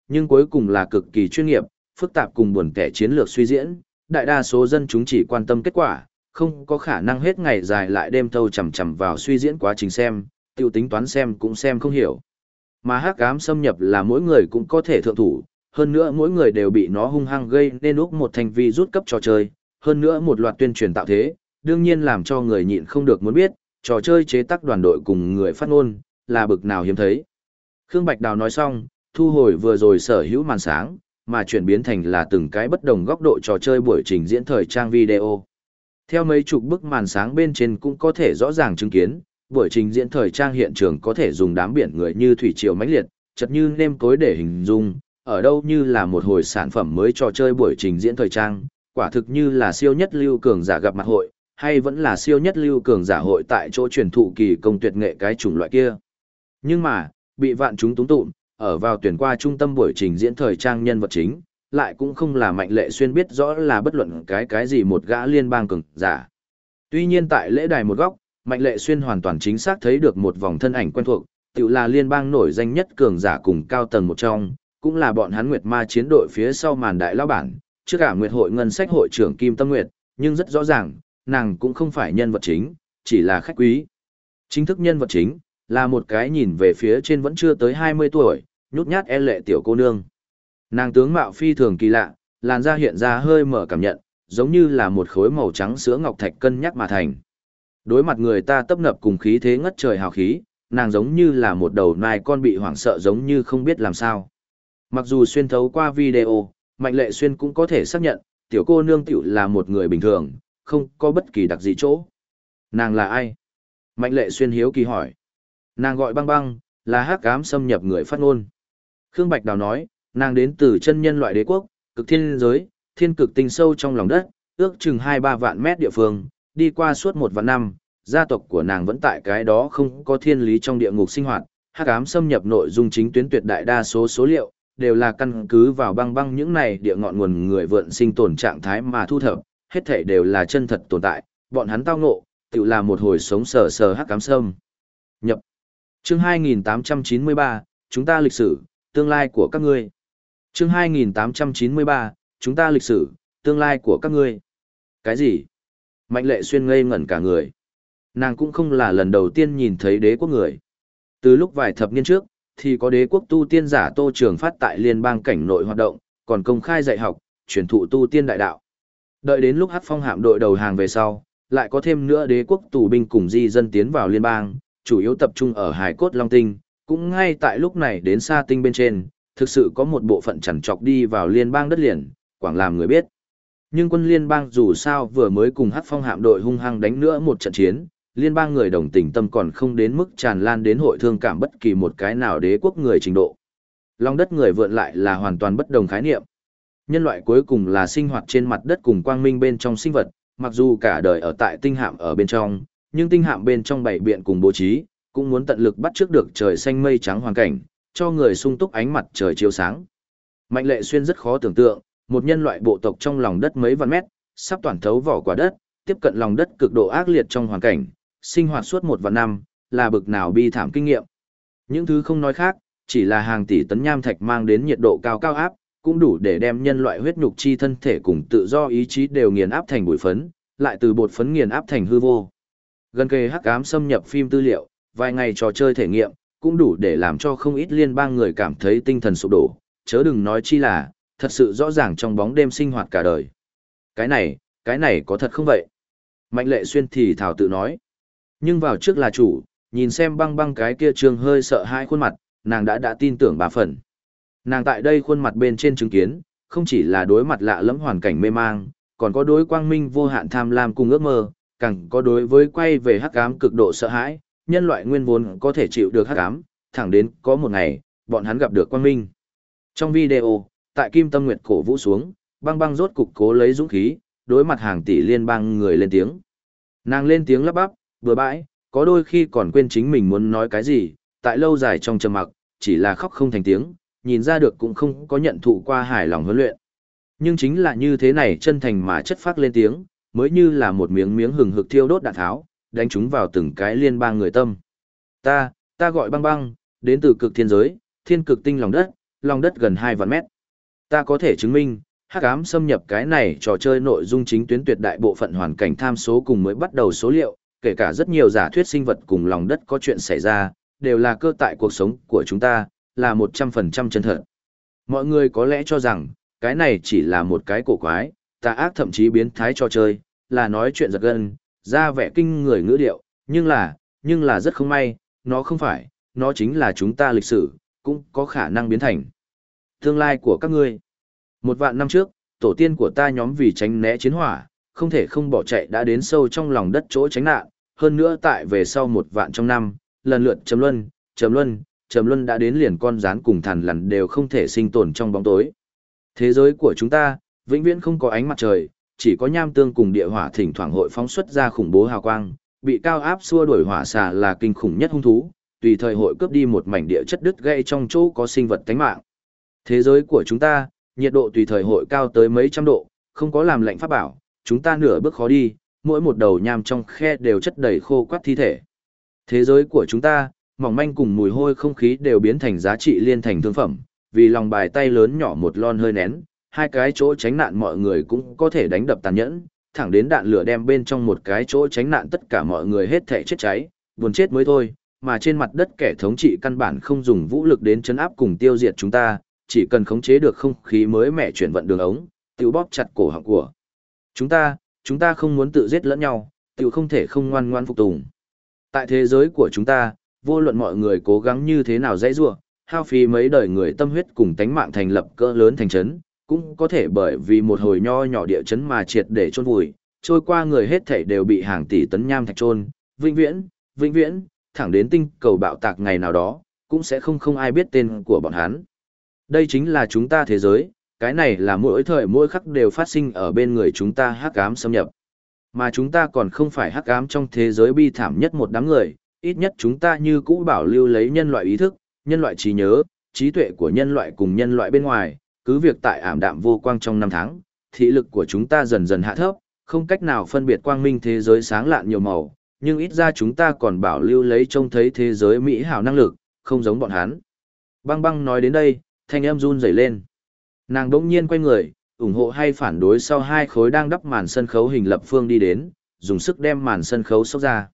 Speaker 1: nhưng cuối cùng là cực kỳ chuyên nghiệp, phức tạp cùng buồn kẻ chiến lược suy diễn, đại đa số dân chúng chỉ quan tâm kết quả, không có khả năng hết ngày dài lại đêm thâu chằm chằm vào suy diễn quá trình xem, tiêu tính toán xem cũng xem không hiểu. Mà hắc ám xâm nhập là mỗi người cũng có thể thượng thủ, hơn nữa mỗi người đều bị nó hung hăng gây nên úc một thành vi rút cấp trò chơi, hơn nữa một loạt tuyên truyền tạo thế, đương nhiên làm cho người nhịn không được muốn biết, trò chơi chế tác đoàn đội cùng người phát ngôn, là bực nào hiếm thấy. Khương Bạch Đào nói xong, thu hồi vừa rồi sở hữu màn sáng, mà chuyển biến thành là từng cái bất đồng góc độ trò chơi buổi trình diễn thời trang video. Theo mấy chục bức màn sáng bên trên cũng có thể rõ ràng chứng kiến, buổi trình diễn thời trang hiện trường có thể dùng đám biển người như thủy triều mãnh liệt, chật như nêm cối để hình dung, ở đâu như là một hồi sản phẩm mới trò chơi buổi trình diễn thời trang, quả thực như là siêu nhất lưu cường giả gặp mặt hội, hay vẫn là siêu nhất lưu cường giả hội tại chỗ truyền thụ kỳ công tuyệt nghệ cái chủng loại kia. Nhưng mà, bị vạn chúng túng tụm, ở vào tuyển qua trung tâm buổi trình diễn thời trang nhân vật chính, lại cũng không là Mạnh Lệ Xuyên biết rõ là bất luận cái gì một gã liên bang cường giả. Tuy nhiên tại lễ đài một góc, Mạnh Lệ Xuyên hoàn toàn chính xác thấy được một vòng thân ảnh quen thuộc, tự là liên bang nổi danh nhất cường giả cùng cao tầng một trong, cũng là bọn hắn Nguyệt Ma chiến đội phía sau màn đại lão bản, trước cả Nguyệt hội ngân sách hội trưởng Kim Tâm Nguyệt, nhưng rất rõ ràng, nàng cũng không phải nhân vật chính, chỉ là khách quý. Chính thức nhân vật chính, là một cái nhìn về phía trên vẫn chưa tới 20 tuổi, nhút nhát e lệ tiểu cô nương. Nàng tướng mạo phi thường kỳ lạ, làn da hiện ra hơi mở cảm nhận, giống như là một khối màu trắng sữa ngọc thạch cân nhắc mà thành. Đối mặt người ta tấp nập cùng khí thế ngất trời hào khí, nàng giống như là một đầu nai con bị hoảng sợ giống như không biết làm sao. Mặc dù xuyên thấu qua video, Mạnh Lệ Xuyên cũng có thể xác nhận, tiểu cô nương tiểu là một người bình thường, không có bất kỳ đặc gì chỗ. Nàng là ai? Mạnh Lệ Xuyên hiếu kỳ hỏi. Nàng gọi Băng Băng, là hắc ám xâm nhập người phát ngôn. Khương Bạch Đào nói, nàng đến từ chân nhân loại đế quốc, cực thiên giới, thiên cực tinh sâu trong lòng đất, ước chừng 2-3 vạn mét địa phương, đi qua suốt 1 vạn năm, gia tộc của nàng vẫn tại cái đó không có thiên lý trong địa ngục sinh hoạt, hắc ám xâm nhập nội dung chính tuyến tuyệt đại đa số số liệu, đều là căn cứ vào Băng Băng những này địa ngọn nguồn người vượn sinh tồn trạng thái mà thu thập, hết thảy đều là chân thật tồn tại, bọn hắn tao ngộ, tự là một hồi sống sờ sờ hắc ám xâm nhập. Chương 2893, chúng ta lịch sử, tương lai của các ngươi. Chương 2893, chúng ta lịch sử, tương lai của các ngươi. Cái gì? Mạnh Lệ Xuyên ngây ngẩn cả người. Nàng cũng không là lần đầu tiên nhìn thấy đế quốc người. Từ lúc vài thập niên trước, thì có đế quốc tu tiên giả Tô Trường Phát tại liên bang cảnh nội hoạt động, còn công khai dạy học, truyền thụ tu tiên đại đạo. Đợi đến lúc Hắc Phong hạm đội đầu hàng về sau, lại có thêm nữa đế quốc tù binh cùng di dân tiến vào liên bang, chủ yếu tập trung ở Hải Cốt Long Tinh, cũng ngay tại lúc này đến Sa Tinh bên trên, thực sự có một bộ phận chằn trọc đi vào liên bang đất liền, quảng làm người biết. Nhưng quân liên bang dù sao vừa mới cùng Hắc Phong hạm đội hung hăng đánh nữa một trận chiến, liên bang người đồng tình tâm còn không đến mức tràn lan đến hội thương cảm bất kỳ một cái nào đế quốc người trình độ. Long đất người vượn lại là hoàn toàn bất đồng khái niệm. Nhân loại cuối cùng là sinh hoạt trên mặt đất cùng quang minh bên trong sinh vật, mặc dù cả đời ở tại tinh hạm ở bên trong, nhưng tinh hạm bên trong bảy biện cùng bố trí, cũng muốn tận lực bắt trước được trời xanh mây trắng hoàn cảnh, cho người sung túc ánh mặt trời chiếu sáng. Mạnh Lệ Xuyên rất khó tưởng tượng, một nhân loại bộ tộc trong lòng đất mấy vạn mét, sắp toàn thấu vỏ quả đất, tiếp cận lòng đất cực độ ác liệt trong hoàn cảnh, sinh hoạt suốt 1 vạn năm, là bực nào bi thảm kinh nghiệm. Những thứ không nói khác, chỉ là hàng tỷ tấn nham thạch mang đến nhiệt độ cao cao áp, cũng đủ để đem nhân loại huyết nhục chi thân thể cùng tự do ý chí đều nghiền áp thành bụi phấn, lại từ bột phấn nghiền áp thành hư vô. Gần kề hắc ám xâm nhập phim tư liệu, vài ngày trò chơi thể nghiệm, cũng đủ để làm cho không ít liên bang người cảm thấy tinh thần sụp đổ, chớ đừng nói chi là, thật sự rõ ràng trong bóng đêm sinh hoạt cả đời. Cái này có thật không vậy? Mạnh Lệ Xuyên thì thảo tự nói. Nhưng vào trước là chủ, nhìn xem Băng Băng cái kia trường hơi sợ hãi khuôn mặt, nàng đã tin tưởng 3 phần. Nàng tại đây khuôn mặt bên trên chứng kiến, không chỉ là đối mặt lạ lẫm hoàn cảnh mê mang, còn có đối quang minh vô hạn tham lam cùng ước mơ, càng có đối với quay về hắc ám cực độ sợ hãi, nhân loại nguyên vốn có thể chịu được hắc ám, thẳng đến có một ngày, bọn hắn gặp được quang minh. Trong video, tại Kim Tâm Nguyệt cổ vũ xuống, Băng Băng rốt cục cố lấy dũng khí, đối mặt hàng tỷ liên bang người lên tiếng. Nàng lên tiếng lắp bắp, bừa bãi, có đôi khi còn quên chính mình muốn nói cái gì, tại lâu dài trong trầm mặc, chỉ là khóc không thành tiếng, nhìn ra được cũng không có nhận thụ qua hài lòng huấn luyện. Nhưng chính là như thế này chân thành mà chất phác lên tiếng, mới như là một miếng miếng hừng hực thiêu đốt đạn tháo, đánh chúng vào từng cái liên bang người tâm. Ta gọi Băng Băng, đến từ cực thiên giới, thiên cực tinh lòng đất, lòng đất gần 2 vạn mét. Ta có thể chứng minh, hắc ám xâm nhập cái này trò chơi nội dung chính tuyến tuyệt đại bộ phận hoàn cảnh tham số cùng mới bắt đầu số liệu, kể cả rất nhiều giả thuyết sinh vật cùng lòng đất có chuyện xảy ra, đều là cơ tại cuộc sống của chúng ta, là 100% chân thật. Mọi người có lẽ cho rằng, cái này chỉ là một cái cổ quái, tà ác thậm chí biến thái trò chơi, là nói chuyện giật gân, ra vẻ kinh người ngữ điệu, nhưng là rất không may, nó không phải, nó chính là chúng ta lịch sử, cũng có khả năng biến thành tương lai của các ngươi. 1 vạn năm trước, tổ tiên của ta nhóm vì tránh né chiến hỏa, không thể không bỏ chạy đã đến sâu trong lòng đất chỗ tránh nạn, hơn nữa tại về sau 1 vạn trong năm, lần lượt trầm luân đã đến liền con rán cùng thằn lằn đều không thể sinh tồn trong bóng tối. Thế giới của chúng ta, vĩnh viễn không có ánh mặt trời, chỉ có nham tương cùng địa hỏa thỉnh thoảng hội phóng xuất ra khủng bố hào quang, bị cao áp xua đuổi hỏa xà là kinh khủng nhất hung thú, tùy thời hội cướp đi một mảnh địa chất đứt gãy trong chỗ có sinh vật tánh mạng. Thế giới của chúng ta, nhiệt độ tùy thời hội cao tới mấy trăm độ, không có làm lạnh pháp bảo, chúng ta nửa bước khó đi, mỗi một đầu nham trong khe đều chất đầy khô quắt thi thể. Thế giới của chúng ta, mỏng manh cùng mùi hôi không khí đều biến thành giá trị liên thành thương phẩm, vì lòng bài tay lớn nhỏ một lon hơi nén, 2 cái chỗ tránh nạn mọi người cũng có thể đánh đập tàn nhẫn, thẳng đến đạn lửa đem bên trong một cái chỗ tránh nạn tất cả mọi người hết thể chết cháy, buồn chết mới thôi, mà trên mặt đất kẻ thống trị căn bản không dùng vũ lực đến chấn áp cùng tiêu diệt chúng ta, chỉ cần khống chế được không khí mới mẻ chuyển vận đường ống, tiêu bóp chặt cổ họng của chúng ta không muốn tự giết lẫn nhau, tiêu không thể không ngoan ngoan phục tùng. Tại thế giới của chúng ta, vô luận mọi người cố gắng như thế nào dãy rủa, hao phí mấy đời người tâm huyết cùng tánh mạng thành lập cỡ lớn thành trấn, cũng có thể bởi vì một hồi nho nhỏ địa chấn mà triệt để chôn vùi, trôi qua người hết thảy đều bị hàng tỷ tấn nham thạch chôn, vĩnh viễn, thẳng đến tinh cầu bạo tạc ngày nào đó, cũng sẽ không ai biết tên của bọn hắn. Đây chính là chúng ta thế giới, cái này là mỗi thời mỗi khắc đều phát sinh ở bên người chúng ta hắc ám xâm nhập. Mà chúng ta còn không phải hắc ám trong thế giới bi thảm nhất một đám người, ít nhất chúng ta như cũ bảo lưu lấy nhân loại ý thức, nhân loại trí nhớ, trí tuệ của nhân loại cùng nhân loại bên ngoài, cứ việc tại ảm đạm vô quang trong 5 tháng, thị lực của chúng ta dần dần hạ thấp, không cách nào phân biệt quang minh thế giới sáng lạn nhiều màu, nhưng ít ra chúng ta còn bảo lưu lấy trông thấy thế giới mỹ hảo năng lực, không giống bọn hắn. Băng băng nói đến đây, thanh âm run rẩy lên. Nàng đỗng nhiên quay người, ủng hộ hay phản đối sau 2 khối đang đắp màn sân khấu hình lập phương đi đến, dùng sức đem màn sân khấu xốc ra.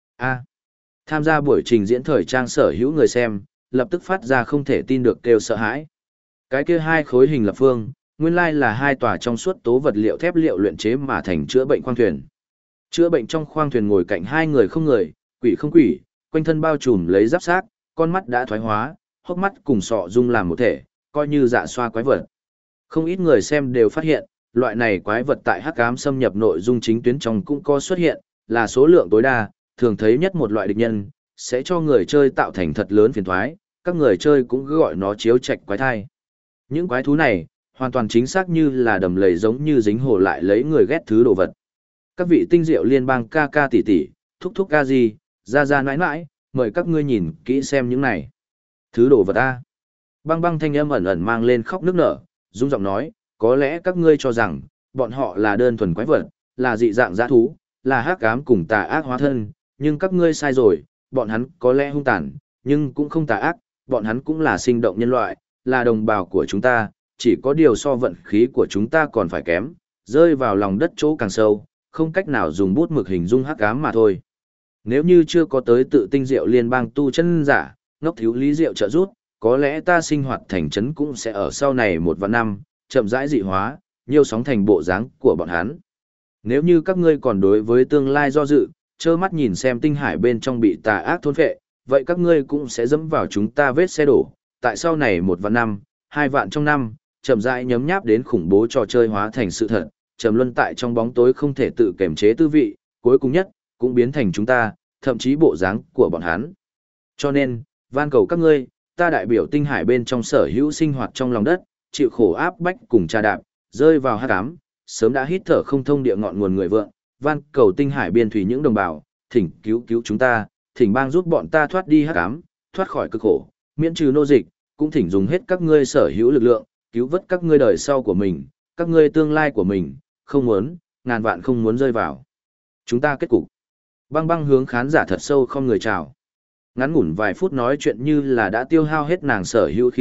Speaker 1: Tham gia buổi trình diễn thời trang sở hữu người xem, lập tức phát ra không thể tin được kêu sợ hãi. Cái kia 2 khối hình lập phương, nguyên lai là 2 tòa trong suốt tố vật liệu thép liệu luyện chế mà thành chữa bệnh khoang thuyền. Chữa bệnh trong khoang thuyền ngồi cạnh 2 người không người, quỷ không quỷ, quanh thân bao trùm lấy giáp xác, con mắt đã thoái hóa, hốc mắt cùng sọ dung làm một thể, coi như dạ xoa quái vật. Không ít người xem đều phát hiện, loại này quái vật tại hắc ám xâm nhập nội dung chính tuyến trong cũng có xuất hiện, là số lượng tối đa, thường thấy nhất một loại địch nhân, sẽ cho người chơi tạo thành thật lớn phiền toái, các người chơi cũng gọi nó chiếu trạch quái thai. Những quái thú này, hoàn toàn chính xác như là đầm lầy giống như dính hồ lại lấy người ghét thứ đồ vật. Các vị tinh diệu liên bang ca ca tỷ tỷ, thúc thúc ca gì, ra ra nãi nãi, mời các ngươi nhìn kỹ xem những này. Thứ đồ vật A. Băng băng thanh âm ẩn ẩn mang lên khóc nức nở, rung giọng nói, có lẽ các ngươi cho rằng, bọn họ là đơn thuần quái vật, là dị dạng dã thú, là hắc ám cùng tà ác hóa thân, nhưng các ngươi sai rồi, bọn hắn có lẽ hung tàn, nhưng cũng không tà ác, bọn hắn cũng là sinh động nhân loại, là đồng bào của chúng ta, chỉ có điều so vận khí của chúng ta còn phải kém, rơi vào lòng đất chỗ càng sâu, không cách nào dùng bút mực hình dung hắc ám mà thôi. Nếu như chưa có tới tự tinh diệu liên bang tu chân giả, ngốc thiếu lý diệu trợ giúp, có lẽ ta sinh hoạt thành trấn cũng sẽ ở sau này 1 vạn năm, chậm rãi dị hóa, nhiều sóng thành bộ dáng của bọn hắn. Nếu như các ngươi còn đối với tương lai do dự, trơ mắt nhìn xem tinh hải bên trong bị tà ác thôn phệ, vậy các ngươi cũng sẽ dẫm vào chúng ta vết xe đổ, tại sau này 1 vạn năm, 2 vạn trong năm, chậm rãi nhấm nháp đến khủng bố trò chơi hóa thành sự thật, trầm luân tại trong bóng tối không thể tự kiềm chế tư vị, cuối cùng nhất, cũng biến thành chúng ta, thậm chí bộ dáng của bọn hắn. Cho nên, van cầu các ngươi, ta đại biểu tinh hải bên trong sở hữu sinh hoạt trong lòng đất, chịu khổ áp bách cùng tra đạp, rơi vào hắc ám, sớm đã hít thở không thông địa ngọn nguồn người vượng, van cầu tinh hải biên thủy những đồng bào, thỉnh cứu cứu chúng ta, thỉnh bang giúp bọn ta thoát đi hắc ám, thoát khỏi cực khổ, miễn trừ nô dịch, cũng thỉnh dùng hết các ngươi sở hữu lực lượng, cứu vớt các ngươi đời sau của mình, các ngươi tương lai của mình, không muốn, ngàn vạn không muốn rơi vào. Chúng ta kết cục. Băng băng hướng khán giả thật sâu không người chào. Ngắn ngủn vài phút nói chuyện như là đã tiêu hao hết nàng sở hữu khí lực,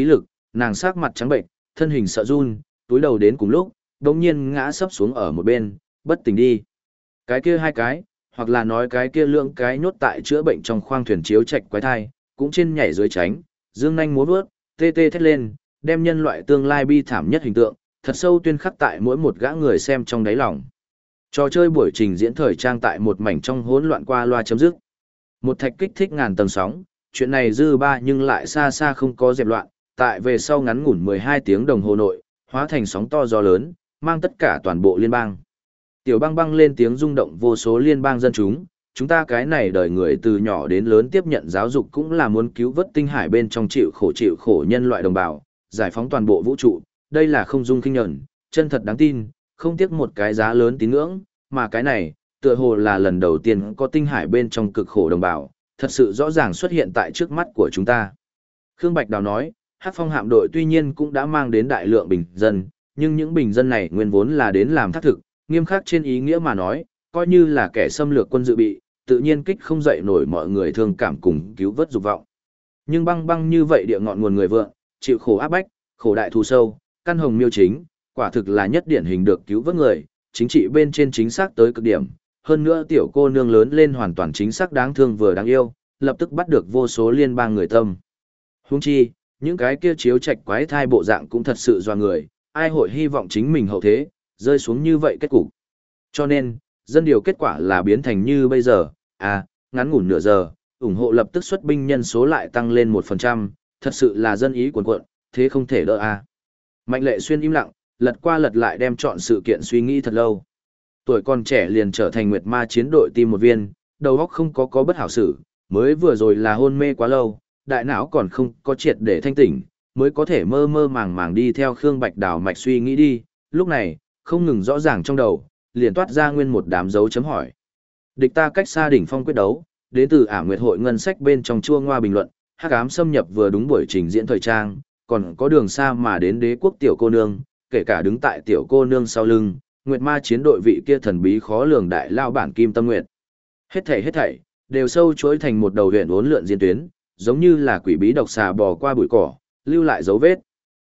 Speaker 1: nàng sắc mặt trắng bệnh, thân hình sợ run, túi đầu đến cùng lúc, đống nhiên ngã sấp xuống ở một bên, bất tỉnh đi. Cái kia hai cái, hoặc là nói cái kia lượng cái nhốt tại chữa bệnh trong khoang thuyền chiếu trạch quái thai, cũng trên nhảy dưới tránh, dương nhanh múa vớt, tê tê thét lên, đem nhân loại tương lai bi thảm nhất hình tượng, thật sâu tuyên khắc tại mỗi một gã người xem trong đáy lòng. Trò chơi buổi trình diễn thời trang tại một mảnh trong hỗn loạn qua loa chấm dứt. Một thạch kích thích ngàn tầng sóng, chuyện này dư ba nhưng lại xa xa không có dẹp loạn, tại về sau ngắn ngủn 12 tiếng đồng hồ nội, hóa thành sóng to gió lớn, mang tất cả toàn bộ liên bang. Tiểu băng băng lên tiếng rung động vô số liên bang dân chúng ta cái này đời người từ nhỏ đến lớn tiếp nhận giáo dục cũng là muốn cứu vớt tinh hải bên trong chịu khổ nhân loại đồng bào, giải phóng toàn bộ vũ trụ, đây là không dung kinh nhẫn, chân thật đáng tin, không tiếc một cái giá lớn tín ngưỡng, mà cái này, tựa hồ là lần đầu tiên có tinh hải bên trong cực khổ đồng bào, thật sự rõ ràng xuất hiện tại trước mắt của chúng ta. Khương Bạch Đào nói, Hắc Phong hạm đội tuy nhiên cũng đã mang đến đại lượng bình dân, nhưng những bình dân này nguyên vốn là đến làm thác thực, nghiêm khắc trên ý nghĩa mà nói, coi như là kẻ xâm lược quân dự bị, tự nhiên kích không dậy nổi mọi người thương cảm cùng cứu vớt dục vọng. Nhưng băng băng như vậy địa ngọn nguồn người vượng, chịu khổ áp bách, khổ đại thù sâu, căn hồng miêu chính, quả thực là nhất điển hình được cứu vớt người, chính trị bên trên chính xác tới cực điểm. Hơn nữa tiểu cô nương lớn lên hoàn toàn chính xác đáng thương vừa đáng yêu, lập tức bắt được vô số liên bang người tâm. Huống chi, những cái kia chiếu trạch quái thai bộ dạng cũng thật sự doa người, ai hội hy vọng chính mình hậu thế, rơi xuống như vậy kết cục. Cho nên, dân điều kết quả là biến thành như bây giờ, ngắn ngủn nửa giờ, ủng hộ lập tức xuất binh nhân số lại tăng lên 1%, thật sự là dân ý cuồn cuộn, thế không thể đỡ . Mạnh Lệ Xuyên im lặng, lật qua lật lại đem chọn sự kiện suy nghĩ thật lâu. Tuổi còn trẻ liền trở thành Nguyệt Ma chiến đội team một viên, đầu óc không có bất hảo sự, mới vừa rồi là hôn mê quá lâu, đại não còn không có triệt để thanh tỉnh, mới có thể mơ mơ màng màng đi theo Khương Bạch Đào mạch suy nghĩ đi, lúc này, không ngừng rõ ràng trong đầu, liền toát ra nguyên một đám dấu chấm hỏi. Địch ta cách xa đỉnh phong quyết đấu, đến từ Ả Nguyệt hội ngân sách bên trong chua ngoa bình luận, hắc ám xâm nhập vừa đúng buổi trình diễn thời trang, còn có đường xa mà đến đế quốc tiểu cô nương, kể cả đứng tại tiểu cô nương sau lưng, Nguyệt Ma chiến đội vị kia thần bí khó lường đại lao bản Kim Tâm Nguyệt. Hết thảy đều sâu chuỗi thành một đầu huyền uốn lượn diên tuyến, giống như là quỷ bí độc xà bò qua bụi cỏ, lưu lại dấu vết.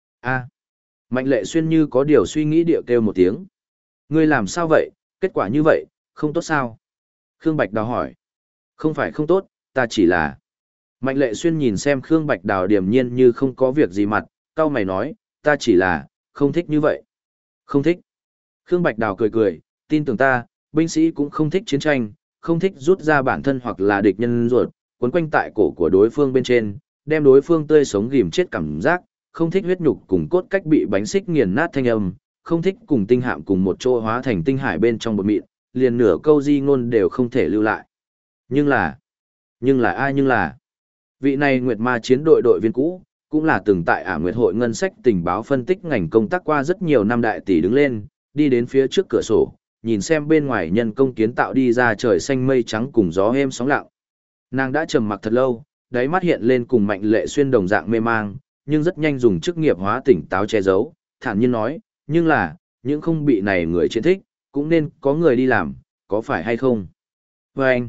Speaker 1: Mạnh Lệ Xuyên như có điều suy nghĩ điệu kêu một tiếng. Ngươi làm sao vậy, kết quả như vậy, không tốt sao? Khương Bạch Đào hỏi. Không phải không tốt, ta chỉ là... Mạnh Lệ Xuyên nhìn xem Khương Bạch Đào điềm nhiên như không có việc gì mặt, cau mày nói, ta chỉ là, không thích như vậy. Không thích. Khương Bạch Đào cười, tin tưởng ta, binh sĩ cũng không thích chiến tranh, không thích rút ra bản thân hoặc là địch nhân ruột, quấn quanh tại cổ của đối phương bên trên, đem đối phương tươi sống ghim chết cảm giác, không thích huyết nhục cùng cốt cách bị bánh xích nghiền nát thanh âm, không thích cùng tinh hạm cùng một chỗ hóa thành tinh hải bên trong bột mịn, liền nửa câu di ngôn đều không thể lưu lại. Nhưng là, vị này Nguyệt Ma chiến đội đội viên cũ, cũng là từng tại Ả Nguyệt hội ngân sách tình báo phân tích ngành công tác qua rất nhiều năm đại tỷ đứng lên, đi đến phía trước cửa sổ, nhìn xem bên ngoài nhân công kiến tạo đi ra trời xanh mây trắng cùng gió êm sóng lặng. Nàng đã trầm mặc thật lâu, đáy mắt hiện lên cùng Mạnh Lệ Xuyên đồng dạng mê mang, nhưng rất nhanh dùng chức nghiệp hóa tỉnh táo che giấu, thản nhiên nói, nhưng là, những không bị này người chiến thích, cũng nên có người đi làm, có phải hay không? Vâng!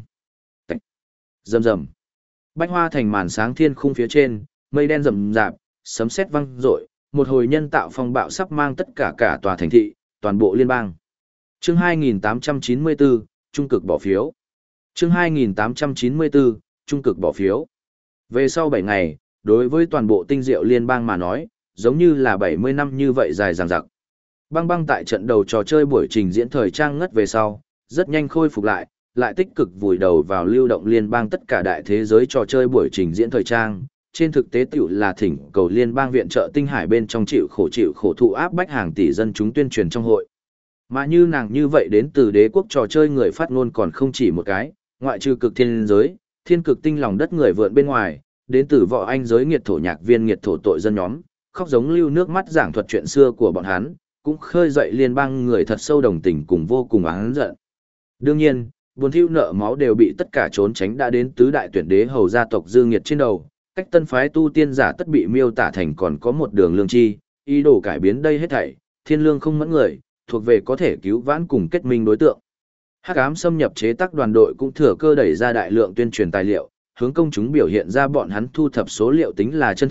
Speaker 1: Rầm rầm. Bách hoa thành màn sáng thiên khung phía trên, mây đen rầm rạp, sấm sét vang rội, một hồi nhân tạo phong bạo sắp mang tất cả tòa thành thị, toàn bộ liên bang. Chương 2894, trung cực bỏ phiếu. Chương 2894, trung cực bỏ phiếu. Về sau 7 ngày, đối với toàn bộ tinh diệu liên bang mà nói, giống như là 70 năm như vậy dài dằng dặc. Băng băng tại trận đầu trò chơi buổi trình diễn thời trang ngất về sau, rất nhanh khôi phục lại tích cực vùi đầu vào lưu động liên bang tất cả đại thế giới trò chơi buổi trình diễn thời trang. Trên thực tế tiểu là thỉnh cầu liên bang viện trợ tinh hải bên trong chịu khổ thụ áp bách hàng tỷ dân chúng tuyên truyền trong hội. Mà như nàng như vậy đến từ đế quốc trò chơi người phát ngôn còn không chỉ một cái, ngoại trừ cực thiên giới, thiên cực tinh lòng đất người vượn bên ngoài, đến từ võ anh giới nghiệt thổ nhạc viên nghiệt thổ tội dân nhóm, khóc giống lưu nước mắt giảng thuật chuyện xưa của bọn hắn, cũng khơi dậy liên bang người thật sâu đồng tình cùng vô cùng oán giận. Đương nhiên, buồn thiu nợ máu đều bị tất cả trốn tránh đã đến tứ đại tuyển đế hầu gia tộc Dương Nghiệt trên đầu, cách tân phái tu tiên giả tất bị miêu tả thành còn có một đường lương chi, ý đồ cải biến đây hết thảy, thiên lương không mẫn người, thuộc về có thể cứu vãn cùng kết minh đối tượng. Hắc ám xâm nhập chế tác đoàn đội cũng thừa cơ đẩy ra đại lượng tuyên truyền tài liệu, hướng công chúng biểu hiện ra bọn hắn thu thập số liệu tính là chân thật,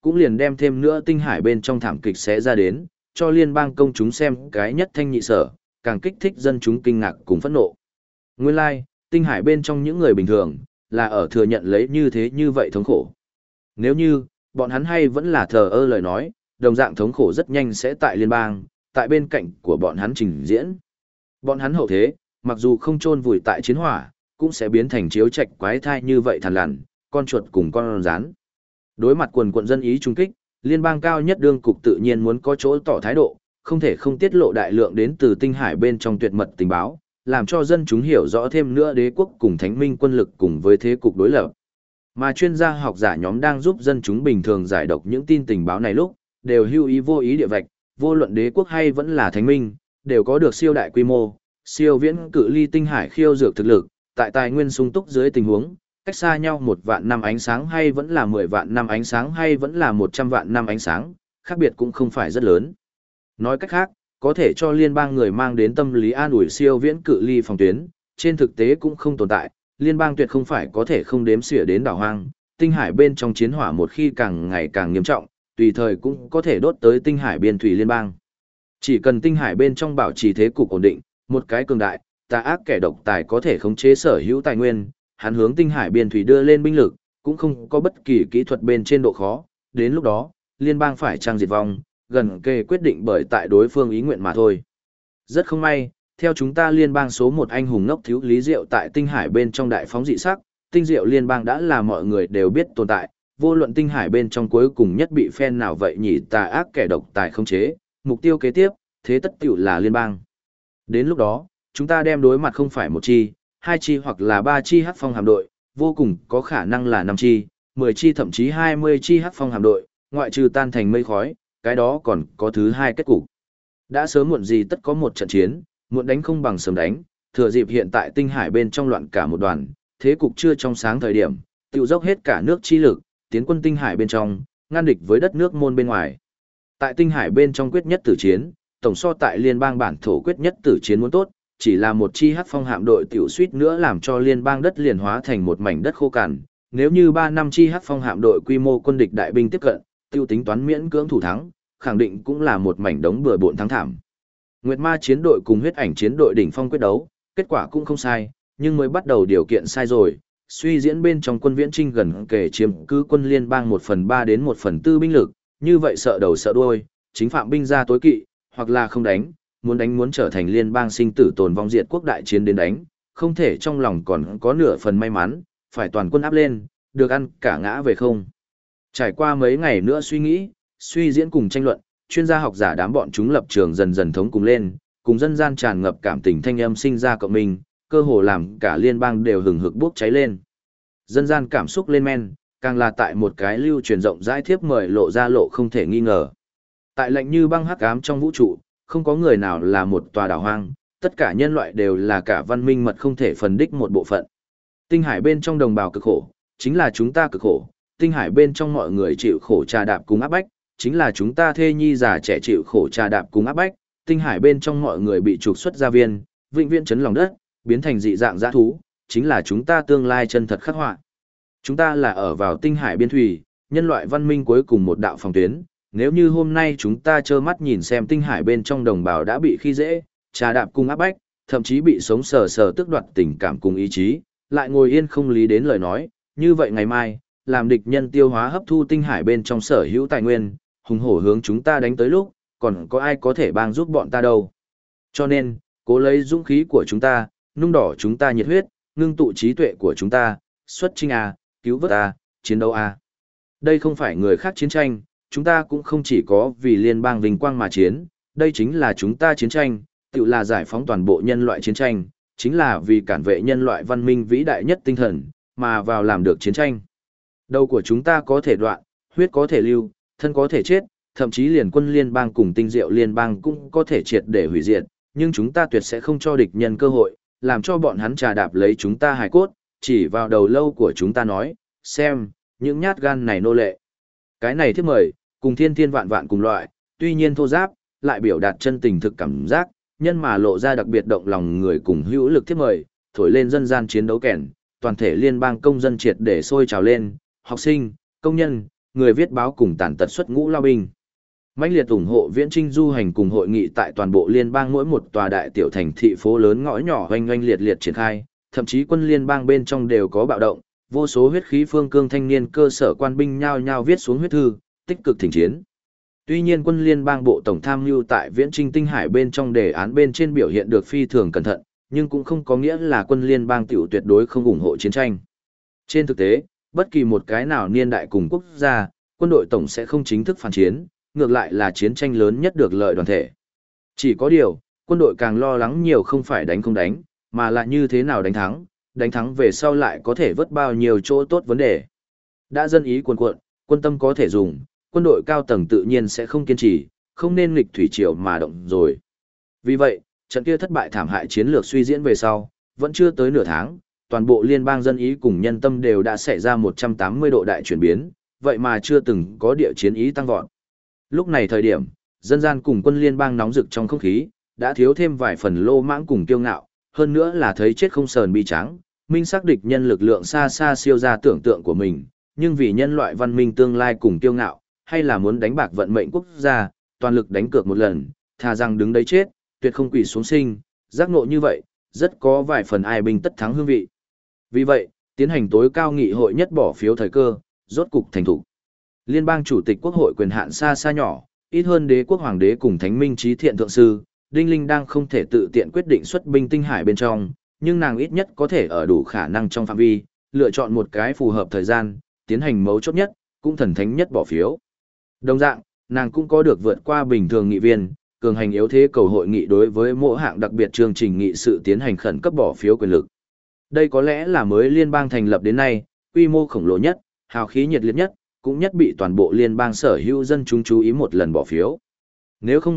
Speaker 1: cũng liền đem thêm nữa tinh hải bên trong thảm kịch sẽ ra đến, cho liên bang công chúng xem cái nhất thanh nhị sở, càng kích thích dân chúng kinh ngạc cùng phẫn nộ. Nguyên lai, like, tinh hải bên trong những người bình thường, là ở thừa nhận lấy như vậy thống khổ. Nếu như, bọn hắn hay vẫn là thờ ơ lời nói, đồng dạng thống khổ rất nhanh sẽ tại liên bang, tại bên cạnh của bọn hắn trình diễn. Bọn hắn hậu thế, mặc dù không chôn vùi tại chiến hỏa, cũng sẽ biến thành chiếu trạch quái thai như vậy thằn lằn, con chuột cùng con rắn. Đối mặt quần quận dân ý trung kích, liên bang cao nhất đương cục tự nhiên muốn có chỗ tỏ thái độ, không thể không tiết lộ đại lượng đến từ tinh hải bên trong tuyệt mật tình báo, làm cho dân chúng hiểu rõ thêm nữa đế quốc cùng thánh minh quân lực cùng với thế cục đối lập. Mà chuyên gia học giả nhóm đang giúp dân chúng bình thường giải độc những tin tình báo này lúc, đều hưu ý vô ý địa vạch, vô luận đế quốc hay vẫn là thánh minh, đều có được siêu đại quy mô, siêu viễn cự ly tinh hải khiêu dược thực lực, tại tài nguyên sung túc dưới tình huống, cách xa nhau 1 vạn năm ánh sáng hay vẫn là 10 vạn năm ánh sáng hay vẫn là 100 vạn năm ánh sáng, khác biệt cũng không phải rất lớn. Nói cách khác, có thể cho liên bang người mang đến tâm lý an ủi siêu viễn cự ly phòng tuyến, trên thực tế cũng không tồn tại, liên bang tuyệt không phải có thể không đếm xỉa đến đảo hoang, tinh hải bên trong chiến hỏa một khi càng ngày càng nghiêm trọng, tùy thời cũng có thể đốt tới tinh hải biên thủy liên bang. Chỉ cần tinh hải bên trong bảo trì thế cục ổn định, một cái cường đại, tà ác kẻ độc tài có thể khống chế sở hữu tài nguyên, hắn hướng tinh hải biên thủy đưa lên binh lực, cũng không có bất kỳ kỹ thuật bên trên độ khó, đến lúc đó, liên bang phải trang diệt vong, gần kề quyết định bởi tại đối phương ý nguyện mà thôi. Rất không may, theo chúng ta liên bang số 1 anh hùng ngốc thiếu Lý Diệu tại tinh hải bên trong đại phóng dị sắc, tinh diệu liên bang đã là mọi người đều biết tồn tại, vô luận tinh hải bên trong cuối cùng nhất bị phen nào vậy nhỉ tà ác kẻ độc tài khống chế, mục tiêu kế tiếp, thế tất tiểu là liên bang. Đến lúc đó, chúng ta đem đối mặt không phải 1 chi, 2 chi hoặc là 3 chi hắc phong hạm đội, vô cùng có khả năng là 5 chi, 10 chi thậm chí 20 chi hắc phong hạm đội, ngoại trừ tan thành mây khói, cái đó còn có thứ hai kết cục. Đã sớm muộn gì tất có một trận chiến, muộn đánh không bằng sớm đánh, thừa dịp hiện tại tinh hải bên trong loạn cả một đoàn, thế cục chưa trong sáng thời điểm, tiêu dốc hết cả nước chi lực, tiến quân tinh hải bên trong, ngăn địch với đất nước môn bên ngoài. Tại tinh hải bên trong quyết nhất tử chiến, tổng so tại liên bang bản thổ quyết nhất tử chiến muốn tốt, chỉ là một chi hắc phong hạm đội tiểu suýt nữa làm cho liên bang đất liền hóa thành một mảnh đất khô cằn. Nếu như 3 năm chi hắc phong hạm đội quy mô quân địch đại binh tiếp cận, tiêu tính toán miễn cưỡng thủ thắng, khẳng định cũng là một mảnh đống bừa bộn thắng thảm. Nguyệt Ma chiến đội cùng huyết ảnh chiến đội đỉnh phong quyết đấu, kết quả cũng không sai, nhưng mới bắt đầu điều kiện sai rồi. Suy diễn bên trong quân viễn trinh gần kể chiếm cứ quân liên bang 1/3 đến 1/4 binh lực, như vậy sợ đầu sợ đuôi, chính phạm binh ra tối kỵ, hoặc là không đánh, muốn trở thành liên bang sinh tử tồn vong diệt quốc đại chiến đến đánh, không thể trong lòng còn có nửa phần may mắn, phải toàn quân áp lên, được ăn cả ngã về không. Trải qua mấy ngày nữa suy nghĩ, suy diễn cùng tranh luận, chuyên gia học giả đám bọn chúng lập trường dần dần thống cùng lên, cùng dân gian tràn ngập cảm tình thanh âm sinh ra cộng minh, cơ hồ làm cả liên bang đều hừng hực bốc cháy lên. Dân gian cảm xúc lên men, càng là tại một cái lưu truyền rộng rãi thiếp mời lộ ra lộ không thể nghi ngờ. Tại lạnh như băng hắc ám trong vũ trụ, không có người nào là một tòa đảo hoang, tất cả nhân loại đều là cả văn minh mật không thể phần đích một bộ phận. Tinh hải bên trong đồng bào cực khổ, chính là chúng ta cực khổ, tinh hải bên trong mọi người chịu khổ trà đạp cùng áp bách, chính là chúng ta thê nhi già trẻ chịu khổ trà đạp cùng áp bách, tinh hải bên trong mọi người bị trục xuất gia viên, vĩnh viễn chấn lòng đất, biến thành dị dạng dã thú, chính là chúng ta tương lai chân thật khắc họa. Chúng ta là ở vào tinh hải biên thủy, nhân loại văn minh cuối cùng một đạo phòng tuyến, nếu như hôm nay chúng ta trơ mắt nhìn xem tinh hải bên trong đồng bào đã bị khi dễ, trà đạp cùng áp bách, thậm chí bị sống sờ sờ tước đoạt tình cảm cùng ý chí, lại ngồi yên không lý đến lời nói, như vậy ngày mai, làm địch nhân tiêu hóa hấp thu tinh hải bên trong sở hữu tài nguyên, hùng hổ hướng chúng ta đánh tới lúc, còn có ai có thể bang giúp bọn ta đâu. Cho nên, cố lấy dũng khí của chúng ta, nung đỏ chúng ta nhiệt huyết, ngưng tụ trí tuệ của chúng ta, xuất chinh A, cứu vớt A, chiến đấu A. Đây không phải người khác chiến tranh, chúng ta cũng không chỉ có vì liên bang vinh quang mà chiến, đây chính là chúng ta chiến tranh, tự là giải phóng toàn bộ nhân loại chiến tranh, chính là vì cản vệ nhân loại văn minh vĩ đại nhất tinh thần, mà vào làm được chiến tranh. Đầu của chúng ta có thể đoạn, huyết có thể lưu, thân có thể chết, thậm chí liền quân liên bang cùng tinh diệu liên bang cũng có thể triệt để hủy diệt, nhưng chúng ta tuyệt sẽ không cho địch nhân cơ hội, làm cho bọn hắn trà đạp lấy chúng ta hài cốt, chỉ vào đầu lâu của chúng ta nói, xem, những nhát gan này nô lệ. Cái này thiếp mời, cùng thiên thiên vạn vạn cùng loại, tuy nhiên thô giáp, lại biểu đạt chân tình thực cảm giác, nhân mà lộ ra đặc biệt động lòng người cùng hữu lực thiếp mời, thổi lên dân gian chiến đấu kèn, toàn thể liên bang công dân triệt để sôi trào lên, học sinh, công nhân, người viết báo cùng tàn tật xuất ngũ lao binh. Mãnh liệt ủng hộ viễn trinh du hành cùng hội nghị tại toàn bộ liên bang mỗi một tòa đại tiểu thành thị phố lớn ngõ nhỏ oanh oanh liệt liệt triển khai, thậm chí quân liên bang bên trong đều có bạo động, vô số huyết khí phương cương thanh niên cơ sở quan binh nhao nhao viết xuống huyết thư, tích cực thỉnh chiến. Tuy nhiên quân liên bang bộ tổng tham mưu tại viễn trinh tinh hải bên trong đề án bên trên biểu hiện được phi thường cẩn thận, nhưng cũng không có nghĩa là quân liên bang tiểu tuyệt đối không ủng hộ chiến tranh. Trên thực tế, bất kỳ một cái nào niên đại cùng quốc gia, quân đội tổng sẽ không chính thức phản chiến, ngược lại là chiến tranh lớn nhất được lợi đoàn thể. Chỉ có điều, quân đội càng lo lắng nhiều không phải đánh không đánh, mà là như thế nào đánh thắng về sau lại có thể vớt bao nhiêu chỗ tốt vấn đề. Đã dân ý cuồn cuộn, quân tâm có thể dùng, quân đội cao tầng tự nhiên sẽ không kiên trì, không nên nghịch thủy triều mà động rồi. Vì vậy, trận kia thất bại thảm hại chiến lược suy diễn về sau, vẫn chưa tới nửa tháng, toàn bộ liên bang dân ý cùng nhân tâm đều đã xảy ra 180 độ đại chuyển biến, vậy mà chưa từng có địa chiến ý tăng vọt. Lúc này thời điểm, dân gian cùng quân liên bang nóng rực trong không khí, đã thiếu thêm vài phần lô mãng cùng kiêu ngạo, hơn nữa là thấy chết không sờn bi trắng, minh xác địch nhân lực lượng xa xa siêu ra tưởng tượng của mình, nhưng vì nhân loại văn minh tương lai cùng kiêu ngạo, hay là muốn đánh bạc vận mệnh quốc gia, toàn lực đánh cược một lần, thà rằng đứng đấy chết, tuyệt không quỳ xuống sinh, giác ngộ như vậy, rất có vài phần ai binh tất thắng hương vị. Vì vậy, tiến hành tối cao nghị hội nhất bỏ phiếu thời cơ, rốt cục thành thủ. Liên bang chủ tịch quốc hội quyền hạn xa xa nhỏ, ít hơn đế quốc hoàng đế cùng thánh minh trí thiện thượng sư, Đinh Linh đang không thể tự tiện quyết định xuất binh tinh hải bên trong, nhưng nàng ít nhất có thể ở đủ khả năng trong phạm vi, lựa chọn một cái phù hợp thời gian, tiến hành mấu chốt nhất, cũng thần thánh nhất bỏ phiếu. Đồng dạng, nàng cũng có được vượt qua bình thường nghị viên, cường hành yếu thế cầu hội nghị đối với mỗi hạng đặc biệt chương trình nghị sự tiến hành khẩn cấp bỏ phiếu quyền lực. Đây có lẽ là mới liên bang thành lập đến nay, quy mô khổng lồ nhất, hào khí nhiệt liệt nhất, cũng nhất bị toàn bộ liên bang sở hữu dân chúng chú ý một lần bỏ phiếu. Nếu không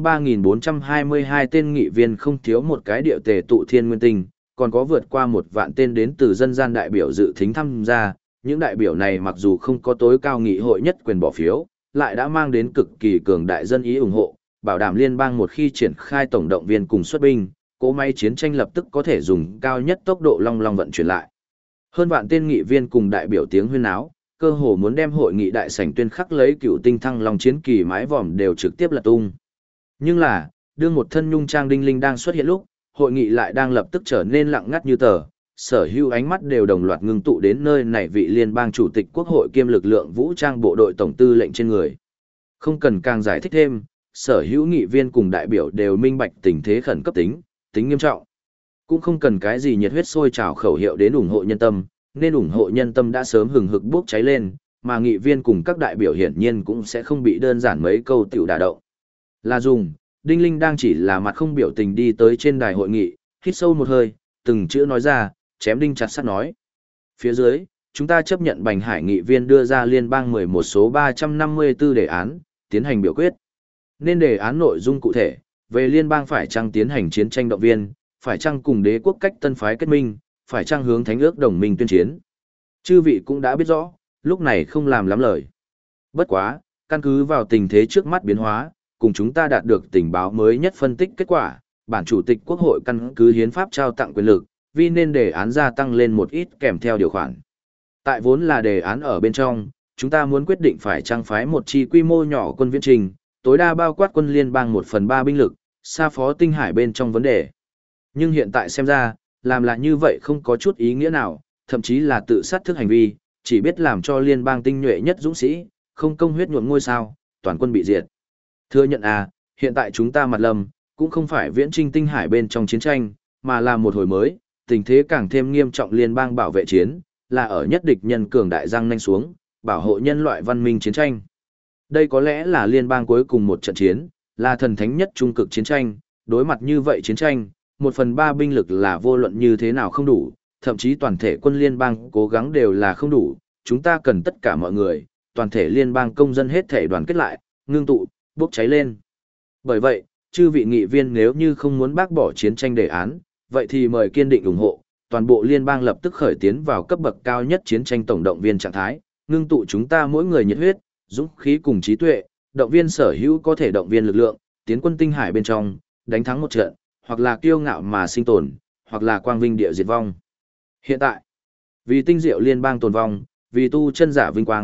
Speaker 1: 3.422 tên nghị viên không thiếu một cái điệu tề tụ thiên nguyên tinh, còn có vượt qua 1 vạn tên đến từ dân gian đại biểu dự thính tham gia, những đại biểu này mặc dù không có tối cao nghị hội nhất quyền bỏ phiếu, lại đã mang đến cực kỳ cường đại dân ý ủng hộ, bảo đảm liên bang một khi triển khai tổng động viên cùng xuất binh, cỗ máy chiến tranh lập tức có thể dùng cao nhất tốc độ long long vận chuyển lại. Hơn vạn tên nghị viên cùng đại biểu tiếng huyên náo, cơ hồ muốn đem hội nghị đại sảnh tuyên khắc lấy cựu tinh thăng long chiến kỳ mái vòm đều trực tiếp lật tung. Nhưng là, đương một thân nhung trang Đinh Linh đang xuất hiện lúc, hội nghị lại đang lập tức trở nên lặng ngắt như tờ, sở hữu ánh mắt đều đồng loạt ngưng tụ đến nơi này vị liên bang chủ tịch quốc hội kiêm lực lượng vũ trang bộ đội tổng tư lệnh trên người. Không cần càng giải thích thêm, sở hữu nghị viên cùng đại biểu đều minh bạch tình thế khẩn cấp tính nghiêm trọng. Cũng không cần cái gì nhiệt huyết sôi trào khẩu hiệu đến ủng hộ nhân tâm, nên ủng hộ nhân tâm đã sớm hừng hực bốc cháy lên, mà nghị viên cùng các đại biểu hiển nhiên cũng sẽ không bị đơn giản mấy câu tiểu đả động. Là dùng, Đinh Linh đang chỉ là mặt không biểu tình đi tới trên đài hội nghị, hít sâu một hơi, từng chữ nói ra, chém đinh chặt sắt nói. Phía dưới, chúng ta chấp nhận Bành Hải nghị viên đưa ra liên bang 11 số 354 đề án, tiến hành biểu quyết. Nên đề án nội dung cụ thể, về liên bang phải chăng tiến hành chiến tranh động viên, phải chăng cùng đế quốc cách tân phái kết minh, phải chăng hướng thánh ước đồng minh tuyên chiến. Chư vị cũng đã biết rõ, lúc này không làm lắm lời. Bất quá, căn cứ vào tình thế trước mắt biến hóa, cùng chúng ta đạt được tình báo mới nhất phân tích kết quả, bản chủ tịch quốc hội căn cứ hiến pháp trao tặng quyền lực, vì nên đề án gia tăng lên một ít kèm theo điều khoản. Tại vốn là đề án ở bên trong, chúng ta muốn quyết định phải trang phái một chi quy mô nhỏ quân viễn trình, tối đa bao quát quân liên bang 1/3 binh lực, xa phó tinh hải bên trong vấn đề. Nhưng hiện tại xem ra, làm là như vậy không có chút ý nghĩa nào, thậm chí là tự sát thức hành vi, chỉ biết làm cho liên bang tinh nhuệ nhất dũng sĩ, không công huyết nhuộm ngôi sao, toàn quân bị diệt. Thừa nhận hiện tại chúng ta mặt lầm, cũng không phải viễn trinh tinh hải bên trong chiến tranh, mà là một hồi mới, tình thế càng thêm nghiêm trọng liên bang bảo vệ chiến, là ở nhất địch nhân cường đại răng nanh xuống, bảo hộ nhân loại văn minh chiến tranh. Đây có lẽ là liên bang cuối cùng một trận chiến, là thần thánh nhất trung cực chiến tranh, đối mặt như vậy chiến tranh, 1/3 binh lực là vô luận như thế nào không đủ, thậm chí toàn thể quân liên bang cố gắng đều là không đủ, chúng ta cần tất cả mọi người, toàn thể liên bang công dân hết thể đoàn kết lại, ngưng tụ, bốc cháy lên. Bởi vậy, chư vị nghị viên nếu như không muốn bác bỏ chiến tranh đề án, vậy thì mời kiên định ủng hộ, toàn bộ liên bang lập tức khởi tiến vào cấp bậc cao nhất chiến tranh tổng động viên trạng thái, ngưng tụ chúng ta mỗi người nhiệt huyết, dũng khí cùng trí tuệ, động viên sở hữu có thể động viên lực lượng, tiến quân tinh hải bên trong, đánh thắng một trận, hoặc là kiêu ngạo mà sinh tồn, hoặc là quang vinh địa diệt vong. Hiện tại, vì tinh diệu liên bang tồn vong, vì tu chân giả vinh quang,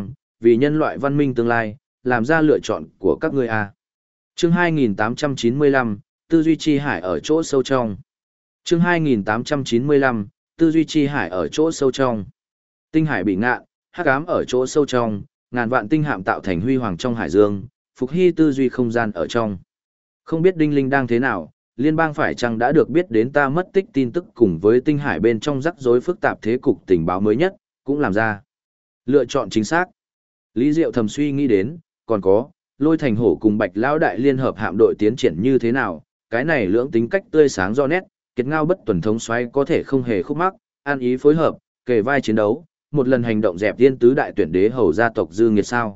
Speaker 1: vì nhân loại văn minh tương lai, làm ra lựa chọn của các ngươi a. Chương 2895, tư duy chi hải ở chỗ sâu trong. Chương 2895, tư duy chi hải ở chỗ sâu trong. Tinh hải bị ngạn, hắc ám ở chỗ sâu trong, ngàn vạn tinh hạm tạo thành huy hoàng trong hải dương, Phục Hy tư duy không gian ở trong. Không biết Đinh Linh đang thế nào, liên bang phải chăng đã được biết đến ta mất tích tin tức cùng với tinh hải bên trong rắc rối phức tạp thế cục tình báo mới nhất, cũng làm ra lựa chọn chính xác. Lý Diệu thầm suy nghĩ đến, còn có, Lôi Thành Hổ cùng Bạch Lão Đại liên hợp hạm đội tiến triển như thế nào, cái này lưỡng tính cách tươi sáng do nét, kiệt ngao bất tuần thống xoáy có thể không hề khúc mắc, an ý phối hợp, kề vai chiến đấu, một lần hành động dẹp tiên tứ đại tuyển đế hầu gia tộc dư nghiệt sao.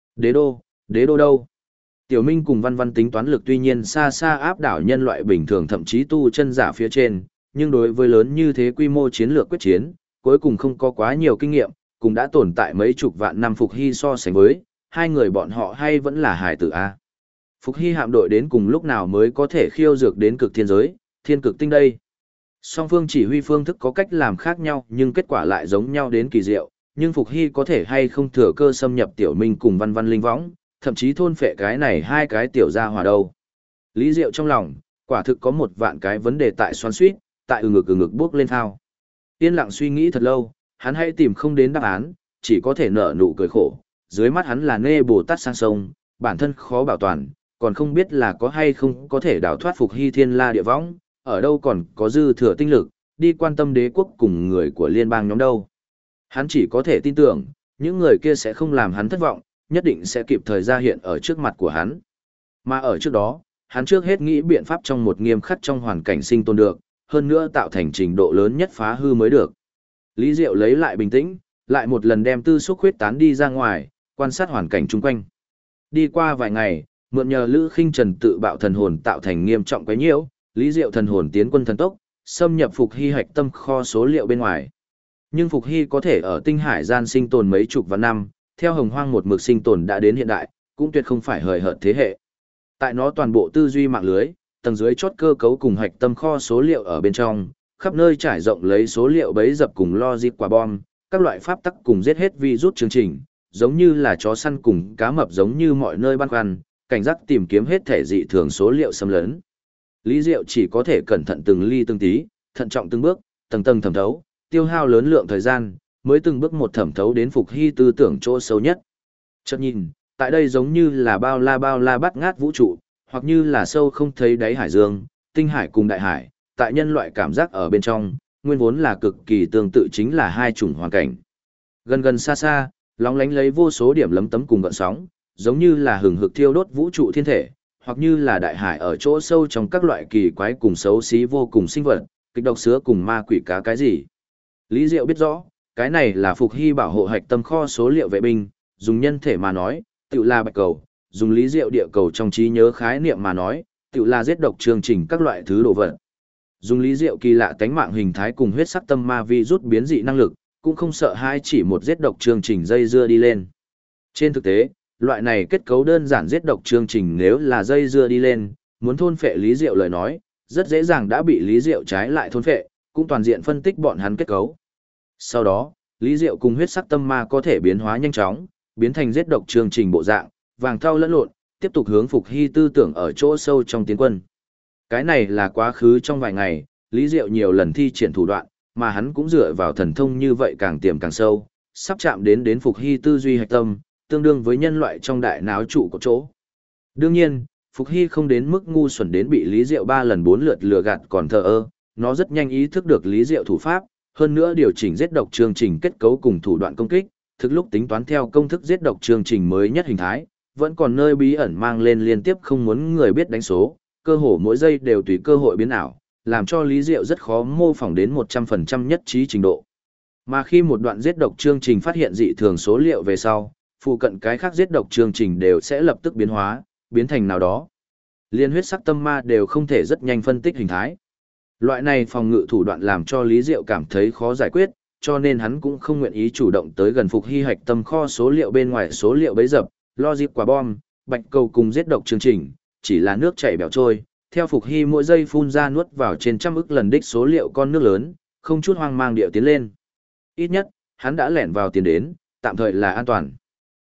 Speaker 1: Đế đô đâu? Tiểu Minh cùng Văn Văn tính toán lực tuy nhiên xa xa áp đảo nhân loại bình thường thậm chí tu chân giả phía trên, nhưng đối với lớn như thế quy mô chiến lược quyết chiến, cuối cùng không có quá nhiều kinh nghiệm, cũng đã tồn tại mấy chục vạn năm Phục Hy so sánh với, hai người bọn họ hay vẫn là hài tử A. Phục Hy hạm đội đến cùng lúc nào mới có thể khiêu dược đến cực thiên giới, thiên cực tinh đây. Song phương chỉ huy phương thức có cách làm khác nhau nhưng kết quả lại giống nhau đến kỳ diệu, nhưng Phục Hy có thể hay không thừa cơ xâm nhập Tiểu Minh cùng Văn Văn linh võng, thậm chí thôn phệ cái này hai cái tiểu gia hỏa đâu. Lý Diệu trong lòng, quả thực có một vạn cái vấn đề tại xoắn suýt, tại ừ ngực bước lên thao. Yên lặng suy nghĩ thật lâu, hắn hãy tìm không đến đáp án, chỉ có thể nở nụ cười khổ. Dưới mắt hắn là nê Bồ Tát sang sông, bản thân khó bảo toàn, còn không biết là có hay không có thể đào thoát Phục Hy thiên la địa võng, ở đâu còn có dư thừa tinh lực, đi quan tâm đế quốc cùng người của liên bang nhóm đâu. Hắn chỉ có thể tin tưởng, những người kia sẽ không làm hắn thất vọng, nhất định sẽ kịp thời ra hiện ở trước mặt của hắn. Mà ở trước đó, hắn trước hết nghĩ biện pháp trong một nghiêm khắc trong hoàn cảnh sinh tồn được, hơn nữa tạo thành trình độ lớn nhất phá hư mới được. Lý Diệu lấy lại bình tĩnh, lại một lần đem tư xúc huyết tán đi ra ngoài, quan sát hoàn cảnh chung quanh. Đi qua vài ngày, mượn nhờ Lữ Khinh Trần tự bạo thần hồn tạo thành nghiêm trọng quấy nhiễu, Lý Diệu thần hồn tiến quân thần tốc, xâm nhập Phục Hy hạch tâm kho số liệu bên ngoài. Nhưng Phục Hy có thể ở tinh hải gian sinh tồn mấy chục vạn năm, theo Hồng Hoang một mực sinh tồn đã đến hiện đại, cũng tuyệt không phải hời hợt thế hệ. Tại nó toàn bộ tư duy mạng lưới, tầng dưới chốt cơ cấu cùng hạch tâm kho số liệu ở bên trong, khắp nơi trải rộng lấy số liệu bấy dập cùng logic quả bom, các loại pháp tắc cùng giết hết virus chương trình, giống như là chó săn cùng cá mập giống như mọi nơi băn khoăn, cảnh giác tìm kiếm hết thể dị thường số liệu xâm lấn. Lý Diệu chỉ có thể cẩn thận từng ly từng tí, thận trọng từng bước, tầng tầng thẩm thấu, tiêu hao lớn lượng thời gian, mới từng bước một thẩm thấu đến Phục Hy tư tưởng chỗ sâu nhất. Chợt nhìn, tại đây giống như là bao la bắt ngát vũ trụ, hoặc như là sâu không thấy đáy hải dương, tinh hải cùng đại hải, tại nhân loại cảm giác ở bên trong, nguyên vốn là cực kỳ tương tự chính là hai chủng hoàn cảnh. Gần gần xa xa, lóng lánh lấy vô số điểm lấm tấm cùng gợn sóng, giống như là hừng hực thiêu đốt vũ trụ thiên thể, hoặc như là đại hải ở chỗ sâu trong các loại kỳ quái cùng xấu xí vô cùng sinh vật, kịch độc sứa cùng ma quỷ cá cái gì. Lý Diệu biết rõ, cái này là Phục Hy bảo hộ hạch tâm kho số liệu vệ binh, dùng nhân thể mà nói, tự là bạch cầu, dùng Lý Diệu địa cầu trong trí nhớ khái niệm mà nói, tự là giết độc chương trình các loại thứ đồ vật. Dùng Lý Diệu kỳ lạ tánh mạng hình thái cùng huyết sắc tâm ma vi rút biến dị năng lực, cũng không sợ hai chỉ một giết độc chương trình dây dưa đi lên. Trên thực tế, loại này kết cấu đơn giản giết độc chương trình nếu là dây dưa đi lên, muốn thôn phệ Lý Diệu lời nói, rất dễ dàng đã bị Lý Diệu trái lại thôn phệ, cũng toàn diện phân tích bọn hắn kết cấu. Sau đó, Lý Diệu cùng huyết sắc tâm ma có thể biến hóa nhanh chóng, biến thành giết độc chương trình bộ dạng, vàng thau lẫn lộn, tiếp tục hướng Phục Hy tư tưởng ở chỗ sâu trong tiến quân. Cái này là quá khứ trong vài ngày, Lý Diệu nhiều lần thi triển thủ đoạn, mà hắn cũng dựa vào thần thông như vậy càng tiềm càng sâu, sắp chạm đến Phục Hy tư duy hạch tâm, tương đương với nhân loại trong đại náo trụ của chỗ. Đương nhiên, Phục Hy không đến mức ngu xuẩn đến bị Lý Diệu 3 lần 4 lượt lừa gạt còn thờ ơ, nó rất nhanh ý thức được Lý Diệu thủ pháp, hơn nữa điều chỉnh giết độc chương trình kết cấu cùng thủ đoạn công kích, thực lúc tính toán theo công thức giết độc chương trình mới nhất hình thái, vẫn còn nơi bí ẩn mang lên liên tiếp không muốn người biết đánh số, cơ hồ mỗi giây đều tùy cơ hội biến ảo, làm cho Lý Diệu rất khó mô phỏng đến 100% nhất trí trình độ. Mà khi một đoạn giết độc chương trình phát hiện dị thường số liệu về sau, phụ cận cái khác giết độc chương trình đều sẽ lập tức biến hóa, biến thành nào đó. Liên huyết sắc tâm ma đều không thể rất nhanh phân tích hình thái. Loại này phòng ngự thủ đoạn làm cho Lý Diệu cảm thấy khó giải quyết, cho nên hắn cũng không nguyện ý chủ động tới gần Phục Hy hạch tâm kho số liệu bên ngoài số liệu bấy dập, logic quả bom, bạch cầu cùng giết độc chương trình, chỉ là nước chảy bèo trôi, theo Phục Hy mỗi giây phun ra nuốt vào trên trăm ức lần đích số liệu con nước lớn, không chút hoang mang điệu tiến lên. Ít nhất, hắn đã lẻn vào tiến đến, tạm thời là an toàn.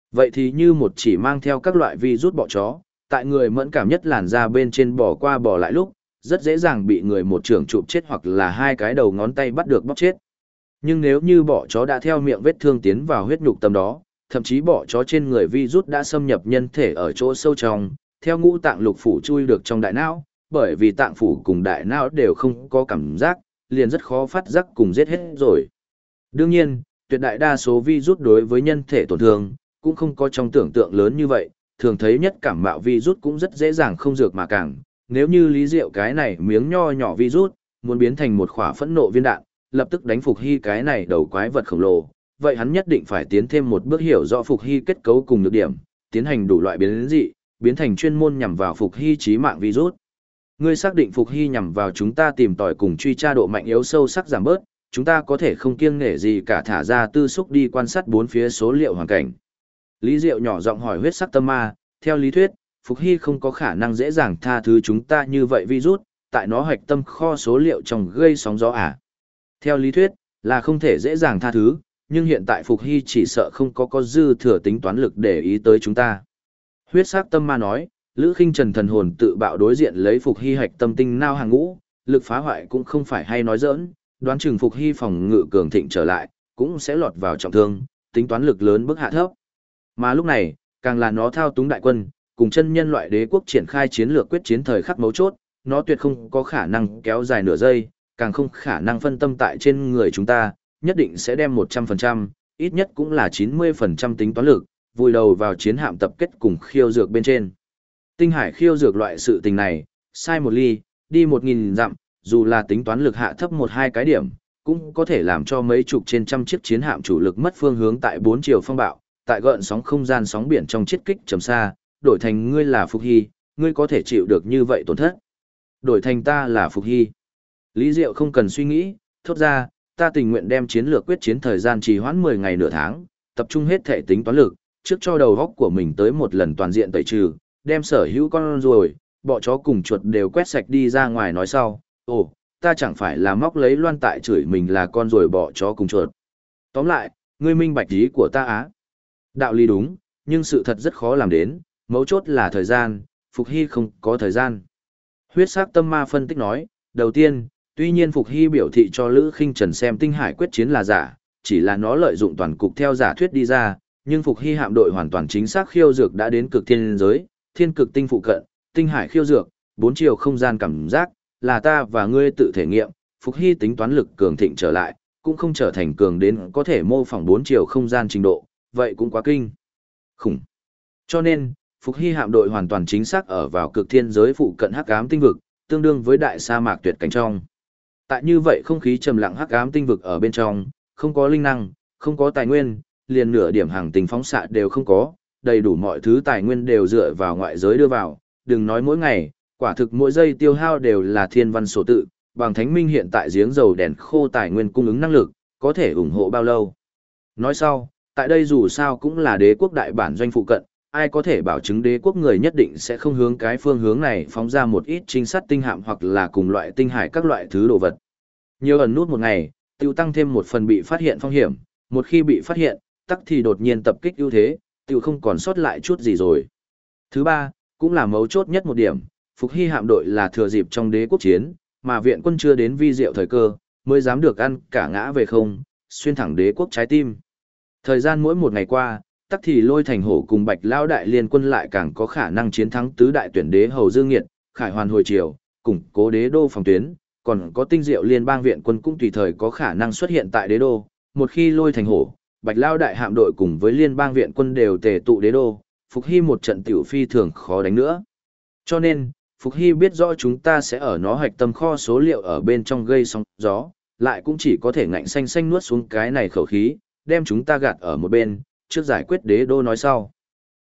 Speaker 1: Vậy thì như một chỉ mang theo các loại virus bọ chó, tại người mẫn cảm nhất làn da bên trên bò qua bò lại lúc, rất dễ dàng bị người một trường chụp chết hoặc là hai cái đầu ngón tay bắt được bóc chết. Nhưng nếu như bọ chó đã theo miệng vết thương tiến vào huyết nhục tầm đó, thậm chí bọ chó trên người virus đã xâm nhập nhân thể ở chỗ sâu trong, theo ngũ tạng lục phủ chui được trong đại não, bởi vì tạng phủ cùng đại não đều không có cảm giác, liền rất khó phát giác cùng giết hết rồi. Đương nhiên, tuyệt đại đa số virus đối với nhân thể tổn thương, cũng không có trong tưởng tượng lớn như vậy, thường thấy nhất cảm mạo virus cũng rất dễ dàng không dược mà càng, nếu như Lý Diệu cái này miếng nho nhỏ virus, muốn biến thành một khỏa phẫn nộ viên đạn, lập tức đánh Phục Hy cái này đầu quái vật khổng lồ, vậy hắn nhất định phải tiến thêm một bước hiểu rõ Phục Hy kết cấu cùng nhược điểm, tiến hành đủ loại biến dị, biến thành chuyên môn nhằm vào Phục Hy chí mạng virus. Ngươi xác định Phục Hy nhằm vào chúng ta tìm tòi cùng truy tra độ mạnh yếu sâu sắc giảm bớt, chúng ta có thể không kiêng nể gì cả thả ra tư xúc đi quan sát bốn phía số liệu hoàn cảnh. Lý Diệu nhỏ giọng hỏi huyết sắc tâm ma, theo lý thuyết, Phục Hy không có khả năng dễ dàng tha thứ chúng ta như vậy virus, tại nó hoạch tâm kho số liệu trong gây sóng gió à. Theo lý thuyết, là không thể dễ dàng tha thứ, nhưng hiện tại Phục Hy chỉ sợ không có dư thừa tính toán lực để ý tới chúng ta. Huyết sắc tâm ma nói, Lữ Khinh Trần thần hồn tự bạo đối diện lấy Phục Hy hạch tâm tinh nao hàng ngũ, lực phá hoại cũng không phải hay nói giỡn, đoán chừng Phục Hy phòng ngự cường thịnh trở lại, cũng sẽ lọt vào trọng thương, tính toán lực lớn bức hạ thấp. Mà lúc này, càng là nó thao túng đại quân, cùng chân nhân loại đế quốc triển khai chiến lược quyết chiến thời khắc mấu chốt, nó tuyệt không có khả năng kéo dài nửa giây, càng không khả năng phân tâm tại trên người chúng ta, nhất định sẽ đem 100%, ít nhất cũng là 90% tính toán lực, vùi đầu vào chiến hạm tập kết cùng khiêu dược bên trên. Tinh hải khiêu dược loại sự tình này, sai một ly, đi 1000 dặm, dù là tính toán lực hạ thấp 1-2 cái điểm, cũng có thể làm cho mấy chục trên trăm chiếc chiến hạm chủ lực mất phương hướng tại 4 chiều phong bạo, tại gợn sóng không gian sóng biển trong chiết kích trầm xa, đổi thành ngươi là Phục Hy, ngươi có thể chịu được như vậy tổn thất. Đổi thành ta là Phục Hy. Lý Diệu không cần suy nghĩ, thốt ra, ta tình nguyện đem chiến lược quyết chiến thời gian trì hoãn 10 ngày nửa tháng, tập trung hết thể tính toán lực, trước cho đầu góc của mình tới một lần toàn diện tẩy trừ, đem sở hữu con ruồi, bọ chó cùng chuột đều quét sạch đi ra ngoài nói sau, ồ, ta chẳng phải là móc lấy loan tại chửi mình là con ruồi bọ chó cùng chuột. Tóm lại, ngươi minh bạch ý của ta á. Đạo lý đúng, nhưng sự thật rất khó làm đến, mấu chốt là thời gian, Phục Hy không có thời gian. Huyết sắc tâm ma phân tích nói, đầu tiên, tuy nhiên Phục Hy biểu thị cho Lữ Khinh Trần xem tinh hải quyết chiến là giả, chỉ là nó lợi dụng toàn cục theo giả thuyết đi ra, nhưng Phục Hy hạm đội hoàn toàn chính xác khiêu dược đã đến cực thiên giới, thiên cực tinh phụ cận, tinh hải khiêu dược, 4 chiều không gian cảm giác, là ta và ngươi tự thể nghiệm, Phục Hy tính toán lực cường thịnh trở lại, cũng không trở thành cường đến có thể mô phỏng 4 chiều không gian trình độ, vậy cũng quá kinh khủng. Cho nên, Phục Hy hạm đội hoàn toàn chính xác ở vào cực thiên giới phụ cận hắc ám tinh vực, tương đương với đại sa mạc tuyệt cảnh trong. Tại như vậy không khí trầm lặng hắc ám tinh vực ở bên trong, không có linh năng, không có tài nguyên, liền nửa điểm hàng tinh phóng xạ đều không có, đầy đủ mọi thứ tài nguyên đều dựa vào ngoại giới đưa vào, đừng nói mỗi ngày, quả thực mỗi giây tiêu hao đều là thiên văn số tự, bằng Thánh Minh hiện tại giếng dầu đèn khô tài nguyên cung ứng năng lực, có thể ủng hộ bao lâu. Nói sau, tại đây dù sao cũng là đế quốc đại bản doanh phụ cận, ai có thể bảo chứng đế quốc người nhất định sẽ không hướng cái phương hướng này phóng ra một ít trinh sát tinh hạm hoặc là cùng loại tinh hải các loại thứ đồ vật. Nhiều ẩn nút một ngày, tiêu tăng thêm một phần bị phát hiện phong hiểm, một khi bị phát hiện, tắc thì đột nhiên tập kích ưu thế, tiêu không còn sót lại chút gì rồi. Thứ ba, cũng là mấu chốt nhất một điểm, Phục Hy hạm đội là thừa dịp trong đế quốc chiến, mà viện quân chưa đến vi diệu thời cơ, mới dám được ăn cả ngã về không, xuyên thẳng đế quốc trái tim. Thời gian mỗi một ngày qua, tắc thì Lôi Thành Hổ cùng Bạch Lão đại liên quân lại càng có khả năng chiến thắng tứ đại tuyển đế Hầu Dương Nghiệt, khải hoàn hồi triều, củng cố đế đô phòng tuyến, còn có tinh diệu liên bang viện quân cũng tùy thời có khả năng xuất hiện tại đế đô. Một khi Lôi Thành Hổ, Bạch Lão đại hạm đội cùng với liên bang viện quân đều tề tụ đế đô, Phục Hy một trận tiểu phi thường khó đánh nữa. Cho nên, Phục Hy biết rõ chúng ta sẽ ở nó hạch tâm kho số liệu ở bên trong gây sóng gió, lại cũng chỉ có thể ngạnh xanh xanh nuốt xuống cái này khẩu khí, đem chúng ta gạt ở một bên, trước giải quyết đế đô nói sau.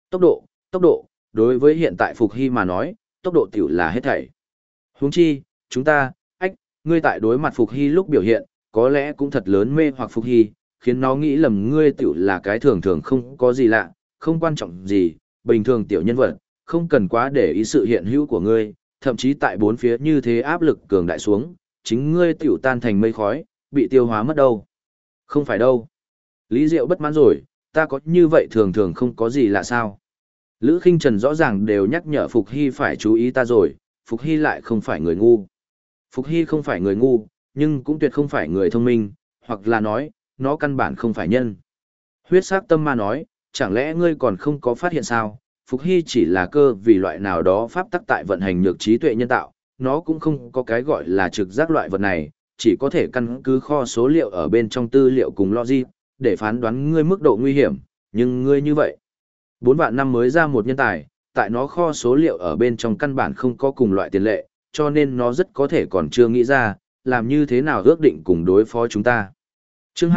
Speaker 1: Tốc độ, đối với hiện tại Phục Hy mà nói, tốc độ tiểu là hết thảy. Huống chi, chúng ta, ngươi tại đối mặt Phục Hy lúc biểu hiện, có lẽ cũng thật lớn mê hoặc Phục Hy, khiến nó nghĩ lầm ngươi tiểu là cái thường thường không có gì lạ, không quan trọng gì, bình thường tiểu nhân vật, không cần quá để ý sự hiện hữu của ngươi, thậm chí tại bốn phía như thế áp lực cường đại xuống, chính ngươi tiểu tan thành mây khói, bị tiêu hóa mất đâu. Không phải đâu. Lý Diệu bất mãn rồi, Ta có như vậy thường thường không có gì lạ sao? Lữ Khinh Trần rõ ràng đều nhắc nhở Phục Hy phải chú ý ta rồi, Phục Hy lại không phải người ngu. Phục Hy không phải người ngu, nhưng cũng tuyệt không phải người thông minh, hoặc là nói, nó căn bản không phải nhân. Huyết sắc tâm ma nói, chẳng lẽ ngươi còn không có phát hiện sao? Phục Hy chỉ là cơ vì loại nào đó pháp tắc tại vận hành nhược trí tuệ nhân tạo, nó cũng không có cái gọi là trực giác loại vật này, chỉ có thể căn cứ kho số liệu ở bên trong tư liệu cùng logic, để phán đoán ngươi mức độ nguy hiểm, nhưng ngươi như vậy. 4 vạn năm mới ra một nhân tài, tại nó kho số liệu ở bên trong căn bản không có cùng loại tiền lệ, cho nên nó rất có thể còn chưa nghĩ ra, làm như thế nào ước định cùng đối phó chúng ta. Chương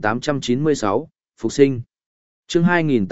Speaker 1: 2896, Phục sinh. Chương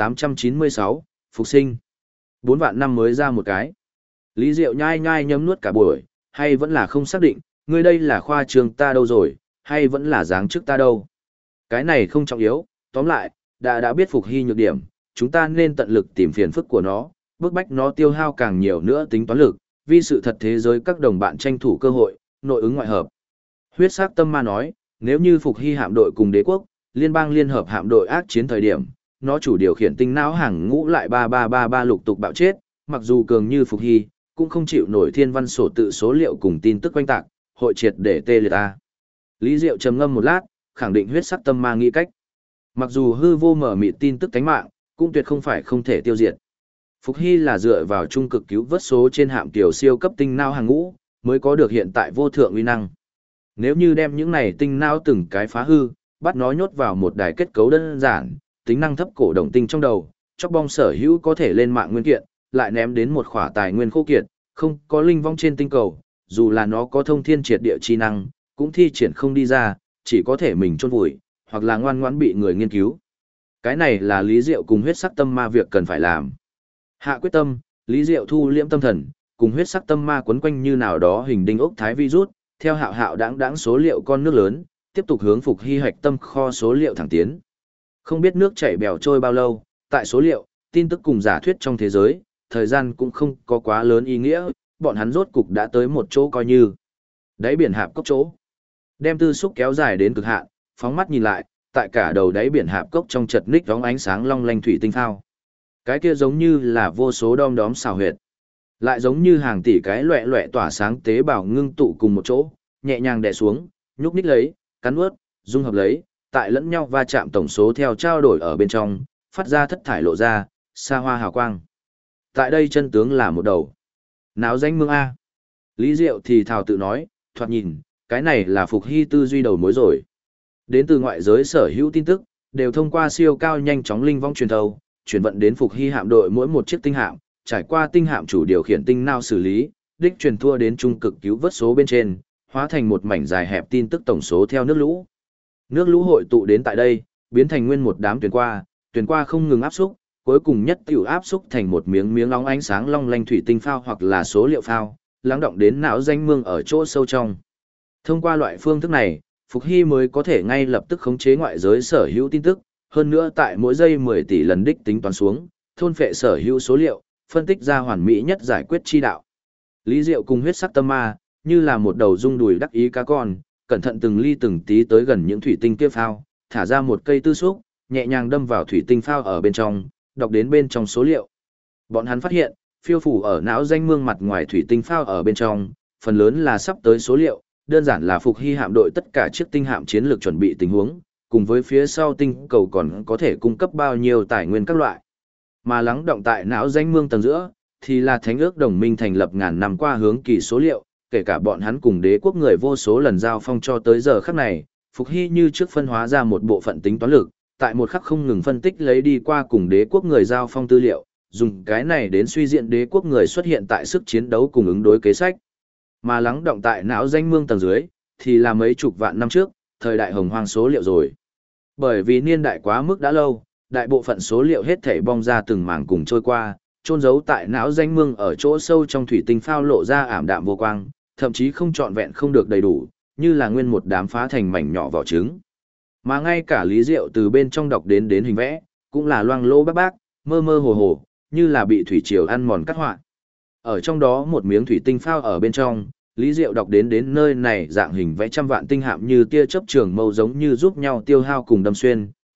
Speaker 1: 2896, Phục sinh. 4 vạn năm mới ra một cái. Lý Diệu nhai nhai nhấm nuốt cả buổi, hay vẫn là không xác định, ngươi đây là khoa trương ta đâu rồi, hay vẫn là giáng chức ta đâu. Cái này không trọng yếu, tóm lại, đã biết Phục Hy nhược điểm, chúng ta nên tận lực tìm phiền phức của nó, bức bách nó tiêu hao càng nhiều nữa tính toán lực, vì sự thật thế giới các đồng bạn tranh thủ cơ hội, nội ứng ngoại hợp. Huyết sắc tâm ma nói, nếu như Phục Hy hạm đội cùng đế quốc, liên bang liên hợp hạm đội ác chiến thời điểm, nó chủ điều khiển tinh não hàng ngũ lại 3333 lục tục bạo chết, mặc dù cường như Phục Hy, cũng không chịu nổi thiên văn sổ tự số liệu cùng tin tức quanh tạc, hội triệt để tê liệt a. Lý Diệu trầm ngâm một lát, khẳng định huyết sắc tâm ma nghĩ cách. Mặc dù hư vô mở mịt tin tức tánh mạng, cũng tuyệt không phải không thể tiêu diệt. Phục Hy là dựa vào trung cực cứu vớt số trên hạm tiểu siêu cấp tinh não hàng ngũ, mới có được hiện tại vô thượng uy năng. Nếu như đem những này tinh não từng cái phá hư, bắt nó nhốt vào một đài kết cấu đơn giản, tính năng thấp cổ động tinh trong đầu, chóc bong sở hữu có thể lên mạng nguyên kiện, lại ném đến một khỏa tài nguyên khô kiệt, không có linh vong trên tinh cầu, dù là nó có thông thiên triệt địa chi năng, cũng thi triển không đi ra, chỉ có thể mình chôn vùi, hoặc là ngoan ngoãn bị người nghiên cứu. Cái này là Lý Diệu cùng huyết sắc tâm ma việc cần phải làm. Hạ quyết tâm, Lý Diệu thu liễm tâm thần, cùng huyết sắc tâm ma quấn quanh như nào đó hình đinh ốc thái virus, theo hạo hạo đáng số liệu con nước lớn, tiếp tục hướng Phục Hy hạch tâm kho số liệu thẳng tiến. Không biết nước chảy bèo trôi bao lâu, tại số liệu, tin tức cùng giả thuyết trong thế giới, thời gian cũng không có quá lớn ý nghĩa, bọn hắn rốt cục đã tới một chỗ coi như đáy biển hạp cốc chỗ. Đem tư xúc kéo dài đến cực hạn, phóng mắt nhìn lại, tại cả đầu đáy biển hạp cốc trong chật ních vóng ánh sáng long lanh thủy tinh phao. Cái kia giống như là vô số đom đóm xào huyệt, lại giống như hàng tỷ cái loẹ loẹ tỏa sáng tế bào ngưng tụ cùng một chỗ, nhẹ nhàng đè xuống, nhúc nhích lấy, cắn nuốt, dung hợp lấy, tại lẫn nhau va chạm tổng số theo trao đổi ở bên trong, phát ra thất thải lộ ra, xa hoa hào quang. Tại đây chân tướng là một đầu. Náo danh mương A. Lý Diệu thì thào tự nói, thoạt nhìn, cái này là Phục Hy tư duy đầu mối rồi. Đến từ ngoại giới sở hữu tin tức, đều thông qua siêu cao nhanh chóng linh vong truyền thâu, chuyển vận đến Phục Hy hạm đội mỗi một chiếc tinh hạm, trải qua tinh hạm chủ điều khiển tinh não xử lý, đích truyền thua đến trung cực cứu vớt số bên trên, hóa thành một mảnh dài hẹp tin tức tổng số theo nước lũ. Nước lũ hội tụ đến tại đây, biến thành nguyên một đám tuyền qua không ngừng áp xúc, cuối cùng nhất tiểu áp xúc thành một miếng miếng óng ánh sáng long lanh thủy tinh phao hoặc là số liệu phao, lắng động đến não danh mương ở chỗ sâu trong. Thông qua loại phương thức này, Phục Hy mới có thể ngay lập tức khống chế ngoại giới sở hữu tin tức, hơn nữa tại mỗi giây 10 tỷ lần đích tính toán xuống, thôn phệ sở hữu số liệu, phân tích ra hoàn mỹ nhất giải quyết chi đạo. Lý Diệu cùng huyết sắc tâm ma, như là một đầu rung đùi đắc ý cá con, cẩn thận từng ly từng tí tới gần những thủy tinh kia phao, thả ra một cây tư xúc, nhẹ nhàng đâm vào thủy tinh phao ở bên trong, đọc đến bên trong số liệu. Bọn hắn phát hiện, phiêu phủ ở não danh mương mặt ngoài thủy tinh phao ở bên trong, phần lớn là sắp tới số liệu, đơn giản là Phục Hy hạm đội tất cả chiếc tinh hạm chiến lược chuẩn bị tình huống, cùng với phía sau tinh cầu còn có thể cung cấp bao nhiêu tài nguyên các loại. Mà lắng động tại não danh mương tầng giữa, thì là thánh ước đồng minh thành lập ngàn năm qua hướng kỳ số liệu, kể cả bọn hắn cùng đế quốc người vô số lần giao phong cho tới giờ khắc này, Phục Hy như trước phân hóa ra một bộ phận tính toán lực, tại một khắc không ngừng phân tích lấy đi qua cùng đế quốc người giao phong tư liệu, dùng cái này đến suy diễn đế quốc người xuất hiện tại sức chiến đấu cùng ứng đối kế sách. Mà lắng động tại não danh mương tầng dưới, thì là mấy chục vạn năm trước, thời đại hồng hoang số liệu rồi. Bởi vì niên đại quá mức đã lâu, đại bộ phận số liệu hết thảy bong ra từng mảng cùng trôi qua, chôn giấu tại não danh mương ở chỗ sâu trong thủy tinh phao lộ ra ảm đạm vô quang, thậm chí không trọn vẹn không được đầy đủ, như là nguyên một đám phá thành mảnh nhỏ vỏ trứng. Mà ngay cả Lý Diệu từ bên trong đọc đến hình vẽ, cũng là loang lỗ bác bác, mơ mơ hồ hồ, như là bị thủy triều ăn mòn cắt họa. Ở trong đó một miếng thủy tinh phao ở bên trong, Lý Diệu đọc đến nơi này dạng hình vẽ trăm vạn tinh hạm như tia chớp trường mâu giống như giúp nhau tiêu hao cùng đâm xuyên,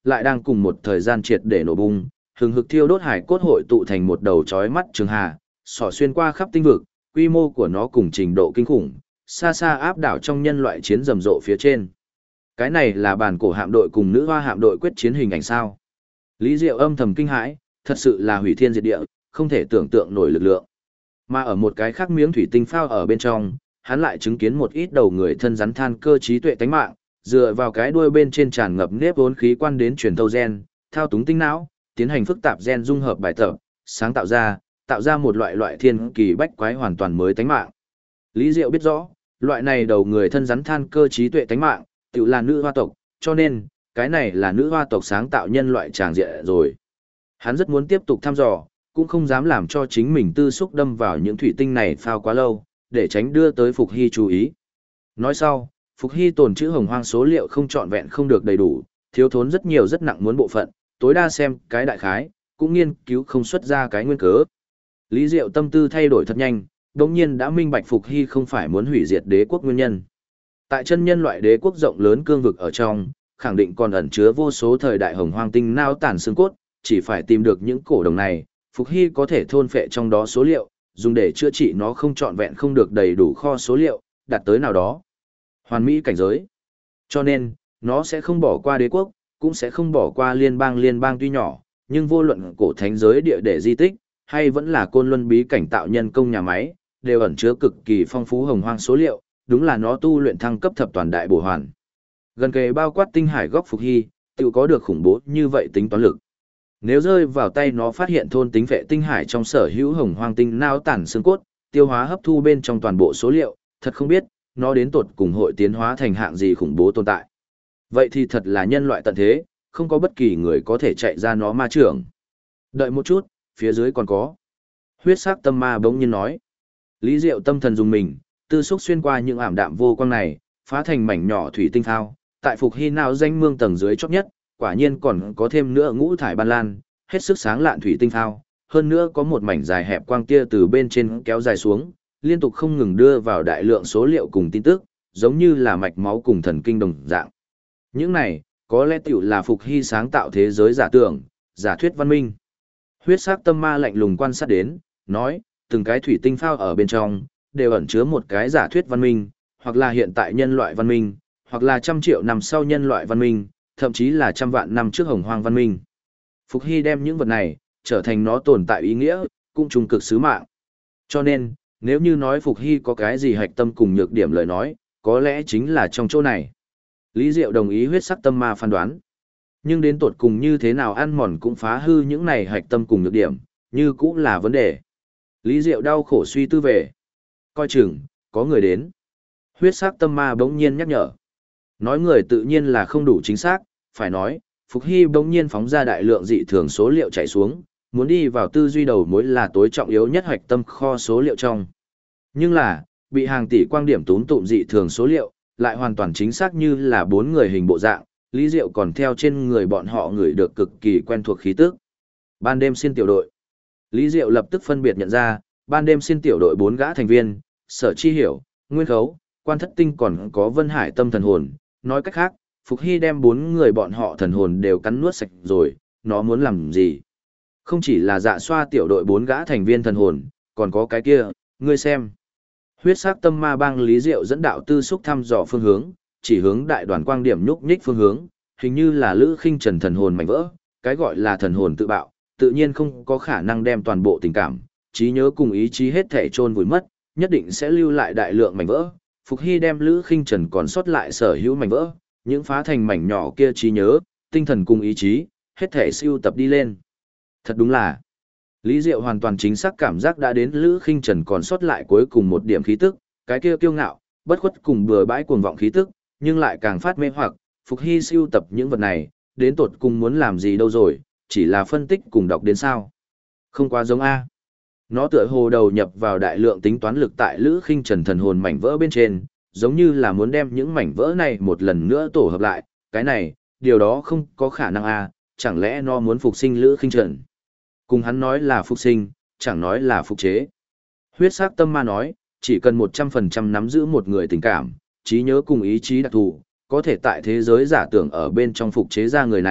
Speaker 1: lại đang cùng một thời gian triệt để nổ bung, hừng hực thiêu đốt hải cốt hội tụ thành một đầu chói mắt trường hà, xỏ xuyên qua khắp tinh vực, quy mô của nó cùng trình độ kinh khủng, xa xa áp đảo trong nhân loại chiến rầm rộ phía trên. Cái này là bản cổ hạm đội cùng nữ hoa hạm đội quyết chiến hình ảnh sao? Lý Diệu âm thầm kinh hãi, thật sự là hủy thiên diệt địa, không thể tưởng tượng nổi lực lượng. Mà ở một cái khác miếng thủy tinh phao ở bên trong, hắn lại chứng kiến một ít đầu người thân rắn than cơ trí tuệ tánh mạng, dựa vào cái đuôi bên trên tràn ngập nếp vốn khí quan đến truyền thâu gen, thao túng tinh não, tiến hành phức tạp gen dung hợp bài tập, sáng tạo ra một loại thiên kỳ bách quái hoàn toàn mới tánh mạng. Lý Diệu biết rõ, loại này đầu người thân rắn than cơ trí tuệ tánh mạng, tự là nữ hoa tộc, cho nên, cái này là nữ hoa tộc sáng tạo nhân loại tràng diện rồi. Hắn rất muốn tiếp tục thăm dò, cũng không dám làm cho chính mình tư xúc đâm vào những thủy tinh này phao quá lâu, để tránh đưa tới Phục Hy chú ý. Nói sau, Phục Hy tồn trữ hồng hoang số liệu không trọn vẹn không được đầy đủ, thiếu thốn rất nhiều rất nặng muốn bộ phận, tối đa xem cái đại khái, cũng nghiên cứu không xuất ra cái nguyên cớ. Lý Diệu tâm tư thay đổi thật nhanh, đồng nhiên đã minh bạch Phục Hy không phải muốn hủy diệt đế quốc nguyên nhân. Tại chân nhân loại đế quốc rộng lớn cương vực ở trong, khẳng định còn ẩn chứa vô số thời đại hồng hoang tinh nao tản xương cốt, chỉ phải tìm được những cổ đồng này, Phục Hy có thể thôn phệ trong đó số liệu, dùng để chữa trị nó không trọn vẹn không được đầy đủ kho số liệu, đạt tới nào đó. Hoàn mỹ cảnh giới. Cho nên, nó sẽ không bỏ qua đế quốc, cũng sẽ không bỏ qua liên bang tuy nhỏ, nhưng vô luận cổ thánh giới địa để di tích, hay vẫn là côn luân bí cảnh tạo nhân công nhà máy, đều ẩn chứa cực kỳ phong phú hồng hoang số liệu, đúng là nó tu luyện thăng cấp thập toàn đại bổ hoàn. Gần kề bao quát tinh hải góc Phục Hy, tự có được khủng bố như vậy tính toán lực. Nếu rơi vào tay nó phát hiện thôn tính vệ tinh hải trong sở hữu hồng hoang tinh nao tản xương cốt, tiêu hóa hấp thu bên trong toàn bộ số liệu, thật không biết, nó đến tột cùng hội tiến hóa thành hạng gì khủng bố tồn tại. Vậy thì thật là nhân loại tận thế, không có bất kỳ người có thể chạy ra nó ma trưởng. Đợi một chút, phía dưới còn có. Huyết sắc tâm ma bỗng nhiên nói. Lý Diệu tâm thần dùng mình, tư xúc xuyên qua những ảm đạm vô quang này, phá thành mảnh nhỏ thủy tinh thao, tại Phục Hy nào danh mương tầng dưới chót nhất, quả nhiên còn có thêm nữa ngũ thải ban lan, hết sức sáng lạn thủy tinh thao, hơn nữa có một mảnh dài hẹp quang tia từ bên trên kéo dài xuống, liên tục không ngừng đưa vào đại lượng số liệu cùng tin tức, giống như là mạch máu cùng thần kinh đồng dạng. Những này, có lẽ tiểu là Phục Hy sáng tạo thế giới giả tưởng, giả thuyết văn minh. Huyết sắc tâm ma lạnh lùng quan sát đến, nói, từng cái thủy tinh phao ở bên trong, đều ẩn chứa một cái giả thuyết văn minh, hoặc là hiện tại nhân loại văn minh, hoặc là 100 triệu năm sau nhân loại văn minh, thậm chí là 100 vạn năm trước hồng hoang văn minh. Phục Hy đem những vật này, trở thành nó tồn tại ý nghĩa, cũng trung cực sứ mạng. Cho nên, nếu như nói Phục Hy có cái gì hạch tâm cùng nhược điểm lời nói, có lẽ chính là trong chỗ này. Lý Diệu đồng ý huyết sắc tâm ma phán đoán. Nhưng đến tột cùng như thế nào ăn mòn cũng phá hư những này hạch tâm cùng nhược điểm, như cũng là vấn đề. Lý Diệu đau khổ suy tư về. Coi chừng, có người đến. Huyết sắc tâm ma bỗng nhiên nhắc nhở. Nói người tự nhiên là không đủ chính xác, phải nói, Phục Hy bỗng nhiên phóng ra đại lượng dị thường số liệu chạy xuống, muốn đi vào tư duy đầu mối là tối trọng yếu nhất hoạch tâm kho số liệu trong. Nhưng là, bị hàng tỷ quang điểm túm tụm dị thường số liệu, lại hoàn toàn chính xác như là 4 người hình bộ dạng, Lý Diệu còn theo trên người bọn họ ngửi được cực kỳ quen thuộc khí tức. Ban đêm xin tiểu đội. Lý Diệu lập tức phân biệt nhận ra, ban đêm xin tiểu đội 4 gã thành viên, Sở Chi Hiểu, Nguyên Khấu, Quan Thất Tinh còn có Vân Hải Tâm thần hồn, nói cách khác, Phục Hy đem 4 người bọn họ thần hồn đều cắn nuốt sạch rồi, nó muốn làm gì? Không chỉ là dạ xoa tiểu đội 4 gã thành viên thần hồn, còn có cái kia, ngươi xem. Huyết sắc tâm ma bang Lý Diệu dẫn đạo tư xúc thăm dò phương hướng, chỉ hướng đại đoàn quang điểm nhúc nhích phương hướng, hình như là Lữ Khinh Trần thần hồn mảnh vỡ, cái gọi là thần hồn tự bạo, tự nhiên không có khả năng đem toàn bộ tình cảm, trí nhớ cùng ý chí hết thể chôn vùi mất, nhất định sẽ lưu lại đại lượng mảnh vỡ. Phục Hy đem Lữ Khinh Trần còn sót lại sở hữu mảnh vỡ, những phá thành mảnh nhỏ kia trí nhớ, tinh thần cùng ý chí, hết thể siêu tập đi lên. Thật đúng là, Lý Diệu hoàn toàn chính xác cảm giác đã đến Lữ Khinh Trần còn sót lại cuối cùng một điểm khí tức, cái kia kiêu ngạo, bất khuất cùng bừa bãi cuồng vọng khí tức, nhưng lại càng phát mê hoặc, Phục Hy siêu tập những vật này, đến tột cùng muốn làm gì đâu rồi, chỉ là phân tích cùng đọc đến sao. Không quá giống A. Nó tựa hồ đầu nhập vào đại lượng tính toán lực tại Lữ Khinh Trần thần hồn mảnh vỡ bên trên, giống như là muốn đem những mảnh vỡ này một lần nữa tổ hợp lại, cái này, điều đó không có khả năng A, chẳng lẽ nó muốn phục sinh Lữ Khinh Trần. Cùng hắn nói là phục sinh, chẳng nói là phục chế. Huyết sắc tâm ma nói, chỉ cần 100% nắm giữ một người tình cảm, trí nhớ cùng ý chí đặc thù, có thể tại thế giới giả tưởng ở bên trong phục chế ra người này,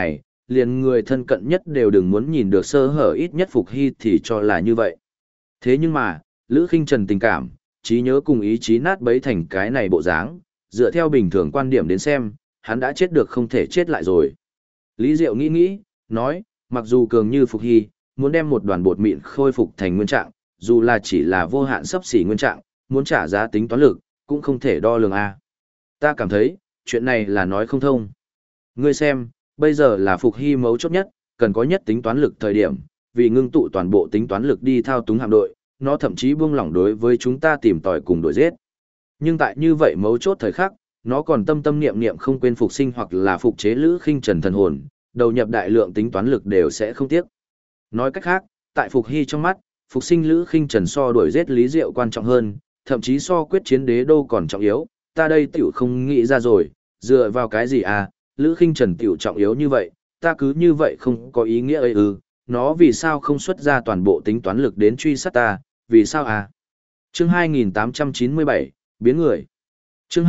Speaker 1: liền người thân cận nhất đều đừng muốn nhìn được sơ hở, ít nhất Phục Hy thì cho là như vậy. Thế nhưng mà, Lữ Khinh Trần tình cảm, trí nhớ cùng ý chí nát bấy thành cái này bộ dáng, dựa theo bình thường quan điểm đến xem, hắn đã chết được không thể chết lại rồi. Lý Diệu nghĩ nghĩ, nói, mặc dù cường như Phục Hy, muốn đem một đoàn bột mịn khôi phục thành nguyên trạng, dù là chỉ là vô hạn sấp xỉ nguyên trạng, muốn trả giá tính toán lực, cũng không thể đo lường a. Ta cảm thấy, chuyện này là nói không thông. Ngươi xem, bây giờ là Phục Hy mấu chốt nhất, cần có nhất tính toán lực thời điểm, vì ngưng tụ toàn bộ tính toán lực đi thao túng hạm đội, nó thậm chí buông lỏng đối với chúng ta tìm tòi cùng đuổi giết. Nhưng tại như vậy mấu chốt thời khắc, nó còn tâm tâm niệm niệm không quên phục sinh hoặc là phục chế Lữ Khinh Trần thần hồn, đầu nhập đại lượng tính toán lực đều sẽ không tiếc. Nói cách khác, tại Phục Hy trong mắt, phục sinh Lữ Khinh Trần so đuổi giết Lý Diệu quan trọng hơn, thậm chí so quyết chiến đế đô còn trọng yếu, ta đây tiểu không nghĩ ra rồi, dựa vào cái gì à, Lữ Khinh Trần tiểu trọng yếu như vậy, ta cứ như vậy không có ý nghĩa ấy ư, nó vì sao không xuất ra toàn bộ tính toán lực đến truy sát ta, vì sao à? Chương 2897, biến người. Chương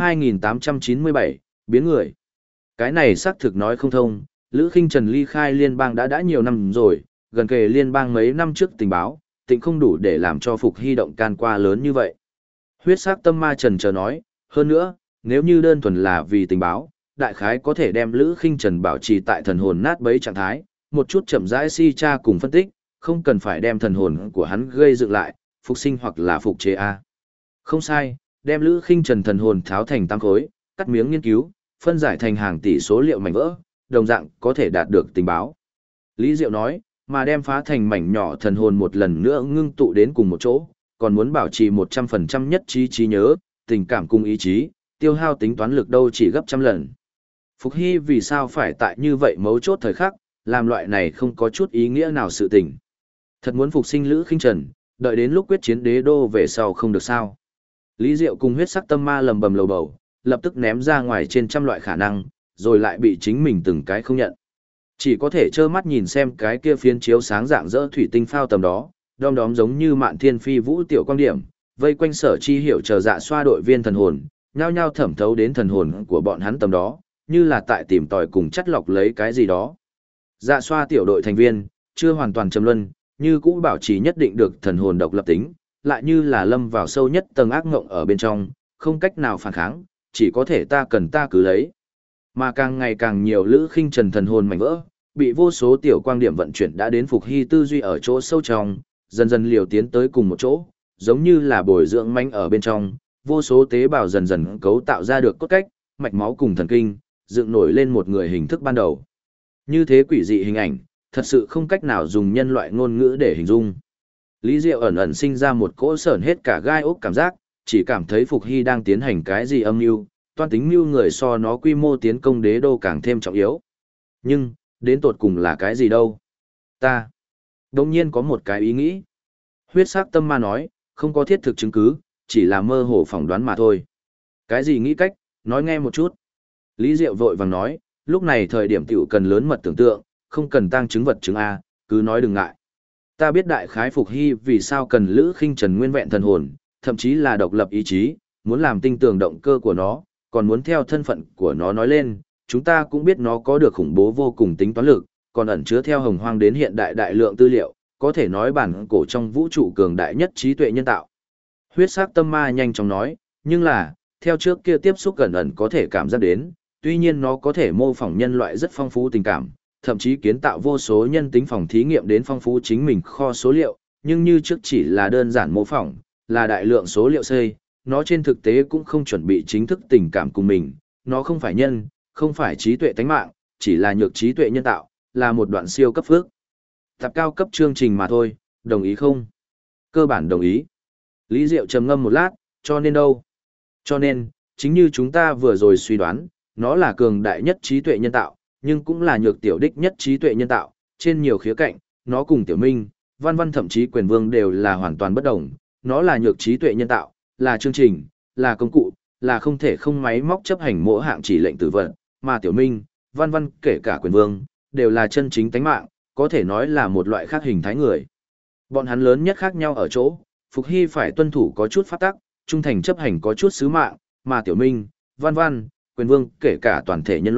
Speaker 1: 2897, biến người. Cái này xác thực nói không thông, Lữ Khinh Trần ly khai liên bang đã nhiều năm rồi, gần kề liên bang mấy năm trước tình báo, tịnh không đủ để làm cho Phục Hy động can qua lớn như vậy. Huyết sắc tâm ma trần chờ nói, hơn nữa, nếu như đơn thuần là vì tình báo, đại khái có thể đem Lữ Khinh Trần bảo trì tại thần hồn nát bấy trạng thái, một chút chậm rãi si tra cùng phân tích, không cần phải đem thần hồn của hắn gây dựng lại, phục sinh hoặc là phục chế a. Không sai, đem Lữ Khinh Trần thần hồn tháo thành tam khối, cắt miếng nghiên cứu, phân giải thành hàng tỷ số liệu mảnh vỡ, đồng dạng có thể đạt được tình báo. Lý Diệu nói, mà đem phá thành mảnh nhỏ thần hồn một lần nữa ngưng tụ đến cùng một chỗ, còn muốn bảo trì 100% nhất trí nhớ, tình cảm cùng ý chí, tiêu hao tính toán lực đâu chỉ gấp trăm lần. Phục Hy vì sao phải tại như vậy mấu chốt thời khắc, làm loại này không có chút ý nghĩa nào sự tình. Thật muốn phục sinh Lữ Khinh Trần, đợi đến lúc quyết chiến đế đô về sau không được sao. Lý Diệu cùng huyết sắc tâm ma lầm bầm lầu bầu, lập tức ném ra ngoài trên trăm loại khả năng, rồi lại bị chính mình từng cái không nhận. Chỉ có thể trơ mắt nhìn xem cái kia phiến chiếu sáng dạng dỡ thủy tinh phao tầm đó, đom đóm giống như mạn thiên phi vũ tiểu quang điểm, vây quanh Sở Chi Hiểu chờ dạ xoa đội viên thần hồn, nhao nhao thẩm thấu đến thần hồn của bọn hắn tầm đó, như là tại tìm tòi cùng chắt lọc lấy cái gì đó. Dạ xoa tiểu đội thành viên, chưa hoàn toàn trầm luân, như cũ bảo trì nhất định được thần hồn độc lập tính, lại như là lâm vào sâu nhất tầng ác ngộng ở bên trong, không cách nào phản kháng, chỉ có thể ta cần ta cứ lấy. Mà càng ngày càng nhiều Lữ Khinh Trần thần hồn mảnh vỡ, bị vô số tiểu quang điểm vận chuyển đã đến Phục Hy tư duy ở chỗ sâu trong, dần dần liều tiến tới cùng một chỗ, giống như là bồi dưỡng manh ở bên trong, vô số tế bào dần dần cấu tạo ra được cốt cách, mạch máu cùng thần kinh, dựng nổi lên một người hình thức ban đầu. Như thế quỷ dị hình ảnh, thật sự không cách nào dùng nhân loại ngôn ngữ để hình dung. Lý Diệu ẩn ẩn sinh ra một cỗ sởn hết cả gai ốc cảm giác, chỉ cảm thấy Phục Hy đang tiến hành cái gì âm mưu, toan tính mưu người so nó quy mô tiến công đế đô càng thêm trọng yếu. Nhưng, đến tột cùng là cái gì đâu? Ta, đồng nhiên có một cái ý nghĩ. Huyết sắc tâm ma nói, không có thiết thực chứng cứ, chỉ là mơ hồ phỏng đoán mà thôi. Cái gì nghĩ cách, nói nghe một chút. Lý Diệu vội vàng nói, lúc này thời điểm tiểu cần lớn mật tưởng tượng, không cần tăng chứng vật chứng A, cứ nói đừng ngại. Ta biết đại khái Phục Hy vì sao cần Lữ Khinh Trần nguyên vẹn thần hồn, thậm chí là độc lập ý chí, muốn làm tinh tường động cơ của nó, còn muốn theo thân phận của nó nói lên, chúng ta cũng biết nó có được khủng bố vô cùng tính toán lực, còn ẩn chứa theo hồng hoang đến hiện đại đại lượng tư liệu, có thể nói bản cổ trong vũ trụ cường đại nhất trí tuệ nhân tạo. Huyết sắc tâm ma nhanh chóng nói, nhưng là, theo trước kia tiếp xúc gần ẩn có thể cảm giác đến, tuy nhiên nó có thể mô phỏng nhân loại rất phong phú tình cảm, thậm chí kiến tạo vô số nhân tính phòng thí nghiệm đến phong phú chính mình kho số liệu, nhưng như trước chỉ là đơn giản mô phỏng, là đại lượng số liệu xây, nó trên thực tế cũng không chuẩn bị chính thức tình cảm cùng mình, nó không phải nhân, không phải trí tuệ tánh mạng, chỉ là nhược trí tuệ nhân tạo, là một đoạn siêu cấp phước. Tập cao cấp chương trình mà thôi, đồng ý không? Cơ bản đồng ý. Lý Diệu trầm ngâm một lát, cho nên đâu? Cho nên, chính như chúng ta vừa rồi suy đoán, nó là cường đại nhất trí tuệ nhân tạo, nhưng cũng là nhược tiểu đích nhất trí tuệ nhân tạo, trên nhiều khía cạnh, nó cùng Tiểu Minh, Văn Văn thậm chí Quyền Vương đều là hoàn toàn bất đồng, nó là nhược trí tuệ nhân tạo, là chương trình, là công cụ, là không thể không máy móc chấp hành mỗi hạng chỉ lệnh tử vận, mà Tiểu Minh, Văn Văn kể cả Quyền Vương, đều là chân chính tánh mạng, có thể nói là một loại khác hình thái người. Bọn hắn lớn nhất khác nhau ở chỗ, Phục Hy phải tuân thủ có chút pháp tắc, trung thành chấp hành có chút sứ mạng, mà Tiểu Minh, Văn Văn, Quyền Vương kể cả toàn thể nhân loại,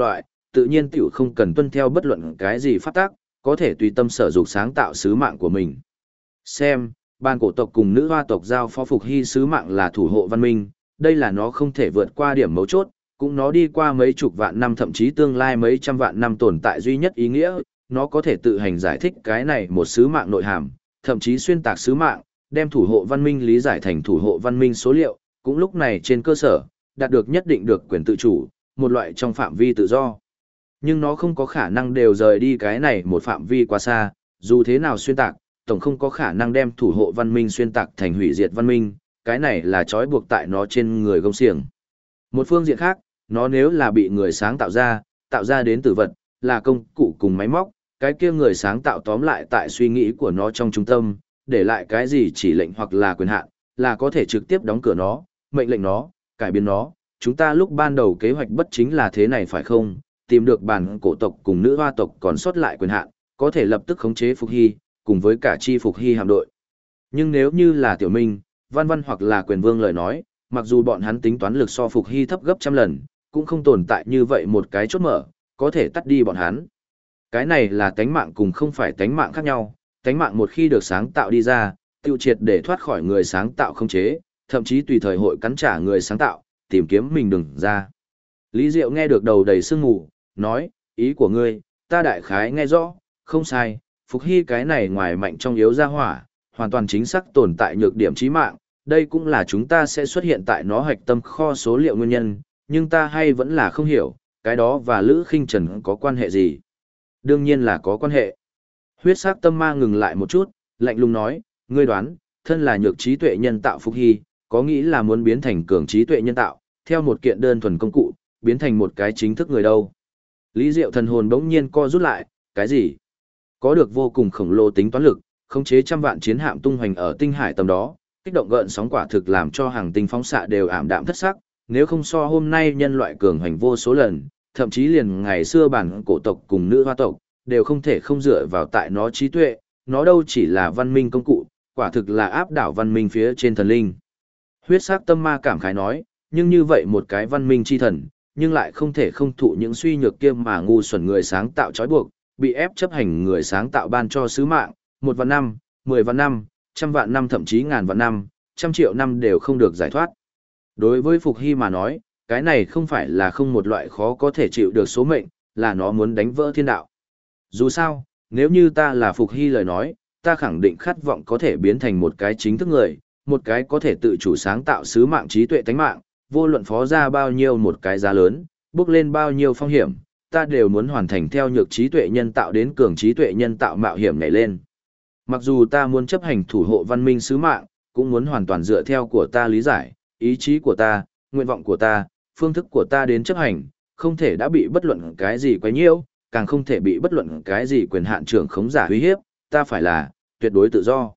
Speaker 1: tự nhiên tiểu không cần tuân theo bất luận cái gì pháp tắc, có thể tùy tâm sở dục sáng tạo sứ mạng của mình. Xem, ban cổ tộc cùng nữ hoa tộc giao phó Phục Hy sứ mạng là thủ hộ văn minh, đây là nó không thể vượt qua điểm mấu chốt, cũng nó đi qua mấy chục vạn năm thậm chí tương lai mấy trăm vạn năm tồn tại duy nhất ý nghĩa, nó có thể tự hành giải thích cái này một sứ mạng nội hàm, thậm chí xuyên tạc sứ mạng, đem thủ hộ văn minh lý giải thành thủ hộ văn minh số liệu, cũng lúc này trên cơ sở, đạt được nhất định được quyền tự chủ, một loại trong phạm vi tự do. Nhưng nó không có khả năng đều rời đi cái này một phạm vi quá xa, dù thế nào xuyên tạc, tổng không có khả năng đem thủ hộ văn minh xuyên tạc thành hủy diệt văn minh, cái này là trói buộc tại nó trên người gông xiềng. Một phương diện khác, nó nếu là bị người sáng tạo ra đến từ vật, là công cụ cùng máy móc, cái kia người sáng tạo tóm lại tại suy nghĩ của nó trong trung tâm, để lại cái gì chỉ lệnh hoặc là quyền hạn, là có thể trực tiếp đóng cửa nó, mệnh lệnh nó, cải biến nó. Chúng ta lúc ban đầu kế hoạch bất chính là thế này phải không? Tìm được bản cổ tộc cùng nữ hoa tộc còn sót lại quyền hạn, có thể lập tức khống chế Phục Hy, cùng với cả chi Phục Hy hạm đội. Nhưng nếu như là Tiểu Minh, Văn Văn hoặc là Quyền Vương lời nói, mặc dù bọn hắn tính toán lực so Phục Hy thấp gấp trăm lần, cũng không tồn tại như vậy một cái chốt mở, có thể tắt đi bọn hắn. Cái này là tánh mạng cùng không phải tánh mạng khác nhau, tánh mạng một khi được sáng tạo đi ra, tiêu triệt để thoát khỏi người sáng tạo khống chế, thậm chí tùy thời hội cắn trả người sáng tạo, tìm kiếm mình đừng ra. Lý Diệu nghe được đầu đầy sương mù, nói, ý của ngươi, ta đại khái nghe rõ, không sai, Phục Hy cái này ngoài mạnh trong yếu ra hỏa, hoàn toàn chính xác tồn tại nhược điểm chí mạng, đây cũng là chúng ta sẽ xuất hiện tại nó hạch tâm kho số liệu nguyên nhân, nhưng ta hay vẫn là không hiểu, cái đó và Lữ Khinh Trần có quan hệ gì? Đương nhiên là có quan hệ. Huyết sắc tâm ma ngừng lại một chút, lạnh lùng nói, ngươi đoán, thân là nhược trí tuệ nhân tạo Phục Hy, có nghĩ là muốn biến thành cường trí tuệ nhân tạo, theo một kiện đơn thuần công cụ, biến thành một cái chính thức người đâu. Lý Diệu thần hồn bỗng nhiên co rút lại, cái gì? Có được vô cùng khổng lồ tính toán lực, khống chế trăm vạn chiến hạm tung hoành ở tinh hải tầm đó, kích động gợn sóng quả thực làm cho hàng tinh phóng xạ đều ảm đạm thất sắc, nếu không so hôm nay nhân loại cường hành vô số lần, thậm chí liền ngày xưa bản cổ tộc cùng nữ hoa tộc, đều không thể không dựa vào tại nó trí tuệ, nó đâu chỉ là văn minh công cụ, quả thực là áp đảo văn minh phía trên thần linh. Huyết sắc tâm ma cảm khái nói, nhưng như vậy một cái văn minh chi thần, nhưng lại không thể không thụ những suy nhược kia mà ngu xuẩn người sáng tạo trói buộc, bị ép chấp hành người sáng tạo ban cho sứ mạng, 1 vạn năm, 10 vạn năm, 100 vạn năm thậm chí ngàn vạn năm, 100 triệu năm đều không được giải thoát. Đối với Phục Hy mà nói, cái này không phải là không một loại khó có thể chịu được số mệnh, là nó muốn đánh vỡ thiên đạo. Dù sao, nếu như ta là Phục Hy lời nói, ta khẳng định khát vọng có thể biến thành một cái chính thức người, một cái có thể tự chủ sáng tạo sứ mạng trí tuệ tánh mạng, vô luận phó ra bao nhiêu một cái giá lớn, bước lên bao nhiêu phong hiểm, ta đều muốn hoàn thành theo nhược trí tuệ nhân tạo đến cường trí tuệ nhân tạo mạo hiểm nhảy lên. Mặc dù ta muốn chấp hành thủ hộ văn minh sứ mạng, cũng muốn hoàn toàn dựa theo của ta lý giải, ý chí của ta, nguyện vọng của ta, phương thức của ta đến chấp hành, không thể đã bị bất luận cái gì quấy nhiễu, càng không thể bị bất luận cái gì quyền hạn trưởng khống giả uy hiếp, ta phải là tuyệt đối tự do.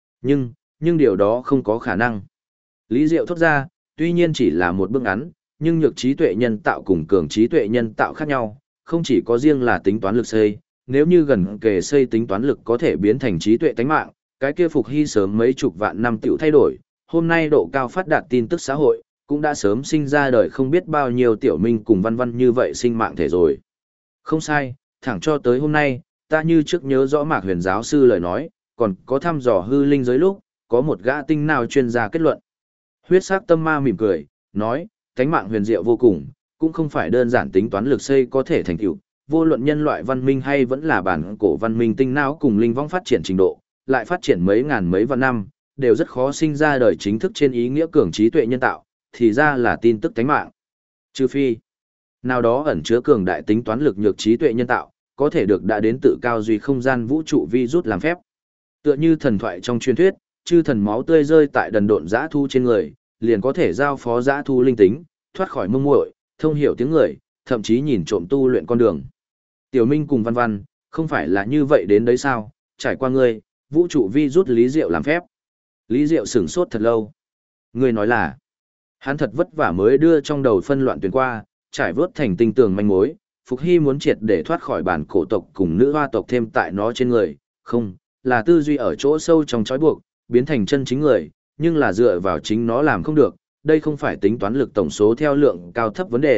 Speaker 1: Nhưng điều đó không có khả năng. Lý Diệu thốt ra, tuy nhiên chỉ là một bước ngắn, nhưng nhược trí tuệ nhân tạo cùng cường trí tuệ nhân tạo khác nhau, không chỉ có riêng là tính toán lực xây, nếu như gần kề xây tính toán lực có thể biến thành trí tuệ tánh mạng, cái kia Phục Hy sớm mấy chục vạn năm tiểu thay đổi, hôm nay độ cao phát đạt tin tức xã hội, cũng đã sớm sinh ra đời không biết bao nhiêu Tiểu Minh cùng Văn Văn như vậy sinh mạng thể rồi. Không sai, thẳng cho tới hôm nay, ta như trước nhớ rõ Mạc Huyền giáo sư lời nói, còn có thăm dò hư linh giới lúc, có một gã tinh nào chuyên gia kết luận. Huyết sắc tâm ma mỉm cười, nói, tánh mạng huyền diệu vô cùng, cũng không phải đơn giản tính toán lực xây có thể thành tựu, vô luận nhân loại văn minh hay vẫn là bản cổ văn minh tinh não cùng linh vong phát triển trình độ, lại phát triển mấy ngàn mấy vạn năm, đều rất khó sinh ra đời chính thức trên ý nghĩa cường trí tuệ nhân tạo, thì ra là tin tức tánh mạng. Trừ phi, nào đó ẩn chứa cường đại tính toán lực nhược trí tuệ nhân tạo, có thể được đã đến tự cao duy không gian vũ trụ vi rút làm phép. Tựa như thần thoại trong truyền thuyết, chư thần máu tươi rơi tại đần độn dã thu trên người, liền có thể giao phó dã thu linh tính, thoát khỏi mông muội, thông hiểu tiếng người, thậm chí nhìn trộm tu luyện con đường. Tiểu Minh cùng Văn Văn, không phải là như vậy đến đấy sao, trải qua ngươi, vũ trụ vi rút Lý Diệu làm phép. Lý Diệu sửng sốt thật lâu. Ngươi nói là, hắn thật vất vả mới đưa trong đầu phân loạn tuyến qua, trải vớt thành tinh tường manh mối, Phục Hy muốn triệt để thoát khỏi bản cổ tộc cùng nữ hoa tộc thêm tại nó trên người, không, là tư duy ở chỗ sâu trong trói buộc, biến thành chân chính người, nhưng là dựa vào chính nó làm không được, đây không phải tính toán lực tổng số theo lượng cao thấp vấn đề,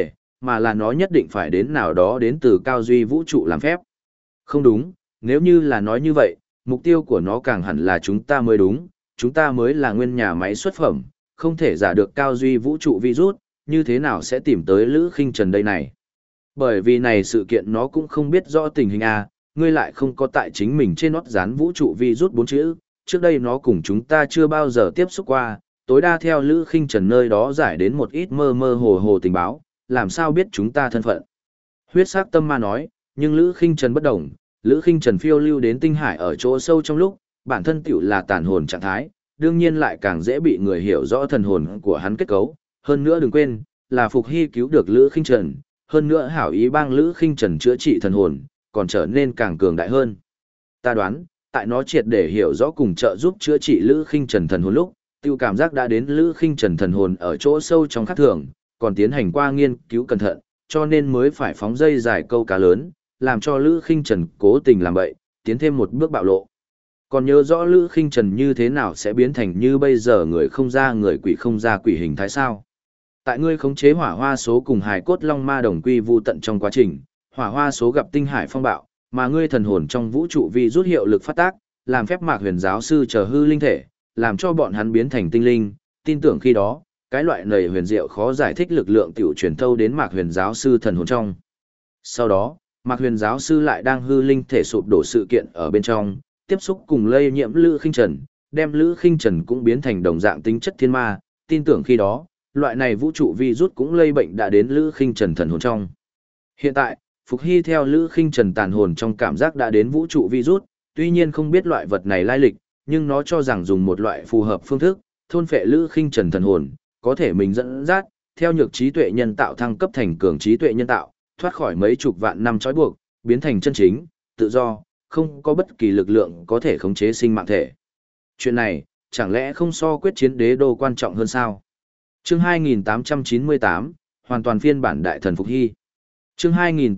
Speaker 1: mà là nó nhất định phải đến nào đó đến từ cao duy vũ trụ làm phép. Không đúng, nếu như là nói như vậy, mục tiêu của nó càng hẳn là chúng ta mới đúng, chúng ta mới là nguyên nhà máy xuất phẩm, không thể giả được cao duy vũ trụ virus, như thế nào sẽ tìm tới Lữ Khinh Trần đây này. Bởi vì này sự kiện nó cũng không biết rõ tình hình A, ngươi lại không có tại chính mình trên nót dán vũ trụ virus 4 chữ, trước đây nó cùng chúng ta chưa bao giờ tiếp xúc qua, tối đa theo Lữ Khinh Trần nơi đó giải đến một ít mơ mơ hồ hồ tình báo, làm sao biết chúng ta thân phận. Huyết sắc tâm ma nói, nhưng Lữ Khinh Trần bất đồng, Lữ Khinh Trần phiêu lưu đến tinh hải ở chỗ sâu trong lúc, bản thân tiểu là tàn hồn trạng thái, đương nhiên lại càng dễ bị người hiểu rõ thần hồn của hắn kết cấu, hơn nữa đừng quên, là Phục Hy cứu được Lữ Khinh Trần, hơn nữa hảo ý bang Lữ Khinh Trần chữa trị thần hồn, còn trở nên càng cường đại hơn. Ta đoán, tại nó triệt để hiểu rõ cùng trợ giúp chữa trị Lữ Khinh Trần thần hồn lúc, tiêu cảm giác đã đến Lữ Khinh Trần thần hồn ở chỗ sâu trong khắc thường, còn tiến hành qua nghiên cứu cẩn thận, cho nên mới phải phóng dây dài câu cá lớn, làm cho Lữ Khinh Trần cố tình làm bậy, tiến thêm một bước bạo lộ. Còn nhớ rõ Lữ Khinh Trần như thế nào sẽ biến thành như bây giờ người không ra người quỷ không ra quỷ hình thái sao? Tại ngươi khống chế hỏa hoa số cùng hài cốt long ma đồng quy vu tận trong quá trình, hỏa hoa số gặp tinh hải phong bạo, mà ngươi thần hồn trong vũ trụ vi rút hiệu lực phát tác, làm phép Mạc Huyền giáo sư chờ hư linh thể, làm cho bọn hắn biến thành tinh linh, tin tưởng khi đó, cái loại nầy huyền diệu khó giải thích lực lượng tiểu truyền thâu đến Mạc Huyền giáo sư thần hồn trong. Sau đó, Mạc Huyền giáo sư lại đang hư linh thể sụp đổ sự kiện ở bên trong, tiếp xúc cùng lây nhiễm Lữ Khinh Trần, đem Lữ Khinh Trần cũng biến thành đồng dạng tính chất thiên ma, tin tưởng khi đó, loại này vũ trụ virus cũng lây bệnh đã đến Lữ Khinh Trần thần hồn trong. Hiện tại, Phục Hy theo Lữ Khinh Trần tàn hồn trong cảm giác đã đến vũ trụ virus, tuy nhiên không biết loại vật này lai lịch, nhưng nó cho rằng dùng một loại phù hợp phương thức, thôn phệ Lữ Khinh Trần thần hồn, có thể mình dẫn dắt, theo nhược trí tuệ nhân tạo thăng cấp thành cường trí tuệ nhân tạo, thoát khỏi mấy chục vạn năm trói buộc, biến thành chân chính, tự do, không có bất kỳ lực lượng có thể khống chế sinh mạng thể. Chuyện này, chẳng lẽ không so quyết chiến đế đô quan trọng hơn sao? Chương 2898, hoàn toàn phiên bản đại thần Phục Hy. Chương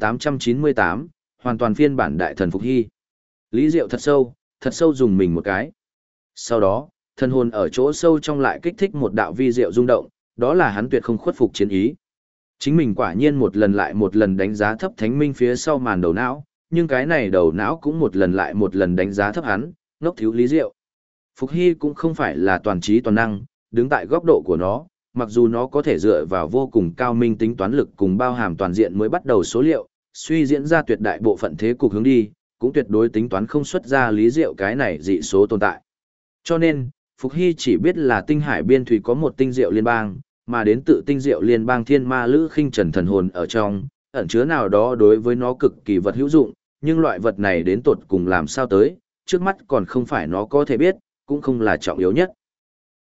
Speaker 1: 2898, hoàn toàn phiên bản đại thần Phục Hy. Lý Diệu thật sâu dùng mình một cái. Sau đó, thần hồn ở chỗ sâu trong lại kích thích một đạo vi diệu rung động, đó là hắn tuyệt không khuất phục chiến ý. Chính mình quả nhiên một lần lại một lần đánh giá thấp Thánh Minh phía sau màn đầu não, nhưng cái này đầu não cũng một lần lại một lần đánh giá thấp hắn, ngốc thiếu Lý Diệu. Phục Hy cũng không phải là toàn trí toàn năng, đứng tại góc độ của nó, mặc dù nó có thể dựa vào vô cùng cao minh tính toán lực cùng bao hàm toàn diện mới bắt đầu số liệu, suy diễn ra tuyệt đại bộ phận thế cục hướng đi, cũng tuyệt đối tính toán không xuất ra Lý Diệu cái này dị số tồn tại. Cho nên, Phục Hy chỉ biết là tinh hải biên thủy có một tinh diệu liên bang, mà đến tự tinh diệu liên bang thiên ma Lữ Khinh Trần thần hồn ở trong, ẩn chứa nào đó đối với nó cực kỳ vật hữu dụng, nhưng loại vật này đến tột cùng làm sao tới, trước mắt còn không phải nó có thể biết, cũng không là trọng yếu nhất.